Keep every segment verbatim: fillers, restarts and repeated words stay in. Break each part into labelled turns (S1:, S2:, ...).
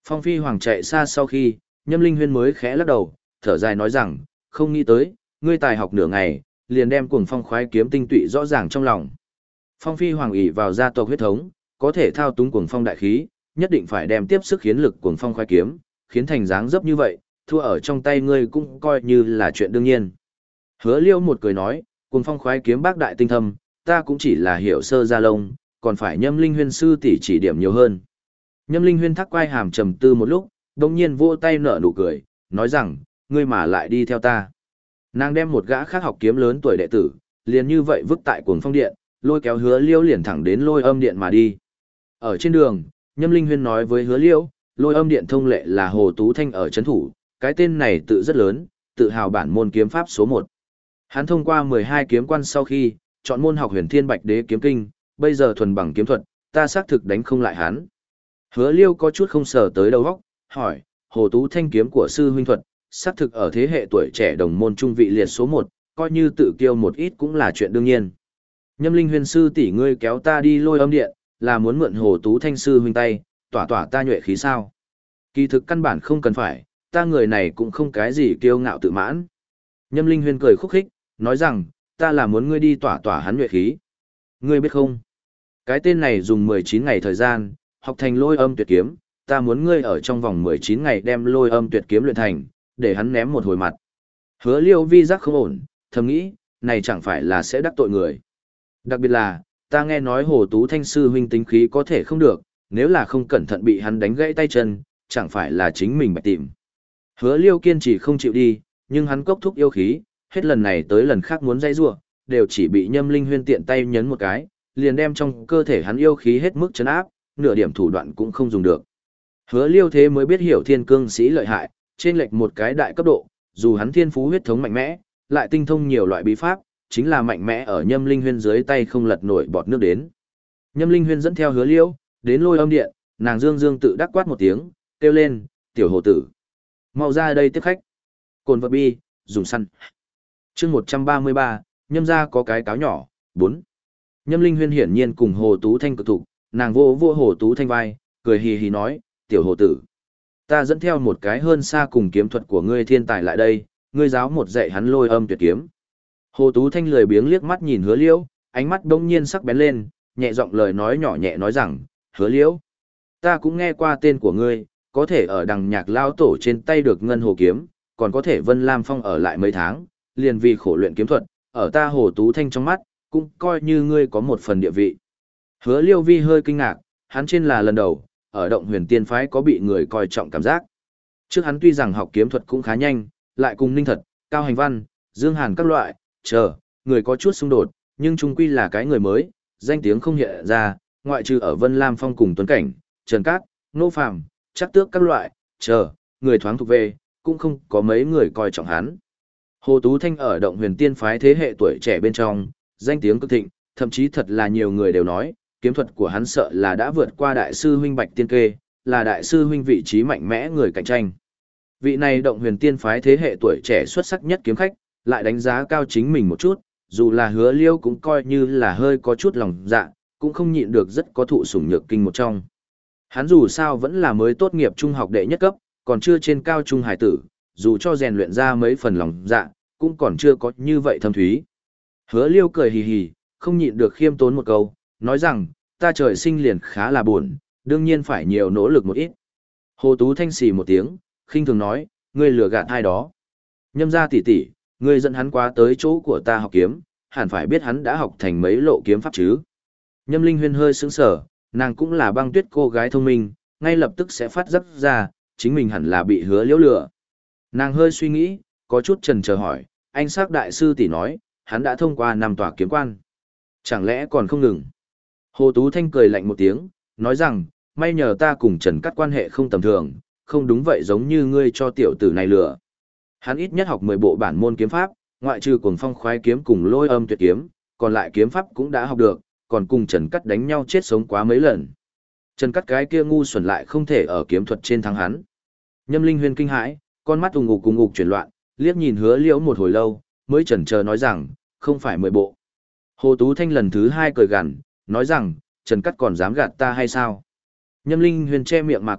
S1: Phong Phi Hoàng chạy xa sau khi, Nhâm Linh Huyên mới khẽ lắc đầu, thở dài nói rằng, không nghĩ tới, ngươi tài học nửa ngày, liền đem cuồng phong khoái kiếm tinh tụy rõ ràng trong lòng. Phong Phi Hoàng ỷ vào gia tộc huyết thống, có thể thao túng cuồng phong đại khí, nhất định phải đem tiếp sức khiến lực cuồng phong khoái kiếm, khiến thành dáng dấp như vậy, thua ở trong tay ngươi cũng coi như là chuyện đương nhiên. Hứa Liêu một cười nói, cuồng phong khoái kiếm bác đại tinh thâm, ta cũng chỉ là hiểu sơ gia lông, còn phải Nhâm Linh Huyên sư tỷ chỉ điểm nhiều hơn. Nhâm Linh Huyên thắc quai hàm trầm tư một lúc, đồng nhiên vỗ tay nở nụ cười, nói rằng, ngươi mà lại đi theo ta. Nàng đem một gã khác học kiếm lớn tuổi đệ tử, liền như vậy vứt tại cuồng phong điện, lôi kéo Hứa Liêu liền thẳng đến lôi âm điện mà đi. Ở trên đường, Nhâm Linh Huyên nói với Hứa Liêu, lôi âm điện thông lệ là Hồ Tú Thanh ở chấn thủ, cái tên này tự rất lớn, tự hào bản môn kiếm pháp số một. Hắn thông qua mười hai kiếm quan sau khi, chọn môn học Huyền Thiên Bạch Đế kiếm kinh, bây giờ thuần bằng kiếm thuật, ta xác thực đánh không lại hắn. Hứa Liêu có chút không sờ tới đầu óc, hỏi, Hồ Tú Thanh kiếm của sư huynh thuật, xác thực ở thế hệ tuổi trẻ đồng môn trung vị liệt số một, coi như tự kiêu một ít cũng là chuyện đương nhiên. Nhâm Linh Huyên sư tỷ ngươi kéo ta đi lôi âm điện, là muốn mượn Hồ Tú Thanh sư huynh tay, tỏa tỏa ta nhuệ khí sao? Kỳ thực căn bản không cần phải, ta người này cũng không cái gì kiêu ngạo tự mãn. Nhâm Linh Huyên cười khúc khích, nói rằng, ta là muốn ngươi đi tỏa tỏa hắn nhuệ khí. Ngươi biết không? Cái tên này dùng mười chín ngày thời gian, học thành lôi âm tuyệt kiếm, ta muốn ngươi ở trong vòng mười chín ngày đem lôi âm tuyệt kiếm luyện thành, để hắn ném một hồi mặt. Hứa Liêu vi giác không ổn, thầm nghĩ, này chẳng phải là sẽ đắc tội người. Đặc biệt là, ta nghe nói Hồ Tú Thanh sư huynh tính khí có thể không được, nếu là không cẩn thận bị hắn đánh gãy tay chân, chẳng phải là chính mình bạch tìm. Hứa Liêu kiên trì không chịu đi, nhưng hắn cốc thúc yêu khí, hết lần này tới lần khác muốn dây rủa, đều chỉ bị Nhâm Linh Huyên tiện tay nhấn một cái, liền đem trong cơ thể hắn yêu khí hết mức chấn áp, nửa điểm thủ đoạn cũng không dùng được. Hứa Liêu thế mới biết hiểu thiên cương sĩ lợi hại, trên lệch một cái đại cấp độ, dù hắn thiên phú huyết thống mạnh mẽ, lại tinh thông nhiều loại bí pháp, chính là mạnh mẽ ở Nhâm Linh Huyên dưới tay không lật nổi bọt nước đến. Nhâm Linh Huyên dẫn theo Hứa Liêu, đến lôi âm điện, nàng dương dương tự đắc quát một tiếng, kêu lên, tiểu hồ tử. Mau ra đây tiếp khách. Cồn vật bi, dùng săn. chương một trăm ba mươi ba, Nhâm ra có cái cáo nhỏ, bốn. Nhâm Linh Huyên hiển nhiên cùng Hồ Tú Thanh cực thủ, nàng vô vô Hồ Tú Thanh vai, cười hì hì nói, tiểu hồ tử. Ta dẫn theo một cái hơn xa cùng kiếm thuật của ngươi thiên tài lại đây, ngươi giáo một dạy hắn lôi âm tuyệt kiếm. Hồ Tú Thanh lười biếng liếc mắt nhìn Hứa Liễu, ánh mắt đông nhiên sắc bén lên, nhẹ giọng lời nói nhỏ nhẹ nói rằng, Hứa Liễu, ta cũng nghe qua tên của ngươi, có thể ở đằng nhạc lao tổ trên tay được ngân hồ kiếm, còn có thể Vân Lam Phong ở lại mấy tháng, liền vì khổ luyện kiếm thuật, ở ta Hồ Tú Thanh trong mắt, cũng coi như ngươi có một phần địa vị. Hứa Liêu Vi hơi kinh ngạc, hắn trên là lần đầu, ở động huyền tiên phái có bị người coi trọng cảm giác. Trước hắn tuy rằng học kiếm thuật cũng khá nhanh, lại cùng Ninh Thật, Cao Hành Văn, Dương Hàn các loại, chờ, người có chút xung đột, nhưng chung quy là cái người mới, danh tiếng không hiện ra, ngoại trừ ở Vân Lam Phong cùng Tuấn Cảnh, Trần Cát, Nô Phàm, chắc tước các loại, chờ, người thoáng thuộc về, cũng không có mấy người coi trọng hắn. Hồ Tú Thanh ở động huyền tiên phái thế hệ tuổi trẻ bên trong, danh tiếng cực thịnh, thậm chí thật là nhiều người đều nói, kiếm thuật của hắn sợ là đã vượt qua đại sư huynh Bạch Tiên Kê, là đại sư huynh vị trí mạnh mẽ người cạnh tranh. Vị này động huyền tiên phái thế hệ tuổi trẻ xuất sắc nhất kiếm khách, lại đánh giá cao chính mình một chút, dù là Hứa Liêu cũng coi như là hơi có chút lòng dạ, cũng không nhịn được rất có thụ sủng nhược kinh một trong. Hắn dù sao vẫn là mới tốt nghiệp trung học đệ nhất cấp, còn chưa trên cao trung hải tử, dù cho rèn luyện ra mấy phần lòng dạ, cũng còn chưa có như vậy thâm thúy. Hứa Liêu cười hì hì, không nhịn được khiêm tốn một câu, nói rằng, ta trời sinh liền khá là buồn, đương nhiên phải nhiều nỗ lực một ít. Hồ Tú Thanh xì một tiếng, khinh thường nói, ngươi lừa gạt ai đó. Nhâm ra tỷ tỷ, ngươi dẫn hắn qua tới chỗ của ta học kiếm, hẳn phải biết hắn đã học thành mấy lộ kiếm pháp chứ. Nhâm Linh Huyên hơi sững sờ, nàng cũng là băng tuyết cô gái thông minh, ngay lập tức sẽ phát giác ra, chính mình hẳn là bị Hứa Liễu lừa. Nàng hơi suy nghĩ, có chút chần chờ hỏi, anh xác đại sư tỷ nói, hắn đã thông qua năm tòa kiếm quan. Chẳng lẽ còn không ngừng? Hồ Tú Thanh cười lạnh một tiếng, nói rằng, may nhờ ta cùng Trần Cát quan hệ không tầm thường, không đúng vậy giống như ngươi cho tiểu tử này lừa. Hắn ít nhất học mười bộ bản môn kiếm pháp, ngoại trừ cuồng phong khoái kiếm cùng lôi âm tuyệt kiếm, còn lại kiếm pháp cũng đã học được, còn cùng Trần Cát đánh nhau chết sống quá mấy lần. Trần Cát cái kia ngu xuẩn lại không thể ở kiếm thuật trên thắng hắn. Nhâm Linh Huyên kinh hãi, con mắt ù ngục ù ngục chuyển loạn, liếc nhìn Hứa Liễu một hồi lâu, mới chần chờ nói rằng, không phải mười bộ. Hồ Tú Thanh lần thứ hai cười gằn, nói rằng, Trần Cát còn dám gạt ta hay sao? Nhâm Linh Huyên che miệng mà cười,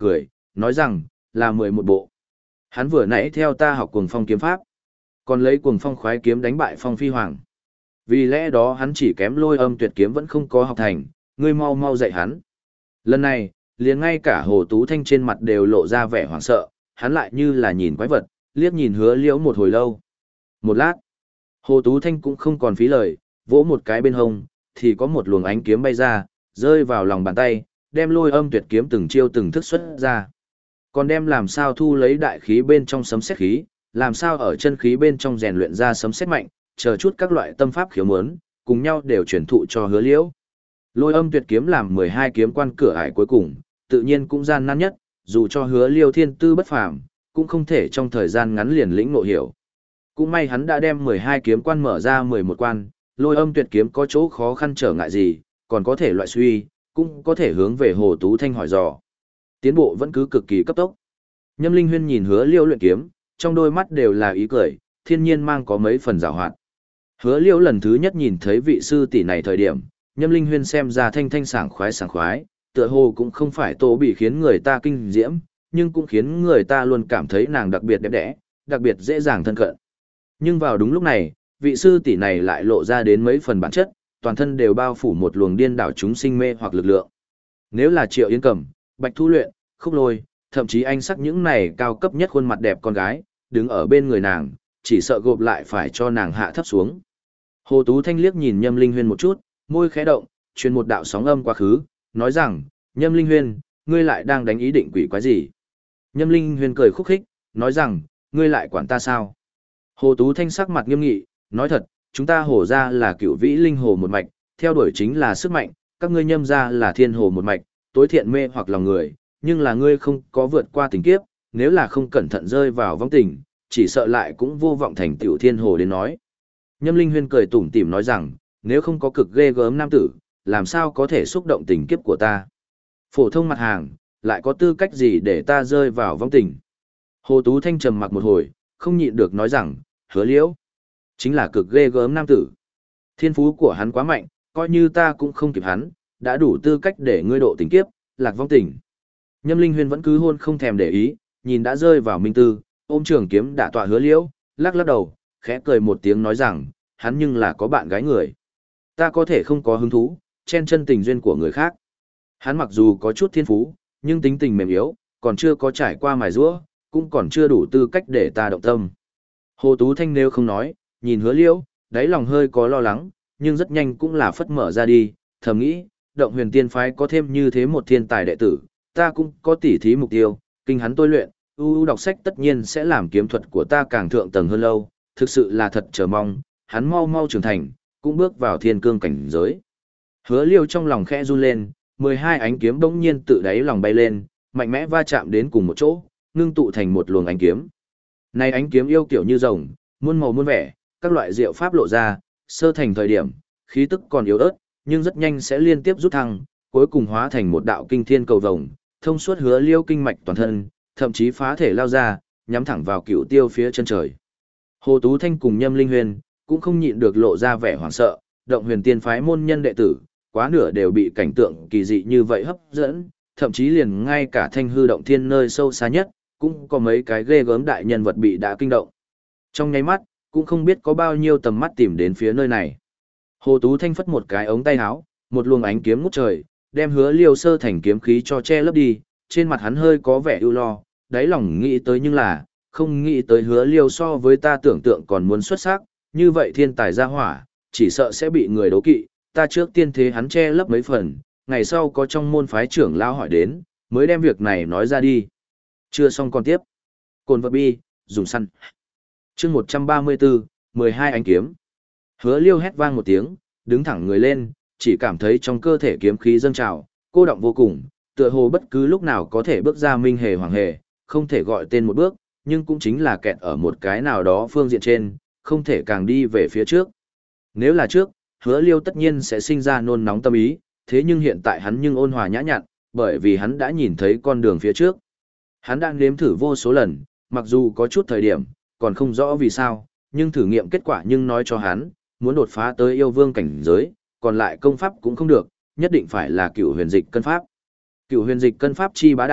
S1: nói rằng, là mười một bộ. Hắn vừa nãy theo ta học cuồng phong kiếm pháp, còn lấy cuồng phong khoái kiếm đánh bại phong phi hoàng. Vì lẽ đó hắn chỉ kém lôi âm tuyệt kiếm vẫn không có học thành, ngươi mau mau dạy hắn. Lần này, liền ngay cả Hồ Tú Thanh trên mặt đều lộ ra vẻ hoảng sợ, hắn lại như là nhìn quái vật, liếc nhìn Hứa Liễu một hồi lâu. Một lát, Hồ Tú Thanh cũng không còn phí lời, vỗ một cái bên hông, thì có một luồng ánh kiếm bay ra, rơi vào lòng bàn tay, đem lôi âm tuyệt kiếm từng chiêu từng thức xuất ra. Còn đem làm sao thu lấy đại khí bên trong sấm sét khí, làm sao ở chân khí bên trong rèn luyện ra sấm sét mạnh, chờ chút các loại tâm pháp khiếu muốn, cùng nhau đều truyền thụ cho Hứa Liễu. Lôi âm tuyệt kiếm làm mười hai kiếm quan cửa ải cuối cùng, tự nhiên cũng gian nan nhất, dù cho Hứa Liêu thiên tư bất phàm, cũng không thể trong thời gian ngắn liền lĩnh ngộ hiểu. Cũng may hắn đã đem mười hai kiếm quan mở ra mười một quan, lôi âm tuyệt kiếm có chỗ khó khăn trở ngại gì, còn có thể loại suy, cũng có thể hướng về Hồ Tú Thanh hỏi dò. Tiến bộ vẫn cứ cực kỳ cấp tốc. Nhâm Linh Huyên nhìn Hứa Liêu luyện kiếm, trong đôi mắt đều là ý cười, thiên nhiên mang có mấy phần giảo hoạt. Hứa Liêu lần thứ nhất nhìn thấy vị sư tỷ này thời điểm, Nhâm Linh Huyên xem ra thanh thanh sảng khoái sảng khoái, tựa hồ cũng không phải Tô bị khiến người ta kinh diễm, nhưng cũng khiến người ta luôn cảm thấy nàng đặc biệt đẹp đẽ, đặc biệt dễ dàng thân cận. Nhưng vào đúng lúc này, vị sư tỷ này lại lộ ra đến mấy phần bản chất, toàn thân đều bao phủ một luồng điên đảo chúng sinh mê hoặc lực lượng. Nếu là Triệu Yến Cẩm, Bạch Thu Luyện, Khúc Lôi, thậm chí anh sắc những này cao cấp nhất khuôn mặt đẹp con gái, đứng ở bên người nàng, chỉ sợ gộp lại phải cho nàng hạ thấp xuống. Hồ Tú Thanh liếc nhìn Nhâm Linh Huyên một chút, môi khẽ động, truyền một đạo sóng âm quá khứ, nói rằng, Nhâm Linh Huyên, ngươi lại đang đánh ý định quỷ quái gì? Nhâm Linh Huyên cười khúc khích, nói rằng, ngươi lại quản ta sao? Hồ Tú Thanh sắc mặt nghiêm nghị, nói thật, chúng ta Hồ ra là cựu vĩ linh hồ một mạch, theo đuổi chính là sức mạnh, các ngươi Nhâm ra là thiên hồ một mạch, tối thiện mê hoặc lòng người, nhưng là ngươi không có vượt qua tình kiếp, nếu là không cẩn thận rơi vào vong tình, chỉ sợ lại cũng vô vọng thành tiểu thiên hồ đến nói. Nhâm Linh Huyên cười tủm tỉm nói rằng, nếu không có cực ghê gớm nam tử, làm sao có thể xúc động tình kiếp của ta? Phổ thông mặt hàng, lại có tư cách gì để ta rơi vào vong tình? Hồ Tú Thanh trầm mặc một hồi, không nhịn được nói rằng, Hứa Liễu, chính là cực ghê gớm nam tử. Thiên phú của hắn quá mạnh, coi như ta cũng không kịp hắn, đã đủ tư cách để ngươi độ tình kiếp, lạc vong tình. Nhâm Linh Huyên vẫn cứ hôn không thèm để ý, nhìn đã rơi vào minh tư, ôm trường kiếm đả tọa Hứa Liễu, lắc lắc đầu, khẽ cười một tiếng nói rằng, hắn nhưng là có bạn gái người. Ta có thể không có hứng thú, chen chân tình duyên của người khác. Hắn mặc dù có chút thiên phú, nhưng tính tình mềm yếu, còn chưa có trải qua mài giũa, cũng còn chưa đủ tư cách để ta động tâm. Hồ Tú Thanh nếu không nói, nhìn Hứa Liễu, đáy lòng hơi có lo lắng, nhưng rất nhanh cũng là phất mở ra đi, thầm nghĩ, động huyền tiên phái có thêm như thế một thiên tài đệ tử, ta cũng có tỉ thí mục tiêu, kinh hắn tôi luyện, ưu ưu đọc sách tất nhiên sẽ làm kiếm thuật của ta càng thượng tầng hơn lâu, thực sự là thật chờ mong, hắn mau mau trưởng thành, cũng bước vào thiên cương cảnh giới. Hứa Liêu trong lòng khẽ run lên, mười hai ánh kiếm bỗng nhiên tự đáy lòng bay lên, mạnh mẽ va chạm đến cùng một chỗ, ngưng tụ thành một luồng ánh kiếm. Này ánh kiếm yêu kiểu như rồng, muôn màu muôn vẻ, các loại diệu pháp lộ ra, sơ thành thời điểm, khí tức còn yếu ớt, nhưng rất nhanh sẽ liên tiếp rút thăng, cuối cùng hóa thành một đạo kinh thiên cầu vồng, thông suốt Hứa Liêu kinh mạch toàn thân, thậm chí phá thể lao ra, nhắm thẳng vào cựu tiêu phía chân trời. Hồ Tú Thanh cùng Nhâm Linh Huyên cũng không nhịn được lộ ra vẻ hoảng sợ, động huyền tiên phái môn nhân đệ tử, quá nửa đều bị cảnh tượng kỳ dị như vậy hấp dẫn, thậm chí liền ngay cả Thanh hư động thiên nơi sâu xa nhất, cũng có mấy cái ghê gớm đại nhân vật bị đã kinh động. Trong nháy mắt, cũng không biết có bao nhiêu tầm mắt tìm đến phía nơi này. Hồ Tú Thanh phất một cái ống tay áo, một luồng ánh kiếm ngút trời, đem Hứa Liêu sơ thành kiếm khí cho che lấp đi, trên mặt hắn hơi có vẻ ưu lo, đáy lòng nghĩ tới nhưng là, không nghĩ tới Hứa Liêu so với ta tưởng tượng còn muốn xuất sắc, như vậy thiên tài gia hỏa, chỉ sợ sẽ bị người đố kỵ, ta trước tiên thế hắn che lấp mấy phần, ngày sau có trong môn phái trưởng lao hỏi đến, mới đem việc này nói ra đi. Chưa xong còn tiếp. Cồn vật bi, dùng săn. chương một trăm ba mươi bốn, mười hai ánh kiếm. Hứa Liêu hét vang một tiếng, đứng thẳng người lên, chỉ cảm thấy trong cơ thể kiếm khí dâng trào, cô động vô cùng, tựa hồ bất cứ lúc nào có thể bước ra minh hề hoàng hề, không thể gọi tên một bước, nhưng cũng chính là kẹt ở một cái nào đó phương diện trên, không thể càng đi về phía trước. Nếu là trước, Hứa Liêu tất nhiên sẽ sinh ra nôn nóng tâm ý, thế nhưng hiện tại hắn nhưng ôn hòa nhã nhặn, bởi vì hắn đã nhìn thấy con đường phía trước. Hắn đang nếm thử vô số lần, mặc dù có chút thời điểm, còn không rõ vì sao, nhưng thử nghiệm kết quả nhưng nói cho hắn, muốn đột phá tới yêu vương cảnh giới, còn lại công pháp cũng không được, nhất định phải là cựu huyền dịch cân pháp. Cựu huyền dịch cân pháp chi bá đạo,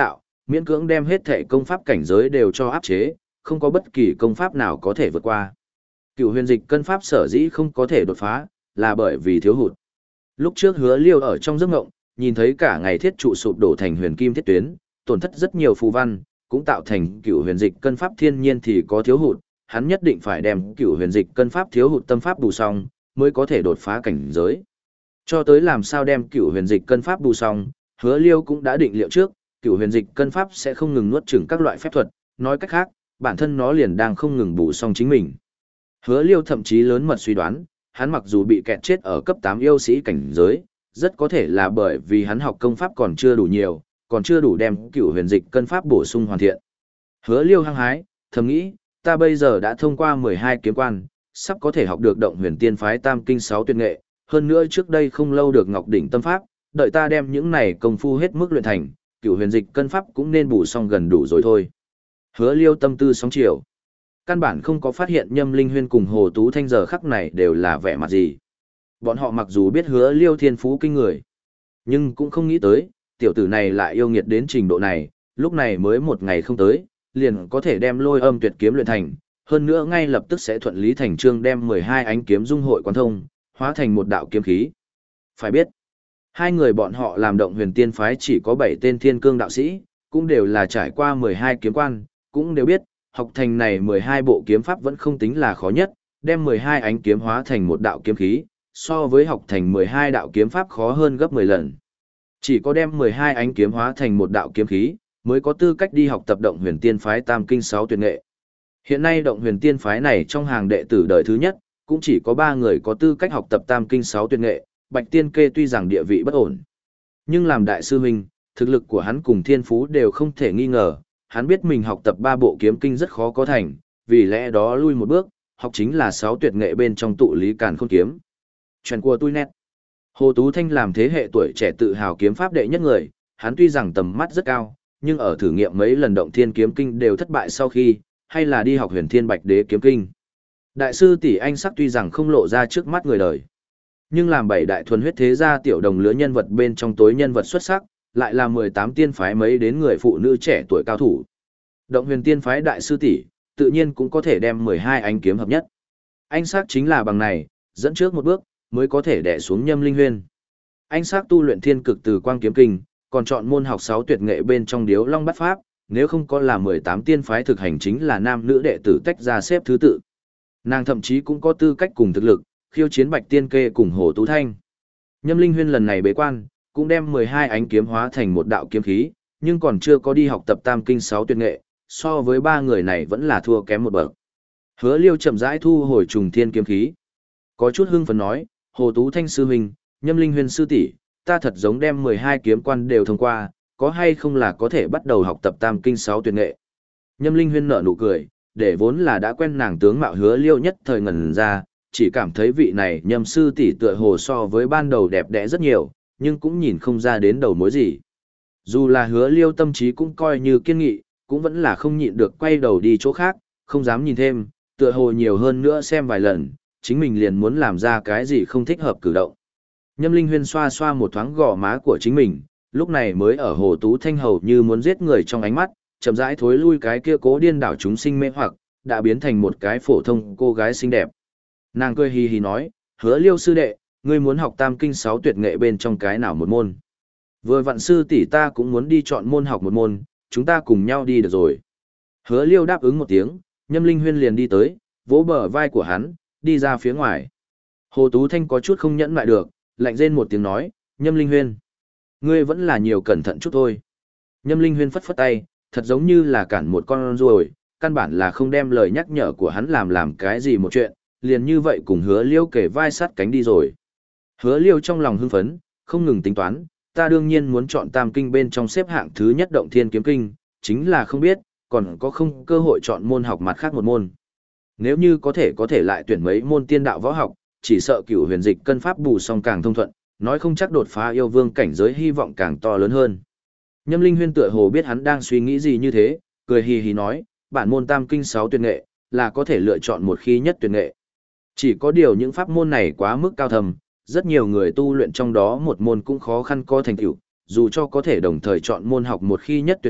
S1: miễn cưỡng đem hết thể công pháp cảnh giới đều cho áp chế, không có bất kỳ công pháp nào có thể vượt qua. Cựu huyền dịch cân pháp sở dĩ không có thể đột phá, là bởi vì thiếu hụt. Lúc trước Hứa Liêu ở trong giấc mộng, nhìn thấy cả ngày thiết trụ sụp đổ thành huyền kim thiết tuyến, tổn thất rất nhiều phù văn, cũng tạo thành cựu huyền dịch cân pháp thiên nhiên thì có thiếu hụt, hắn nhất định phải đem cựu huyền dịch cân pháp thiếu hụt tâm pháp bù xong, mới có thể đột phá cảnh giới. Cho tới làm sao đem cựu huyền dịch cân pháp bù xong, Hứa Liêu cũng đã định liệu trước, cựu huyền dịch cân pháp sẽ không ngừng nuốt chửng các loại phép thuật, nói cách khác, bản thân nó liền đang không ngừng bù xong chính mình. Hứa Liêu thậm chí lớn mật suy đoán, hắn mặc dù bị kẹt chết ở cấp tám yêu sĩ cảnh giới, rất có thể là bởi vì hắn học công pháp còn chưa đủ nhiều, còn chưa đủ đem cựu huyền dịch cân pháp bổ sung hoàn thiện. Hứa Liêu hăng hái, thầm nghĩ, ta bây giờ đã thông qua mười hai kiếm quan, sắp có thể học được động huyền tiên phái tam kinh sáu tuyệt nghệ, hơn nữa trước đây không lâu được ngọc đỉnh tâm pháp, đợi ta đem những này công phu hết mức luyện thành, cựu huyền dịch cân pháp cũng nên bù xong gần đủ rồi thôi. Hứa Liêu tâm tư sóng chiều. Căn bản không có phát hiện Nhâm Linh Huyên cùng Hồ Tú Thanh giờ khắc này đều là vẻ mặt gì. Bọn họ mặc dù biết Hứa Liêu thiên phú kinh người, nhưng cũng không nghĩ tới, tiểu tử này lại yêu nghiệt đến trình độ này, lúc này mới một ngày không tới, liền có thể đem lôi âm tuyệt kiếm luyện thành, hơn nữa ngay lập tức sẽ thuận lý thành trương đem mười hai ánh kiếm dung hội quán thông, hóa thành một đạo kiếm khí. Phải biết, hai người bọn họ làm động huyền tiên phái chỉ có bảy tên thiên cương đạo sĩ, cũng đều là trải qua mười hai kiếm quan, cũng đều biết, học thành này mười hai bộ kiếm pháp vẫn không tính là khó nhất, đem mười hai ánh kiếm hóa thành một đạo kiếm khí, so với học thành mười hai đạo kiếm pháp khó hơn gấp mười lần. Chỉ có đem mười hai ánh kiếm hóa thành một đạo kiếm khí, mới có tư cách đi học tập động huyền tiên phái tam kinh sáu tuyệt nghệ. Hiện nay động huyền tiên phái này trong hàng đệ tử đời thứ nhất, cũng chỉ có ba người có tư cách học tập tam kinh sáu tuyệt nghệ, Bạch Tiên Kê tuy rằng địa vị bất ổn, nhưng làm đại sư huynh, thực lực của hắn cùng thiên phú đều không thể nghi ngờ, hắn biết mình học tập ba bộ kiếm kinh rất khó có thành, vì lẽ đó lui một bước, học chính là sáu tuyệt nghệ bên trong tụ lý càn khôn kiếm. Chuyện của tôi nét. Hồ Tú Thanh làm thế hệ tuổi trẻ tự hào kiếm pháp đệ nhất người, hắn tuy rằng tầm mắt rất cao, nhưng ở thử nghiệm mấy lần động thiên kiếm kinh đều thất bại sau khi, hay là đi học huyền thiên bạch đế kiếm kinh. Đại sư tỷ anh sắc tuy rằng không lộ ra trước mắt người đời, nhưng làm bảy đại thuần huyết thế gia tiểu đồng lứa nhân vật bên trong tối nhân vật xuất sắc, lại là mười tám tiên phái mấy đến người phụ nữ trẻ tuổi cao thủ. Động huyền tiên phái đại sư tỷ, tự nhiên cũng có thể đem mười hai ánh kiếm hợp nhất. Anh sắc chính là bằng này, dẫn trước một bước, mới có thể đè xuống Nhâm Linh Huyên. Anh sắc tu luyện thiên cực từ quang kiếm kinh, còn chọn môn học sáu tuyệt nghệ bên trong điếu long bát pháp, nếu không có là mười tám tiên phái thực hành chính là nam nữ đệ tử tách ra xếp thứ tự. Nàng thậm chí cũng có tư cách cùng thực lực, khiêu chiến Bạch Tiên Kê cùng Hồ Tú Thanh. Nhâm Linh Huyên lần này bế quan, cũng đem mười hai ánh kiếm hóa thành một đạo kiếm khí, nhưng còn chưa có đi học tập tam kinh sáu tuyệt nghệ, so với ba người này vẫn là thua kém một bậc. Hứa Liêu chậm rãi thu hồi trùng thiên kiếm khí, có chút hưng phấn nói, Hồ Tú Thanh sư huynh, Nhâm Linh Huyên sư tỷ, ta thật giống đem mười hai kiếm quan đều thông qua, có hay không là có thể bắt đầu học tập tam kinh sáu tuyệt nghệ. Nhâm Linh Huyên nở nụ cười, để vốn là đã quen nàng tướng mạo Hứa Liêu nhất thời ngẩn ra, chỉ cảm thấy vị này Nhâm sư tỷ tựa hồ so với ban đầu đẹp đẽ rất nhiều, nhưng cũng nhìn không ra đến đầu mối gì. Dù là Hứa Liêu tâm trí cũng coi như kiên nghị, cũng vẫn là không nhịn được quay đầu đi chỗ khác, không dám nhìn thêm, tựa hồ nhiều hơn nữa xem vài lần, chính mình liền muốn làm ra cái gì không thích hợp cử động. Nhâm Linh Huyên xoa xoa một thoáng gò má của chính mình, lúc này mới ở Hồ Tú Thanh hầu như muốn giết người trong ánh mắt, chậm rãi thối lui cái kia cố điên đảo chúng sinh mê hoặc, đã biến thành một cái phổ thông cô gái xinh đẹp. Nàng cười hì hì nói, Hứa Liêu sư đệ, ngươi muốn học tam kinh sáu tuyệt nghệ bên trong cái nào một môn? Vừa vặn sư tỷ ta cũng muốn đi chọn môn học một môn, chúng ta cùng nhau đi được rồi. Hứa Liêu đáp ứng một tiếng, Nhâm Linh Huyên liền đi tới, vỗ bờ vai của hắn, đi ra phía ngoài. Hồ Tú Thanh có chút không nhẫn lại được, lạnh rên một tiếng nói, Nhâm Linh Huyên, ngươi vẫn là nhiều cẩn thận chút thôi. Nhâm Linh Huyên phất phất tay, thật giống như là cản một con ruồi, căn bản là không đem lời nhắc nhở của hắn làm làm cái gì một chuyện, liền như vậy cùng Hứa Liêu kể vai sát cánh đi rồi. Hứa Liêu trong lòng hưng phấn, không ngừng tính toán, ta đương nhiên muốn chọn tam kinh bên trong xếp hạng thứ nhất động thiên kiếm kinh, chính là không biết, còn có không cơ hội chọn môn học mặt khác một môn. Nếu như có thể có thể lại tuyển mấy môn tiên đạo võ học, chỉ sợ cửu huyền dịch cân pháp bù xong càng thông thuận, nói không chắc đột phá yêu vương cảnh giới hy vọng càng to lớn hơn. Nhâm Linh Huyên tựa hồ biết hắn đang suy nghĩ gì như thế, cười hì hì nói, bản môn tam kinh sáu tuyệt nghệ, là có thể lựa chọn một khi nhất tuyệt nghệ. Chỉ có điều những pháp môn này quá mức cao thầm, rất nhiều người tu luyện trong đó một môn cũng khó khăn có thành tựu, dù cho có thể đồng thời chọn môn học một khi nhất tuyệt nghệ,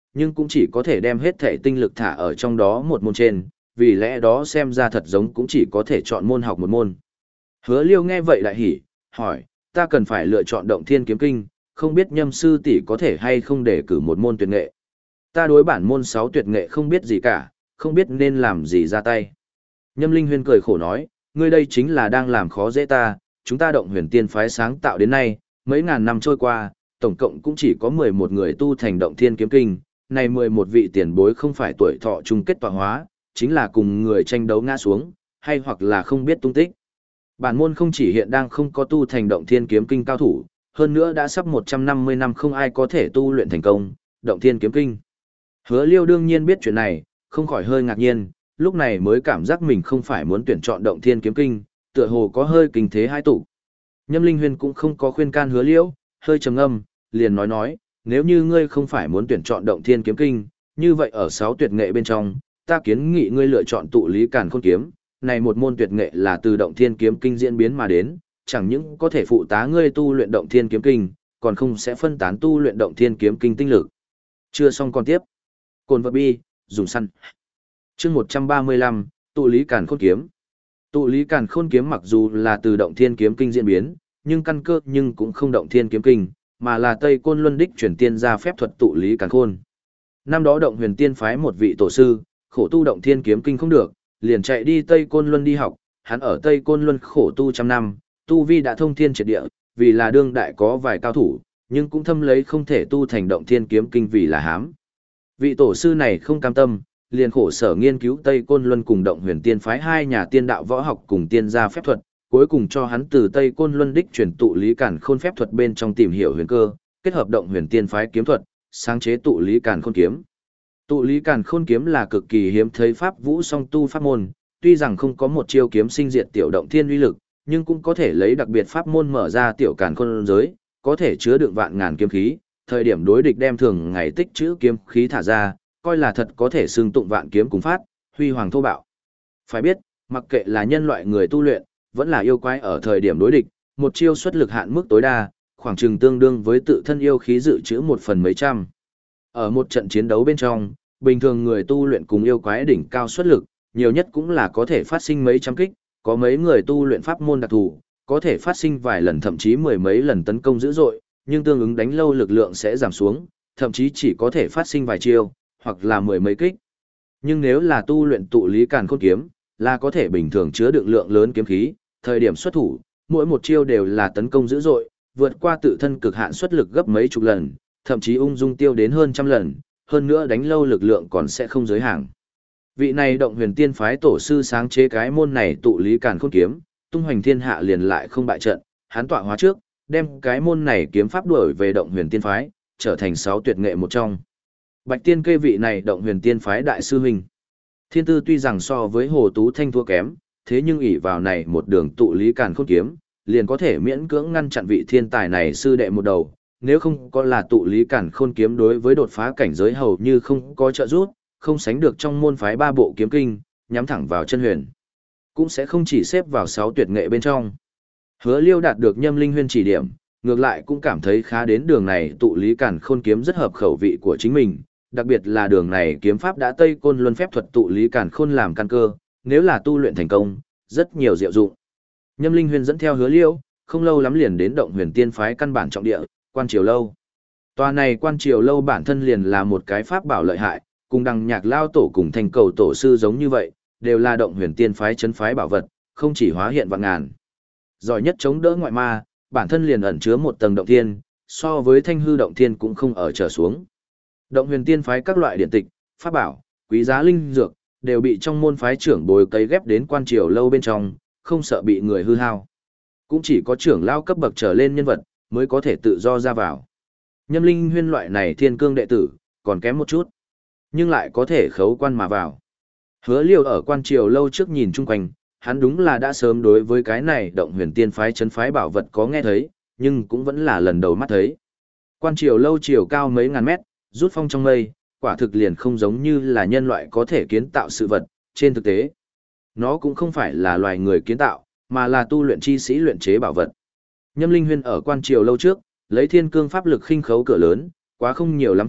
S1: nhưng cũng chỉ có thể đem hết thể tinh lực thả ở trong đó một môn trên, vì lẽ đó xem ra thật giống cũng chỉ có thể chọn môn học một môn. Hứa Liêu nghe vậy đại hỉ, hỏi, ta cần phải lựa chọn Động Thiên Kiếm Kinh, không biết Nhâm sư tỷ có thể hay không để cử một môn tuyệt nghệ. Ta đối bản môn sáu tuyệt nghệ không biết gì cả, không biết nên làm gì ra tay. Nhâm Linh Huyên cười khổ nói, ngươi đây chính là đang làm khó dễ ta, chúng ta Động Huyền Tiên phái sáng tạo đến nay, mấy ngàn năm trôi qua, tổng cộng cũng chỉ có mười một người tu thành Động Thiên Kiếm Kinh, này mười một vị tiền bối không phải tuổi thọ chung kết tọa hóa, chính là cùng người tranh đấu ngã xuống, hay hoặc là không biết tung tích. Bản môn không chỉ hiện đang không có tu thành Động Thiên Kiếm Kinh cao thủ, hơn nữa đã sắp một trăm năm mươi năm không ai có thể tu luyện thành công Động Thiên Kiếm Kinh. Hứa Liêu đương nhiên biết chuyện này, không khỏi hơi ngạc nhiên, lúc này mới cảm giác mình không phải muốn tuyển chọn Động Thiên Kiếm Kinh, tựa hồ có hơi kinh thế hai tụ. Nhâm Linh Huyên cũng không có khuyên can Hứa Liêu, hơi trầm ngâm, liền nói nói, nếu như ngươi không phải muốn tuyển chọn Động Thiên Kiếm Kinh, như vậy ở sáu tuyệt nghệ bên trong, ta kiến nghị ngươi lựa chọn Tụ Lý Càn Khôn Kiếm, này một môn tuyệt nghệ là từ Động Thiên Kiếm Kinh diễn biến mà đến, chẳng những có thể phụ tá ngươi tu luyện Động Thiên Kiếm Kinh, còn không sẽ phân tán tu luyện Động Thiên Kiếm Kinh tinh lực. Chưa xong còn tiếp. Cồn vật bi, dùng săn. Chương một trăm ba mươi lăm, Tụ Lý Càn Khôn Kiếm. Tụ Lý Càn Khôn Kiếm mặc dù là từ Động Thiên Kiếm Kinh diễn biến, nhưng căn cơ nhưng cũng không Động Thiên Kiếm Kinh, mà là Tây Côn Luân đích truyền tiên ra phép thuật Tụ Lý Càn Khôn. Năm đó Động Huyền Tiên phái một vị tổ sư, khổ tu Động Thiên Kiếm Kinh không được, liền chạy đi Tây Côn Luân đi học, hắn ở Tây Côn Luân khổ tu trăm năm, tu vi đã thông thiên triệt địa, vì là đương đại có vài cao thủ, nhưng cũng thâm lấy không thể tu thành Động Thiên Kiếm Kinh vì là hám. Vị tổ sư này không cam tâm, liền khổ sở nghiên cứu Tây Côn Luân cùng Động Huyền Tiên phái hai nhà tiên đạo võ học cùng tiên gia phép thuật, cuối cùng cho hắn từ Tây Côn Luân đích truyền Tụ Lý Càn Khôn phép thuật bên trong tìm hiểu huyền cơ, kết hợp Động Huyền Tiên phái kiếm thuật, sáng chế Tụ Lý Càn Khôn kiếm. Tụ Lý Càn Khôn kiếm là cực kỳ hiếm thấy pháp vũ song tu pháp môn, tuy rằng không có một chiêu kiếm sinh diệt tiểu động thiên uy lực, nhưng cũng có thể lấy đặc biệt pháp môn mở ra tiểu càn khôn giới, có thể chứa đựng vạn ngàn kiếm khí, thời điểm đối địch đem thường ngày tích trữ kiếm khí thả ra, coi là thật có thể xưng tụng vạn kiếm cùng phát, huy hoàng thô bạo. Phải biết, mặc kệ là nhân loại người tu luyện, vẫn là yêu quái ở thời điểm đối địch, một chiêu xuất lực hạn mức tối đa, khoảng chừng tương đương với tự thân yêu khí dự trữ một phần mấy trăm. Ở một trận chiến đấu bên trong, bình thường người tu luyện cùng yêu quái đỉnh cao xuất lực, nhiều nhất cũng là có thể phát sinh mấy trăm kích, có mấy người tu luyện pháp môn đặc thù, có thể phát sinh vài lần thậm chí mười mấy lần tấn công dữ dội, nhưng tương ứng đánh lâu lực lượng sẽ giảm xuống, thậm chí chỉ có thể phát sinh vài chiêu, hoặc là mười mấy kích. Nhưng nếu là tu luyện Tụ Lý Càn Khôn kiếm, là có thể bình thường chứa đựng lượng lớn kiếm khí, thời điểm xuất thủ, mỗi một chiêu đều là tấn công dữ dội, vượt qua tự thân cực hạn xuất lực gấp mấy chục lần, thậm chí ung dung tiêu đến hơn trăm lần, hơn nữa đánh lâu lực lượng còn sẽ không giới hạn. Vị này Động Huyền Tiên phái tổ sư sáng chế cái môn này Tụ Lý Càn Khôn kiếm, tung hoành thiên hạ liền lại không bại trận, hắn tọa hóa trước, đem cái môn này kiếm pháp đuổi về Động Huyền Tiên phái, trở thành sáu tuyệt nghệ một trong. Bạch Tiên kê vị này Động Huyền Tiên phái đại sư huynh. Thiên tư tuy rằng so với Hồ Tú Thanh thua kém, thế nhưng ỷ vào này một đường Tụ Lý Càn Khôn kiếm, liền có thể miễn cưỡng ngăn chặn vị thiên tài này sư đệ một đầu, nếu không có là Tụ Lý Càn Khôn kiếm đối với đột phá cảnh giới hầu như không có trợ giúp, không sánh được trong môn phái ba bộ kiếm kinh, nhắm thẳng vào chân huyền, cũng sẽ không chỉ xếp vào sáu tuyệt nghệ bên trong. Hứa Liêu đạt được Nhâm Linh Huyên chỉ điểm, ngược lại cũng cảm thấy khá đến đường này Tụ Lý Càn Khôn kiếm rất hợp khẩu vị của chính mình, đặc biệt là đường này kiếm pháp đã Tây Côn Luân phép thuật Tụ Lý Càn Khôn làm căn cơ, nếu là tu luyện thành công, rất nhiều diệu dụng. Nhâm Linh Huyên dẫn theo Hứa Liêu, không lâu lắm liền đến Động Huyền Tiên phái căn bản trọng địa, Quan Triều lâu. Tòa này Quan Triều lâu bản thân liền là một cái pháp bảo lợi hại, cùng Đằng Nhạc lao tổ cùng Thành Cầu tổ sư giống như vậy, đều là Động Huyền Tiên phái trấn phái bảo vật, không chỉ hóa hiện vạn ngàn. Giỏi nhất chống đỡ ngoại ma, bản thân liền ẩn chứa một tầng động thiên, so với Thanh hư động thiên cũng không ở trở xuống. Động Huyền Tiên phái các loại điện tịch, pháp bảo, quý giá linh dược, đều bị trong môn phái trưởng bồi cấy ghép đến Quan Triều lâu bên trong, không sợ bị người hư hao. Cũng chỉ có trưởng lao cấp bậc trở lên nhân vật, mới có thể tự do ra vào. Nhâm Linh Huyên loại này thiên cương đệ tử, còn kém một chút, nhưng lại có thể khấu quan mà vào. Hứa Liêu ở Quan Triều lâu trước nhìn chung quanh, hắn đúng là đã sớm đối với cái này Động Huyền Tiên phái trấn phái bảo vật có nghe thấy, nhưng cũng vẫn là lần đầu mắt thấy. Quan Triều lâu chiều cao mấy ngàn mét, rút phong trong mây, quả thực liền không giống như là nhân loại có thể kiến tạo sự vật, trên thực tế. Nó cũng không phải là loài người kiến tạo, mà là tu luyện chi sĩ luyện chế bảo vật. Nhâm Linh Huyên ở Quan Triều lâu trước, lấy thiên cương pháp lực khinh khấu cửa lớn, quá không nhiều lắm thì,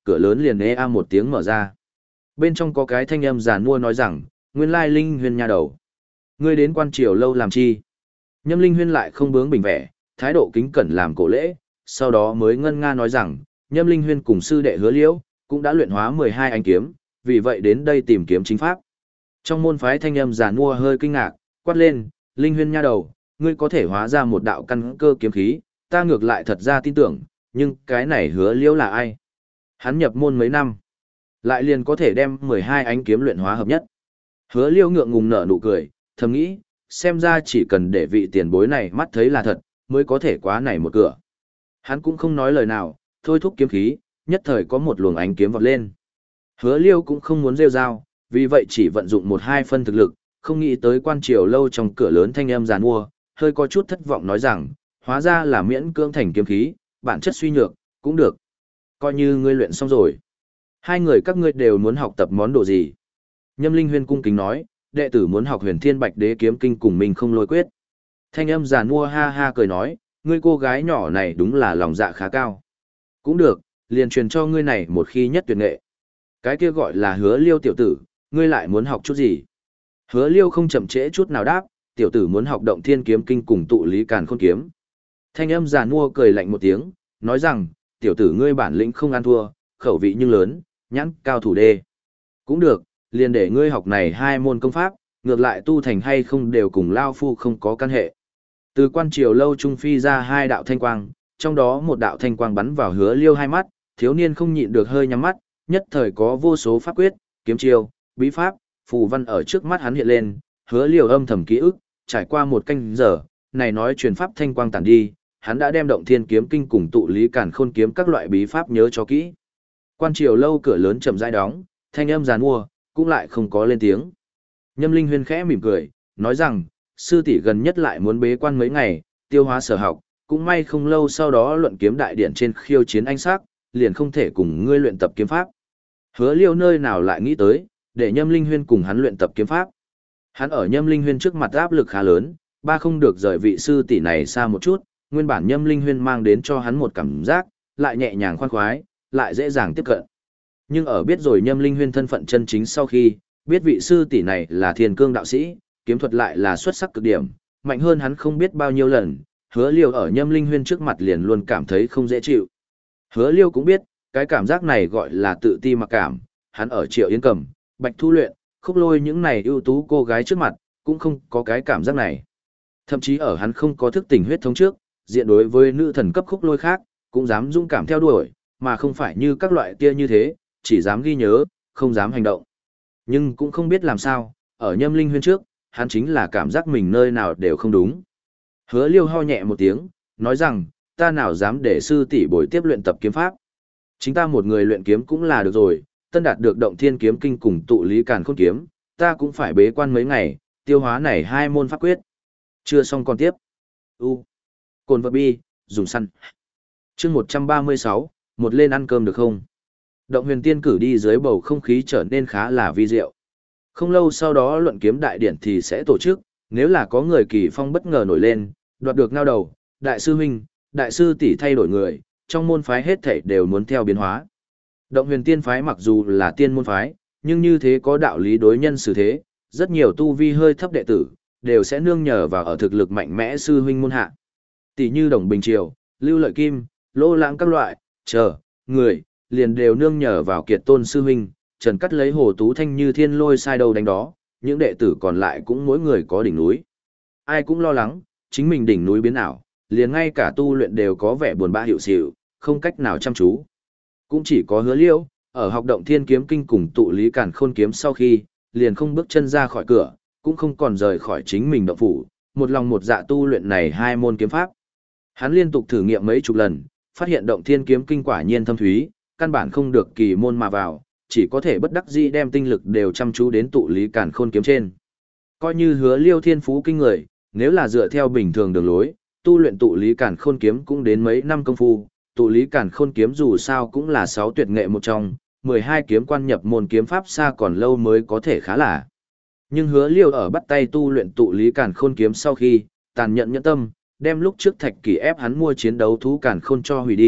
S1: cửa lớn liền ê a một tiếng mở ra. Bên trong có cái thanh âm giàn mua nói rằng, nguyên lai Linh Huyên nha đầu. Ngươi đến quan triều lâu làm chi? Nhâm Linh Huyên lại không bướng bỉnh vẻ, thái độ kính cẩn làm cổ lễ, sau đó mới ngân nga nói rằng, Nhâm Linh Huyên cùng sư đệ Hứa Liễu, cũng đã luyện hóa mười hai ánh kiếm, vì vậy đến đây tìm kiếm chính pháp. Trong môn phái thanh âm giàn mua hơi kinh ngạc, quát lên, Linh Huyên nha đầu, ngươi có thể hóa ra một đạo căn cơ kiếm khí, ta ngược lại thật ra tin tưởng, nhưng cái này Hứa Liễu là ai? Hắn nhập môn mấy năm, lại liền có thể đem mười hai ánh kiếm luyện hóa hợp nhất. Hứa Liễu ngượng ngùng nở nụ cười, thầm nghĩ, xem ra chỉ cần để vị tiền bối này mắt thấy là thật, mới có thể quá này một cửa. Hắn cũng không nói lời nào, thôi thúc kiếm khí, nhất thời có một luồng ánh kiếm vọt lên. Hứa Liêu cũng không muốn rêu rao, vì vậy chỉ vận dụng một hai phân thực lực, không nghĩ tới quan triều lâu trong cửa lớn thanh âm giàn mua, hơi có chút thất vọng nói rằng, hóa ra là miễn cưỡng thành kiếm khí, bản chất suy nhược, cũng được. Coi như ngươi luyện xong rồi. Hai người các ngươi đều muốn học tập món đồ gì? Nhâm Linh Huyên cung kính nói, đệ tử muốn học Huyền Thiên Bạch Đế kiếm kinh cùng mình không lôi quyết. Thanh âm giàn mua ha ha cười nói, ngươi cô gái nhỏ này đúng là lòng dạ khá cao. Cũng được, liền truyền cho ngươi này một khi nhất tuyệt nghệ. Cái kia gọi là Hứa Liêu tiểu tử, ngươi lại muốn học chút gì? Hứa Liêu không chậm trễ chút nào đáp, tiểu tử muốn học Động Thiên kiếm kinh cùng tụ lý càn khôn kiếm. Thanh âm giàn mua cười lạnh một tiếng, nói rằng, tiểu tử ngươi bản lĩnh không ăn thua, khẩu vị nhưng lớn, nhãn cao thủ đê. Cũng được, liền để ngươi học này hai môn công pháp, ngược lại tu thành hay không đều cùng Lao Phu không có căn hệ. Từ quan triều lâu trung phi ra hai đạo thanh quang, trong đó một đạo thanh quang bắn vào Hứa Liêu hai mắt, thiếu niên không nhịn được hơi nhắm mắt, nhất thời có vô số pháp quyết, kiếm chiêu, bí pháp, phù văn ở trước mắt hắn hiện lên, Hứa Liêu âm thầm ký ức, trải qua một canh giờ, này nói truyền pháp thanh quang tản đi, hắn đã đem Động Thiên kiếm kinh cùng tụ lý càn khôn kiếm các loại bí pháp nhớ cho kỹ. Quan triều lâu cửa lớn chậm rãi đóng, thanh âm giàn mua, cũng lại không có lên tiếng. Nhâm Linh Huyên khẽ mỉm cười, nói rằng, sư tỷ gần nhất lại muốn bế quan mấy ngày, tiêu hóa sở học, cũng may không lâu sau đó luận kiếm đại điện trên khiêu chiến anh sắc, liền không thể cùng ngươi luyện tập kiếm pháp. Hứa Liêu nơi nào lại nghĩ tới, để Nhâm Linh Huyên cùng hắn luyện tập kiếm pháp. Hắn ở Nhâm Linh Huyên trước mặt áp lực khá lớn, ba không được rời vị sư tỷ này xa một chút, nguyên bản Nhâm Linh Huyên mang đến cho hắn một cảm giác, lại nhẹ nhàng khoan khoái, lại dễ dàng tiếp cận. Nhưng ở biết rồi Nhâm Linh Huyên thân phận chân chính sau khi, biết vị sư tỷ này là thiên cương đạo sĩ, kiếm thuật lại là xuất sắc cực điểm, mạnh hơn hắn không biết bao nhiêu lần, Hứa Liêu ở Nhâm Linh Huyên trước mặt liền luôn cảm thấy không dễ chịu. Hứa Liêu cũng biết, cái cảm giác này gọi là tự ti mặc cảm, hắn ở Triệu Yến Cầm, Bạch Thu Luyện, Khúc Lôi những này ưu tú cô gái trước mặt, cũng không có cái cảm giác này. Thậm chí ở hắn không có thức tỉnh huyết thống trước, diện đối với nữ thần cấp Khúc Lôi khác, cũng dám dũng cảm theo đuổi, mà không phải như các loại kia như thế, chỉ dám ghi nhớ, không dám hành động. Nhưng cũng không biết làm sao, ở Nhâm Linh Huyên trước, hắn chính là cảm giác mình nơi nào đều không đúng. Hứa Liêu ho nhẹ một tiếng, nói rằng, ta nào dám để sư tỷ bồi tiếp luyện tập kiếm pháp. Chính ta một người luyện kiếm cũng là được rồi, tân đạt được Động Thiên kiếm kinh cùng tụ lý càn khôn kiếm, ta cũng phải bế quan mấy ngày, tiêu hóa này hai môn pháp quyết. Chưa xong còn tiếp. U. Cồn vật bi, dùng săn. Chương một trăm ba mươi sáu, một lên ăn cơm được không? Động Huyền Tiên cử đi dưới bầu không khí trở nên khá là vi diệu. Không lâu sau đó luận kiếm đại điển thì sẽ tổ chức, nếu là có người kỳ phong bất ngờ nổi lên, đoạt được ngao đầu, đại sư huynh, đại sư tỷ thay đổi người, trong môn phái hết thảy đều muốn theo biến hóa. Động Huyền Tiên phái mặc dù là tiên môn phái, nhưng như thế có đạo lý đối nhân xử thế, rất nhiều tu vi hơi thấp đệ tử, đều sẽ nương nhờ vào ở thực lực mạnh mẽ sư huynh môn hạ. Tỷ như Đồng Bình Triều, Lưu Lợi Kim, Lô Lãng các loại, chờ, người, liền đều nương nhờ vào Kiệt Tôn sư huynh, Trần Cắt lấy Hồ Tú Thanh như thiên lôi sai đầu đánh đó, những đệ tử còn lại cũng mỗi người có đỉnh núi. Ai cũng lo lắng, chính mình đỉnh núi biến ảo, liền ngay cả tu luyện đều có vẻ buồn bã hiệu xịu, không cách nào chăm chú. Cũng chỉ có Hứa Liêu, ở học Động Thiên kiếm kinh cùng tụ lý càn khôn kiếm sau khi, liền không bước chân ra khỏi cửa, cũng không còn rời khỏi chính mình động phủ, một lòng một dạ tu luyện này hai môn kiếm pháp. Hắn liên tục thử nghiệm mấy chục lần, phát hiện Động Thiên kiếm kinh quả nhiên thâm thúy, căn bản không được kỳ môn mà vào, chỉ có thể bất đắc dĩ đem tinh lực đều chăm chú đến tụ lý càn khôn kiếm trên. Coi như Hứa Liêu thiên phú kinh người, nếu là dựa theo bình thường đường lối, tu luyện tụ lý càn khôn kiếm cũng đến mấy năm công phu, tụ lý càn khôn kiếm dù sao cũng là sáu tuyệt nghệ một trong, mười hai kiếm quan nhập môn kiếm pháp xa còn lâu mới có thể khá là. Nhưng Hứa Liêu ở bắt tay tu luyện tụ lý càn khôn kiếm sau khi, tàn nhẫn nhẫn tâm, đem lúc trước Thạch Kỳ ép hắn mua chiến đấu thú càn khôn cho hủy đi,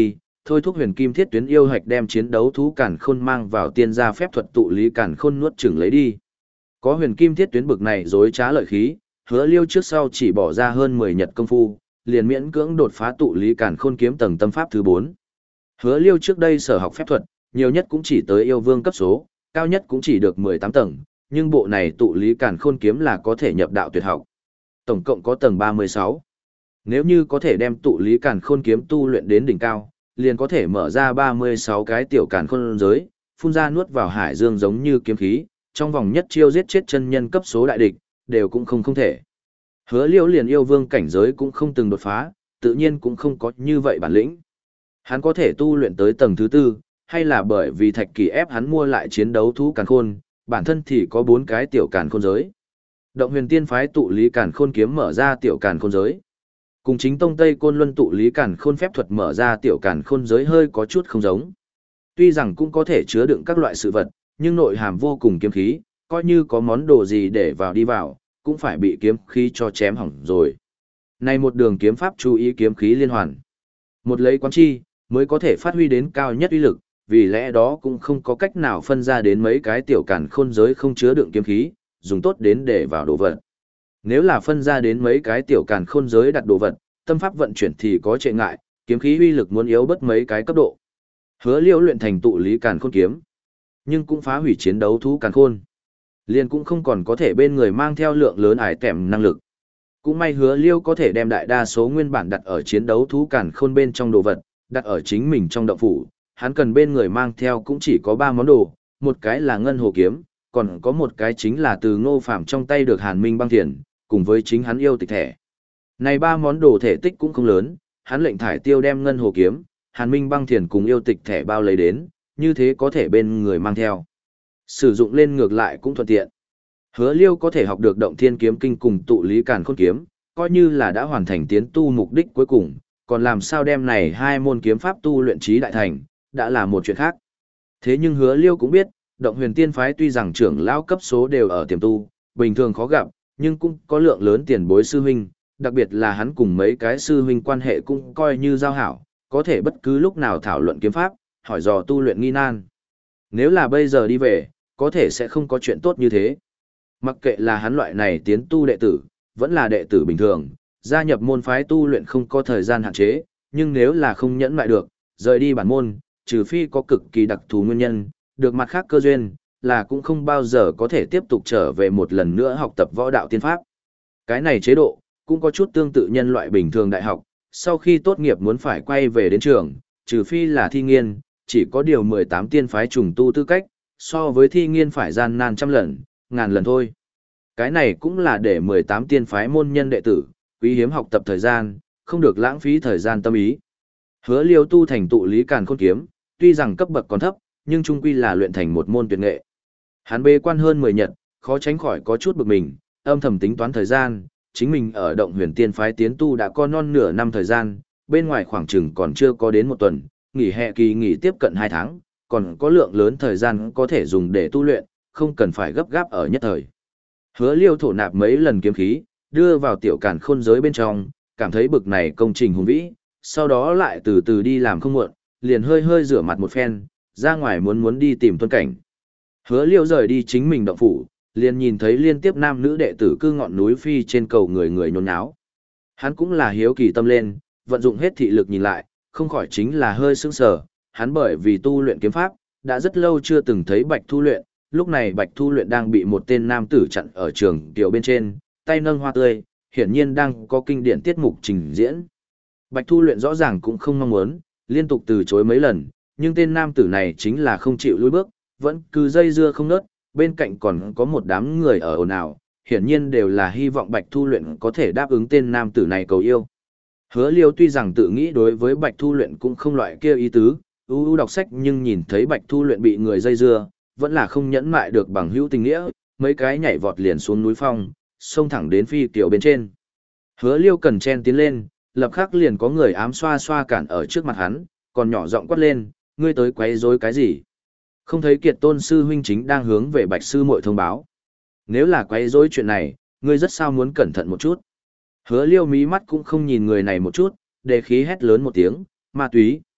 S1: thôi thúc huyền kim thiết tuyến yêu hạch đem chiến đấu thú càn khôn mang vào tiên gia phép thuật tụ lý càn khôn nuốt chửng lấy đi. Có huyền kim thiết tuyến bực này dối trá lợi khí, Hứa Liêu trước sau chỉ bỏ ra hơn mười nhật công phu, liền miễn cưỡng đột phá tụ lý càn khôn kiếm tầng tâm pháp thứ bốn. Hứa Liêu trước đây sở học phép thuật, nhiều nhất cũng chỉ tới yêu vương cấp số, cao nhất cũng chỉ được mười tám tầng, nhưng bộ này tụ lý càn khôn kiếm là có thể nhập đạo tuyệt học. Tổng cộng có tầng ba mươi sáu. Nếu như có thể đem tụ lý càn khôn kiếm tu luyện đến đỉnh cao, liền có thể mở ra ba mươi sáu cái tiểu càn khôn giới, phun ra nuốt vào hải dương giống như kiếm khí, trong vòng nhất chiêu giết chết chân nhân cấp số đại địch, đều cũng không không thể. Hứa Liêu liền yêu vương cảnh giới cũng không từng đột phá, tự nhiên cũng không có như vậy bản lĩnh. Hắn có thể tu luyện tới tầng thứ tư, hay là bởi vì Thạch Kỳ ép hắn mua lại chiến đấu thú càn khôn, bản thân thì có bốn cái tiểu càn khôn giới. Động Huyền Tiên phái tụ lý càn khôn kiếm mở ra tiểu càn khôn giới. Cùng chính tông Tây Côn Luân tụ lý càn khôn phép thuật mở ra tiểu càn khôn giới hơi có chút không giống. Tuy rằng cũng có thể chứa đựng các loại sự vật, nhưng nội hàm vô cùng kiếm khí, coi như có món đồ gì để vào đi vào, cũng phải bị kiếm khí cho chém hỏng rồi. Này một đường kiếm pháp chú ý kiếm khí liên hoàn. Một lấy quán chi, mới có thể phát huy đến cao nhất uy lực, vì lẽ đó cũng không có cách nào phân ra đến mấy cái tiểu càn khôn giới không chứa đựng kiếm khí, dùng tốt đến để vào đồ vật. Nếu là phân ra đến mấy cái tiểu càn khôn giới đặt đồ vật, tâm pháp vận chuyển thì có trệ ngại, kiếm khí uy lực muốn yếu bất mấy cái cấp độ. Hứa Liêu luyện thành tụ lý càn khôn kiếm, nhưng cũng phá hủy chiến đấu thú càn khôn. Liền cũng không còn có thể bên người mang theo lượng lớn ải tèm năng lực. Cũng may Hứa Liêu có thể đem đại đa số nguyên bản đặt ở chiến đấu thú càn khôn bên trong đồ vật, đặt ở chính mình trong động phủ. Hắn cần bên người mang theo cũng chỉ có ba món đồ, một cái là ngân hồ kiếm, còn có một cái chính là từ Ngô Phàm trong tay được Hàn Minh băng thiền, cùng với chính hắn yêu tịch thẻ. Này ba món đồ thể tích cũng không lớn, hắn lệnh thải tiêu đem ngân hồ kiếm, Hàn Minh băng thiền cùng yêu tịch thẻ bao lấy đến, như thế có thể bên người mang theo. Sử dụng lên ngược lại cũng thuận tiện. Hứa Liêu có thể học được động thiên kiếm kinh cùng tụ lý càn khôn kiếm, coi như là đã hoàn thành tiến tu mục đích cuối cùng, còn làm sao đem này hai môn kiếm pháp tu luyện trí đại thành, đã là một chuyện khác. Thế nhưng Hứa Liêu cũng biết, Động Huyền Tiên phái tuy rằng trưởng lão cấp số đều ở tiềm tu, bình thường khó gặp, nhưng cũng có lượng lớn tiền bối sư huynh, đặc biệt là hắn cùng mấy cái sư huynh quan hệ cũng coi như giao hảo, có thể bất cứ lúc nào thảo luận kiếm pháp, hỏi dò tu luyện nghi nan. Nếu là bây giờ đi về, có thể sẽ không có chuyện tốt như thế. Mặc kệ là hắn loại này tiến tu đệ tử, vẫn là đệ tử bình thường, gia nhập môn phái tu luyện không có thời gian hạn chế, nhưng nếu là không nhẫn lại được, rời đi bản môn, trừ phi có cực kỳ đặc thù nguyên nhân, được mặt khác cơ duyên, là cũng không bao giờ có thể tiếp tục trở về một lần nữa học tập võ đạo tiên pháp. Cái này chế độ, cũng có chút tương tự nhân loại bình thường đại học, sau khi tốt nghiệp muốn phải quay về đến trường, trừ phi là thi nghiên, chỉ có điều mười tám tiên phái trùng tu tư cách, so với thi nghiên phải gian nan trăm lần, ngàn lần thôi. Cái này cũng là để mười tám tiên phái môn nhân đệ tử, quý hiếm học tập thời gian, không được lãng phí thời gian tâm ý. Hứa Liêu tu thành tụ lý càn khôn kiếm, tuy rằng cấp bậc còn thấp, nhưng trung quy là luyện thành một môn tuyệt nghệ. Hắn bế quan hơn mười nhật, khó tránh khỏi có chút bực mình, âm thầm tính toán thời gian, chính mình ở Động Huyền Tiên phái tiến tu đã có non nửa năm thời gian, bên ngoài khoảng chừng còn chưa có đến một tuần, nghỉ hè kỳ nghỉ tiếp cận hai tháng, còn có lượng lớn thời gian có thể dùng để tu luyện, không cần phải gấp gáp ở nhất thời. Hứa Liêu thổ nạp mấy lần kiếm khí, đưa vào tiểu càn khôn giới bên trong, cảm thấy bực này công trình hùng vĩ, sau đó lại từ từ đi làm không muộn, liền hơi hơi rửa mặt một phen, ra ngoài muốn muốn đi tìm Tuân Cảnh. Hứa Liêu rời đi chính mình động phủ, liền nhìn thấy liên tiếp nam nữ đệ tử cư ngọn núi phi trên cầu người người nhốn nháo. Hắn cũng là hiếu kỳ tâm lên, vận dụng hết thị lực nhìn lại, không khỏi chính là hơi sững sờ, hắn bởi vì tu luyện kiếm pháp, đã rất lâu chưa từng thấy Bạch Thu luyện, lúc này Bạch Thu luyện đang bị một tên nam tử chặn ở trường tiểu bên trên, tay nâng hoa tươi, hiển nhiên đang có kinh điển tiết mục trình diễn. Bạch Thu luyện rõ ràng cũng không mong muốn, liên tục từ chối mấy lần, nhưng tên nam tử này chính là không chịu lùi bước, vẫn cứ dây dưa không ngớt, bên cạnh còn có một đám người ở ồn ào, hiển nhiên đều là hy vọng Bạch Thu luyện có thể đáp ứng tên nam tử này cầu yêu. Hứa Liêu tuy rằng tự nghĩ đối với Bạch Thu luyện cũng không loại kia ý tứ, ưu ưu đọc sách nhưng nhìn thấy Bạch Thu luyện bị người dây dưa, vẫn là không nhẫn mại được bằng hữu tình nghĩa, mấy cái nhảy vọt liền xuống núi phong, xông thẳng đến phi tiểu bên trên. Hứa Liêu cần chen tiến lên, lập khắc liền có người ám xoa xoa cản ở trước mặt hắn, còn nhỏ giọng quát lên, ngươi tới quấy rối cái gì? Không thấy Kiệt Tôn sư huynh chính đang hướng về Bạch sư muội thông báo. Nếu là quấy rối chuyện này, ngươi rất sao muốn cẩn thận một chút. Hứa Liêu mí mắt cũng không nhìn người này một chút, đề khí hét lớn một tiếng, ma túy.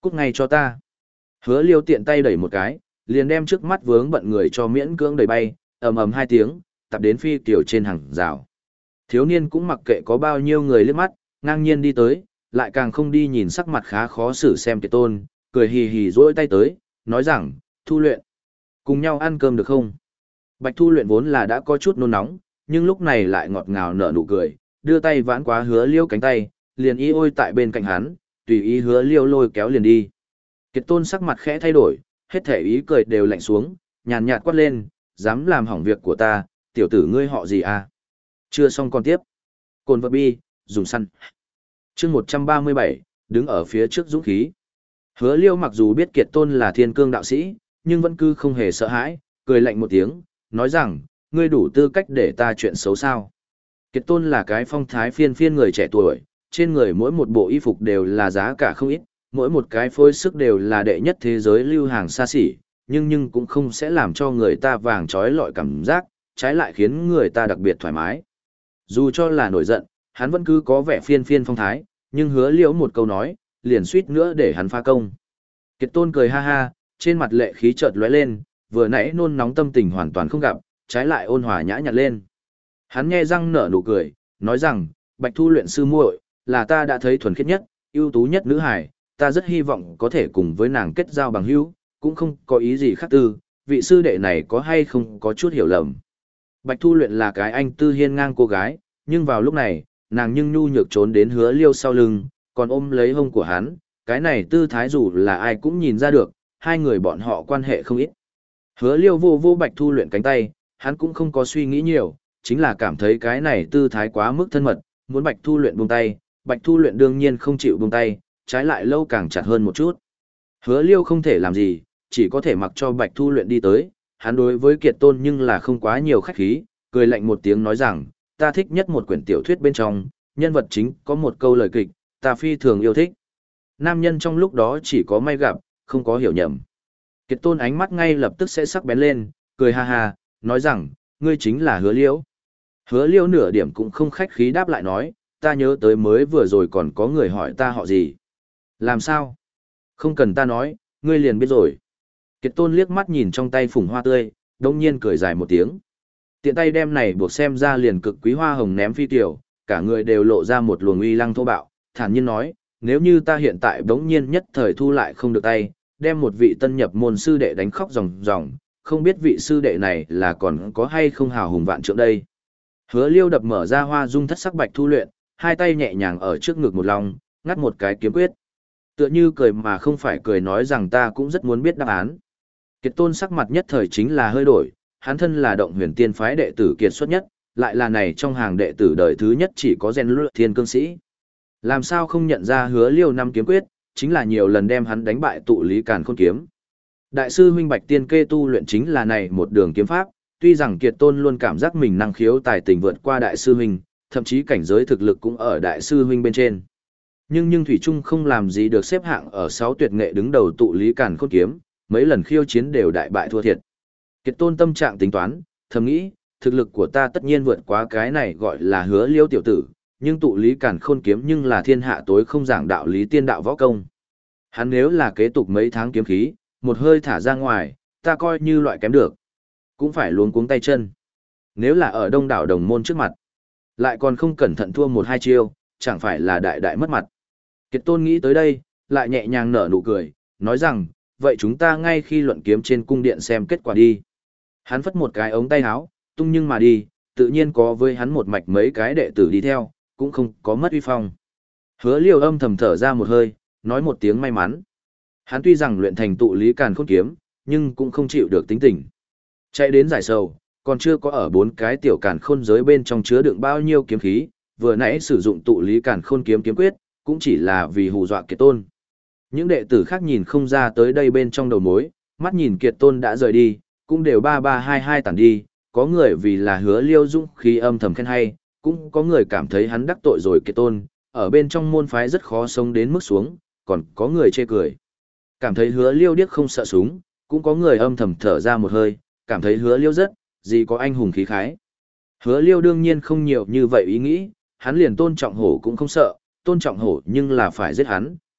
S1: Cút ngay cho ta. Hứa liêu tiện tay đẩy một cái, liền đem trước mắt vướng bận người cho miễn cưỡng đẩy bay, ầm ầm hai tiếng, tập đến phi tiểu trên hàng rào. Thiếu niên cũng mặc kệ có bao nhiêu người liếc mắt, ngang nhiên đi tới, lại càng không đi nhìn sắc mặt khá khó xử xem Kiệt Tôn, cười hì hì rỗi tay tới, nói rằng, Thu Luyện, cùng nhau ăn cơm được không? Bạch Thu Luyện vốn là đã có chút nôn nóng, nhưng lúc này lại ngọt ngào nở nụ cười, đưa tay vãn quá Hứa Liêu cánh tay, liền y ôi tại bên cạnh hắn, tùy ý Hứa Liêu lôi kéo liền đi. Kiệt Tôn sắc mặt khẽ thay đổi, hết thể ý cười đều lạnh xuống, nhàn nhạt quát lên, dám làm hỏng việc của ta, tiểu tử ngươi họ gì à? Chưa xong còn tiếp. Cồn vật bi, dùng săn. Chương một trăm ba mươi bảy, đứng ở phía trước dũng khí. Hứa Liêu mặc dù biết Kiệt Tôn là thiên cương đạo sĩ, nhưng vẫn cứ không hề sợ hãi, cười lạnh một tiếng, nói rằng, ngươi đủ tư cách để ta chuyện xấu sao. Kiệt Tôn là cái phong thái phiên phiên người trẻ tuổi, trên người mỗi một bộ y phục đều là giá cả không ít, mỗi một cái phối sức đều là đệ nhất thế giới lưu hàng xa xỉ, nhưng nhưng cũng không sẽ làm cho người ta vàng trói lọi cảm giác, trái lại khiến người ta đặc biệt thoải mái. Dù cho là nổi giận, hắn vẫn cứ có vẻ phiên phiên phong thái, nhưng Hứa Liễu một câu nói, liền suýt nữa để hắn phá công. Kiệt Tôn cười ha ha, trên mặt lệ khí chợt lóe lên, vừa nãy nôn nóng tâm tình hoàn toàn không gặp, trái lại ôn hòa nhã nhặn lên. Hắn nhe răng nở nụ cười, nói rằng, Bạch Thu Luyện sư muội, là ta đã thấy thuần khiết nhất, ưu tú nhất nữ hải, ta rất hy vọng có thể cùng với nàng kết giao bằng hữu, cũng không có ý gì khác tư, vị sư đệ này có hay không có chút hiểu lầm. Bạch Thu Luyện là cái anh tư hiên ngang cô gái, nhưng vào lúc này, nàng nhưng nhu nhược trốn đến Hứa Liêu sau lưng, còn ôm lấy hông của hắn, cái này tư thái dù là ai cũng nhìn ra được, hai người bọn họ quan hệ không ít. Hứa Liêu vô vô Bạch Thu Luyện cánh tay, hắn cũng không có suy nghĩ nhiều, chính là cảm thấy cái này tư thái quá mức thân mật, muốn Bạch Thu Luyện buông tay, Bạch Thu Luyện đương nhiên không chịu buông tay, trái lại lâu càng chặt hơn một chút. Hứa Liêu không thể làm gì, chỉ có thể mặc cho Bạch Thu Luyện đi tới, hắn đối với Kiệt Tôn nhưng là không quá nhiều khách khí, cười lạnh một tiếng nói rằng, ta thích nhất một quyển tiểu thuyết bên trong, nhân vật chính có một câu lời kịch, ta phi thường yêu thích. Nam nhân trong lúc đó chỉ có may gặp, không có hiểu nhầm. Kiệt Tôn ánh mắt ngay lập tức sẽ sắc bén lên, cười ha ha, nói rằng, ngươi chính là Hứa Liễu. Hứa Liễu nửa điểm cũng không khách khí đáp lại nói, ta nhớ tới mới vừa rồi còn có người hỏi ta họ gì. Làm sao? Không cần ta nói, ngươi liền biết rồi. Kiệt Tôn liếc mắt nhìn trong tay phủng hoa tươi, đông nhiên cười dài một tiếng. Tiện tay đem này buộc xem ra liền cực quý hoa hồng ném phi tiểu, cả người đều lộ ra một luồng uy lăng thô bạo, thản nhiên nói, nếu như ta hiện tại đống nhiên nhất thời thu lại không được tay, đem một vị tân nhập môn sư đệ đánh khóc ròng ròng, không biết vị sư đệ này là còn có hay không hào hùng vạn trượng đây. Hứa Liêu đập mở ra hoa dung thất sắc Bạch Thu Luyện, hai tay nhẹ nhàng ở trước ngực một lòng, ngắt một cái kiếm quyết. Tựa như cười mà không phải cười nói rằng ta cũng rất muốn biết đáp án. Kiệt Tôn sắc mặt nhất thời chính là hơi đổi, hắn thân là động huyền tiên phái đệ tử kiệt xuất nhất, lại là này trong hàng đệ tử đời thứ nhất chỉ có rèn luyện thiên cương sĩ. Làm sao không nhận ra Hứa Liêu năm kiếm quyết, chính là nhiều lần đem hắn đánh bại tụ lý càn khôn kiếm. Đại sư huynh Bạch Tiên Kê tu luyện chính là này một đường kiếm pháp, tuy rằng Kiệt Tôn luôn cảm giác mình năng khiếu tài tình vượt qua đại sư huynh, thậm chí cảnh giới thực lực cũng ở đại sư huynh bên trên. Nhưng nhưng thủy trung không làm gì được xếp hạng ở sáu tuyệt nghệ đứng đầu tụ lý càn khôn kiếm, mấy lần khiêu chiến đều đại bại thua thiệt. Kiệt Tôn tâm trạng tính toán, thầm nghĩ, thực lực của ta tất nhiên vượt quá cái này gọi là Hứa Liêu tiểu tử, nhưng tụ lý càn khôn kiếm nhưng là thiên hạ tối không giảng đạo lý tiên đạo võ công. Hắn nếu là kế tục mấy tháng kiếm khí, một hơi thả ra ngoài, ta coi như loại kém được, cũng phải luống cuống tay chân. Nếu là ở đông đảo đồng môn trước mặt, lại còn không cẩn thận thua một hai chiêu, chẳng phải là đại đại mất mặt. Kiệt Tôn nghĩ tới đây, lại nhẹ nhàng nở nụ cười, nói rằng, vậy chúng ta ngay khi luận kiếm trên cung điện xem kết quả đi. Hắn phất một cái ống tay áo, tung nhưng mà đi, tự nhiên có với hắn một mạch mấy cái đệ tử đi theo, cũng không có mất uy phong. Hứa Liêu âm thầm thở ra một hơi, nói một tiếng may mắn. Hắn tuy rằng luyện thành tụ lý càn khôn kiếm, nhưng cũng không chịu được tính tình. Chạy đến giải sầu, còn chưa có ở bốn cái tiểu càn khôn giới bên trong chứa đựng bao nhiêu kiếm khí, vừa nãy sử dụng tụ lý càn khôn kiếm kiếm quyết, cũng chỉ là vì hù dọa Kiệt Tôn. Những đệ tử khác nhìn không ra tới đây bên trong đầu mối, mắt nhìn Kiệt Tôn đã rời đi, cũng đều ba ba hai hai tản đi, có người vì là Hứa Liêu dũng khí âm thầm khen hay, cũng có người cảm thấy hắn đắc tội rồi Kiệt Tôn, ở bên trong môn phái rất khó sống đến mức xuống, còn có người chê cười. Cảm thấy Hứa Liêu điếc không sợ súng, cũng có người âm thầm thở ra một hơi, cảm thấy Hứa Liêu rất, gì có anh hùng khí khái. Hứa Liêu đương nhiên không nhiều như vậy ý nghĩ, hắn liền Tôn Trọng Hổ cũng không sợ, Tôn Trọng Hổ nhưng là phải giết hắn,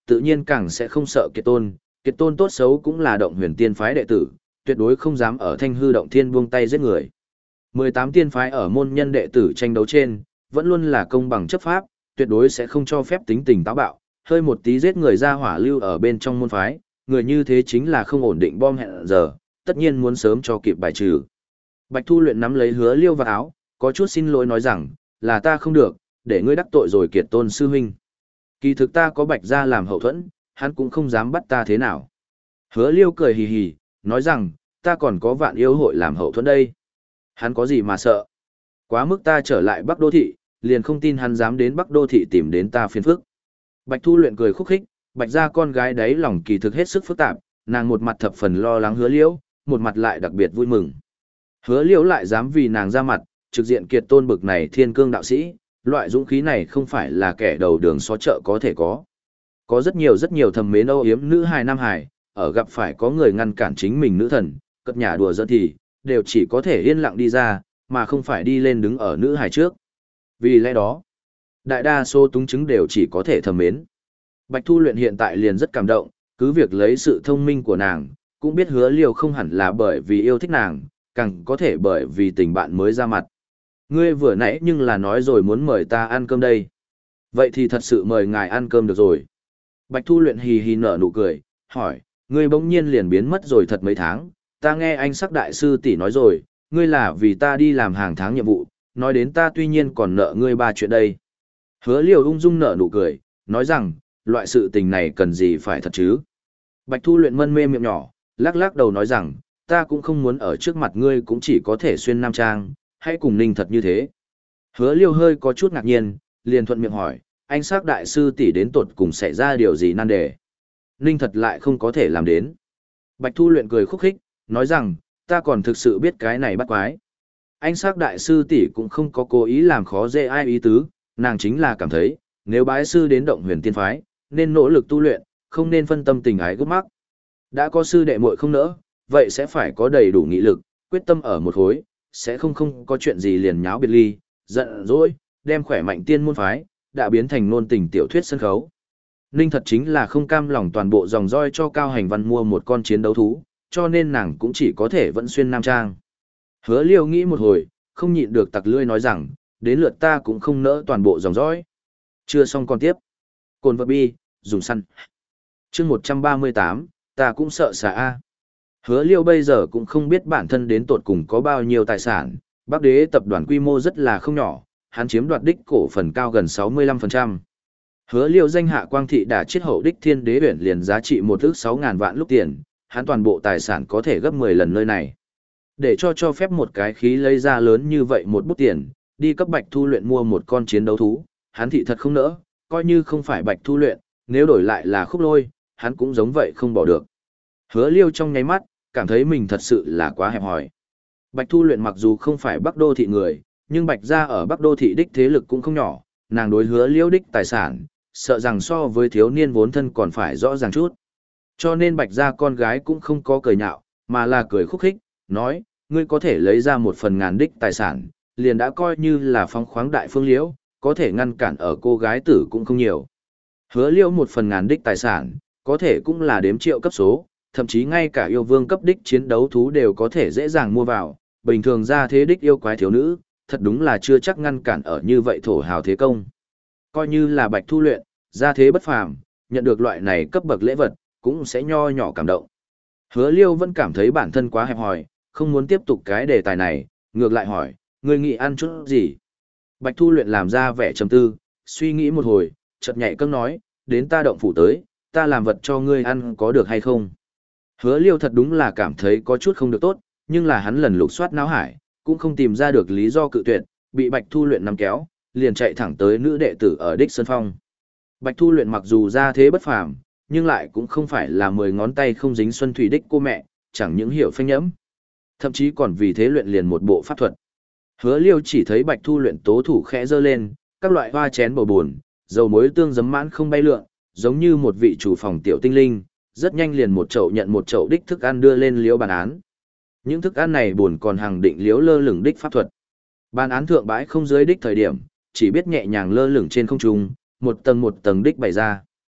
S1: tự nhiên càng sẽ không sợ Kiệt Tôn, Kiệt Tôn tốt xấu cũng là động huyền tiên phái đệ tử, tuyệt đối không dám ở Thanh Hư động thiên buông tay giết người. mười tám tiên phái ở môn nhân đệ tử tranh đấu trên, vẫn luôn là công bằng chấp pháp, tuyệt đối sẽ không cho phép tính tình táo bạo, hơi một tí giết người ra hỏa lưu ở bên trong môn phái, người như thế chính là không ổn định bom hẹn giờ, tất nhiên muốn sớm cho kịp bài trừ. Bạch Thu Luyện nắm lấy Hứa Liêu vào áo, có chút xin lỗi nói rằng, là ta không được, để ngươi đắc tội rồi Kiệt Tôn sư huynh. Kỳ thực ta có Bạch gia làm hậu thuẫn, hắn cũng không dám bắt ta thế nào. Hứa Liêu cười hì hì, nói rằng, ta còn có Vạn Yêu hội làm hậu thuẫn đây. Hắn có gì mà sợ? Quá mức ta trở lại Bắc Đô Thị, liền không tin hắn dám đến Bắc Đô Thị tìm đến ta phiền phức. Bạch Thu Luyện cười khúc khích, Bạch gia con gái đấy lòng kỳ thực hết sức phức tạp, nàng một mặt thập phần lo lắng Hứa Liễu, một mặt lại đặc biệt vui mừng. Hứa Liễu lại dám vì nàng ra mặt, trực diện Kiệt Tôn bực này thiên cương đạo sĩ, loại dũng khí này không phải là kẻ đầu đường xó chợ có thể có. Có rất nhiều rất nhiều thầm mến âu yếm nữ hài nam hài, ở gặp phải có người ngăn cản chính mình nữ thần, cất nhà đùa giỡn thì, đều chỉ có thể yên lặng đi ra, mà không phải đi lên đứng ở nữ hài trước. Vì lẽ đó, đại đa số túng chứng đều chỉ có thể thầm mến. Bạch Thu Luyện hiện tại liền rất cảm động, cứ việc lấy sự thông minh của nàng, cũng biết Hứa Liêu không hẳn là bởi vì yêu thích nàng, càng có thể bởi vì tình bạn mới ra mặt. Ngươi vừa nãy nhưng là nói rồi muốn mời ta ăn cơm đây. Vậy thì thật sự mời ngài ăn cơm được rồi. Bạch Thu Luyện hì hì nở nụ cười, hỏi, ngươi bỗng nhiên liền biến mất rồi thật mấy tháng, ta nghe anh sắc đại sư tỷ nói rồi, ngươi là vì ta đi làm hàng tháng nhiệm vụ, nói đến ta tuy nhiên còn nợ ngươi ba chuyện đây. Hứa Liêu ung dung nở nụ cười, nói rằng, loại sự tình này cần gì phải thật chứ. Bạch Thu Luyện mân mê miệng nhỏ, lắc lắc đầu nói rằng, ta cũng không muốn ở trước mặt ngươi cũng chỉ có thể xuyên nam trang, hãy cùng Ninh thật như thế. Hứa Liêu hơi có chút ngạc nhiên, liền thuận miệng hỏi, anh sắc đại sư tỷ đến tột cùng xảy ra điều gì nan đề. Ninh thật lại không có thể làm đến. Bạch Thu Luyện cười khúc khích, nói rằng, ta còn thực sự biết cái này bắt quái. Anh sắc đại sư tỷ cũng không có cố ý làm khó dễ ai ý tứ, nàng chính là cảm thấy, nếu bái sư đến động huyền tiên phái, nên nỗ lực tu luyện, không nên phân tâm tình ái gút mắc. Đã có sư đệ muội không nỡ, vậy sẽ phải có đầy đủ nghị lực, quyết tâm ở một hối, sẽ không không có chuyện gì liền nháo biệt ly, giận dỗi, đem khỏe mạnh tiên môn phái, đã biến thành nôn tình tiểu thuyết sân khấu. Ninh thật chính là không cam lòng toàn bộ dòng roi cho Cao Hành Văn mua một con chiến đấu thú, cho nên nàng cũng chỉ có thể vẫn xuyên nam trang. Hứa Liêu nghĩ một hồi, không nhịn được tặc lưỡi nói rằng, đến lượt ta cũng không nỡ toàn bộ dòng dõi. Chưa xong còn tiếp. Cồn vật bi, dùng săn. chương một trăm ba mươi tám, ta cũng sợ xà A. Hứa Liêu bây giờ cũng không biết bản thân đến tột cùng có bao nhiêu tài sản, Bắc Đế tập đoàn quy mô rất là không nhỏ, hắn chiếm đoạt đích cổ phần cao gần sáu mươi lăm phần trăm. Hứa Liêu danh hạ Quang Thị đã chiết hậu đích Thiên Đế Uyển liền giá trị một ức sáu ngàn vạn lúc tiền, hắn toàn bộ tài sản có thể gấp mười lần nơi này. Để cho cho phép một cái khí lấy ra lớn như vậy một bút tiền, đi cấp Bạch Thu Luyện mua một con chiến đấu thú, hắn thị thật không nỡ, coi như không phải Bạch Thu Luyện, nếu đổi lại là Khúc Lôi, hắn cũng giống vậy không bỏ được. Hứa Liêu trong nháy mắt, cảm thấy mình thật sự là quá hẹp hòi. Bạch Thu Luyện mặc dù không phải Bắc Đô Thị người, nhưng Bạch gia ở Bắc Đô Thị đích thế lực cũng không nhỏ, nàng đối Hứa Liêu đích tài sản, sợ rằng so với thiếu niên vốn thân còn phải rõ ràng chút. Cho nên Bạch gia con gái cũng không có cười nhạo, mà là cười khúc khích, nói, ngươi có thể lấy ra một phần ngàn đích tài sản, liền đã coi như là phong khoáng đại phương liễu, có thể ngăn cản ở cô gái tử cũng không nhiều. Hứa Liễu một phần ngàn đích tài sản, có thể cũng là đếm triệu cấp số, thậm chí ngay cả yêu vương cấp đích chiến đấu thú đều có thể dễ dàng mua vào, bình thường ra thế đích yêu quái thiếu nữ, thật đúng là chưa chắc ngăn cản ở như vậy thổ hào thế công. Coi như là Bạch Thu Luyện, ra thế bất phàm, nhận được loại này cấp bậc lễ vật, cũng sẽ nho nhỏ cảm động. Hứa Liêu vẫn cảm thấy bản thân quá hẹp hòi, không muốn tiếp tục cái đề tài này, ngược lại hỏi, ngươi nghĩ ăn chút gì? Bạch Thu Luyện làm ra vẻ trầm tư, suy nghĩ một hồi, chợt nhảy cẫng nói, đến ta động phủ tới, ta làm vật cho ngươi ăn có được hay không? Hứa Liêu thật đúng là cảm thấy có chút không được tốt, nhưng là hắn lần lục soát não hải, cũng không tìm ra được lý do cự tuyệt, bị Bạch Thu Luyện nắm kéo, liền chạy thẳng tới nữ đệ tử ở Đích Sơn Phong. Bạch Thu Luyện mặc dù ra thế bất phàm, nhưng lại cũng không phải là mười ngón tay không dính xuân thủy đích cô mẹ, chẳng những hiểu phanh nhẫm, thậm chí còn vì thế luyện liền một bộ pháp thuật. Hứa Liêu chỉ thấy Bạch Thu Luyện tố thủ khẽ giơ lên, các loại hoa chén bầu buồn, dầu muối tương giấm mãn không bay lượn, giống như một vị chủ phòng tiểu tinh linh, rất nhanh liền một chậu nhận một chậu đích thức ăn đưa lên liếu bàn án. Những thức ăn này buồn còn hàng định liếu lơ lửng đích pháp thuật. Bàn án thượng bãi không dưới đích thời điểm, chỉ biết nhẹ nhàng lơ lửng trên không trung, một tầng một tầng đích bày ra.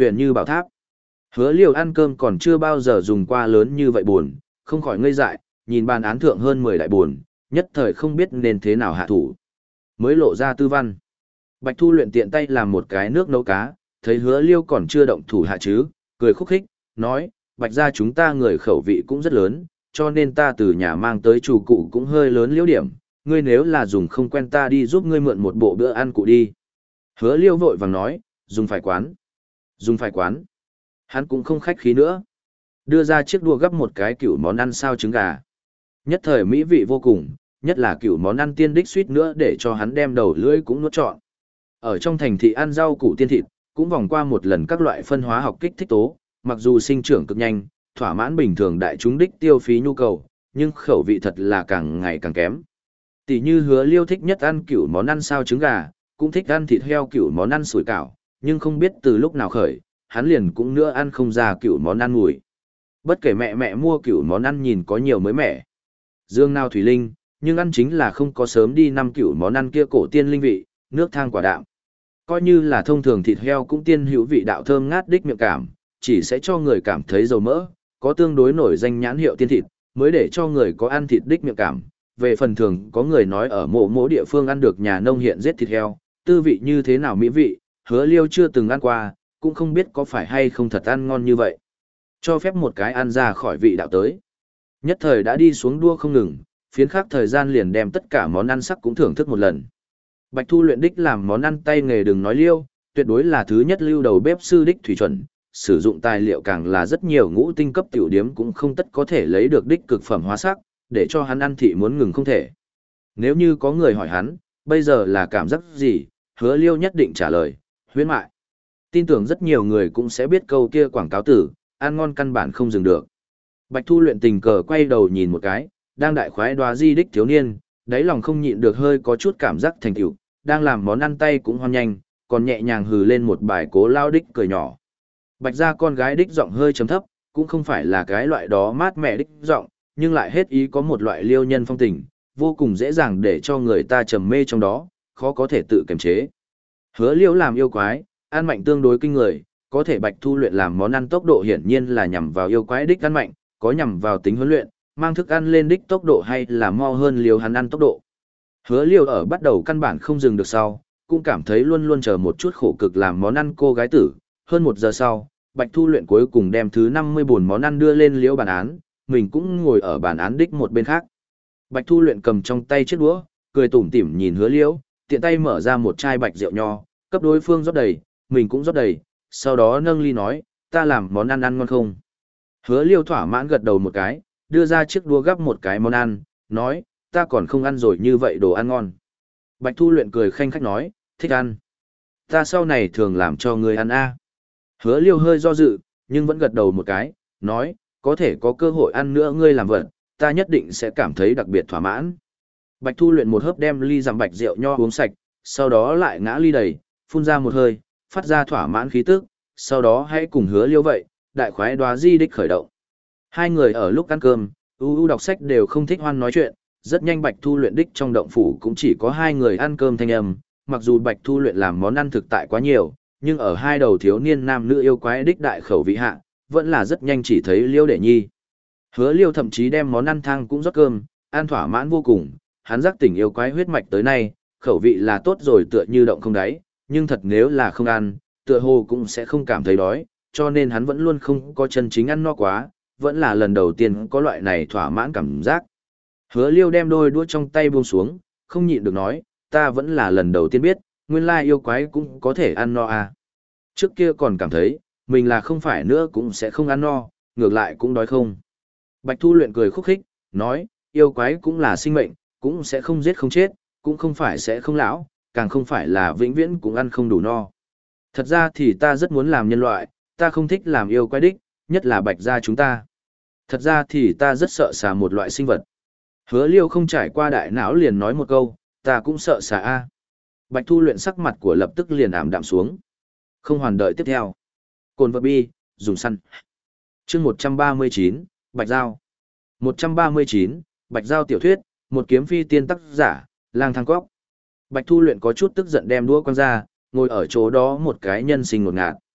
S1: huyền như bảo tháp. Hứa Liêu ăn cơm còn chưa bao giờ dùng qua lớn như vậy buồn, không khỏi ngây dại, nhìn bàn án thượng hơn mười đại buồn, nhất thời không biết nên thế nào hạ thủ. Mới lộ ra tư văn. Bạch Thu Luyện tiện tay làm một cái nước nấu cá, thấy Hứa Liêu còn chưa động thủ hạ chứ, cười khúc khích, nói, Bạch gia chúng ta người khẩu vị cũng rất lớn, cho nên ta từ nhà mang tới chủ cụ cũng hơi lớn liễu điểm, ngươi nếu là dùng không quen ta đi giúp ngươi mượn một bộ bữa ăn cụ đi. Hứa Liêu vội vàng nói, dùng phải quán. Dùng phải quán. Hắn cũng không khách khí nữa. Đưa ra chiếc đũa gấp một cái cửu món ăn sao trứng gà. Nhất thời mỹ vị vô cùng, nhất là cửu món ăn tiên đích suýt nữa để cho hắn đem đầu lưỡi cũng nuốt trọn. Ở trong thành thị ăn rau củ tiên thịt, cũng vòng qua một lần các loại phân hóa học kích thích tố, mặc dù sinh trưởng cực nhanh, thỏa mãn bình thường đại chúng đích tiêu phí nhu cầu, nhưng khẩu vị thật là càng ngày càng kém. Tỷ như Hứa Liêu thích nhất ăn cửu món ăn sao trứng gà, cũng thích ăn thịt heo cửu món ăn sủi cảo, nhưng không biết từ lúc nào khởi, hắn liền cũng nữa ăn không ra cửu món ăn mùi. Bất kể mẹ mẹ mua cửu món ăn nhìn có nhiều mới mẻ. Dương nào thủy linh, nhưng ăn chính là không có sớm đi năm cửu món ăn kia cổ tiên linh vị, nước thang quả đạm. Coi như là thông thường thịt heo cũng tiên hữu vị đạo thơm ngát đích miệng cảm, chỉ sẽ cho người cảm thấy dầu mỡ, có tương đối nổi danh nhãn hiệu tiên thịt, mới để cho người có ăn thịt đích miệng cảm. Về phần thường có người nói ở mộ mỗ địa phương ăn được nhà nông hiện giết thịt heo, tư vị như thế nào mỹ vị, Hứa Liêu chưa từng ăn qua, cũng không biết có phải hay không thật ăn ngon như vậy. Cho phép một cái ăn ra khỏi vị đạo tới. Nhất thời đã đi xuống đua không ngừng, phiến khắc thời gian liền đem tất cả món ăn sắc cũng thưởng thức một lần. Bạch Thu Luyện đích làm món ăn tay nghề đừng nói liêu, tuyệt đối là thứ nhất lưu đầu bếp sư đích thủy chuẩn, sử dụng tài liệu càng là rất nhiều ngũ tinh cấp tiểu điếm cũng không tất có thể lấy được đích cực phẩm hóa sắc, để cho hắn ăn thị muốn ngừng không thể. Nếu như có người hỏi hắn, bây giờ là cảm giác gì, Hứa Liêu nhất định trả lời, huyễn mại. Tin tưởng rất nhiều người cũng sẽ biết câu kia quảng cáo tử, ăn ngon căn bản không dừng được. Bạch Thu Luyện tình cờ quay đầu nhìn một cái, đang đại khoái đoá di đích thiếu niên, đáy lòng không nhịn được hơi có chút cảm giác thành tựu, đang làm món ăn tay cũng hoan nhanh, còn nhẹ nhàng hừ lên một bài cố lao đích cười nhỏ. Bạch gia con gái đích giọng hơi trầm thấp, cũng không phải là cái loại đó mát mẻ đích giọng, nhưng lại hết ý có một loại liêu nhân phong tình, vô cùng dễ dàng để cho người ta trầm mê trong đó, khó có thể tự kiềm chế. Hứa Liêu làm yêu quái, ăn mạnh tương đối kinh người, có thể Bạch Thu Luyện làm món ăn tốc độ hiển nhiên là nhằm vào yêu quái đích ăn mạnh, có nhằm vào tính huấn luyện, mang thức ăn lên đích tốc độ hay là mau hơn Liêu hắn ăn tốc độ. Hứa Liêu ở bắt đầu căn bản không dừng được sau, cũng cảm thấy luôn luôn chờ một chút khổ cực làm món ăn cô gái tử, hơn một giờ sau, Bạch Thu Luyện cuối cùng đem thứ năm mươi buồn món ăn đưa lên Liêu bàn án, mình cũng ngồi ở bàn án đích một bên khác. Bạch Thu Luyện cầm trong tay chiếc đũa, cười tủm tỉm nhìn Hứa Liêu, tiện tay mở ra một chai bạch rượu nho, cấp đối phương rót đầy, mình cũng rót đầy, sau đó nâng ly nói, ta làm món ăn ăn ngon không? Hứa Liêu thỏa mãn gật đầu một cái, đưa ra chiếc đũa gắp một cái món ăn, nói, ta còn không ăn rồi như vậy đồ ăn ngon. Bạch Thu Luyện cười khanh khách nói, thích ăn. Ta sau này thường làm cho người ăn a. Hứa Liêu hơi do dự, nhưng vẫn gật đầu một cái, nói, có thể có cơ hội ăn nữa ngươi làm vật, ta nhất định sẽ cảm thấy đặc biệt thỏa mãn. Bạch Thu Luyện một hớp đem ly giảm bạch rượu nho uống sạch, sau đó lại ngã ly đầy, phun ra một hơi, phát ra thỏa mãn khí tức, sau đó hãy cùng Hứa Liêu vậy, đại khoái đoá di đích khởi động. Hai người ở lúc ăn cơm, u u đọc sách đều không thích hoan nói chuyện, rất nhanh Bạch Thu Luyện đích trong động phủ cũng chỉ có hai người ăn cơm thanh âm, mặc dù Bạch Thu Luyện làm món ăn thực tại quá nhiều, nhưng ở hai đầu thiếu niên nam nữ yêu quái đích đại khẩu vị hạ, vẫn là rất nhanh chỉ thấy Liêu Đệ Nhi. Hứa Liêu thậm chí đem món ăn thang cũng rót cơm, ăn thỏa mãn vô cùng, hắn giác tỉnh yêu quái huyết mạch tới nay, khẩu vị là tốt rồi tựa như động không đáy, nhưng thật nếu là không ăn, tựa hồ cũng sẽ không cảm thấy đói, cho nên hắn vẫn luôn không có chân chính ăn no quá, vẫn là lần đầu tiên có loại này thỏa mãn cảm giác. Hứa Liêu đem đôi đũa trong tay buông xuống, không nhịn được nói, ta vẫn là lần đầu tiên biết, nguyên lai yêu quái cũng có thể ăn no à. Trước kia còn cảm thấy, mình là không phải nữa cũng sẽ không ăn no, ngược lại cũng đói không. Bạch Thu Luyện cười khúc khích, nói, yêu quái cũng là sinh mệnh, cũng sẽ không giết không chết, cũng không phải sẽ không lão, càng không phải là vĩnh viễn cũng ăn không đủ no. Thật ra thì ta rất muốn làm nhân loại, ta không thích làm yêu quái đích, nhất là bạch gia chúng ta. Thật ra thì ta rất sợ xà một loại sinh vật. Hứa Liêu không trải qua đại não liền nói một câu, ta cũng sợ xà a. Bạch Thu Luyện sắc mặt của lập tức liền ảm đạm xuống. Không hoàn đợi tiếp theo. Cồn vật bi, dùng săn. Chương một trăm ba mươi chín, Bạch Giao. một trăm ba mươi chín, Bạch Giao tiểu thuyết, một kiếm phi tiên tác giả, Lang Thang Cóc. Bạch Thu Luyện có chút tức giận đem đũa quăng ra, ngồi ở chỗ đó một cái nhân sinh ngột ngạt.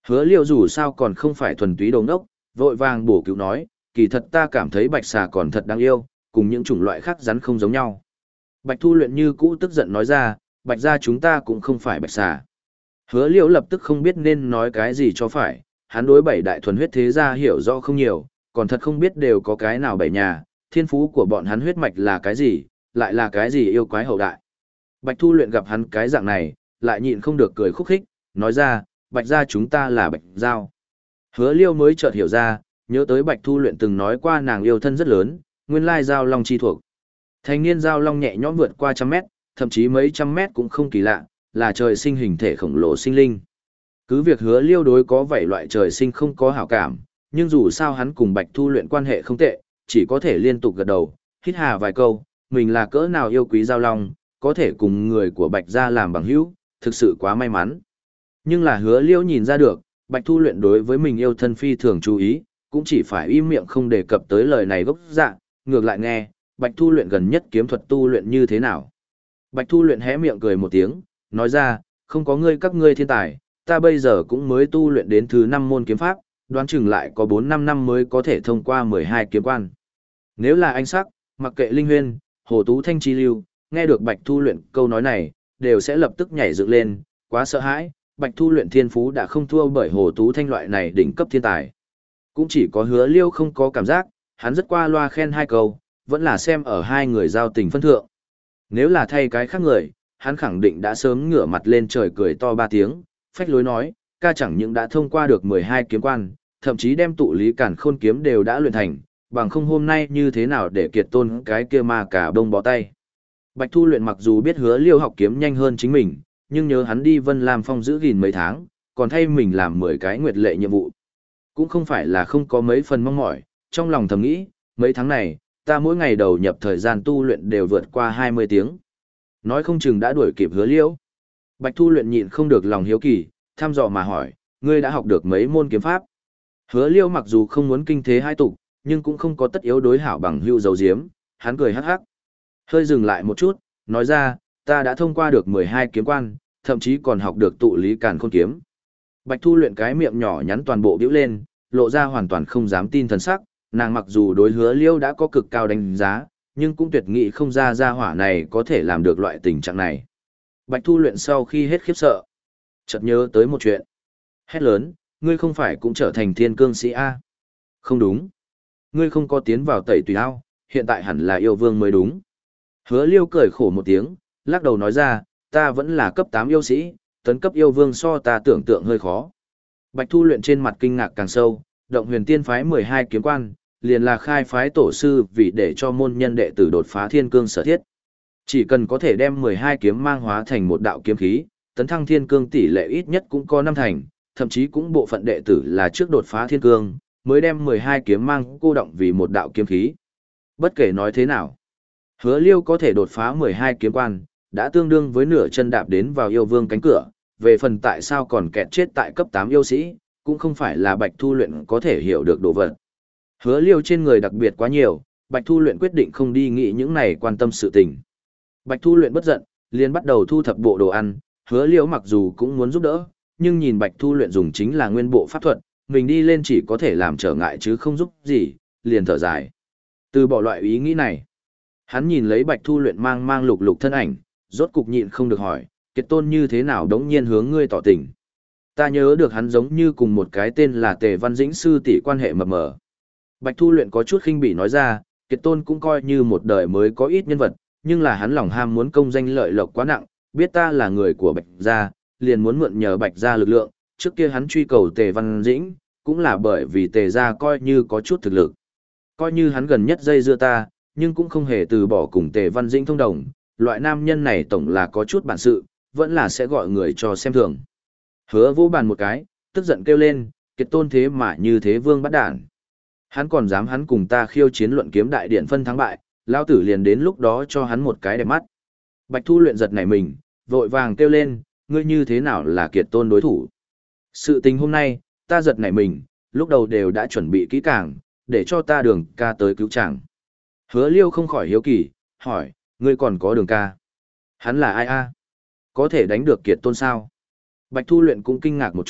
S1: Hứa Liêu dù sao còn không phải thuần túy đồ ngốc, vội vàng bổ cứu nói, kỳ thật ta cảm thấy bạch xà còn thật đáng yêu, cùng những chủng loại khác rắn không giống nhau. Bạch Thu Luyện như cũ tức giận nói ra, bạch gia chúng ta cũng không phải bạch xà. Hứa Liêu lập tức không biết nên nói cái gì cho phải, hắn đối bảy đại thuần huyết thế gia hiểu rõ không nhiều, còn thật không biết đều có cái nào bảy nhà, thiên phú của bọn hắn huyết mạch là cái gì, lại là cái gì yêu quái hậu đại. Bạch Thu Luyện gặp hắn cái dạng này, lại nhịn không được cười khúc khích, nói ra, bạch gia chúng ta là bạch giao. Hứa Liêu mới chợt hiểu ra, nhớ tới Bạch Thu Luyện từng nói qua nàng yêu thân rất lớn, nguyên lai giao long chi thuộc. Thành niên giao long nhẹ nhõm vượt qua trăm mét, thậm chí mấy trăm mét cũng không kỳ lạ, là trời sinh hình thể khổng lồ sinh linh. Cứ việc Hứa Liêu đối có vẻ loại trời sinh không có hảo cảm, nhưng dù sao hắn cùng Bạch Thu Luyện quan hệ không tệ, chỉ có thể liên tục gật đầu, hít hà vài câu, mình là cỡ nào yêu quý giao long, có thể cùng người của Bạch gia làm bằng hữu, thực sự quá may mắn. Nhưng là Hứa Liêu nhìn ra được, Bạch Thu Luyện đối với mình yêu thân phi thường chú ý, cũng chỉ phải im miệng không đề cập tới lời này gốc dạ, ngược lại nghe, Bạch Thu Luyện gần nhất kiếm thuật tu luyện như thế nào. Bạch Thu Luyện hé miệng cười một tiếng, nói ra, không có ngươi các ngươi thiên tài, ta bây giờ cũng mới tu luyện đến thứ năm môn kiếm pháp, đoán chừng lại có bốn năm năm mới có thể thông qua mười hai kiếm quan. Nếu là anh sắc, mặc kệ Linh Huyên, Hồ Tú Thanh Chi Lưu, nghe được Bạch Thu Luyện câu nói này, đều sẽ lập tức nhảy dựng lên, quá sợ hãi, Bạch Thu Luyện thiên phú đã không thua bởi Hồ Tú Thanh loại này đỉnh cấp thiên tài. Cũng chỉ có Hứa Liêu không có cảm giác, hắn rất qua loa khen hai câu, vẫn là xem ở hai người giao tình phân thượng. Nếu là thay cái khác người, hắn khẳng định đã sớm ngửa mặt lên trời cười to ba tiếng, phách lối nói, ca chẳng những đã thông qua được mười hai kiếm quan, thậm chí đem tụ lý cản khôn kiếm đều đã luyện thành, bằng không hôm nay như thế nào để kiệt tôn cái kia ma cả bông bó tay. Bạch Thu Luyện mặc dù biết Hứa Liêu học kiếm nhanh hơn chính mình, nhưng nhớ hắn đi Vân Lam Phong giữ gìn mấy tháng, còn thay mình làm mười cái nguyệt lệ nhiệm vụ. Cũng không phải là không có mấy phần mong mỏi, trong lòng thầm nghĩ, mấy tháng này, ta mỗi ngày đầu nhập thời gian tu luyện đều vượt qua hai mươi tiếng. Nói không chừng đã đuổi kịp Hứa Liêu. Bạch Thu Luyện nhịn không được lòng hiếu kỳ, thăm dò mà hỏi, ngươi đã học được mấy môn kiếm pháp? Hứa Liêu mặc dù không muốn kinh thế hai tục, nhưng cũng không có tất yếu đối hảo bằng hữu dấu diếm, hắn cười hắc hắc. Hơi dừng lại một chút, nói ra, ta đã thông qua được mười hai kiếm quan, thậm chí còn học được tụ lý càn khôn kiếm. Bạch Thu Luyện cái miệng nhỏ nhắn toàn bộ bĩu lên, lộ ra hoàn toàn không dám tin thần sắc, nàng mặc dù đối Hứa Liêu đã có cực cao đánh giá, nhưng cũng tuyệt nghị không ra gia hỏa này có thể làm được loại tình trạng này. Bạch Thu Luyện sau khi hết khiếp sợ, chợt nhớ tới một chuyện. Hét lớn, ngươi không phải cũng trở thành thiên cương sĩ A. Không đúng. Ngươi không có tiến vào tẩy tùy ao, hiện tại hẳn là yêu vương mới đúng. Hứa Liêu cười khổ một tiếng, lắc đầu nói ra, ta vẫn là cấp tám yêu sĩ, tấn cấp yêu vương so ta tưởng tượng hơi khó. Bạch Thu Luyện trên mặt kinh ngạc càng sâu, động huyền tiên phái mười hai kiếm quan, liền là khai phái tổ sư vì để cho môn nhân đệ tử đột phá thiên cương sở thiết. Chỉ cần có thể đem mười hai kiếm mang hóa thành một đạo kiếm khí, tấn thăng thiên cương tỷ lệ ít nhất cũng có năm thành, thậm chí cũng bộ phận đệ tử là trước đột phá thiên cương, mới đem mười hai kiếm mang cô động vì một đạo kiếm khí. Bất kể nói thế nào, Hứa Liêu có thể đột phá mười hai kiếm quan, đã tương đương với nửa chân đạp đến vào yêu vương cánh cửa, về phần tại sao còn kẹt chết tại cấp tám yêu sĩ, cũng không phải là Bạch Thu Luyện có thể hiểu được đồ vật. Hứa Liêu trên người đặc biệt quá nhiều, Bạch Thu Luyện quyết định không đi nghĩ những này quan tâm sự tình. Bạch Thu Luyện bất giận, liền bắt đầu thu thập bộ đồ ăn, Hứa Liêu mặc dù cũng muốn giúp đỡ, nhưng nhìn Bạch Thu Luyện dùng chính là nguyên bộ pháp thuật, mình đi lên chỉ có thể làm trở ngại chứ không giúp gì, liền thở dài. Từ bỏ loại ý nghĩ này, hắn nhìn lấy Bạch Thu Luyện mang mang lục lục thân ảnh, rốt cục nhịn không được hỏi, Kiệt Tôn như thế nào đống nhiên hướng ngươi tỏ tình. Ta nhớ được hắn giống như cùng một cái tên là Tề Văn Dĩnh sư tỷ quan hệ mập mờ. Bạch Thu Luyện có chút khinh bỉ nói ra, Kiệt Tôn cũng coi như một đời mới có ít nhân vật, nhưng là hắn lòng ham muốn công danh lợi lộc quá nặng, biết ta là người của Bạch gia, liền muốn mượn nhờ Bạch gia lực lượng, trước kia hắn truy cầu Tề Văn Dĩnh, cũng là bởi vì Tề gia coi như có chút thực lực. Coi như hắn gần nhất dây dưa ta, nhưng cũng không hề từ bỏ cùng Tề Văn Dĩnh thông đồng, loại nam nhân này tổng là có chút bản sự, vẫn là sẽ gọi người cho xem thường. Hứa vô bàn một cái, tức giận kêu lên, Kiệt Tôn thế mà như thế vương bắt đản. Hắn còn dám hắn cùng ta khiêu chiến luận kiếm đại điện phân thắng bại, lao tử liền đến lúc đó cho hắn một cái đẹp mắt. Bạch Thu Luyện giật nảy mình, vội vàng kêu lên, ngươi như thế nào là Kiệt Tôn đối thủ. Sự tình hôm nay, ta giật nảy mình, lúc đầu đều đã chuẩn bị kỹ càng, để cho ta Đường ca tới cứu chàng. Hứa Liêu không khỏi hiếu kỳ, hỏi, ngươi còn có Đường ca? Hắn là ai a? Có thể đánh được Kiệt Tôn sao? Bạch Thu Luyện cũng kinh ngạc một chút,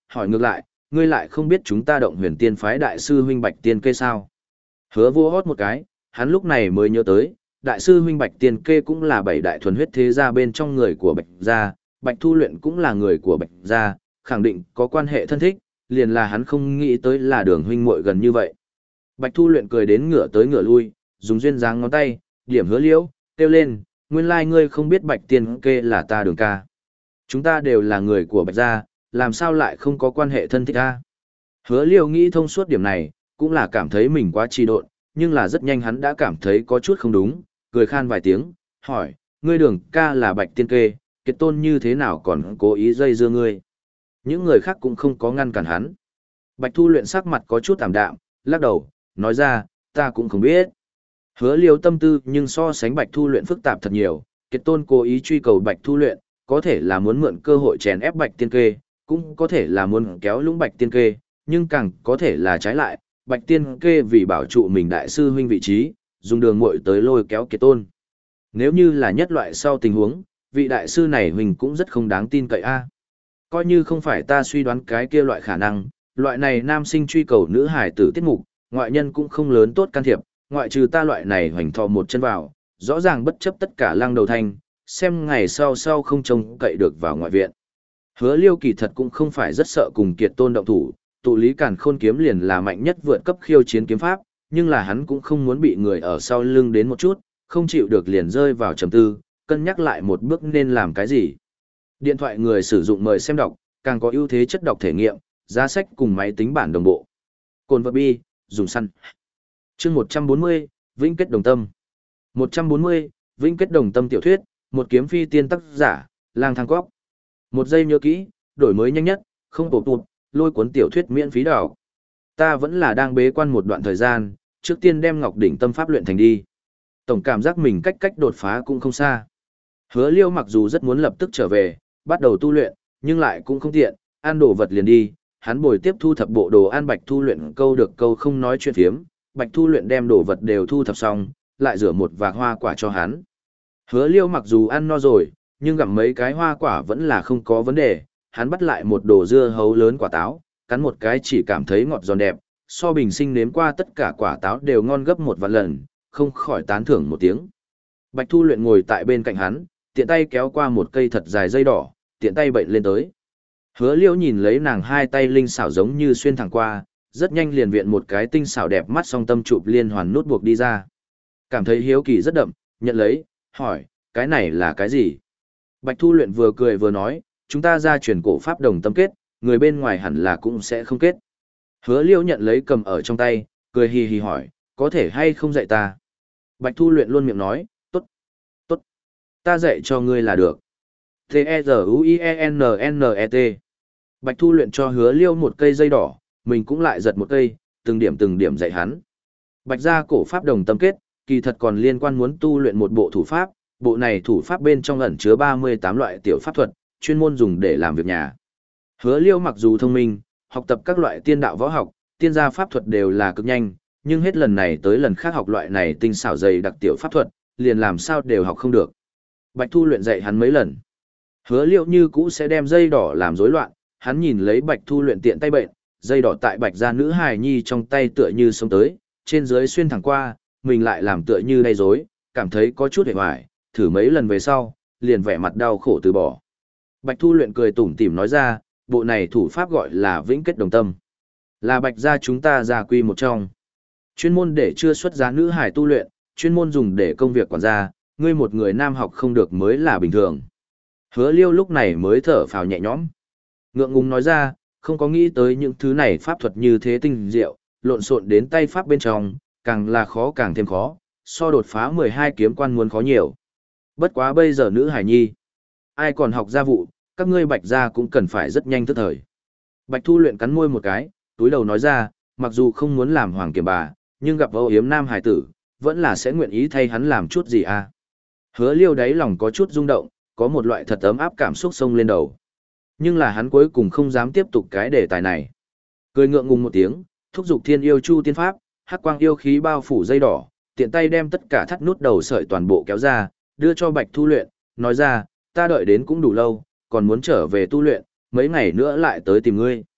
S1: hỏi ngược lại, ngươi lại không biết chúng ta động huyền tiên phái đại sư huynh Bạch Tiên Kê sao? Hứa vô hót một cái, hắn lúc này mới nhớ tới, đại sư huynh Bạch Tiên Kê cũng là bảy đại thuần huyết thế gia bên trong người của Bạch gia, Bạch Thu Luyện cũng là người của Bạch gia, khẳng định có quan hệ thân thích, liền là hắn không nghĩ tới là đường huynh muội gần như vậy. Bạch Thu Luyện cười đến ngửa tới ngửa lui, dùng duyên dáng ngón tay, điểm Hứa Liễu, kêu lên, nguyên lai ngươi không biết Bạch Tiên Kê là ta Đường ca. Chúng ta đều là người của Bạch gia, làm sao lại không có quan hệ thân thích ta? Hứa Liễu nghĩ thông suốt điểm này, cũng là cảm thấy mình quá trì độn, nhưng là rất nhanh hắn đã cảm thấy có chút không đúng, cười khan vài tiếng, hỏi, ngươi Đường ca là Bạch Tiên Kê, Kiệt Tôn như thế nào còn cố ý dây dưa ngươi? Những người khác cũng không có ngăn cản hắn. Bạch Thu Luyện sắc mặt có chút tạm đạm, lắc đầu, nói ra, ta cũng không biết. Hứa Liêu tâm tư nhưng so sánh Bạch Thu Luyện phức tạp thật nhiều, Kiệt Tôn cố ý truy cầu Bạch Thu Luyện, có thể là muốn mượn cơ hội chèn ép Bạch Tiên Kê, cũng có thể là muốn kéo lũng Bạch Tiên Kê, nhưng càng có thể là trái lại, Bạch Tiên Kê vì bảo trụ mình đại sư huynh vị trí, dùng đường muội tới lôi kéo Kiệt Tôn. Nếu như là nhất loại sau tình huống, vị đại sư này huynh cũng rất không đáng tin cậy a. Coi như không phải ta suy đoán cái kia loại khả năng, loại này nam sinh truy cầu nữ hải tử tiết mục, ngoại nhân cũng không lớn tốt can thiệp, ngoại trừ ta loại này hoành thò một chân vào, rõ ràng bất chấp tất cả lăng đầu thanh, xem ngày sau sau không trông cậy được vào ngoại viện. Hứa Liêu kỳ thật cũng không phải rất sợ cùng Kiệt Tôn động thủ, tụ lý càn khôn kiếm liền là mạnh nhất vượt cấp khiêu chiến kiếm pháp, nhưng là hắn cũng không muốn bị người ở sau lưng đến một chút, không chịu được liền rơi vào trầm tư, cân nhắc lại một bước nên làm cái gì. Điện thoại người sử dụng mời xem đọc, càng có ưu thế chất đọc thể nghiệm, giá sách cùng máy tính bản đồng bộ. Cồn vật bi, dùng săn. Chương một trăm bốn mươi, Vĩnh kết đồng tâm. một trăm bốn mươi, Vĩnh kết đồng tâm tiểu thuyết, một kiếm phi tiên tác giả, Lang Thang Cóc. Một giây nhớ kỹ, đổi mới nhanh nhất, không bổ tụt, lôi cuốn tiểu thuyết miễn phí đọc. Ta vẫn là đang bế quan một đoạn thời gian, trước tiên đem Ngọc Đỉnh Tâm Pháp luyện thành đi. Tổng cảm giác mình cách cách đột phá cũng không xa. Hứa Liêu mặc dù rất muốn lập tức trở về, bắt đầu tu luyện, nhưng lại cũng không tiện, ăn đồ vật liền đi, hắn bồi tiếp thu thập bộ đồ ăn Bạch Thu Luyện câu được câu không nói chuyện phiếm, Bạch Thu Luyện đem đồ vật đều thu thập xong, lại rửa một vạc hoa quả cho hắn. Hứa Liêu mặc dù ăn no rồi, nhưng gặm mấy cái hoa quả vẫn là không có vấn đề, hắn bắt lại một đồ dưa hấu lớn quả táo, cắn một cái chỉ cảm thấy ngọt giòn đẹp, so bình sinh nếm qua tất cả quả táo đều ngon gấp một vạn lần, không khỏi tán thưởng một tiếng. Bạch Thu Luyện ngồi tại bên cạnh hắn, tiện tay kéo qua một cây thật dài dây đỏ, tiện tay bệnh lên tới. Hứa Liêu nhìn lấy nàng hai tay linh xảo giống như xuyên thẳng qua, rất nhanh liền viện một cái tinh xảo đẹp mắt song tâm chụp liên hoàn nút buộc đi ra. Cảm thấy hiếu kỳ rất đậm, nhận lấy, hỏi, cái này là cái gì? Bạch Thu Luyện vừa cười vừa nói, chúng ta ra truyền cổ pháp đồng tâm kết, người bên ngoài hẳn là cũng sẽ không kết. Hứa Liêu nhận lấy cầm ở trong tay, cười hì hì hỏi, có thể hay không dạy ta? Bạch Thu Luyện luôn miệng nói, tốt, tốt, ta dạy cho ngươi là được. T-E-Z-U-I-E-N-N-E-T. Bạch Thu Luyện cho Hứa Liêu một cây dây đỏ, mình cũng lại giật một cây, từng điểm từng điểm dạy hắn. Bạch gia cổ pháp đồng tâm kết, kỳ thật còn liên quan muốn tu luyện một bộ thủ pháp, bộ này thủ pháp bên trong ẩn chứa ba mươi tám loại tiểu pháp thuật, chuyên môn dùng để làm việc nhà. Hứa Liêu mặc dù thông minh, học tập các loại tiên đạo võ học, tiên gia pháp thuật đều là cực nhanh, nhưng hết lần này tới lần khác học loại này tinh xảo dày đặc tiểu pháp thuật, liền làm sao đều học không được. Bạch Thu Luyện dạy hắn mấy lần. Hứa Liêu như cũ sẽ đem dây đỏ làm rối loạn, hắn nhìn lấy Bạch Thu Luyện tiện tay bệnh, dây đỏ tại Bạch gia nữ hài nhi trong tay tựa như sống tới, trên dưới xuyên thẳng qua, mình lại làm tựa như đầy rối, cảm thấy có chút hề hoài, thử mấy lần về sau, liền vẻ mặt đau khổ từ bỏ. Bạch Thu Luyện cười tủm tỉm nói ra, bộ này thủ pháp gọi là Vĩnh kết đồng tâm. Là Bạch gia chúng ta gia quy một trong. Chuyên môn để chưa xuất giá nữ hài tu luyện, chuyên môn dùng để công việc quản gia, ngươi một người nam học không được mới là bình thường. Hứa Liêu lúc này mới thở phào nhẹ nhõm. Ngượng ngùng nói ra, không có nghĩ tới những thứ này pháp thuật như thế tinh diệu, lộn xộn đến tay pháp bên trong, càng là khó càng thêm khó, so đột phá mười hai kiếm quan muốn khó nhiều. Bất quá bây giờ nữ hải nhi, ai còn học gia vụ, các ngươi Bạch gia cũng cần phải rất nhanh tức thời. Bạch Thu Luyện cắn môi một cái, túi đầu nói ra, mặc dù không muốn làm hoàng kiểm bà, nhưng gặp âu yếm nam hải tử, vẫn là sẽ nguyện ý thay hắn làm chút gì à. Hứa Liêu đáy lòng có chút rung động, có một loại thật ấm áp cảm xúc sông lên đầu. Nhưng là hắn cuối cùng không dám tiếp tục cái đề tài này. Cười ngượng ngùng một tiếng, thúc giục thiên yêu chu tiên pháp, hắc quang yêu khí bao phủ dây đỏ, tiện tay đem tất cả thắt nút đầu sợi toàn bộ kéo ra, đưa cho Bạch Thu Luyện, nói ra, ta đợi đến cũng đủ lâu, còn muốn trở về tu luyện, mấy ngày nữa lại tới tìm ngươi.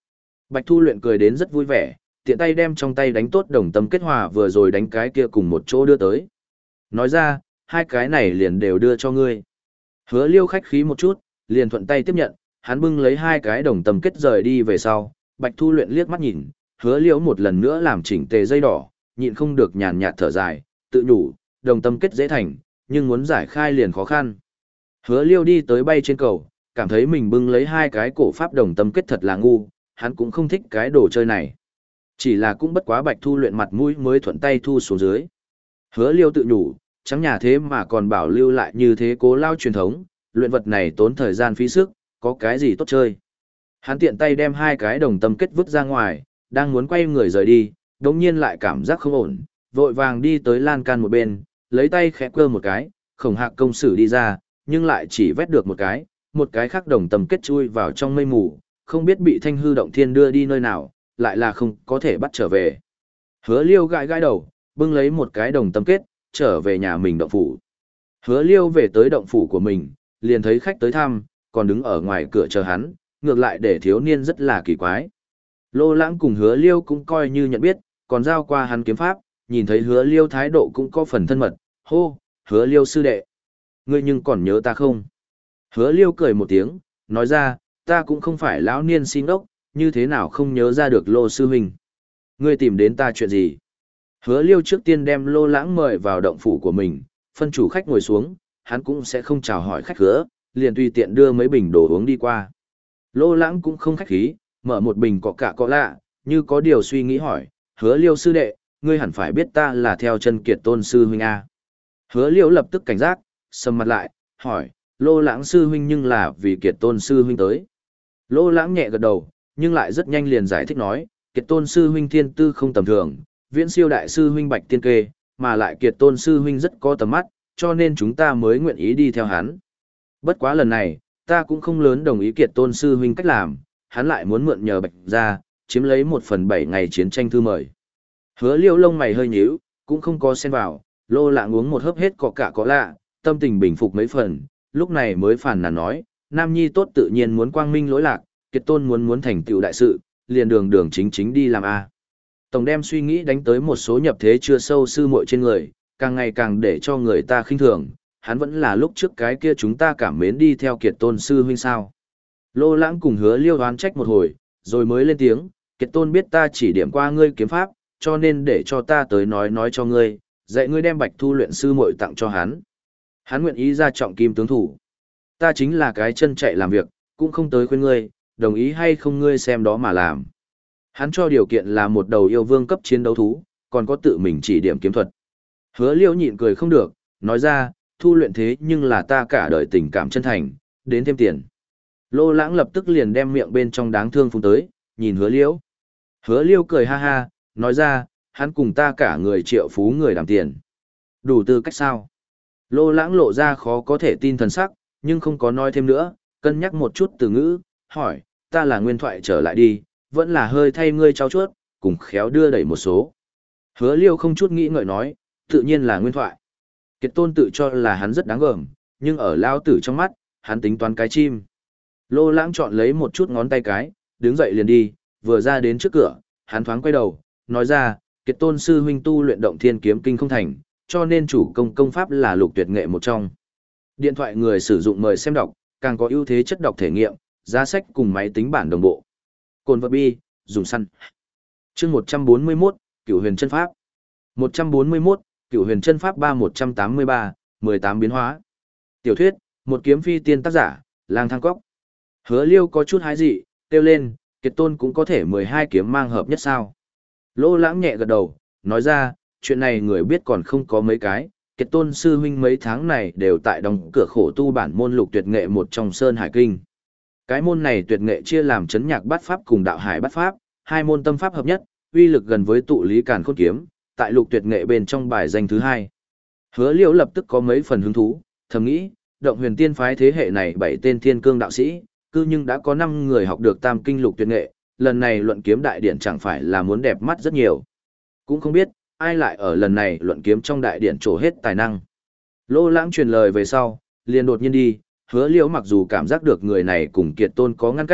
S1: Bạch Thu Luyện cười đến rất vui vẻ, tiện tay đem trong tay đánh tốt đồng tâm kết hòa vừa rồi đánh cái kia cùng một chỗ đưa tới. Nói ra, hai cái này liền đều đưa cho ngươi. Hứa Liêu khách khí một chút, liền thuận tay tiếp nhận, hắn bưng lấy hai cái đồng tâm kết rời đi về sau, Bạch Thu Luyện liếc mắt nhìn, Hứa Liêu một lần nữa làm chỉnh tề dây đỏ, nhịn không được nhàn nhạt thở dài, tự nhủ, đồng tâm kết dễ thành, nhưng muốn giải khai liền khó khăn. Hứa Liêu đi tới bay trên cầu, cảm thấy mình bưng lấy hai cái cổ pháp đồng tâm kết thật là ngu, hắn cũng không thích cái đồ chơi này. Chỉ là cũng bất quá Bạch Thu Luyện mặt mũi mới thuận tay thu xuống dưới. Hứa Liêu tự nhủ, chẳng nhà thế mà còn bảo lưu lại như thế cố lao truyền thống, luyện vật này tốn thời gian phí sức, có cái gì tốt chơi. Hắn tiện tay đem hai cái đồng tâm kết vứt ra ngoài, đang muốn quay người rời đi, đống nhiên lại cảm giác không ổn, vội vàng đi tới lan can một bên, lấy tay khẽ quơ một cái, Khổng Hạc công sử đi ra, nhưng lại chỉ vét được một cái, một cái khác đồng tâm kết chui vào trong mây mù, không biết bị Thanh Hư Động Thiên đưa đi nơi nào, lại là không có thể bắt trở về. Hứa Liêu gãi gãi đầu, bưng lấy một cái đồng tâm kết, trở về nhà mình động phủ. Hứa Liêu về tới động phủ của mình, liền thấy khách tới thăm, còn đứng ở ngoài cửa chờ hắn, ngược lại để thiếu niên rất là kỳ quái. Lô Lãng cùng Hứa Liêu cũng coi như nhận biết, còn giao qua hắn kiếm pháp, nhìn thấy Hứa Liêu thái độ cũng có phần thân mật, hô, Hứa Liêu sư đệ. Ngươi nhưng còn nhớ ta không? Hứa Liêu cười một tiếng, nói ra, ta cũng không phải lão niên xin ốc, như thế nào không nhớ ra được Lô sư huynh. Ngươi tìm đến ta chuyện gì? Hứa Liêu trước tiên đem Lô Lãng mời vào động phủ của mình, phân chủ khách ngồi xuống, hắn cũng sẽ không chào hỏi khách khứa, liền tùy tiện đưa mấy bình đồ uống đi qua. Lô Lãng cũng không khách khí, mở một bình cọ cạ cọ lạ, như có điều suy nghĩ hỏi, Hứa Liêu sư đệ, ngươi hẳn phải biết ta là theo chân Kiệt Tôn sư huynh a. Hứa Liêu lập tức cảnh giác, sầm mặt lại, hỏi, Lô Lãng sư huynh nhưng là vì Kiệt Tôn sư huynh tới. Lô Lãng nhẹ gật đầu, nhưng lại rất nhanh liền giải thích nói, Kiệt Tôn sư huynh thiên tư không tầm thường, viễn siêu đại sư huynh Bạch Tiên Kê, mà lại Kiệt Tôn sư huynh rất có tầm mắt, cho nên chúng ta mới nguyện ý đi theo hắn. Bất quá lần này, ta cũng không lớn đồng ý Kiệt Tôn sư huynh cách làm, hắn lại muốn mượn nhờ Bạch gia, chiếm lấy một phần bảy ngày chiến tranh thư mời. Hứa Liêu lông mày hơi nhíu, cũng không có xen vào, Lô Lãng uống một hớp hết cọ cả có lạ, tâm tình bình phục mấy phần, lúc này mới phản nàn nói, Nam Nhi tốt tự nhiên muốn quang minh lỗi lạc, Kiệt Tôn muốn muốn thành tựu đại sự, liền đường đường chính chính đi làm a. Tổng đem suy nghĩ đánh tới một số nhập thế chưa sâu sư muội trên người, càng ngày càng để cho người ta khinh thường, hắn vẫn là lúc trước cái kia chúng ta cảm mến đi theo Kiệt Tôn sư huynh sao. Lô Lãng cùng Hứa Liêu đoán trách một hồi, rồi mới lên tiếng, Kiệt Tôn biết ta chỉ điểm qua ngươi kiếm pháp, cho nên để cho ta tới nói nói cho ngươi, dạy ngươi đem Bạch Thu Luyện sư muội tặng cho hắn. Hắn nguyện ý ra trọng kim tướng thủ. Ta chính là cái chân chạy làm việc, cũng không tới khuyên ngươi, đồng ý hay không ngươi xem đó mà làm. Hắn cho điều kiện là một đầu yêu vương cấp chiến đấu thú, còn có tự mình chỉ điểm kiếm thuật. Hứa Liêu nhịn cười không được, nói ra, Thu Luyện thế nhưng là ta cả đời tình cảm chân thành, đến thêm tiền. Lô Lãng lập tức liền đem miệng bên trong đáng thương phun tới, nhìn Hứa Liêu. Hứa Liêu cười ha ha, nói ra, hắn cùng ta cả người triệu phú người làm tiền. Đủ tư cách sao? Lô Lãng lộ ra khó có thể tin thần sắc, nhưng không có nói thêm nữa, cân nhắc một chút từ ngữ, hỏi, ta là nguyên thoại trở lại đi, vẫn là hơi thay ngươi trao chuốt, cùng khéo đưa đẩy một số. Hứa Liêu không chút nghĩ ngợi nói, tự nhiên là nguyên thoại. Kiệt Tôn tự cho là hắn rất đáng gờm, nhưng ở lao tử trong mắt, hắn tính toán cái chim. Lô Lãng chọn lấy một chút ngón tay cái, đứng dậy liền đi, vừa ra đến trước cửa, hắn thoáng quay đầu, nói ra, Kiệt Tôn sư huynh tu luyện động thiên kiếm kinh không thành, cho nên chủ công công pháp là lục tuyệt nghệ một trong. Điện thoại người sử dụng mời xem đọc, càng có ưu thế chất đọc thể nghiệm, giá sách cùng máy tính bản đồng bộ. Cồn vật bi, dùng săn. Chương một trăm bốn mươi mốt, Cửu Huyền Chân Pháp. một trăm bốn mươi mốt, Cửu Huyền Chân Pháp ba một trăm tám mươi ba, mười tám biến hóa. Tiểu thuyết, một kiếm phi tiên tác giả, Lang Thang Cốc. Hứa Liêu có chút hái dị, kêu lên, Kiệt Tôn cũng có thể mười hai kiếm mang hợp nhất sao? Lô Lãng nhẹ gật đầu, nói ra, chuyện này người biết còn không có mấy cái, Kiệt Tôn sư huynh mấy tháng này đều tại đóng cửa khổ tu bản môn lục tuyệt nghệ một trong Sơn Hải Kinh. Cái môn này tuyệt nghệ chia làm chấn nhạc bát pháp cùng đạo hải bát pháp, hai môn tâm pháp hợp nhất, uy lực gần với tụ lý càn khôn kiếm, tại lục tuyệt nghệ bên trong bài danh thứ hai. Hứa Liễu lập tức có mấy phần hứng thú, thầm nghĩ, động huyền tiên phái thế hệ này bảy tên thiên cương đạo sĩ, cư nhưng đã có năm người học được tam kinh lục tuyệt nghệ, lần này luận kiếm đại điển chẳng phải là muốn đẹp mắt rất nhiều. Cũng không biết, ai lại ở lần này luận kiếm trong đại điển trổ hết tài năng. Lô Lãng truyền lời về sau, liền đột nhiên đi, Hứa Liễu mặc dù cảm giác được người này cùng Kiệt Tôn có ngăn cách,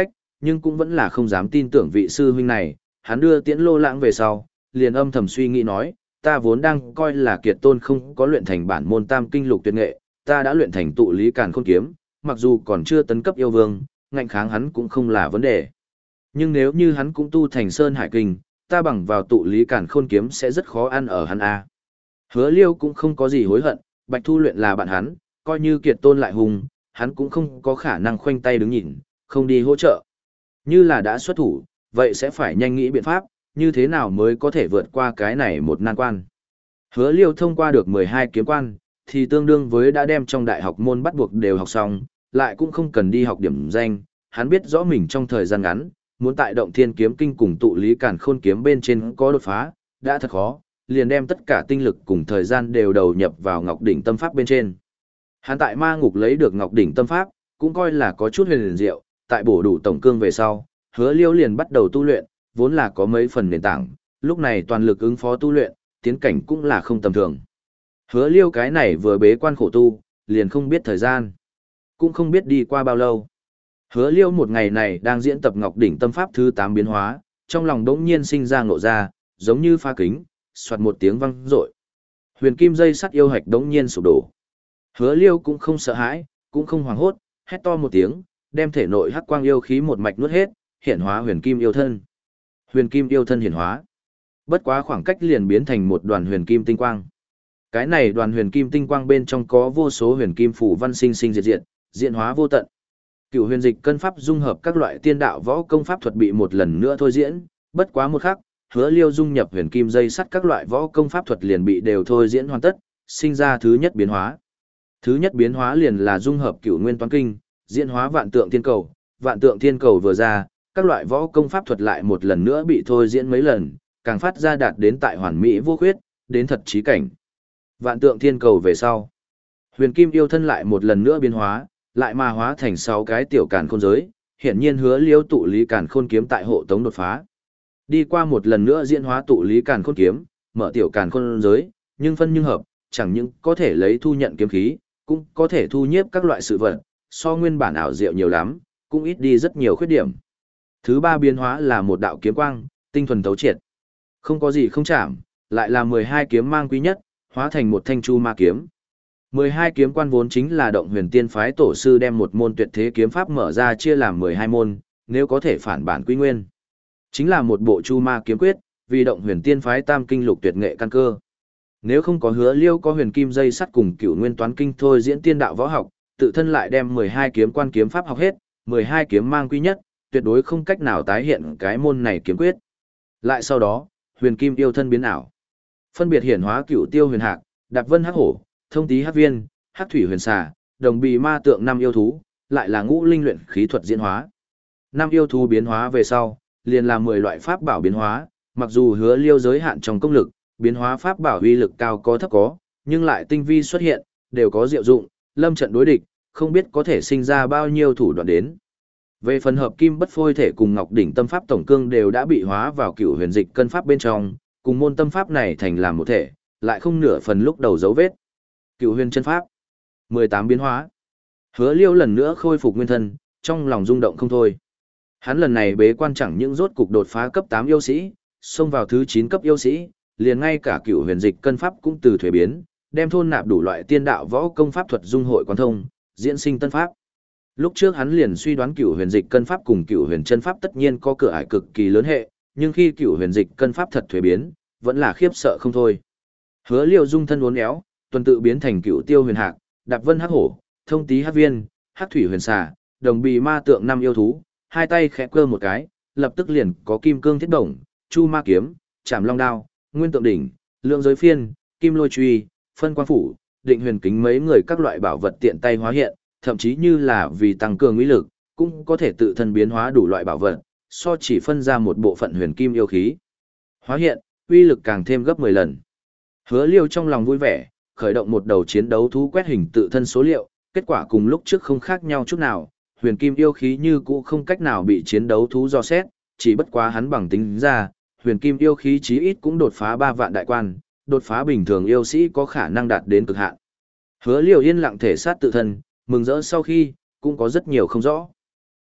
S1: nhưng cũng vẫn là không dám tin tưởng vị sư huynh này, hắn đưa tiễn Lô Lãng về sau, liền âm thầm suy nghĩ nói, ta vốn đang coi là Kiệt Tôn không có luyện thành bản môn tam kinh lục tuyệt nghệ, ta đã luyện thành tụ lý càn khôn kiếm, mặc dù còn chưa tấn cấp yêu vương, ngạnh kháng hắn cũng không là vấn đề. Nhưng nếu như hắn cũng tu thành Sơn Hải Kinh, ta bằng vào tụ lý càn khôn kiếm sẽ rất khó ăn ở hắn a. Hứa Liêu cũng không có gì hối hận, Bạch Thu luyện là bạn hắn, coi như Kiệt Tôn lại hùng, hắn cũng không có khả năng khoanh tay đứng nhìn, không đi hỗ trợ. Như là đã xuất thủ, vậy sẽ phải nhanh nghĩ biện pháp, như thế nào mới có thể vượt qua cái này một nan quan. Hứa Liêu thông qua được mười hai kiếm quan, thì tương đương với đã đem trong đại học môn bắt buộc đều học xong, lại cũng không cần đi học điểm danh, hắn biết rõ mình trong thời gian ngắn, muốn tại động thiên kiếm kinh cùng tụ lý càn khôn kiếm bên trên có đột phá, đã thật khó, liền đem tất cả tinh lực cùng thời gian đều đầu nhập vào Ngọc Đỉnh Tâm Pháp bên trên. Hắn tại ma ngục lấy được Ngọc Đỉnh Tâm Pháp, cũng coi là có chút huyền liền diệu, tại bổ đủ tổng cương về sau, Hứa Liêu liền bắt đầu tu luyện, vốn là có mấy phần nền tảng, lúc này toàn lực ứng phó tu luyện, tiến cảnh cũng là không tầm thường. Hứa Liêu cái này vừa bế quan khổ tu, liền không biết thời gian, cũng không biết đi qua bao lâu. Hứa Liêu một ngày này đang diễn tập Ngọc Đỉnh Tâm Pháp thứ tám biến hóa, trong lòng đống nhiên sinh ra ngộ ra, giống như pha kính, soạt một tiếng vang rội. Huyền kim dây sắt yêu hạch đống nhiên sụp đổ. Hứa Liêu cũng không sợ hãi, cũng không hoảng hốt, hét to một tiếng, đem thể nội hắc quang yêu khí một mạch nuốt hết, hiển hóa huyền kim yêu thân. Huyền kim yêu thân hiển hóa. Bất quá khoảng cách liền biến thành một đoàn huyền kim tinh quang. Cái này đoàn huyền kim tinh quang bên trong có vô số huyền kim phủ văn sinh sinh diệt diệt, diễn hóa vô tận. Cửu huyền dịch cân pháp dung hợp các loại tiên đạo võ công pháp thuật bị một lần nữa thôi diễn, bất quá một khắc, Hứa Liêu dung nhập huyền kim dây sắt các loại võ công pháp thuật liền bị đều thôi diễn hoàn tất, sinh ra thứ nhất biến hóa. Thứ nhất biến hóa liền là dung hợp Cửu Nguyên Toán Kinh, diễn hóa vạn tượng thiên cầu, vạn tượng thiên cầu vừa ra, các loại võ công pháp thuật lại một lần nữa bị thôi diễn mấy lần, càng phát ra đạt đến tại hoàn mỹ vô khuyết, đến thật chí cảnh. Vạn tượng thiên cầu về sau, huyền kim yêu thân lại một lần nữa biến hóa, lại mà hóa thành sáu cái tiểu càn khôn giới, hiển nhiên Hứa Liêu tụ lý càn khôn kiếm tại hộ tống đột phá. Đi qua một lần nữa diễn hóa tụ lý càn khôn kiếm, mở tiểu càn khôn giới, nhưng phân nhưng hợp, chẳng những có thể lấy thu nhận kiếm khí, cũng có thể thu nhiếp các loại sự vật, so nguyên bản ảo diệu nhiều lắm, cũng ít đi rất nhiều khuyết điểm. Thứ ba biến hóa là một đạo kiếm quang, tinh thuần thấu triệt. Không có gì không chạm, lại là mười hai kiếm mang quý nhất, hóa thành một thanh chu ma kiếm. mười hai kiếm quan vốn chính là động huyền tiên phái tổ sư đem một môn tuyệt thế kiếm pháp mở ra chia làm mười hai môn, nếu có thể phản bản quy nguyên. Chính là một bộ chu ma kiếm quyết, vì động huyền tiên phái tam kinh lục tuyệt nghệ căn cơ. Nếu không có Hứa Liêu có huyền kim dây sắt cùng Cửu Nguyên Toán Kinh thôi diễn tiên đạo võ học, tự thân lại đem mười hai kiếm quan kiếm pháp học hết, mười hai kiếm mang quý nhất, tuyệt đối không cách nào tái hiện cái môn này kiếm quyết. Lại sau đó, huyền kim yêu thân biến ảo. Phân biệt hiển hóa Cửu Tiêu huyền hạc, Đạp Vân hắc hổ, Thông Tý hắc viên, Hắc thủy huyền xà, Đồng bì ma tượng năm yêu thú, lại là ngũ linh luyện khí thuật diễn hóa. Năm yêu thú biến hóa về sau, liền là mười loại pháp bảo biến hóa, mặc dù Hứa Liêu giới hạn trong công lực, biến hóa pháp bảo uy lực cao có thấp có, nhưng lại tinh vi xuất hiện, đều có diệu dụng, lâm trận đối địch, không biết có thể sinh ra bao nhiêu thủ đoạn đến. Về phần hợp kim bất phôi thể cùng Ngọc Đỉnh Tâm Pháp tổng cương đều đã bị hóa vào Cửu huyền dịch cân pháp bên trong, cùng môn tâm pháp này thành làm một thể, lại không nửa phần lúc đầu dấu vết. Cửu huyền chân pháp, mười tám biến hóa. Hứa Liêu lần nữa khôi phục nguyên thân, trong lòng rung động không thôi. Hắn lần này bế quan chẳng những rốt cục đột phá cấp tám yêu sĩ, xông vào thứ chín cấp yêu sĩ, liền ngay cả Cửu huyền dịch cân pháp cũng từ thuế biến, đem thôn nạp đủ loại tiên đạo võ công pháp thuật dung hội quán thông, diễn sinh tân pháp. Lúc trước hắn liền suy đoán Cửu huyền dịch cân pháp cùng Cửu huyền chân pháp tất nhiên có cửa ải cực kỳ lớn hệ, nhưng khi Cửu huyền dịch cân pháp thật thuế biến, vẫn là khiếp sợ không thôi. Hứa Liêu dung thân uốn éo, tuần tự biến thành Cửu Tiêu huyền hạc, Đạp Vân hắc hổ, Thông Tý hắc viên, Hắc thủy huyền xà, Đồng bì ma tượng năm yêu thú, hai tay khẽ cơ một cái, lập tức liền có kim cương thiết đồng, chu ma kiếm, trảm long đao, nguyên tượng đỉnh, lượng giới phiên, kim lôi truy, phân quang phủ, định huyền kính mấy người các loại bảo vật tiện tay hóa hiện, thậm chí như là vì tăng cường uy lực, cũng có thể tự thân biến hóa đủ loại bảo vật, so chỉ phân ra một bộ phận huyền kim yêu khí. Hóa hiện, uy lực càng thêm gấp mười lần. Hứa Liêu trong lòng vui vẻ, khởi động một đầu chiến đấu thú quét hình tự thân số liệu, kết quả cùng lúc trước không khác nhau chút nào, huyền kim yêu khí như cũ không cách nào bị chiến đấu thú dò xét, chỉ bất quá hắn bằng tính ra, huyền kim yêu khí chí ít cũng đột phá ba vạn đại quan, đột phá bình thường yêu sĩ có khả năng đạt đến cực hạn. Hứa Liêu yên lặng thể sát tự thân, mừng rỡ sau khi, cũng có rất nhiều không rõ.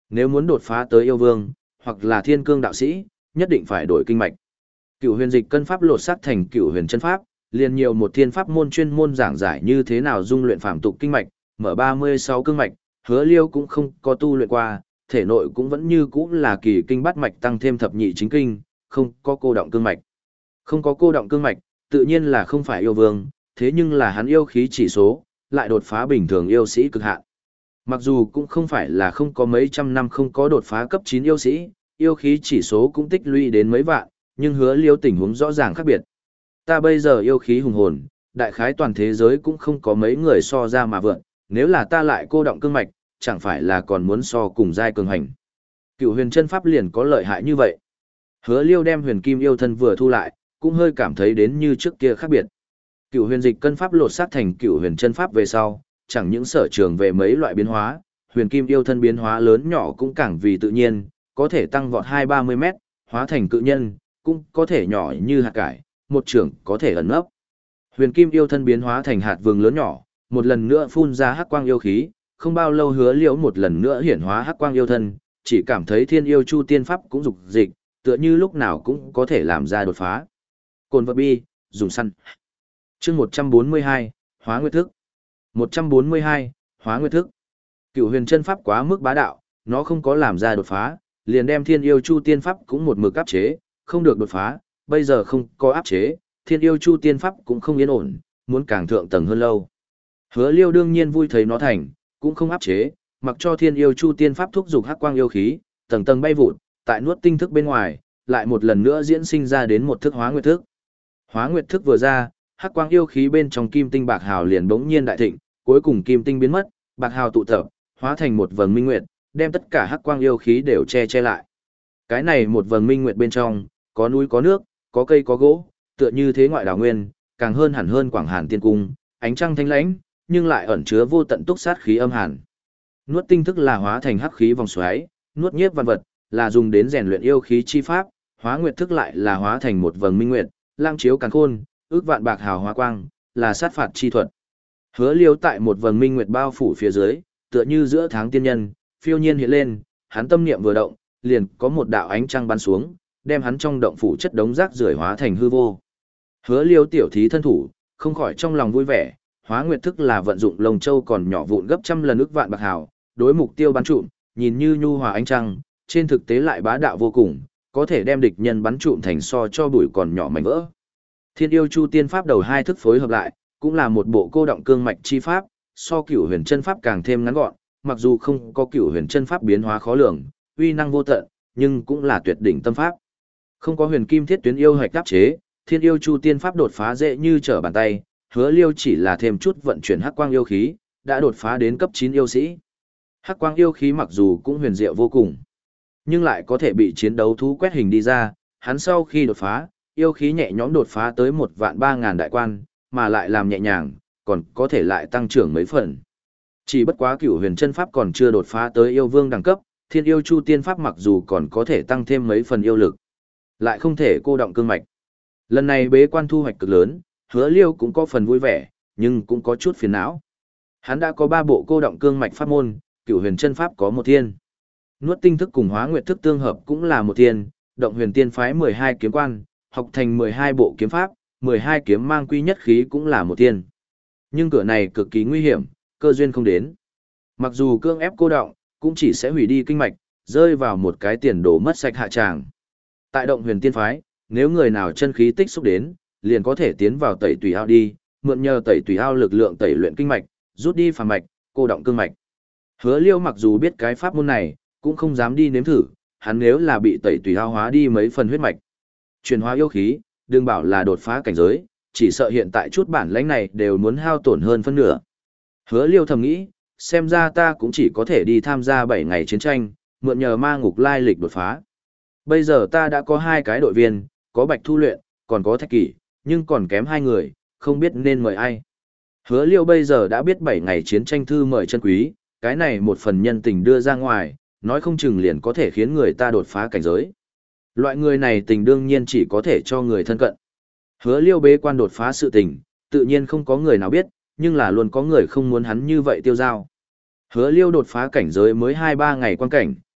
S1: Nếu muốn đột phá tới yêu vương, hoặc là thiên cương đạo sĩ, nhất định phải đổi kinh mạch. Cửu huyền dịch cân pháp lột xác thành cửu huyền chân pháp, liền nhiều một thiên pháp môn chuyên môn giảng giải như thế nào dung luyện phàm tục kinh mạch, mở ba mươi sáu cương mạch, Hứa Liêu cũng không có tu luyện qua, thể nội cũng vẫn như cũ là kỳ kinh bát mạch tăng thêm thập nhị chính kinh, không có cô động cương mạch. Không có cô động cương mạch, tự nhiên là không phải yêu vương, thế nhưng là hắn yêu khí chỉ số, lại đột phá bình thường yêu sĩ cực hạn. Mặc dù cũng không phải là không có mấy trăm năm không có đột phá cấp chín yêu sĩ, yêu khí chỉ số cũng tích lũy đến mấy vạn, nhưng Hứa Liêu tình huống rõ ràng khác biệt. Ta bây giờ yêu khí hùng hồn, đại khái toàn thế giới cũng không có mấy người so ra mà vượn, nếu là ta lại cô động cương mạch, chẳng phải là còn muốn so cùng giai cường hành. Cựu huyền chân pháp liền có lợi hại như vậy. Hứa Liêu đem huyền kim yêu thân vừa thu lại, cũng hơi cảm thấy đến như trước kia khác biệt. Cựu huyền dịch cân pháp lột xác thành cựu huyền chân pháp về sau, chẳng những sở trường về mấy loại biến hóa, huyền kim yêu thân biến hóa lớn nhỏ cũng càng vì tự nhiên, có thể tăng vọt hai ba mươi mét, hóa thành cự nhân, cũng có thể nhỏ như hạt cải, một trường có thể ẩn nấp. Huyền kim yêu thân biến hóa thành hạt vừng lớn nhỏ, một lần nữa phun ra hắc quang yêu khí, không bao lâu Hứa Liễu một lần nữa hiển hóa hắc quang yêu thân, chỉ cảm thấy thiên yêu chu tiên pháp cũng dục dịch, tựa như lúc nào cũng có thể làm ra đột phá. Cồn vật bi, dùng săn. Chương một trăm bốn mươi hai, Hóa Nguyệt Thức. một trăm bốn mươi hai, Hóa Nguyệt Thức. Cựu huyền chân pháp quá mức bá đạo, nó không có làm ra đột phá, liền đem thiên yêu chu tiên pháp cũng một mực áp chế, không được đột phá, bây giờ không có áp chế, thiên yêu chu tiên pháp cũng không yên ổn, muốn càng thượng tầng hơn lâu. Hứa Liêu đương nhiên vui thấy nó thành, cũng không áp chế, mặc cho thiên yêu chu tiên pháp thúc dục hắc quang yêu khí, tầng tầng bay vụt, tại nuốt tinh thức bên ngoài, lại một lần nữa diễn sinh ra đến một thức hóa nguyệt thức. Hóa nguyệt thức vừa ra, hắc quang yêu khí bên trong kim tinh bạc hào liền bỗng nhiên đại thịnh, cuối cùng kim tinh biến mất, bạc hào tụ tập, hóa thành một vầng minh nguyệt, đem tất cả hắc quang yêu khí đều che che lại. Cái này một vầng minh nguyệt bên trong, có núi có nước, có cây có gỗ, tựa như thế ngoại đảo nguyên, càng hơn hẳn hơn Quảng Hàn Tiên Cung, ánh trăng thanh lãnh, nhưng lại ẩn chứa vô tận túc sát khí âm hàn. Nuốt tinh thức là hóa thành hắc khí vòng xoáy, nuốt nhiếp văn vật, là dùng đến rèn luyện yêu khí chi pháp, hóa nguyệt thức lại là hóa thành một vầng minh nguyệt, lang chiếu càn khôn, ước vạn bạc hào hóa quang, là sát phạt chi thuật. Hứa Liêu tại một vầng minh nguyệt bao phủ phía dưới, tựa như giữa tháng tiên nhân, phiêu nhiên hiện lên, hắn tâm niệm vừa động, liền có một đạo ánh trăng bắn xuống, đem hắn trong động phủ chất đống rác rưởi hóa thành hư vô. Hứa Liêu tiểu thí thân thủ, không khỏi trong lòng vui vẻ, hóa nguyệt thức là vận dụng lồng châu còn nhỏ vụn gấp trăm lần ức vạn bạc hào, đối mục tiêu bắn trụm, nhìn như nhu hòa ánh trăng, trên thực tế lại bá đạo vô cùng, có thể đem địch nhân bắn trụm thành so cho bụi còn nhỏ mảnh vỡ. Thiên yêu chu tiên pháp đầu hai thức phối hợp lại, cũng là một bộ cô động cương mạch chi pháp, so cửu huyền chân pháp càng thêm ngắn gọn, mặc dù không có cửu huyền chân pháp biến hóa khó lường, uy năng vô tận, nhưng cũng là tuyệt đỉnh tâm pháp. Không có huyền kim thiết tuyến yêu hạch áp chế, thiên yêu chu tiên pháp đột phá dễ như trở bàn tay, Hứa Liêu chỉ là thêm chút vận chuyển hắc quang yêu khí, đã đột phá đến cấp chín yêu sĩ. Hắc quang yêu khí mặc dù cũng huyền diệu vô cùng, nhưng lại có thể bị chiến đấu thú quét hình đi ra, hắn sau khi đột phá, yêu khí nhẹ nhõm đột phá tới một vạn ba ngàn đại quan, mà lại làm nhẹ nhàng, còn có thể lại tăng trưởng mấy phần. Chỉ bất quá cửu huyền chân pháp còn chưa đột phá tới yêu vương đẳng cấp, thiên yêu chu tiên pháp mặc dù còn có thể tăng thêm mấy phần yêu lực, lại không thể cô động cương mạch. Lần này bế quan thu hoạch cực lớn, Hứa Liêu cũng có phần vui vẻ, nhưng cũng có chút phiền não. Hắn đã có ba bộ cô động cương mạch pháp môn, cửu huyền chân pháp có một thiên. Nuốt tinh thức cùng hóa nguyệt thức tương hợp cũng là một thiên, động huyền tiên phái mười hai kiếm quan, học thành mười hai bộ kiếm pháp, mười hai kiếm mang quy nhất khí cũng là một thiên. Nhưng cửa này cực kỳ nguy hiểm, cơ duyên không đến. Mặc dù cương ép cô động, cũng chỉ sẽ hủy đi kinh mạch, rơi vào một cái tiền đồ mất sạch hạ tràng. Tại động huyền tiên phái, nếu người nào chân khí tích xúc đến, liền có thể tiến vào tẩy tùy ao đi, mượn nhờ tẩy tùy ao lực lượng tẩy luyện kinh mạch, rút đi phàm mạch, cô động cương mạch. Hứa Liêu mặc dù biết cái pháp môn này, cũng không dám đi nếm thử, hắn nếu là bị tẩy tùy ao hóa đi mấy phần huyết mạch, chuyển hóa yêu khí, đừng bảo là đột phá cảnh giới, chỉ sợ hiện tại chút bản lãnh này đều muốn hao tổn hơn phân nửa. Hứa Liêu thầm nghĩ, xem ra ta cũng chỉ có thể đi tham gia bảy ngày chiến tranh, mượn nhờ ma ngục lai lịch đột phá. Bây giờ ta đã có hai cái đội viên, có Bạch Thu Luyện, còn có Thạch Kỷ, nhưng còn kém hai người, không biết nên mời ai. Hứa Liêu bây giờ đã biết bảy ngày chiến tranh thư mời chân quý, cái này một phần nhân tình đưa ra ngoài, nói không chừng liền có thể khiến người ta đột phá cảnh giới. Loại người này tình đương nhiên chỉ có thể cho người thân cận. Hứa Liêu bế quan đột phá sự tình, tự nhiên không có người nào biết, nhưng là luôn có người không muốn hắn như vậy tiêu dao. Hứa Liêu đột phá cảnh giới mới hai ba ngày quan cảnh,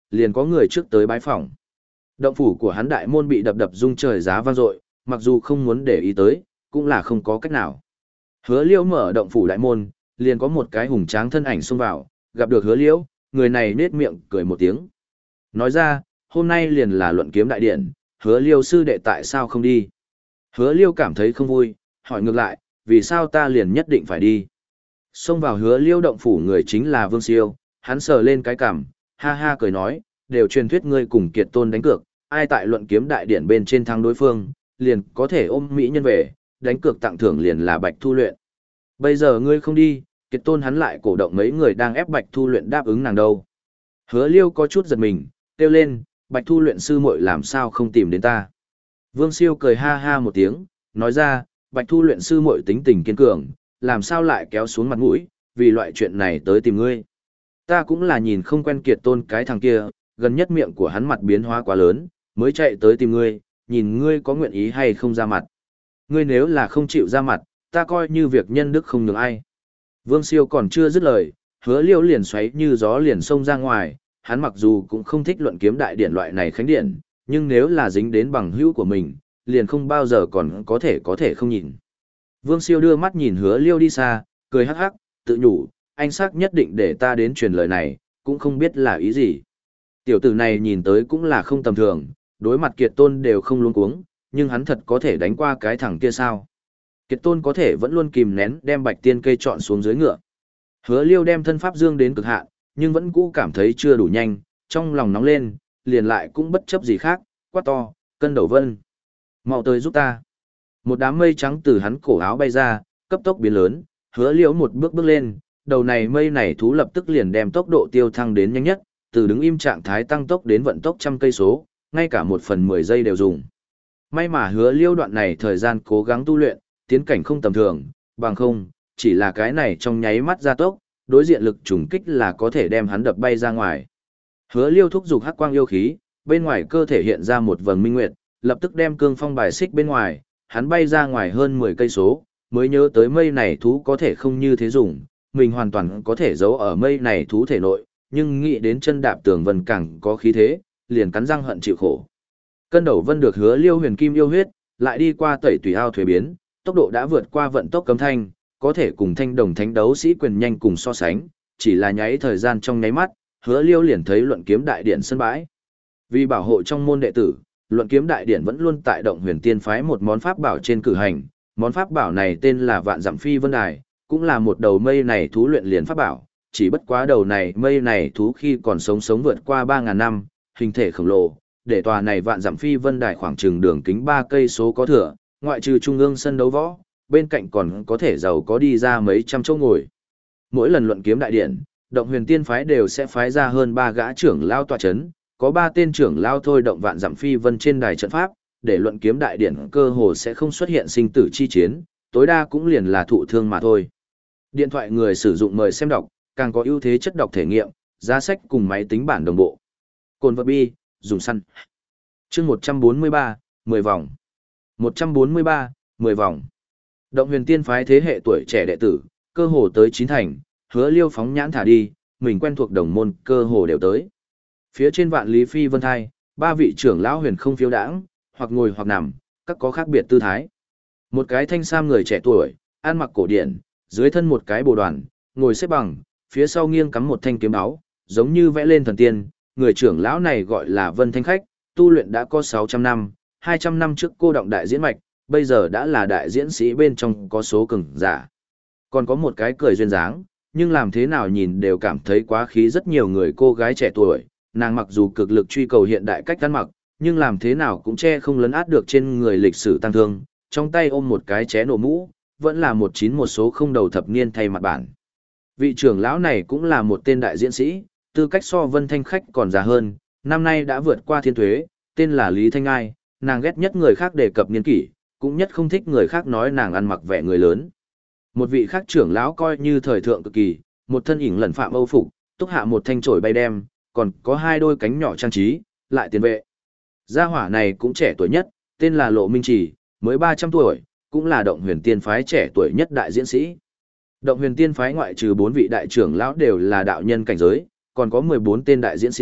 S1: liền có người trước tới bái phỏng. Động phủ của hắn đại môn bị đập đập rung trời giá vang dội, mặc dù không muốn để ý tới, cũng là không có cách nào. Hứa Liễu mở động phủ đại môn, liền có một cái hùng tráng thân ảnh xông vào, gặp được Hứa Liễu, người này nết miệng cười một tiếng. Nói ra, hôm nay liền là luận kiếm đại điện, Hứa Liêu sư đệ tại sao không đi? Hứa Liêu cảm thấy không vui, hỏi ngược lại, vì sao ta liền nhất định phải đi? Xông vào Hứa Liêu động phủ người chính là Vương Siêu, hắn sờ lên cái cằm, ha ha cười nói, đều truyền thuyết ngươi cùng Kiệt Tôn đánh cược, ai tại luận kiếm đại điện bên trên thắng đối phương, liền có thể ôm mỹ nhân về, đánh cược tặng thưởng liền là Bạch Thu luyện. Bây giờ ngươi không đi, Kiệt Tôn hắn lại cổ động mấy người đang ép Bạch Thu luyện đáp ứng nàng đâu. Hứa Liêu có chút giật mình, kêu lên, Bạch Thu luyện sư muội làm sao không tìm đến ta. Vương Siêu cười ha ha một tiếng, nói ra, Bạch Thu luyện sư muội tính tình kiên cường, làm sao lại kéo xuống mặt mũi, vì loại chuyện này tới tìm ngươi. Ta cũng là nhìn không quen Kiệt Tôn cái thằng kia, gần nhất miệng của hắn mặt biến hóa quá lớn, mới chạy tới tìm ngươi, nhìn ngươi có nguyện ý hay không ra mặt. Ngươi nếu là không chịu ra mặt, ta coi như việc nhân đức không nhường ai. Vương Siêu còn chưa dứt lời, Hứa Liêu liền xoáy như gió liền xông ra ngoài, hắn mặc dù cũng không thích luận kiếm đại điển loại này khánh điển, nhưng nếu là dính đến bằng hữu của mình, liền không bao giờ còn có thể có thể không nhìn. Vương Siêu đưa mắt nhìn Hứa Liêu đi xa, cười hắc hắc, tự nhủ, anh xác nhất định để ta đến truyền lời này, cũng không biết là ý gì. Tiểu tử này nhìn tới cũng là không tầm thường, đối mặt Kiệt Tôn đều không luống cuống, nhưng hắn thật có thể đánh qua cái thằng kia sao? Kiệt Tôn có thể vẫn luôn kìm nén đem Bạch Tiên cây chọn xuống dưới ngựa. Hứa Liêu đem thân pháp dương đến cực hạn, nhưng vẫn cũ cảm thấy chưa đủ nhanh, trong lòng nóng lên, liền lại cũng bất chấp gì khác, quát to, Cân Đầu Vân. Mau tới giúp ta. Một đám mây trắng từ hắn cổ áo bay ra, cấp tốc biến lớn, Hứa Liêu một bước bước lên, đầu này mây này thú lập tức liền đem tốc độ tiêu thăng đến nhanh nhất, từ đứng im trạng thái tăng tốc đến vận tốc trăm cây số, ngay cả một phần mười giây đều dùng. May mà Hứa Liêu đoạn này thời gian cố gắng tu luyện, tiến cảnh không tầm thường, bằng không, chỉ là cái này trong nháy mắt gia tốc, đối diện lực trùng kích là có thể đem hắn đập bay ra ngoài. Hứa Liêu thúc giục hắc quang yêu khí, bên ngoài cơ thể hiện ra một vầng minh nguyệt, lập tức đem cương phong bài xích bên ngoài, hắn bay ra ngoài hơn mười cây số, mới nhớ tới mây này thú có thể không như thế dùng, mình hoàn toàn có thể giấu ở mây này thú thể nội, nhưng nghĩ đến chân đạp tường vân càng có khí thế, liền cắn răng hận chịu khổ. Cân Đầu Vân được Hứa Liêu huyền kim yêu huyết, lại đi qua tẩy tùy ao thuế biến, tốc độ đã vượt qua vận tốc cấm thanh, có thể cùng thanh đồng thánh đấu sĩ quyền nhanh cùng so sánh, chỉ là nháy thời gian trong nháy mắt, Hứa Liêu liền thấy luận kiếm đại điện sân bãi. Vì bảo hộ trong môn đệ tử, luận kiếm đại điện vẫn luôn tại động huyền tiên phái một món pháp bảo trên cử hành, món pháp bảo này tên là Vạn Dặm Phi Vân Đài, cũng là một đầu mây này thú luyện liền pháp bảo, chỉ bất quá đầu này mây này thú khi còn sống sống vượt qua ba ngàn năm, hình thể khổng lồ, để tòa này Vạn Dặm Phi Vân Đài khoảng chừng đường kính ba cây số có thừa, ngoại trừ trung ương sân đấu võ, bên cạnh còn có thể giàu có đi ra mấy trăm chỗ ngồi. Mỗi lần luận kiếm đại điện, động huyền tiên phái đều sẽ phái ra hơn ba gã trưởng lao tọa chấn, có ba tên trưởng lao thôi động Vạn Dặm Phi Vân trên đài trận pháp, để luận kiếm đại điện cơ hồ sẽ không xuất hiện sinh tử chi chiến, tối đa cũng liền là thụ thương mà thôi. Điện thoại người sử dụng mời xem đọc, càng có ưu thế chất đọc thể nghiệm, giá sách cùng máy tính bản đồng bộ. Cồn vật bi, dùng săn. Chương một trăm bốn mươi ba, mười vòng. một trăm bốn mươi ba, mười vòng. Động huyền tiên phái thế hệ tuổi trẻ đệ tử, cơ hồ tới chín thành, Hứa Liêu phóng nhãn thả đi, mình quen thuộc đồng môn, cơ hồ đều tới. Phía trên Vạn Lý Phi Vân Thai, ba vị trưởng lão huyền không phiêu đãng, hoặc ngồi hoặc nằm, các có khác biệt tư thái. Một cái thanh sam người trẻ tuổi, ăn mặc cổ điển, dưới thân một cái bồ đoàn, ngồi xếp bằng, phía sau nghiêng cắm một thanh kiếm áo, giống như vẽ lên thần tiên, người trưởng lão này gọi là Vân Thanh Khách, tu luyện đã có sáu trăm năm, hai trăm năm trước cô động đại diễn mạch, bây giờ đã là đại diễn sĩ bên trong có số cường giả. Còn có một cái cười duyên dáng, nhưng làm thế nào nhìn đều cảm thấy quá khí rất nhiều người cô gái trẻ tuổi, nàng mặc dù cực lực truy cầu hiện đại cách ăn mặc, nhưng làm thế nào cũng che không lấn át được trên người lịch sử tăng thương, trong tay ôm một cái ché nổ mũ, vẫn là một chín một số không đầu thập niên thay mặt bản. Vị trưởng lão này cũng là một tên đại diễn sĩ, tư cách so Vân Thanh Khách còn già hơn, năm nay đã vượt qua thiên thuế, tên là Lý Thanh Ai, nàng ghét nhất người khác đề cập niên kỷ, cũng nhất không thích người khác nói nàng ăn mặc vẻ người lớn. Một vị khác trưởng lão coi như thời thượng cực kỳ, một thân ỉn lẩn phạm Âu phục, túc hạ một thanh chổi bay đem, còn có hai đôi cánh nhỏ trang trí, lại tiền vệ. Gia hỏa này cũng trẻ tuổi nhất, tên là Lộ Minh Chỉ, mới ba trăm tuổi, cũng là động huyền tiên phái trẻ tuổi nhất đại diễn sĩ. Động huyền tiên phái ngoại trừ bốn vị đại trưởng lão đều là đạo nhân cảnh giới, còn có mười bốn tên đại diễn sĩ,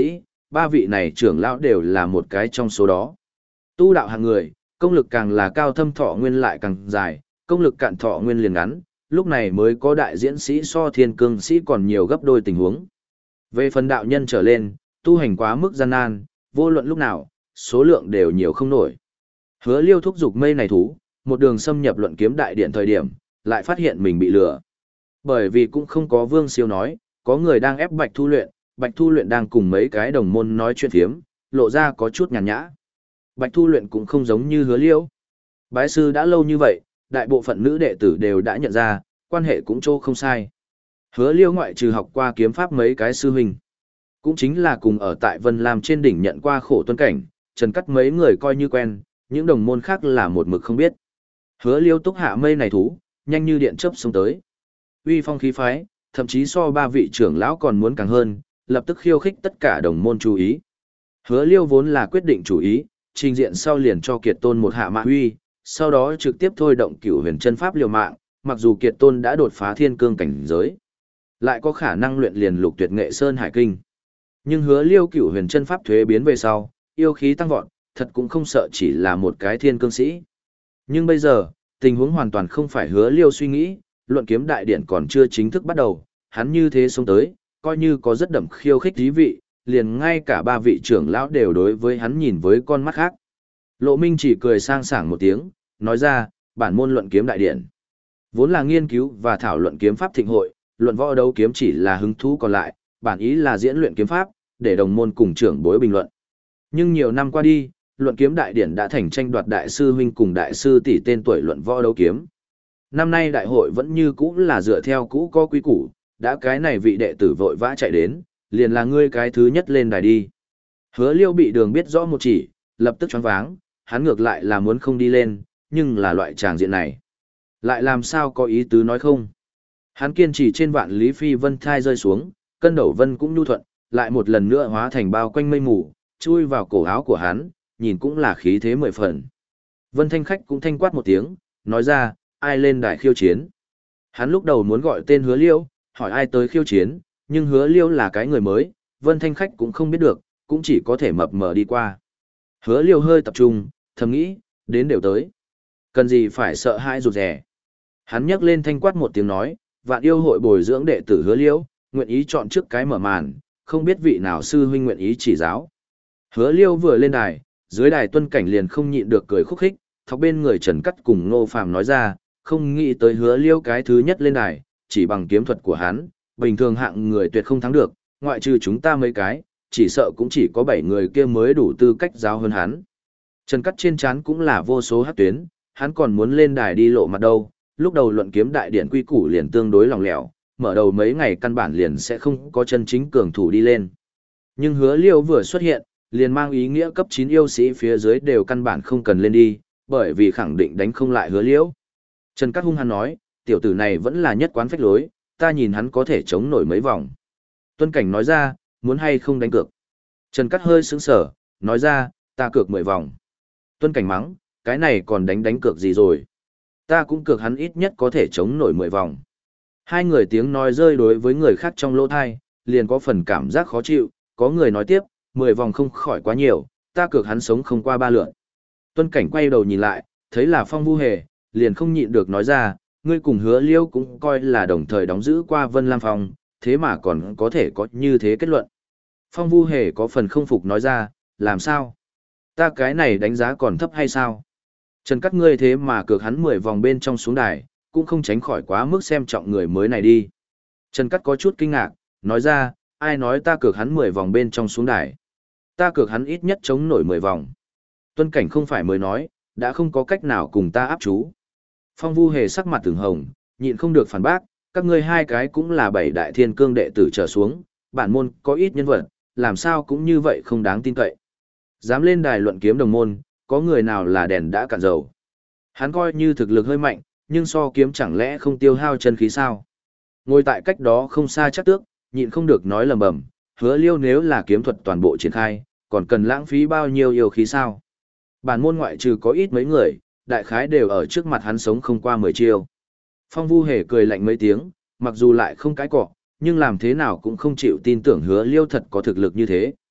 S1: ba vị này trưởng lão đều là một cái trong số đó. Tu đạo hạng người, công lực càng là cao thâm thọ nguyên lại càng dài, công lực cạn thọ nguyên liền ngắn, lúc này mới có đại diễn sĩ so thiên cương sĩ còn nhiều gấp đôi tình huống. Về phần đạo nhân trở lên, tu hành quá mức gian nan, vô luận lúc nào, số lượng đều nhiều không nổi. Hứa Liêu thúc giục mây này thú, một đường xâm nhập luận kiếm đại điện thời điểm, lại phát hiện mình bị lừa. Bởi vì cũng không có Vương Siêu nói, có người đang ép Bạch Thu Luyện, Bạch Thu Luyện đang cùng mấy cái đồng môn nói chuyện phiếm, lộ ra có chút nhàn nhã. Bạch Thu Luyện cũng không giống như Hứa Liêu. Bái sư đã lâu như vậy, đại bộ phận nữ đệ tử đều đã nhận ra, quan hệ cũng trô không sai. Hứa Liêu ngoại trừ học qua kiếm pháp mấy cái sư huynh, cũng chính là cùng ở tại Vân Lam trên đỉnh nhận qua khổ tuân cảnh, Trần Cắt mấy người coi như quen, những đồng môn khác là một mực không biết. Hứa Liêu túc hạ mây này thú, nhanh như điện chớp xông tới. Uy phong khí phái, thậm chí so ba vị trưởng lão còn muốn càng hơn, lập tức khiêu khích tất cả đồng môn chú ý. Hứa Liêu vốn là quyết định chủ ý, trình diện sau liền cho Kiệt Tôn một hạ mạ huy, sau đó trực tiếp thôi động Cửu Huyền chân pháp liều mạng, mặc dù Kiệt Tôn đã đột phá thiên cương cảnh giới, lại có khả năng luyện liền lục tuyệt nghệ sơn hải kinh. Nhưng Hứa Liêu Cửu Huyền chân pháp thuế biến về sau, yêu khí tăng vọt, thật cũng không sợ chỉ là một cái thiên cương sĩ. Nhưng bây giờ, tình huống hoàn toàn không phải Hứa Liêu suy nghĩ, luận kiếm đại điện còn chưa chính thức bắt đầu, hắn như thế xông tới, coi như có rất đậm khiêu khích thí vị, liền ngay cả ba vị trưởng lão đều đối với hắn nhìn với con mắt khác. Lộ Minh chỉ cười sang sảng một tiếng, nói ra, bản môn luận kiếm đại điện vốn là nghiên cứu và thảo luận kiếm pháp thịnh hội, luận võ đấu kiếm chỉ là hứng thú còn lại, bản ý là diễn luyện kiếm pháp, để đồng môn cùng trưởng bối bình luận. Nhưng nhiều năm qua đi, luận kiếm đại điển đã thành tranh đoạt đại sư huynh cùng đại sư tỷ tên tuổi luận võ đấu kiếm. Năm nay đại hội vẫn như cũ là dựa theo cũ có quý củ, đã cái này vị đệ tử vội vã chạy đến, liền là ngươi cái thứ nhất lên đài đi. Hứa Liêu bị đường biết rõ một chỉ, lập tức choáng váng, hắn ngược lại là muốn không đi lên, nhưng là loại tràng diện này. Lại làm sao có ý tứ nói không? Hắn kiên trì trên vạn lý phi vân thai rơi xuống, cân đầu vân cũng nhu thuận, lại một lần nữa hóa thành bao quanh mây mù, chui vào cổ áo của hắn, nhìn cũng là khí thế mười phần. Vân Thanh Khách cũng thanh quát một tiếng, nói ra, ai lên đài khiêu chiến. Hắn lúc đầu muốn gọi tên Hứa Liêu, hỏi ai tới khiêu chiến, nhưng Hứa Liêu là cái người mới, Vân Thanh Khách cũng không biết được, cũng chỉ có thể mập mờ đi qua. Hứa Liêu hơi tập trung, thầm nghĩ, đến đều tới. Cần gì phải sợ hãi rụt rè. Hắn nhấc lên thanh quát một tiếng nói, vạn yêu hội bồi dưỡng đệ tử Hứa Liêu, nguyện ý chọn trước cái mở màn, không biết vị nào sư huynh nguyện ý chỉ giáo. Hứa Liêu vừa lên đài, dưới đài tuân cảnh liền không nhịn được cười khúc khích, thọc bên người Trần Cắt cùng Ngô Phàm nói ra, không nghĩ tới Hứa Liêu cái thứ nhất lên đài, chỉ bằng kiếm thuật của hắn, bình thường hạng người tuyệt không thắng được, ngoại trừ chúng ta mấy cái, chỉ sợ cũng chỉ có bảy người kia mới đủ tư cách giáo hơn hắn. Trần Cắt trên trán cũng là vô số hắc tuyến, hắn còn muốn lên đài đi lộ mặt đâu, lúc đầu luận kiếm đại điển quy củ liền tương đối lòng lẻo, mở đầu mấy ngày căn bản liền sẽ không có chân chính cường thủ đi lên. Nhưng Hứa Liêu vừa xuất hiện, liền mang ý nghĩa cấp chín yêu sĩ phía dưới đều căn bản không cần lên đi, bởi vì khẳng định đánh không lại Hứa Liêu. Trần Cát hung hăng nói, tiểu tử này vẫn là nhất quán phách lối, ta nhìn hắn có thể chống nổi mấy vòng. Tuân Cảnh nói ra, muốn hay không đánh cược. Trần Cát hơi sững sờ, nói ra, ta cược mười vòng. Tuân Cảnh mắng, cái này còn đánh đánh cược gì rồi. Ta cũng cược hắn ít nhất có thể chống nổi mười vòng. Hai người tiếng nói rơi đối với người khác trong lỗ thai, liền có phần cảm giác khó chịu, có người nói tiếp, mười vòng không khỏi quá nhiều, ta cược hắn sống không qua ba lượn. Tuân Cảnh quay đầu nhìn lại, thấy là Phong Vu Hề, liền không nhịn được nói ra, ngươi cùng Hứa Liêu cũng coi là đồng thời đóng giữ qua Vân Lam Phong, thế mà còn có thể có như thế kết luận. Phong Vu Hề có phần không phục nói ra, làm sao? Ta cái này đánh giá còn thấp hay sao? Trần Cát ngươi thế mà cược hắn mười vòng bên trong xuống đài, cũng không tránh khỏi quá mức xem trọng người mới này đi. Trần Cát có chút kinh ngạc, nói ra, ai nói ta cược hắn mười vòng bên trong xuống đài? Ta cược hắn ít nhất chống nổi mười vòng. Tuân Cảnh không phải mới nói, đã không có cách nào cùng ta áp chú. Phong Vu Hề sắc mặt từng hồng, nhịn không được phản bác, các ngươi hai cái cũng là bảy đại thiên cương đệ tử trở xuống, bản môn có ít nhân vật, làm sao cũng như vậy không đáng tin cậy. Dám lên đài luận kiếm đồng môn, có người nào là đèn đã cạn dầu. Hắn coi như thực lực hơi mạnh, nhưng so kiếm chẳng lẽ không tiêu hao chân khí sao. Ngồi tại cách đó không xa chắc tước, nhịn không được nói lầm bầm, Hứa Liêu nếu là kiếm thuật toàn bộ triển khai, còn cần lãng phí bao nhiêu yêu khí sao. Bản môn ngoại trừ có ít mấy người, đại khái đều ở trước mặt hắn sống không qua mười chiêu. Phong Vu Hề cười lạnh mấy tiếng, mặc dù lại không cái cọ, nhưng làm thế nào cũng không chịu tin tưởng Hứa Liêu thật có thực lực như thế.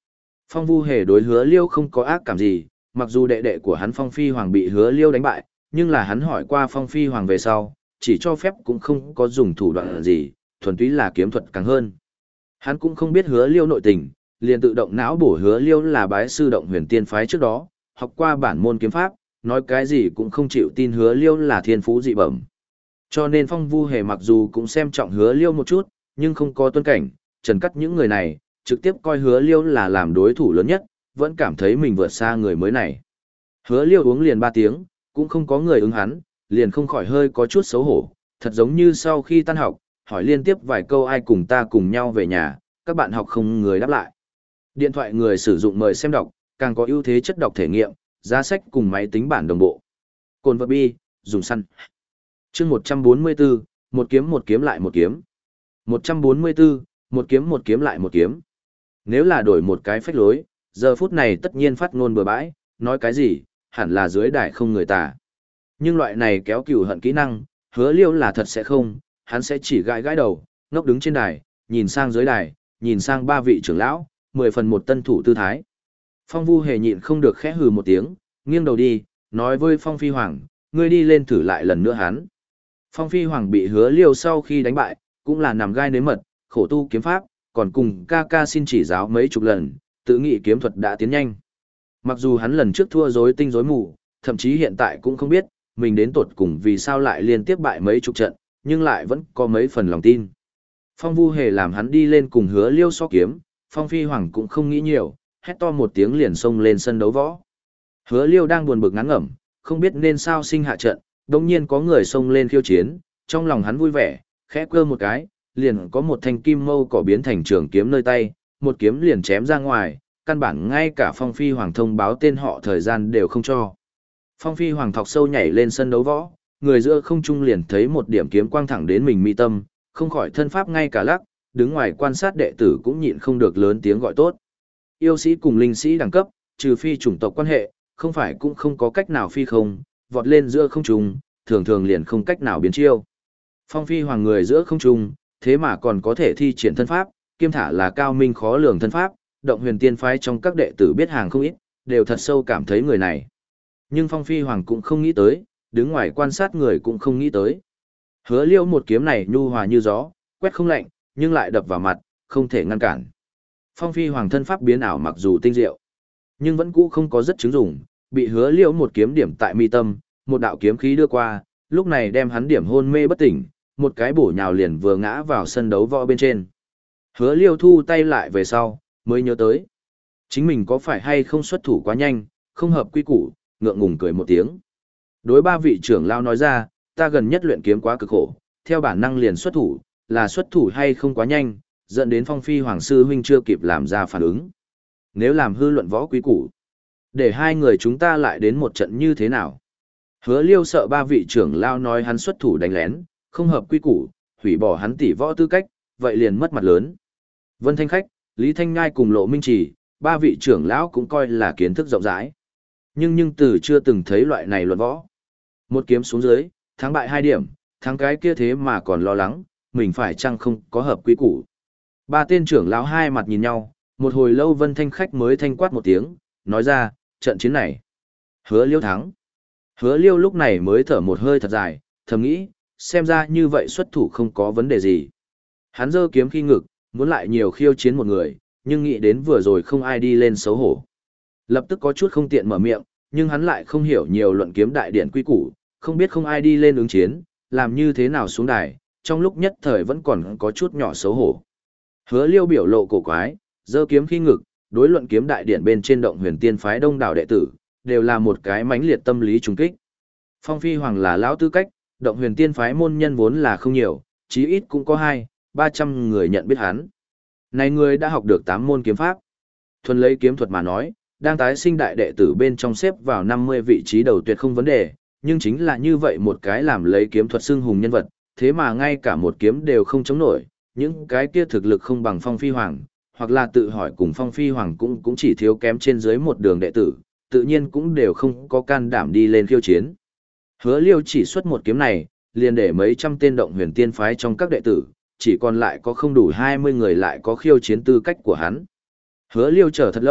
S1: Phong Vu Hề đối Hứa Liêu không có ác cảm gì, mặc dù đệ đệ của hắn Phong Phi Hoàng bị Hứa Liêu đánh bại, nhưng là hắn hỏi qua Phong Phi Hoàng về sau, chỉ cho phép cũng không có dùng thủ đoạn gì, thuần túy là kiếm thuật càng hơn. Hắn cũng không biết Hứa Liêu nội tình, liền tự động não bổ Hứa Liêu là bái sư Động Huyền Tiên phái trước đó, học qua bản môn kiếm pháp, nói cái gì cũng không chịu tin Hứa Liêu là thiên phú dị bẩm. Cho nên Phong Vu Hề mặc dù cũng xem trọng Hứa Liêu một chút, nhưng không có tuân cảnh, trần cắt những người này, trực tiếp coi Hứa Liêu là làm đối thủ lớn nhất, vẫn cảm thấy mình vượt xa người mới này. Hứa Liêu uống liền ba tiếng, cũng không có người ứng hắn, liền không khỏi hơi có chút xấu hổ, thật giống như sau khi tan học, hỏi liên tiếp vài câu ai cùng ta cùng nhau về nhà, các bạn học không người đáp lại. Điện thoại người sử dụng mời xem đọc, càng có ưu thế chất đọc thể nghiệm, giá sách cùng máy tính bản đồng bộ. Cồn vật bi, dùng săn. Chương một trăm bốn mươi bốn, một kiếm một kiếm lại một kiếm. một trăm bốn mươi bốn, một kiếm một kiếm lại một kiếm. Nếu là đổi một cái phách lối, giờ phút này tất nhiên phát ngôn bừa bãi, nói cái gì, hẳn là dưới đài không người tả. Nhưng loại này kéo cừu hận kỹ năng, Hứa Liêu là thật sẽ không, hắn sẽ chỉ gãi gãi đầu, ngốc đứng trên đài, nhìn sang dưới đài, nhìn sang ba vị trưởng lão, mười phần một tân thủ tư thái. Phong Vu Hề nhịn không được khẽ hừ một tiếng, nghiêng đầu đi, nói với Phong Phi Hoàng, ngươi đi lên thử lại lần nữa hắn. Phong Phi Hoàng bị Hứa Liêu sau khi đánh bại, cũng là nằm gai nếm mật, khổ tu kiếm pháp, còn cùng ca ca xin chỉ giáo mấy chục lần, tự nghĩ kiếm thuật đã tiến nhanh. Mặc dù hắn lần trước thua rối tinh rối mù, thậm chí hiện tại cũng không biết, mình đến tột cùng vì sao lại liên tiếp bại mấy chục trận, nhưng lại vẫn có mấy phần lòng tin. Phong Vu Hề làm hắn đi lên cùng Hứa Liêu so kiếm, Phong Phi Hoàng cũng không nghĩ nhiều, hét to một tiếng liền xông lên sân đấu võ. Hứa Liêu đang buồn bực ngán ngẩm, không biết nên sao sinh hạ trận, đồng nhiên có người xông lên khiêu chiến, trong lòng hắn vui vẻ, khẽ cơ một cái, liền có một thanh kim mâu cỏ biến thành trường kiếm nơi tay, một kiếm liền chém ra ngoài, căn bản ngay cả Phong Phi Hoàng thông báo tên họ thời gian đều không cho. Phong Phi Hoàng thọc sâu nhảy lên sân đấu võ, người giữa không trung liền thấy một điểm kiếm quang thẳng đến mình mi tâm, không khỏi thân pháp ngay cả lắc, đứng ngoài quan sát đệ tử cũng nhịn không được lớn tiếng gọi tốt. Yêu sĩ cùng linh sĩ đẳng cấp, trừ phi chủng tộc quan hệ, không phải cũng không có cách nào phi không, vọt lên giữa không trung, thường thường liền không cách nào biến chiêu. Phong Phi Hoàng người giữa không trung, thế mà còn có thể thi triển thân pháp, kiêm thả là cao minh khó lường thân pháp, Động Huyền Tiên phái trong các đệ tử biết hàng không ít, đều thật sâu cảm thấy người này. Nhưng Phong Phi Hoàng cũng không nghĩ tới, đứng ngoài quan sát người cũng không nghĩ tới. Hứa Liêu một kiếm này nhu hòa như gió, quét không lạnh, nhưng lại đập vào mặt, không thể ngăn cản. Phong Phi Hoàng thân pháp biến ảo mặc dù tinh diệu, nhưng vẫn cũ không có rất chứng dụng, bị Hứa Liêu một kiếm điểm tại mi tâm, một đạo kiếm khí đưa qua, lúc này đem hắn điểm hôn mê bất tỉnh, một cái bổ nhào liền vừa ngã vào sân đấu võ bên trên. Hứa Liêu thu tay lại về sau, mới nhớ tới. Chính mình có phải hay không xuất thủ quá nhanh, không hợp quy củ, ngượng ngùng cười một tiếng. Đối ba vị trưởng lao nói ra, ta gần nhất luyện kiếm quá cực khổ, theo bản năng liền xuất thủ, là xuất thủ hay không quá nhanh, dẫn đến Phong Phi Hoàng sư huynh chưa kịp làm ra phản ứng. Nếu làm hư luận võ quy củ, để hai người chúng ta lại đến một trận như thế nào? Hứa Liêu sợ ba vị trưởng lao nói hắn xuất thủ đánh lén, không hợp quy củ, hủy bỏ hắn tỷ võ tư cách, vậy liền mất mặt lớn. Vân Thanh Khách, Lý Thanh Nhai cùng Lộ Minh Chỉ, ba vị trưởng lão cũng coi là kiến thức rộng rãi. Nhưng nhưng từ chưa từng thấy loại này luận võ. Một kiếm xuống dưới, thắng bại hai điểm, thắng cái kia thế mà còn lo lắng, mình phải chăng không có hợp quy củ. Ba tên trưởng lão hai mặt nhìn nhau, một hồi lâu Vân Thanh Khách mới thanh quát một tiếng, nói ra, trận chiến này. Hứa Liêu thắng. Hứa Liêu lúc này mới thở một hơi thật dài, thầm nghĩ, xem ra như vậy xuất thủ không có vấn đề gì. Hắn giơ kiếm khi ngực, muốn lại nhiều khiêu chiến một người, nhưng nghĩ đến vừa rồi không ai đi lên xấu hổ. Lập tức có chút không tiện mở miệng, nhưng hắn lại không hiểu nhiều luận kiếm đại điển quy củ, không biết không ai đi lên ứng chiến, làm như thế nào xuống đài, trong lúc nhất thời vẫn còn có chút nhỏ xấu hổ. Hứa Liêu biểu lộ cổ quái, giơ kiếm khi ngực, đối luận kiếm đại điển bên trên Động Huyền Tiên phái đông đảo đệ tử, đều là một cái mãnh liệt tâm lý trùng kích. Phong Phi Hoàng là lão tư cách, Động Huyền Tiên phái môn nhân vốn là không nhiều, chí ít cũng có hai, ba trăm người nhận biết hắn. Này người đã học được tám môn kiếm pháp. Thuần lấy kiếm thuật mà nói, đang tái sinh đại đệ tử bên trong xếp vào năm mươi vị trí đầu tuyệt không vấn đề, nhưng chính là như vậy một cái làm lấy kiếm thuật xưng hùng nhân vật, thế mà ngay cả một kiếm đều không chống nổi, những cái kia thực lực không bằng Phong Phi Hoàng, hoặc là tự hỏi cùng Phong Phi Hoàng cũng cũng chỉ thiếu kém trên dưới một đường đệ tử, tự nhiên cũng đều không có can đảm đi lên khiêu chiến. Hứa Liêu chỉ xuất một kiếm này, liền để mấy trăm tên Động Huyền Tiên phái trong các đệ tử, chỉ còn lại có không đủ hai mươi người lại có khiêu chiến tư cách của hắn. Hứa Liêu chờ thật lâu,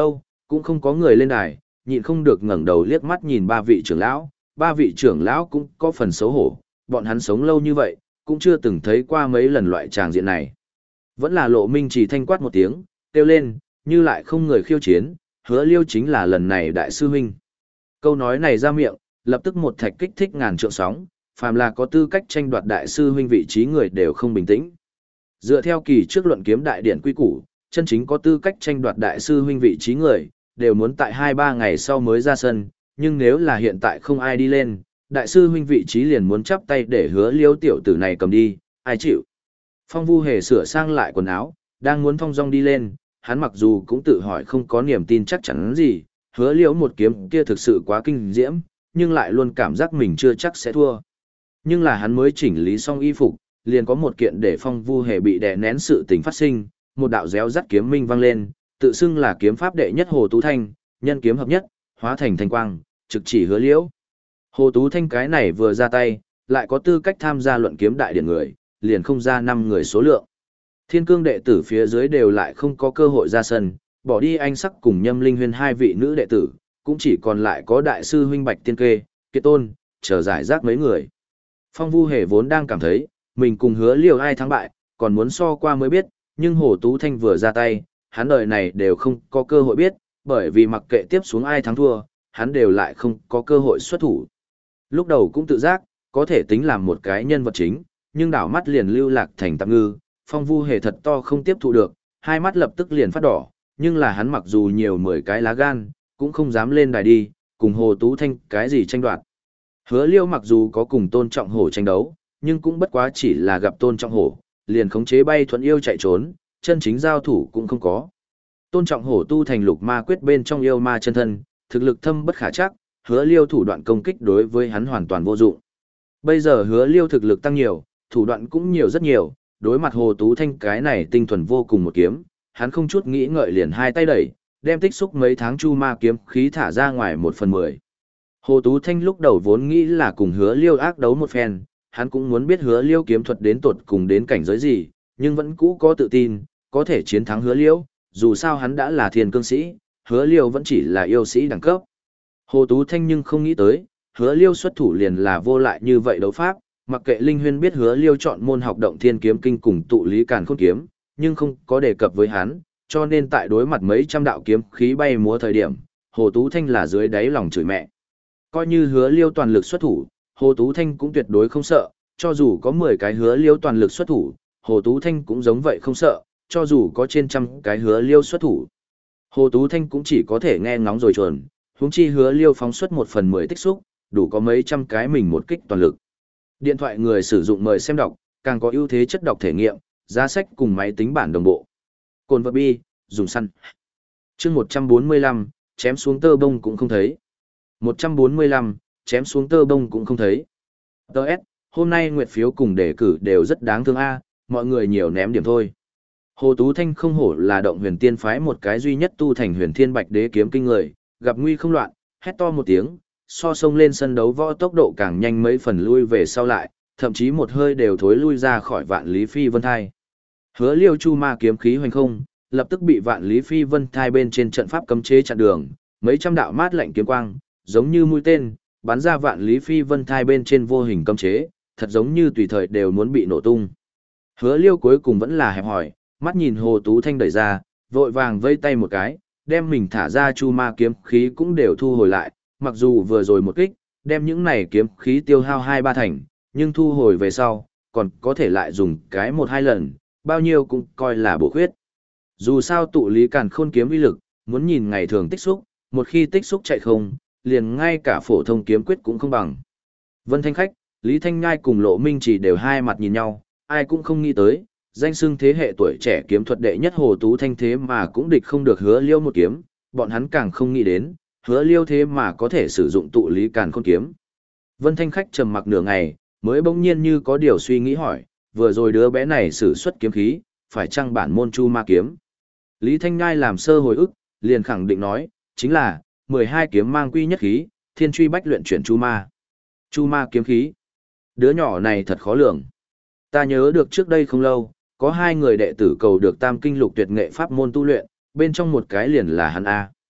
S1: cũng không có người lên đài, nhịn không được ngẩng đầu liếc mắt nhìn ba vị trưởng lão, ba vị trưởng lão cũng có phần xấu hổ, bọn hắn sống lâu như vậy, cũng chưa từng thấy qua mấy lần loại tràng diện này. Vẫn là Lộ Minh chỉ thanh quát một tiếng, kêu lên, như lại không người khiêu chiến, Hứa Liêu chính là lần này đại sư huynh. Câu nói này ra miệng, lập tức một thạch kích thích ngàn trượng sóng, phàm là có tư cách tranh đoạt đại sư huynh vị trí người đều không bình tĩnh. Dựa theo kỳ trước luận kiếm đại điển quy củ, chân chính có tư cách tranh đoạt đại sư huynh vị trí người, đều muốn tại hai ba ngày sau mới ra sân, nhưng nếu là hiện tại không ai đi lên, đại sư huynh vị trí liền muốn chắp tay để Hứa Liêu tiểu tử này cầm đi, ai chịu. Phong Vu Hề sửa sang lại quần áo, đang muốn thong dong đi lên, hắn mặc dù cũng tự hỏi không có niềm tin chắc chắn gì, Hứa Liêu một kiếm kia thực sự quá kinh diễm, nhưng lại luôn cảm giác mình chưa chắc sẽ thua. Nhưng là hắn mới chỉnh lý xong y phục, liền có một kiện để Phong Vu Hề bị đè nén sự tình phát sinh, một đạo réo rắt kiếm minh vang lên, tự xưng là kiếm pháp đệ nhất Hồ Tú Thanh, nhân kiếm hợp nhất, hóa thành thanh quang, trực chỉ Hứa Liễu. Hồ Tú Thanh cái này vừa ra tay, lại có tư cách tham gia luận kiếm đại điển người, liền không ra năm người số lượng. Thiên cương đệ tử phía dưới đều lại không có cơ hội ra sân, bỏ đi anh sắc cùng Nhâm Linh Huyên hai vị nữ đệ tử, cũng chỉ còn lại có đại sư huynh Bạch Tiên Kê, Kiệt Tôn, chờ giải rác mấy người. Phong Vu Hề vốn đang cảm thấy, mình cùng Hứa Liêu ai thắng bại, còn muốn so qua mới biết, nhưng Hồ Tú Thanh vừa ra tay, hắn đời này đều không có cơ hội biết, bởi vì mặc kệ tiếp xuống ai thắng thua, hắn đều lại không có cơ hội xuất thủ. Lúc đầu cũng tự giác, có thể tính làm một cái nhân vật chính, nhưng đảo mắt liền lưu lạc thành tạm ngư, Phong Vu Hề thật to không tiếp thụ được, hai mắt lập tức liền phát đỏ, nhưng là hắn mặc dù nhiều mười cái lá gan, cũng không dám lên đài đi, cùng Hồ Tú Thanh cái gì tranh đoạt. Hứa Liêu mặc dù có cùng Tôn Trọng Hổ tranh đấu, nhưng cũng bất quá chỉ là gặp Tôn Trọng Hổ, liền khống chế bay thuận yêu chạy trốn, chân chính giao thủ cũng không có. Tôn Trọng Hổ tu thành lục ma quyết bên trong yêu ma chân thân, thực lực thâm bất khả chắc, Hứa Liêu thủ đoạn công kích đối với hắn hoàn toàn vô dụng. Bây giờ Hứa Liêu thực lực tăng nhiều, thủ đoạn cũng nhiều rất nhiều, đối mặt Hồ Tú Thanh cái này tinh thuần vô cùng một kiếm, hắn không chút nghĩ ngợi liền hai tay đẩy, đem tích xúc mấy tháng chu ma kiếm khí thả ra ngoài một phần mười. Hồ Tú Thanh lúc đầu vốn nghĩ là cùng Hứa Liêu ác đấu một phen, hắn cũng muốn biết Hứa Liêu kiếm thuật đến tột cùng đến cảnh giới gì, nhưng vẫn cũ có tự tin, có thể chiến thắng Hứa Liêu, dù sao hắn đã là thiên cương sĩ, Hứa Liêu vẫn chỉ là yêu sĩ đẳng cấp. Hồ Tú Thanh nhưng không nghĩ tới, Hứa Liêu xuất thủ liền là vô lại như vậy đấu pháp, mặc kệ Linh Huyên biết Hứa Liêu chọn môn học động thiên kiếm kinh cùng tụ lý càn khôn kiếm, nhưng không có đề cập với hắn, cho nên tại đối mặt mấy trăm đạo kiếm khí bay múa thời điểm, Hồ Tú Thanh là dưới đáy lòng chửi mẹ. Coi như Hứa Liêu toàn lực xuất thủ, Hồ Tú Thanh cũng tuyệt đối không sợ, cho dù có mười cái Hứa Liêu toàn lực xuất thủ, Hồ Tú Thanh cũng giống vậy không sợ, cho dù có trên trăm cái Hứa Liêu xuất thủ. Hồ Tú Thanh cũng chỉ có thể nghe ngóng rồi chuồn, huống chi Hứa Liêu phóng xuất một phần mười tích xúc, đủ có mấy trăm cái mình một kích toàn lực. Điện thoại người sử dụng mời xem đọc, càng có ưu thế chất đọc thể nghiệm, giá sách cùng máy tính bản đồng bộ. Cồn vật bi, dùng săn. Chương một trăm bốn mươi lăm, chém xuống tơ bông cũng không thấy. một trăm bốn mươi lăm, chém xuống tơ bông cũng không thấy. Đợt, hôm nay nguyệt phiếu cùng đề cử đều rất đáng thương a, mọi người nhiều ném điểm thôi. Hồ Tú Thanh không hổ là động huyền tiên phái một cái duy nhất tu thành huyền thiên bạch đế kiếm kinh người, gặp nguy không loạn, hét to một tiếng, so sông lên sân đấu võ tốc độ càng nhanh mấy phần lui về sau lại, thậm chí một hơi đều thối lui ra khỏi vạn lý phi vân thai. Hứa Liêu chu ma kiếm khí hoành không, lập tức bị vạn lý phi vân thai bên trên trận pháp cấm chế chặn đường, mấy trăm đạo mát lạnh kiếm quang, giống như mũi tên, bắn ra vạn lý phi vân thai bên trên vô hình cấm chế, thật giống như tùy thời đều muốn bị nổ tung. Hứa Liêu cuối cùng vẫn là hẹp hỏi, mắt nhìn Hồ Tú Thanh đẩy ra, vội vàng vây tay một cái, đem mình thả ra chu ma kiếm khí cũng đều thu hồi lại, mặc dù vừa rồi một kích, đem những này kiếm khí tiêu hao hai ba thành, nhưng thu hồi về sau, còn có thể lại dùng cái một hai lần, bao nhiêu cũng coi là bổ khuyết. Dù sao tụ lý càn khôn kiếm uy lực, muốn nhìn ngày thường tích xúc, một khi tích xúc chạy không, liền ngay cả phổ thông kiếm quyết cũng không bằng. Vân Thanh Khách, Lý Thanh Nhai cùng Lộ Minh chỉ đều hai mặt nhìn nhau, ai cũng không nghĩ tới, danh xưng thế hệ tuổi trẻ kiếm thuật đệ nhất Hồ Tú Thanh thế mà cũng địch không được Hứa Liêu một kiếm, bọn hắn càng không nghĩ đến, Hứa Liêu thế mà có thể sử dụng tụ lý càn khôn kiếm. Vân Thanh Khách trầm mặc nửa ngày, mới bỗng nhiên như có điều suy nghĩ hỏi, vừa rồi đứa bé này sử xuất kiếm khí, phải chăng bản môn chu ma kiếm? Lý Thanh Nhai làm sơ hồi ức, liền khẳng định nói, chính là, mười hai kiếm mang quy nhất khí, thiên truy bách luyện chuyển chu ma. Chu ma kiếm khí. Đứa nhỏ này thật khó lường. Ta nhớ được trước đây không lâu, có hai người đệ tử cầu được tam kinh lục tuyệt nghệ pháp môn tu luyện, bên trong một cái liền là hắn A.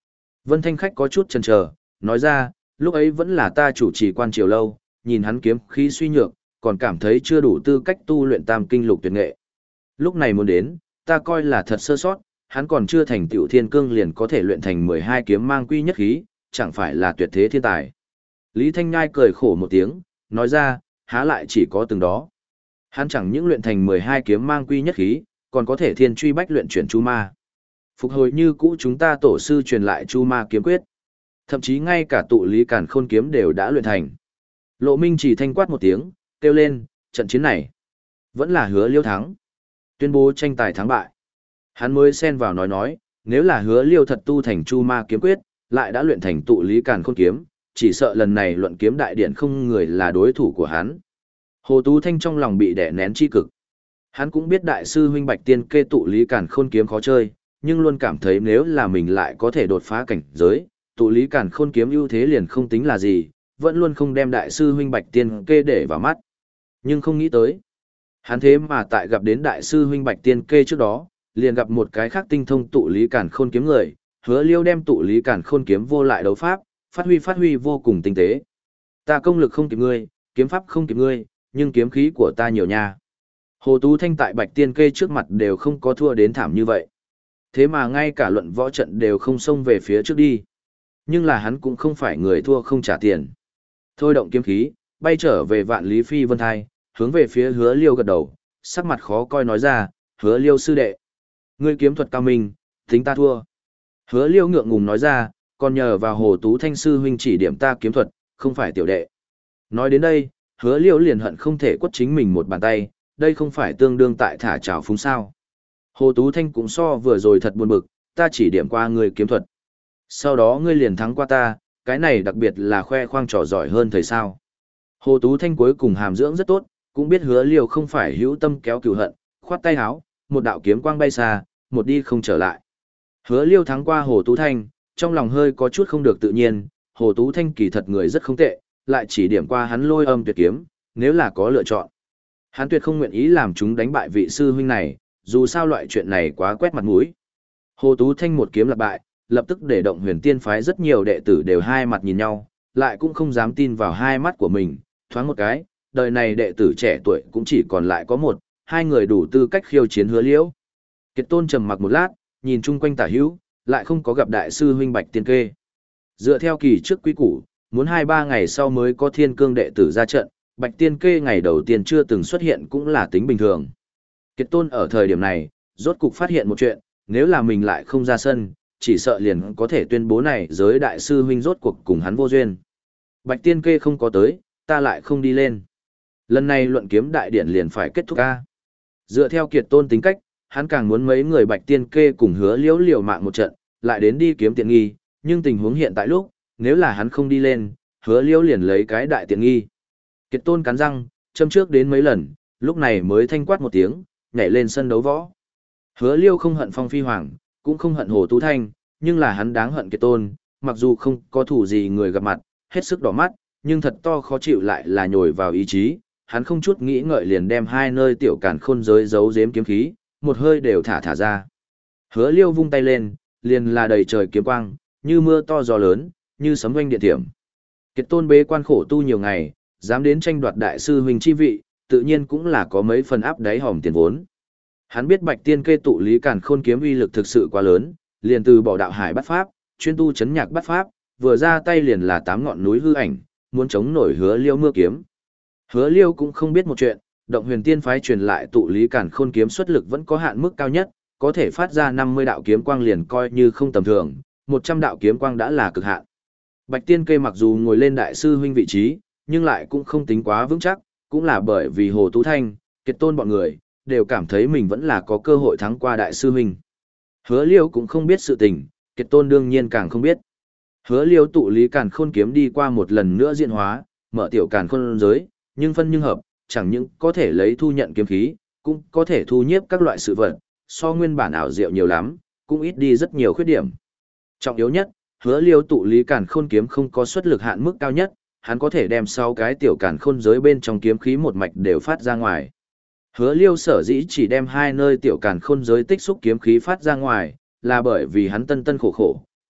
S1: Vân Thanh Khách có chút chần chờ, nói ra, lúc ấy vẫn là ta chủ trì quan triều lâu, nhìn hắn kiếm khí suy nhược, còn cảm thấy chưa đủ tư cách tu luyện tam kinh lục tuyệt nghệ. Lúc này muốn đến, ta coi là thật sơ sót, hắn còn chưa thành tựu thiên cương liền có thể luyện thành mười hai kiếm mang quy nhất khí, chẳng phải là tuyệt thế thiên tài. Lý Thanh Nhai cười khổ một tiếng, nói ra, há lại chỉ có từng đó. Hắn chẳng những luyện thành mười hai kiếm mang quy nhất khí, còn có thể thiên truy bách luyện chuyển chu ma. Phục hồi như cũ chúng ta tổ sư truyền lại chu ma kiếm quyết. Thậm chí ngay cả tụ lý càn khôn kiếm đều đã luyện thành. Lộ Minh chỉ thanh quát một tiếng, kêu lên, trận chiến này vẫn là Hứa Liêu thắng. Tuyên bố tranh tài thắng bại. Hắn mới xen vào nói nói, nếu là Hứa Liêu thật tu thành chu ma kiếm quyết, lại đã luyện thành tụ lý càn khôn kiếm, chỉ sợ lần này luận kiếm đại điện không người là đối thủ của hắn. Hồ Tú Thanh trong lòng bị đè nén chi cực. Hắn cũng biết đại sư huynh Bạch Tiên kê tụ lý càn khôn kiếm khó chơi, nhưng luôn cảm thấy nếu là mình lại có thể đột phá cảnh giới, tụ lý càn khôn kiếm ưu thế liền không tính là gì, vẫn luôn không đem đại sư huynh Bạch Tiên kê để vào mắt. Nhưng không nghĩ tới, hắn thế mà tại gặp đến đại sư huynh Bạch Tiên kê trước đó, liền gặp một cái khác tinh thông tụ lý càn khôn kiếm người, Hứa Liêu đem tụ lý càn khôn kiếm vô lại đấu pháp, phát huy phát huy vô cùng tinh tế. Ta công lực không kịp ngươi, kiếm pháp không kịp ngươi, nhưng kiếm khí của ta nhiều nha. Hồ Tú Thanh tại Bạch Tiên kê trước mặt đều không có thua đến thảm như vậy. Thế mà ngay cả luận võ trận đều không xông về phía trước đi. Nhưng là hắn cũng không phải người thua không trả tiền. Thôi động kiếm khí, bay trở về Vạn Lý Phi Vân Thai, hướng về phía Hứa Liêu gật đầu, sắc mặt khó coi nói ra, Hứa Liêu sư đệ. Ngươi kiếm thuật cao minh, tính ta thua. Hứa Liêu ngượng ngùng nói ra, còn nhờ vào Hồ Tú Thanh sư huynh chỉ điểm ta kiếm thuật, không phải tiểu đệ. Nói đến đây, Hứa Liêu liền hận không thể quất chính mình một bàn tay, đây không phải tương đương tại thả trào phúng sao. Hồ Tú Thanh cũng so vừa rồi thật buồn bực, ta chỉ điểm qua ngươi kiếm thuật. Sau đó ngươi liền thắng qua ta, cái này đặc biệt là khoe khoang trò giỏi hơn thầy sao. Hồ Tú Thanh cuối cùng hàm dưỡng rất tốt, cũng biết Hứa Liêu không phải hữu tâm kéo cừu hận, khoát tay áo, một đạo kiếm quang bay xa, một đi không trở lại. Hứa Liêu thắng qua Hồ Tú Thanh, trong lòng hơi có chút không được tự nhiên, Hồ Tú Thanh kỳ thật người rất không tệ, lại chỉ điểm qua hắn lôi âm tuyệt kiếm, nếu là có lựa chọn. Hắn tuyệt không nguyện ý làm chúng đánh bại vị sư huynh này, dù sao loại chuyện này quá quét mặt mũi. Hồ Tú Thanh một kiếm lập bại, lập tức để động Huyền Tiên phái rất nhiều đệ tử đều hai mặt nhìn nhau, lại cũng không dám tin vào hai mắt của mình, thoáng một cái, đời này đệ tử trẻ tuổi cũng chỉ còn lại có một, hai người đủ tư cách khiêu chiến Hứa Liễu. Kiệt Tôn trầm mặc một lát, nhìn chung quanh tả hữu, lại không có gặp đại sư huynh Bạch Tiên kê. Dựa theo kỳ trước quý củ, muốn hai ba ngày sau mới có thiên cương đệ tử ra trận, Bạch Tiên kê ngày đầu tiên chưa từng xuất hiện cũng là tính bình thường. Kiệt Tôn ở thời điểm này, rốt cục phát hiện một chuyện, nếu là mình lại không ra sân, chỉ sợ liền có thể tuyên bố này giới đại sư huynh rốt cuộc cùng hắn vô duyên. Bạch Tiên kê không có tới, ta lại không đi lên. Lần này luận kiếm đại điển liền phải kết thúc ca. Dựa theo Kiệt Tôn tính cách, hắn càng muốn mấy người Bạch Tiên kê cùng Hứa Liễu liều mạng một trận, lại đến đi kiếm tiện nghi, nhưng tình huống hiện tại lúc, nếu là hắn không đi lên, Hứa Liễu liền lấy cái đại tiện nghi. Kiệt Tôn cắn răng, châm trước đến mấy lần, lúc này mới thanh quát một tiếng, nhảy lên sân đấu võ. Hứa Liêu không hận Phong Phi Hoàng, cũng không hận Hồ Tú Thanh, nhưng là hắn đáng hận Kiệt Tôn, mặc dù không có thủ gì người gặp mặt, hết sức đỏ mắt, nhưng thật to khó chịu lại là nhồi vào ý chí, hắn không chút nghĩ ngợi liền đem hai nơi tiểu càn khôn giới giấu giếm kiếm khí, một hơi đều thả thả ra. Hứa Liêu vung tay lên, liền là đầy trời kiếm quang, như mưa to gió lớn, như sấm oanh điện thiểm. Kiệt Tôn bế quan khổ tu nhiều ngày, dám đến tranh đoạt đại sư huynh chi vị, tự nhiên cũng là có mấy phần áp đáy hòm tiền vốn. Hắn biết Bạch Tiên kê tụ lý càn khôn kiếm uy lực thực sự quá lớn, liền từ bỏ đạo hải bắt pháp, chuyên tu chấn nhạc bắt pháp, vừa ra tay liền là tám ngọn núi hư ảnh, muốn chống nổi Hứa Liêu mưa kiếm. Hứa Liêu cũng không biết một chuyện, động Huyền Tiên phái truyền lại tụ lý càn khôn kiếm xuất lực vẫn có hạn mức cao nhất, có thể phát ra năm mươi đạo kiếm quang liền coi như không tầm thường, một trăm đạo kiếm quang đã là cực hạn. Bạch Tiên kê mặc dù ngồi lên đại sư huynh vị trí, nhưng lại cũng không tính quá vững chắc, cũng là bởi vì Hồ Tú Thanh, Kiệt Tôn bọn người, đều cảm thấy mình vẫn là có cơ hội thắng qua đại sư huynh. Hứa Liêu cũng không biết sự tình, Kiệt Tôn đương nhiên càng không biết. Hứa Liêu tụ lý càn khôn kiếm đi qua một lần nữa diễn hóa, mở tiểu càn khôn giới, nhưng phân nhưng hợp, chẳng những có thể lấy thu nhận kiếm khí, cũng có thể thu nhiếp các loại sự vật, so nguyên bản ảo diệu nhiều lắm, cũng ít đi rất nhiều khuyết điểm. Trọng yếu nhất, Hứa Liêu tụ lý càn khôn kiếm không có xuất lực hạn mức cao nhất, hắn có thể đem sáu cái tiểu càn khôn giới bên trong kiếm khí một mạch đều phát ra ngoài. Hứa Liêu sở dĩ chỉ đem hai nơi tiểu càn khôn giới tích xúc kiếm khí phát ra ngoài, là bởi vì hắn tân tân khổ khổ,